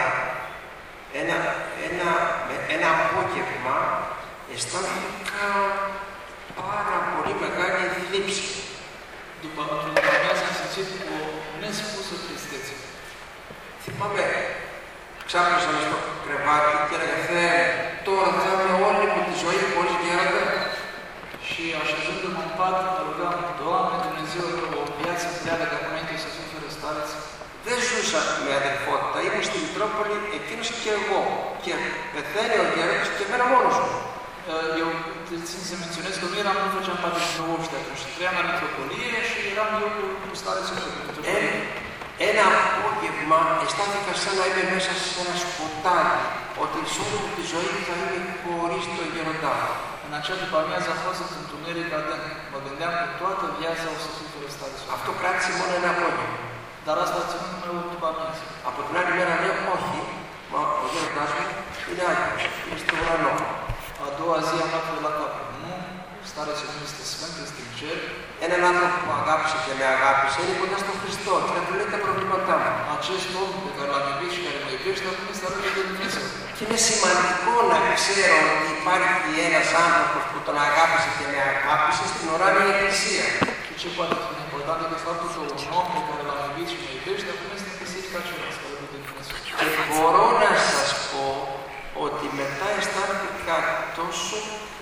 ένα απόγευμα, αισθάνθηκα πάρα πολύ μεγάλη θλίψη. după amiază am simțit o nespusă tristețe. Θυμάμαι, ξάπλωσα μες στο κρεβάτι και έλεγα Θεέ, τώρα θα είμαι όλη μου τη ζωή χωρίς γέροντα. Și așezându-mă în pat, mă rugam, Doamne Dumnezeu, o viață întreagă de acum înainte să fiu fără stareț. Δεν ζούσα με αδερφότητα, ήμουν στη Μητρόπολη εκείνος και εγώ. Και πεθαίνει ο γέροντας και εμένα μόνος μου. Eu țin să menționez că nu făceam parte din Novoști atunci. Trăiam la Mitropolie și eram eu cu starețul meu. Ένα απόγευμα αισθάνθηκα σαν να είμαι μέσα σε ένα σκοτάδι, ότι σε όλη μου τη ζωή θα είμαι χωρίς τον γέροντά μου. În acea după amiază a fost într-un întuneric adânc. Mă gândeam că toată viața o să fiu fără starețul. Αυτό κράτησε μόνο ένα απόγευμα. Dar asta a ținut numai o după amiază. Από την άλλη μέρα λέω όχι, μα ο γέροντάς μου είναι άγιος, είναι στο ουρανό. A doua zi am luat la cap. Nu, starețul meu este sfânt, este în cer. Έναν άνθρωπο που αγάπησε και με αγάπησε είναι κοντά στον Χριστό και να του λέει τα προβλήματά μου. Acest om pe care l-am iubit și care mă iubește, acum este alături de Dumnezeu. Και είναι σημαντικό να ξέρω ότι υπάρχει ένας άνθρωπος που τον αγάπησε και με αγάπησε στην ουράνια εκκλησία. Și ce poate fi important decât faptul că un om pe care l-am iubit și mă iubește, acum este în biserica aceasta alături de Dumnezeu. Και μπορώ να σας πω ότι μετά αισθάνθηκα τόσο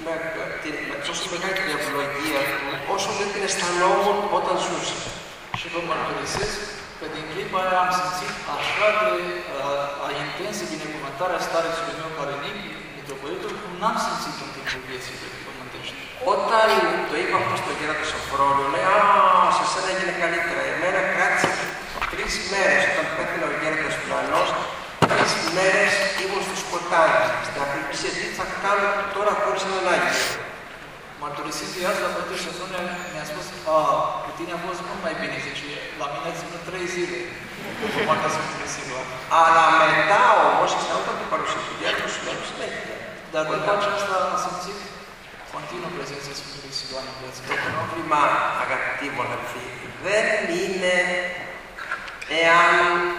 μεγάλη την ευλογία του, όσο δεν την αισθανόμουν όταν ζούσα. Și vă mărturisesc că din clipa aia am simțit așa de intensă binecuvântarea starețului meu care nici mitropolitul, cum n-am simțit în timpul vieții pământești. Όταν το είπα αυτό στον γέροντα Σοφρόνιο, λέει «Α, σε σένα έγινε καλύτερα». Εμένα κράτησε 3 μέρες όταν πέθανε ο γέροντας Πλανός, 3 μέρες ήμουν στο σκοτάδι, στην απελπισία. Τι θα κάνω τώρα χωρίς έναν Άγιο. Mărturisind de asta, Părinte Sofronie mi-a spus, cu tine a fost mult mai bine, zice, la mine a ținut 3 zile, după moartea Sfântului Siluan. Αλλά μετά όμως, αισθανόταν την παρουσία του Διάκονου Σημαίνου συνέχεια. Dar după aceasta a simțit continuă prezența Sfântului Siluan în viața. Το πρόβλημα, αγαπητοί μου αδελφοί, δεν είναι εάν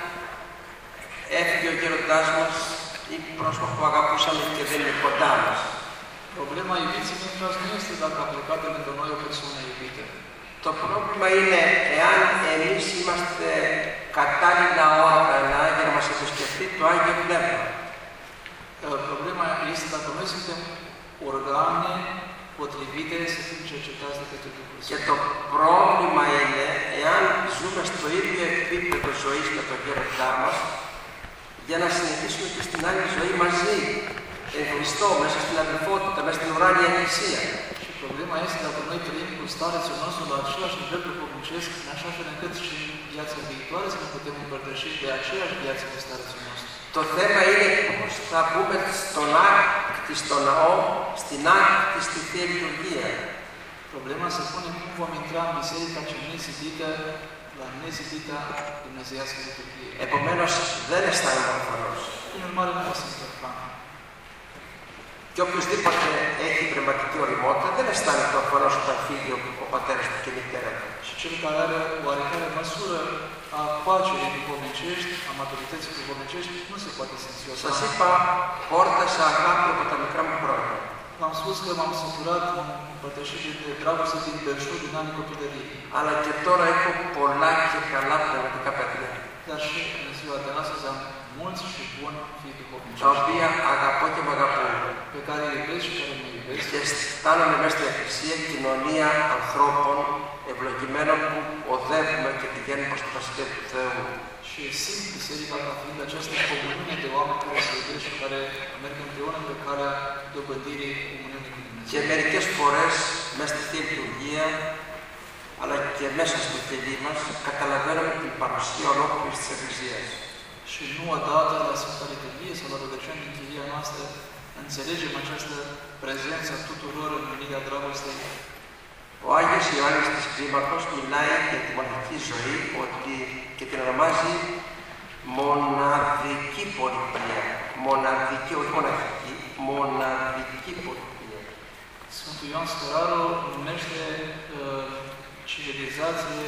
έφυγε ο γέροντάς μας ή πρόσωπο που αγαπούσαμε και δεν είναι κοντά μας. Problema iubiții mei nu este dacă a plecat de lângă noi o persoană iubită. Το πρόβλημα είναι εάν εμείς είμαστε κατάλληλα όργανα για να μας επισκεφτεί το Άγιο Πνεύμα. Problema este dacă noi suntem organe potrivite să fim cercetați de către Duhul Sfânt. Και το πρόβλημα είναι εάν ζούμε στο ίδιο επίπεδο ζωής με τον γέροντά μας για να συνεχίσουμε και στην άλλη ζωή μαζί. Εν Χριστώ, μέσα στην αδελφότητα, μέσα στην ουράνια εκκλησία. Și problema este dacă noi trăim cu starețul nostru la același nivel duhovnicesc, în așa fel încât și în viața viitoare să ne putem împărtăși de aceeași viață cu starețul nostru. Το θέμα είναι πώς θα μπούμε στον άκτη, στο ναό, στην άκτη, στη Θεία Λειτουργία. Problema se pune cum vom intra în biserica cea nezidita, la nezidita dumnezeiască liturghie. Επομένως, δεν αισθάνομαι ορφανός. Prin urmare, nu mă simt orfan. Και οποιοδήποτε έχει πνευματική οριμότητα δεν αισθάνεται ορφανός όταν φύγει ο πατέρας του και η μητέρα του. Și cel care are oarecare măsură a pacerii duhovnicești, a maturității duhovnicești, nu se poate simți orfan. Σας είπα, χόρτασα αγάπη από τα μικρά μου χρόνια. V-am spus că m-am săturat împărtășit de dragoste din belșug, din anii copilăriei. Αλλά και τώρα έχω πολλά και καλά πνευματικά παιδιά. Dar și în ziua de astăzi am mulți și buni fii Τα duhovnicești, οποία αγαπώ και με αγαπούν. pe care îi iubesc și care mă iubesc. Και αισθάνομαι μέσα στην Εκκλησία κοινωνία ανθρώπων ευλογημένων που οδεύουμε και πηγαίνουν προς το βασιλείο του Θεού. Și simt biserica ca fiind această comuniune de oameni care se iubesc și care merg împreună pe calea dobândirii comuniunii cu Dumnezeu. Και μερικές φορές μέσα στη Θεία Λειτουργία, αλλά και μέσα στο κελί μας, καταλαβαίνουμε την παρουσία ολόκληρης της Εκκλησίας. Și nu odată la Sfânta Liturghie sau la rugăciuni din chilia noastră înțelegem această prezență a tuturor în unirea dragostei. Ο Άγιος Ιωάννης της Κλίμακος μιλάει για τη μοναδική ζωή ότι, και την ονομάζει μοναδική πολιτεία. Μοναδική, όχι μοναδική, μοναδική πολιτεία. Sfântul Ioan Scăraru numește civilizație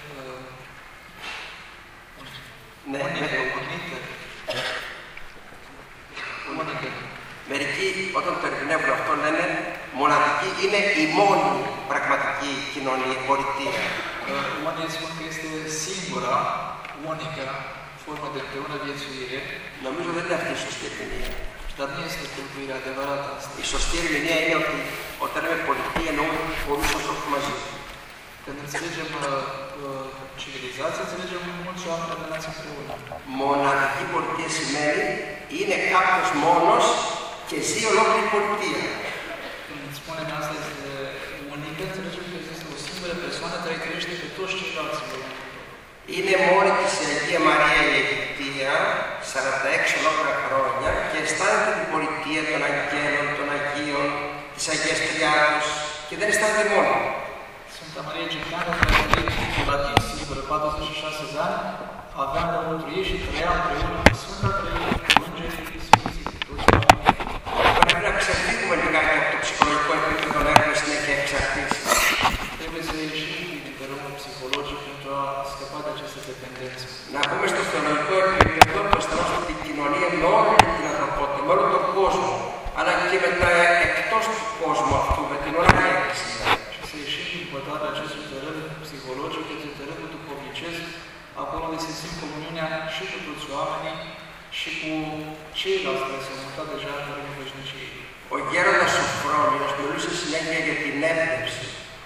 unică. Μερικοί όταν το ερμηνεύουν αυτό λένε μοναδική είναι η μόνη πραγματική κοινωνία, πολιτεία. Unii spun că este singura, unică formă de împreună viețuire, νομίζω δεν είναι αυτή η σωστή ερμηνεία. dar nu este cultuirea adevărată asta. Η σωστή ερμηνεία είναι ότι όταν λέμε πολιτεία εννοούμε πολλούς ανθρώπους μαζί. Când înțelegem civilizația, înțelegem mulți oameni adunați împreună. Μοναδική πολιτεία σημαίνει είναι κάποιος μόνος και ζει ολόκληρη πολιτεία. Când spunem asta este unică, înțelegem că există o singură persoană care trăiește pe toți ceilalți. Είναι μόνη της η Αγία Μαρία η Αιγυπτία, 46 ολόκληρα χρόνια και αισθάνεται την πολιτεία των αγγέλων, των Αγίων, της Αγίας Τριάδος και δεν αισθάνεται μόνο. Sfânta Maria Egipteană, care a trăit timpul latin singură, 46 de ani, avea înăuntru ei și trăia împreună cu Sfânta Treime, cu îngerii și Sfinții, toți oamenii. Πρέπει να ξεφύγουμε λιγάκι από το ψυχολογικό επίπεδο να έχουμε συνέχεια εξαρτήσεις. Trebuie să ieșim din tărâmul psihologic pentru a scăpa de aceste dependențe. Να πούμε στο θεολογικό επίπεδο που αισθανόμαστε την κοινωνία με όλη την ανθρωπότητα, με όλο τον κόσμο, αλλά και με τα εκτός του κόσμου αυτού, με την όλη Εκκλησία. Și să ieșim din pătatea acestui tărâm psihologic către tărâmul duhovnicesc, acolo unde se simt comuniunea și cu toți oamenii și cu ceilalți care s-au mutat deja în tărâmul veșniciei. Ο γέροντας Σοφρόνιος μιλούσε συνέχεια για την έμπνευση.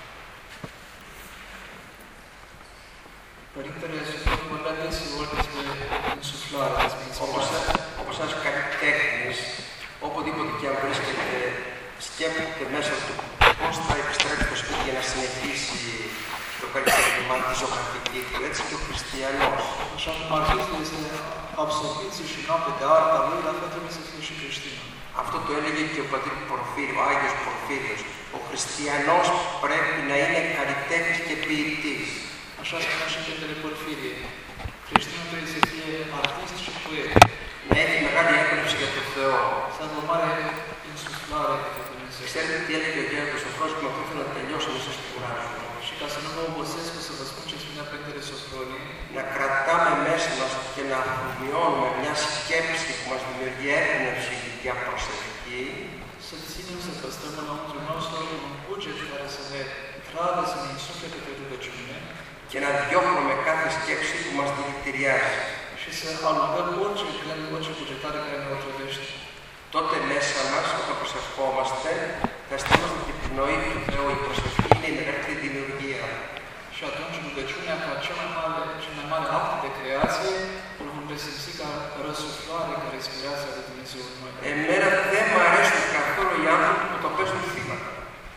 Părintele Sofroniu vorbea deseori despre insuflare, despre inspirație. Όπως ένας καλλιτέχνης, οπουδήποτε και αν βρίσκεται, σκέφτεται μέσα του πώς θα επιστρέψει στο σπίτι για να συνεχίσει το καλλιτέχνημα, τη ζωγραφική του, έτσι και ο χριστιανός. Așa cum artistul este absorbit și noapte de arta lui, la fel trebuie să fie și creștin. Αυτό το έλεγε και ο πατήρ Πορφύριο, ο Άγιος Πορφύριος. Ο χριστιανός πρέπει να είναι καλλιτέχνης και ποιητής. Așa spunea și Părintele Porfirie. Creștinul trebuie să fie artist și poet. Να έχει μεγάλη έμπνευση για τον Θεό. Să aibă o mare insuflare de Dumnezeu. Ξέρετε τι έλεγε ο γέροντας Σοφρόνιος, με αυτό θέλω να τελειώσω μέσα στο κουράζω. Și ca să nu mă obosesc, o să vă spun ce spunea Părintele Sofroniu. Να κρατάμε μέσα μας και να αφομοιώνουμε μια σκέψη που μας δημιουργεί έμπνευση για προσευχή. Să ținem, să păstrăm înăuntru nostru un cuget care să ne tragă, să ne insufle către rugăciune. Και να διώχνουμε κάθε σκέψη που μας δηλητηριάζει. Și să alungăm orice gând, orice cugetare care ne otrăvește. Τότε μέσα μας, όταν προσευχόμαστε, θα αισθάνομαστε την πνοή του Θεού. Η προσευχή είναι η μεγαλύτερη δημιουργία. Și atunci rugăciunea, ca cel mai mare act de creație, îl vom resimți ca răsuflare, ca respirația de Dumnezeu în noi. Εμένα δεν μου αρέσουν καθόλου οι άνθρωποι που το παίζουν θύματα.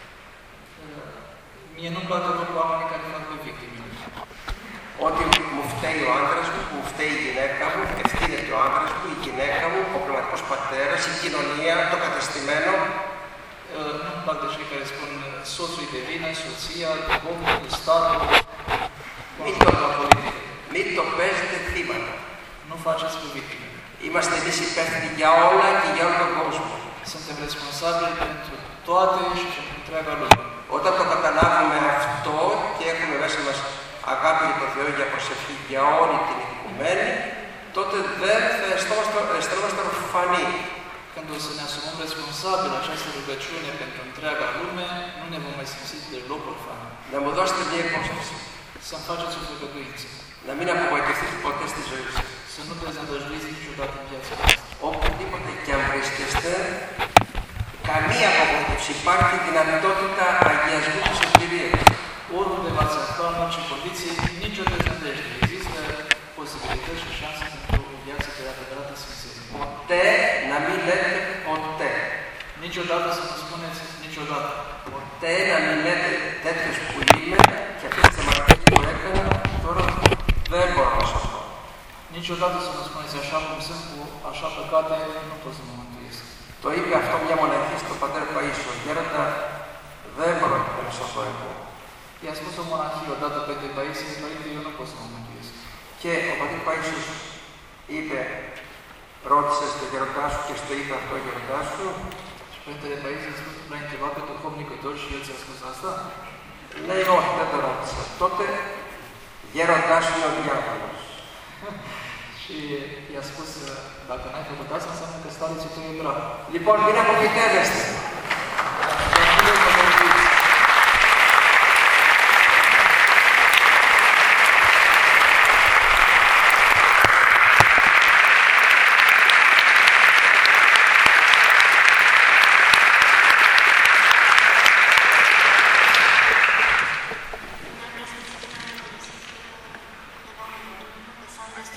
Mie nu-mi place deloc oamenii care fac pe victime. Ότι μου φταίει ο άντρας μου, μου φταίει η γυναίκα μου, ευθύνεται ο άντρας μου, η γυναίκα μου, ο πνευματικός πατέρας, η κοινωνία, το κατεστημένο. Nu-mi plac de cei care spun soțul de vină, soția, Duhul, statul, la politică. Μην το παίζετε θύματα. Nu faceți pe victime. Είμαστε εμείς υπεύθυνοι για όλα και για όλο τον κόσμο. Suntem responsabili pentru toate și pentru întreaga lume. Όταν το καταλάβουμε αυτό και έχουμε μέσα μας αγάπη για τον Θεό, για προσευχή για όλη την οικουμένη, τότε δεν θα αισθανόμαστε ορφανοί. Când o să ne asumăm responsabil această rugăciune pentru întreaga lume, nu ne vom mai simți deloc orfani. Να μου δώσετε μια υπόσχεση. Să-mi faceți o făgăduință. Να μην απογοητευτείτε ποτέ στη ζωή σας. Să nu dezamăgiți niciodată în viața noastră. Οπουδήποτε και αν βρίσκεστε, καμία απογοήτευση. Υπάρχει δυνατότητα αγιασμού της ευκαιρίας. Oriunde v-ați afla în orice condiție, nicio dezamăgire. Există posibilități și șanse pentru o viață de adevărată sfințenie. Ποτέ να μην λέτε ποτέ. Niciodată să nu spuneți niciodată. Ποτέ να μην λέτε τέτοιος που είμαι και αυτές τις αμαρτίες που έκανα, τώρα δεν μπορώ να σωθώ. Niciodată să nu spuneți așa cum sunt cu așa păcate, nu pot să mă mântuiesc. Το είπε αυτό μια μοναχή στον πατέρα Παΐσιο. Γέροντα, δεν μπορώ να σωθώ εγώ. I-a spus o monahie odată pe Paisie, Părinte, eu nu pot să mă mântuiesc. Και ο πατήρ Παΐσιος είπε, ρώτησε στο γέροντά σου και στο είπε αυτό ο γέροντά σου. Și Părintele Paisie l-a întrebat pe duhovnicul tău și el ți-a spus asta? Λέει, όχι, δεν το ρώτησα. Τότε γέροντά σου είναι ο διάβολος. Și i-a spus, dacă n-ai făcut asta, înseamnă că starețul tău e bravo. Λοιπόν, μην απογοητεύεστε.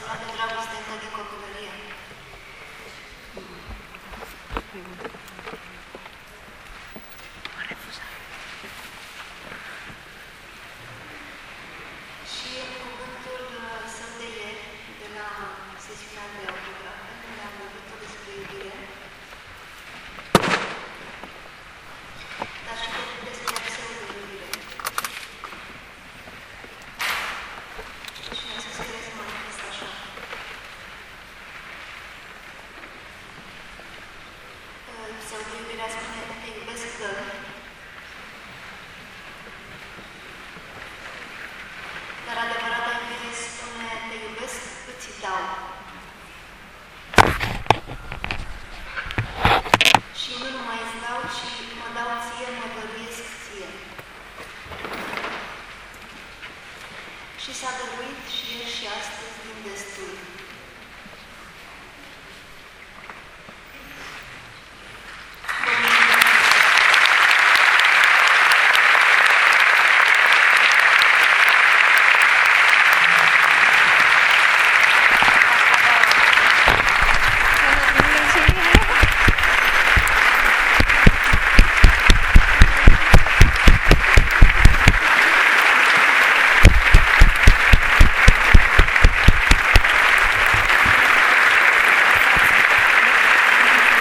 exprimat de dragoste încă din copilărie. Și în cuvântul său de ieri, de la sesiunea de autografe, unde am vorbit despre iubire, dar și despre abseul de iubire. Și mi-a spus că se manifestă așa. Abseul de iubirea spune, te iubesc că... Dar adevărata iubire spune, te iubesc, îți dau.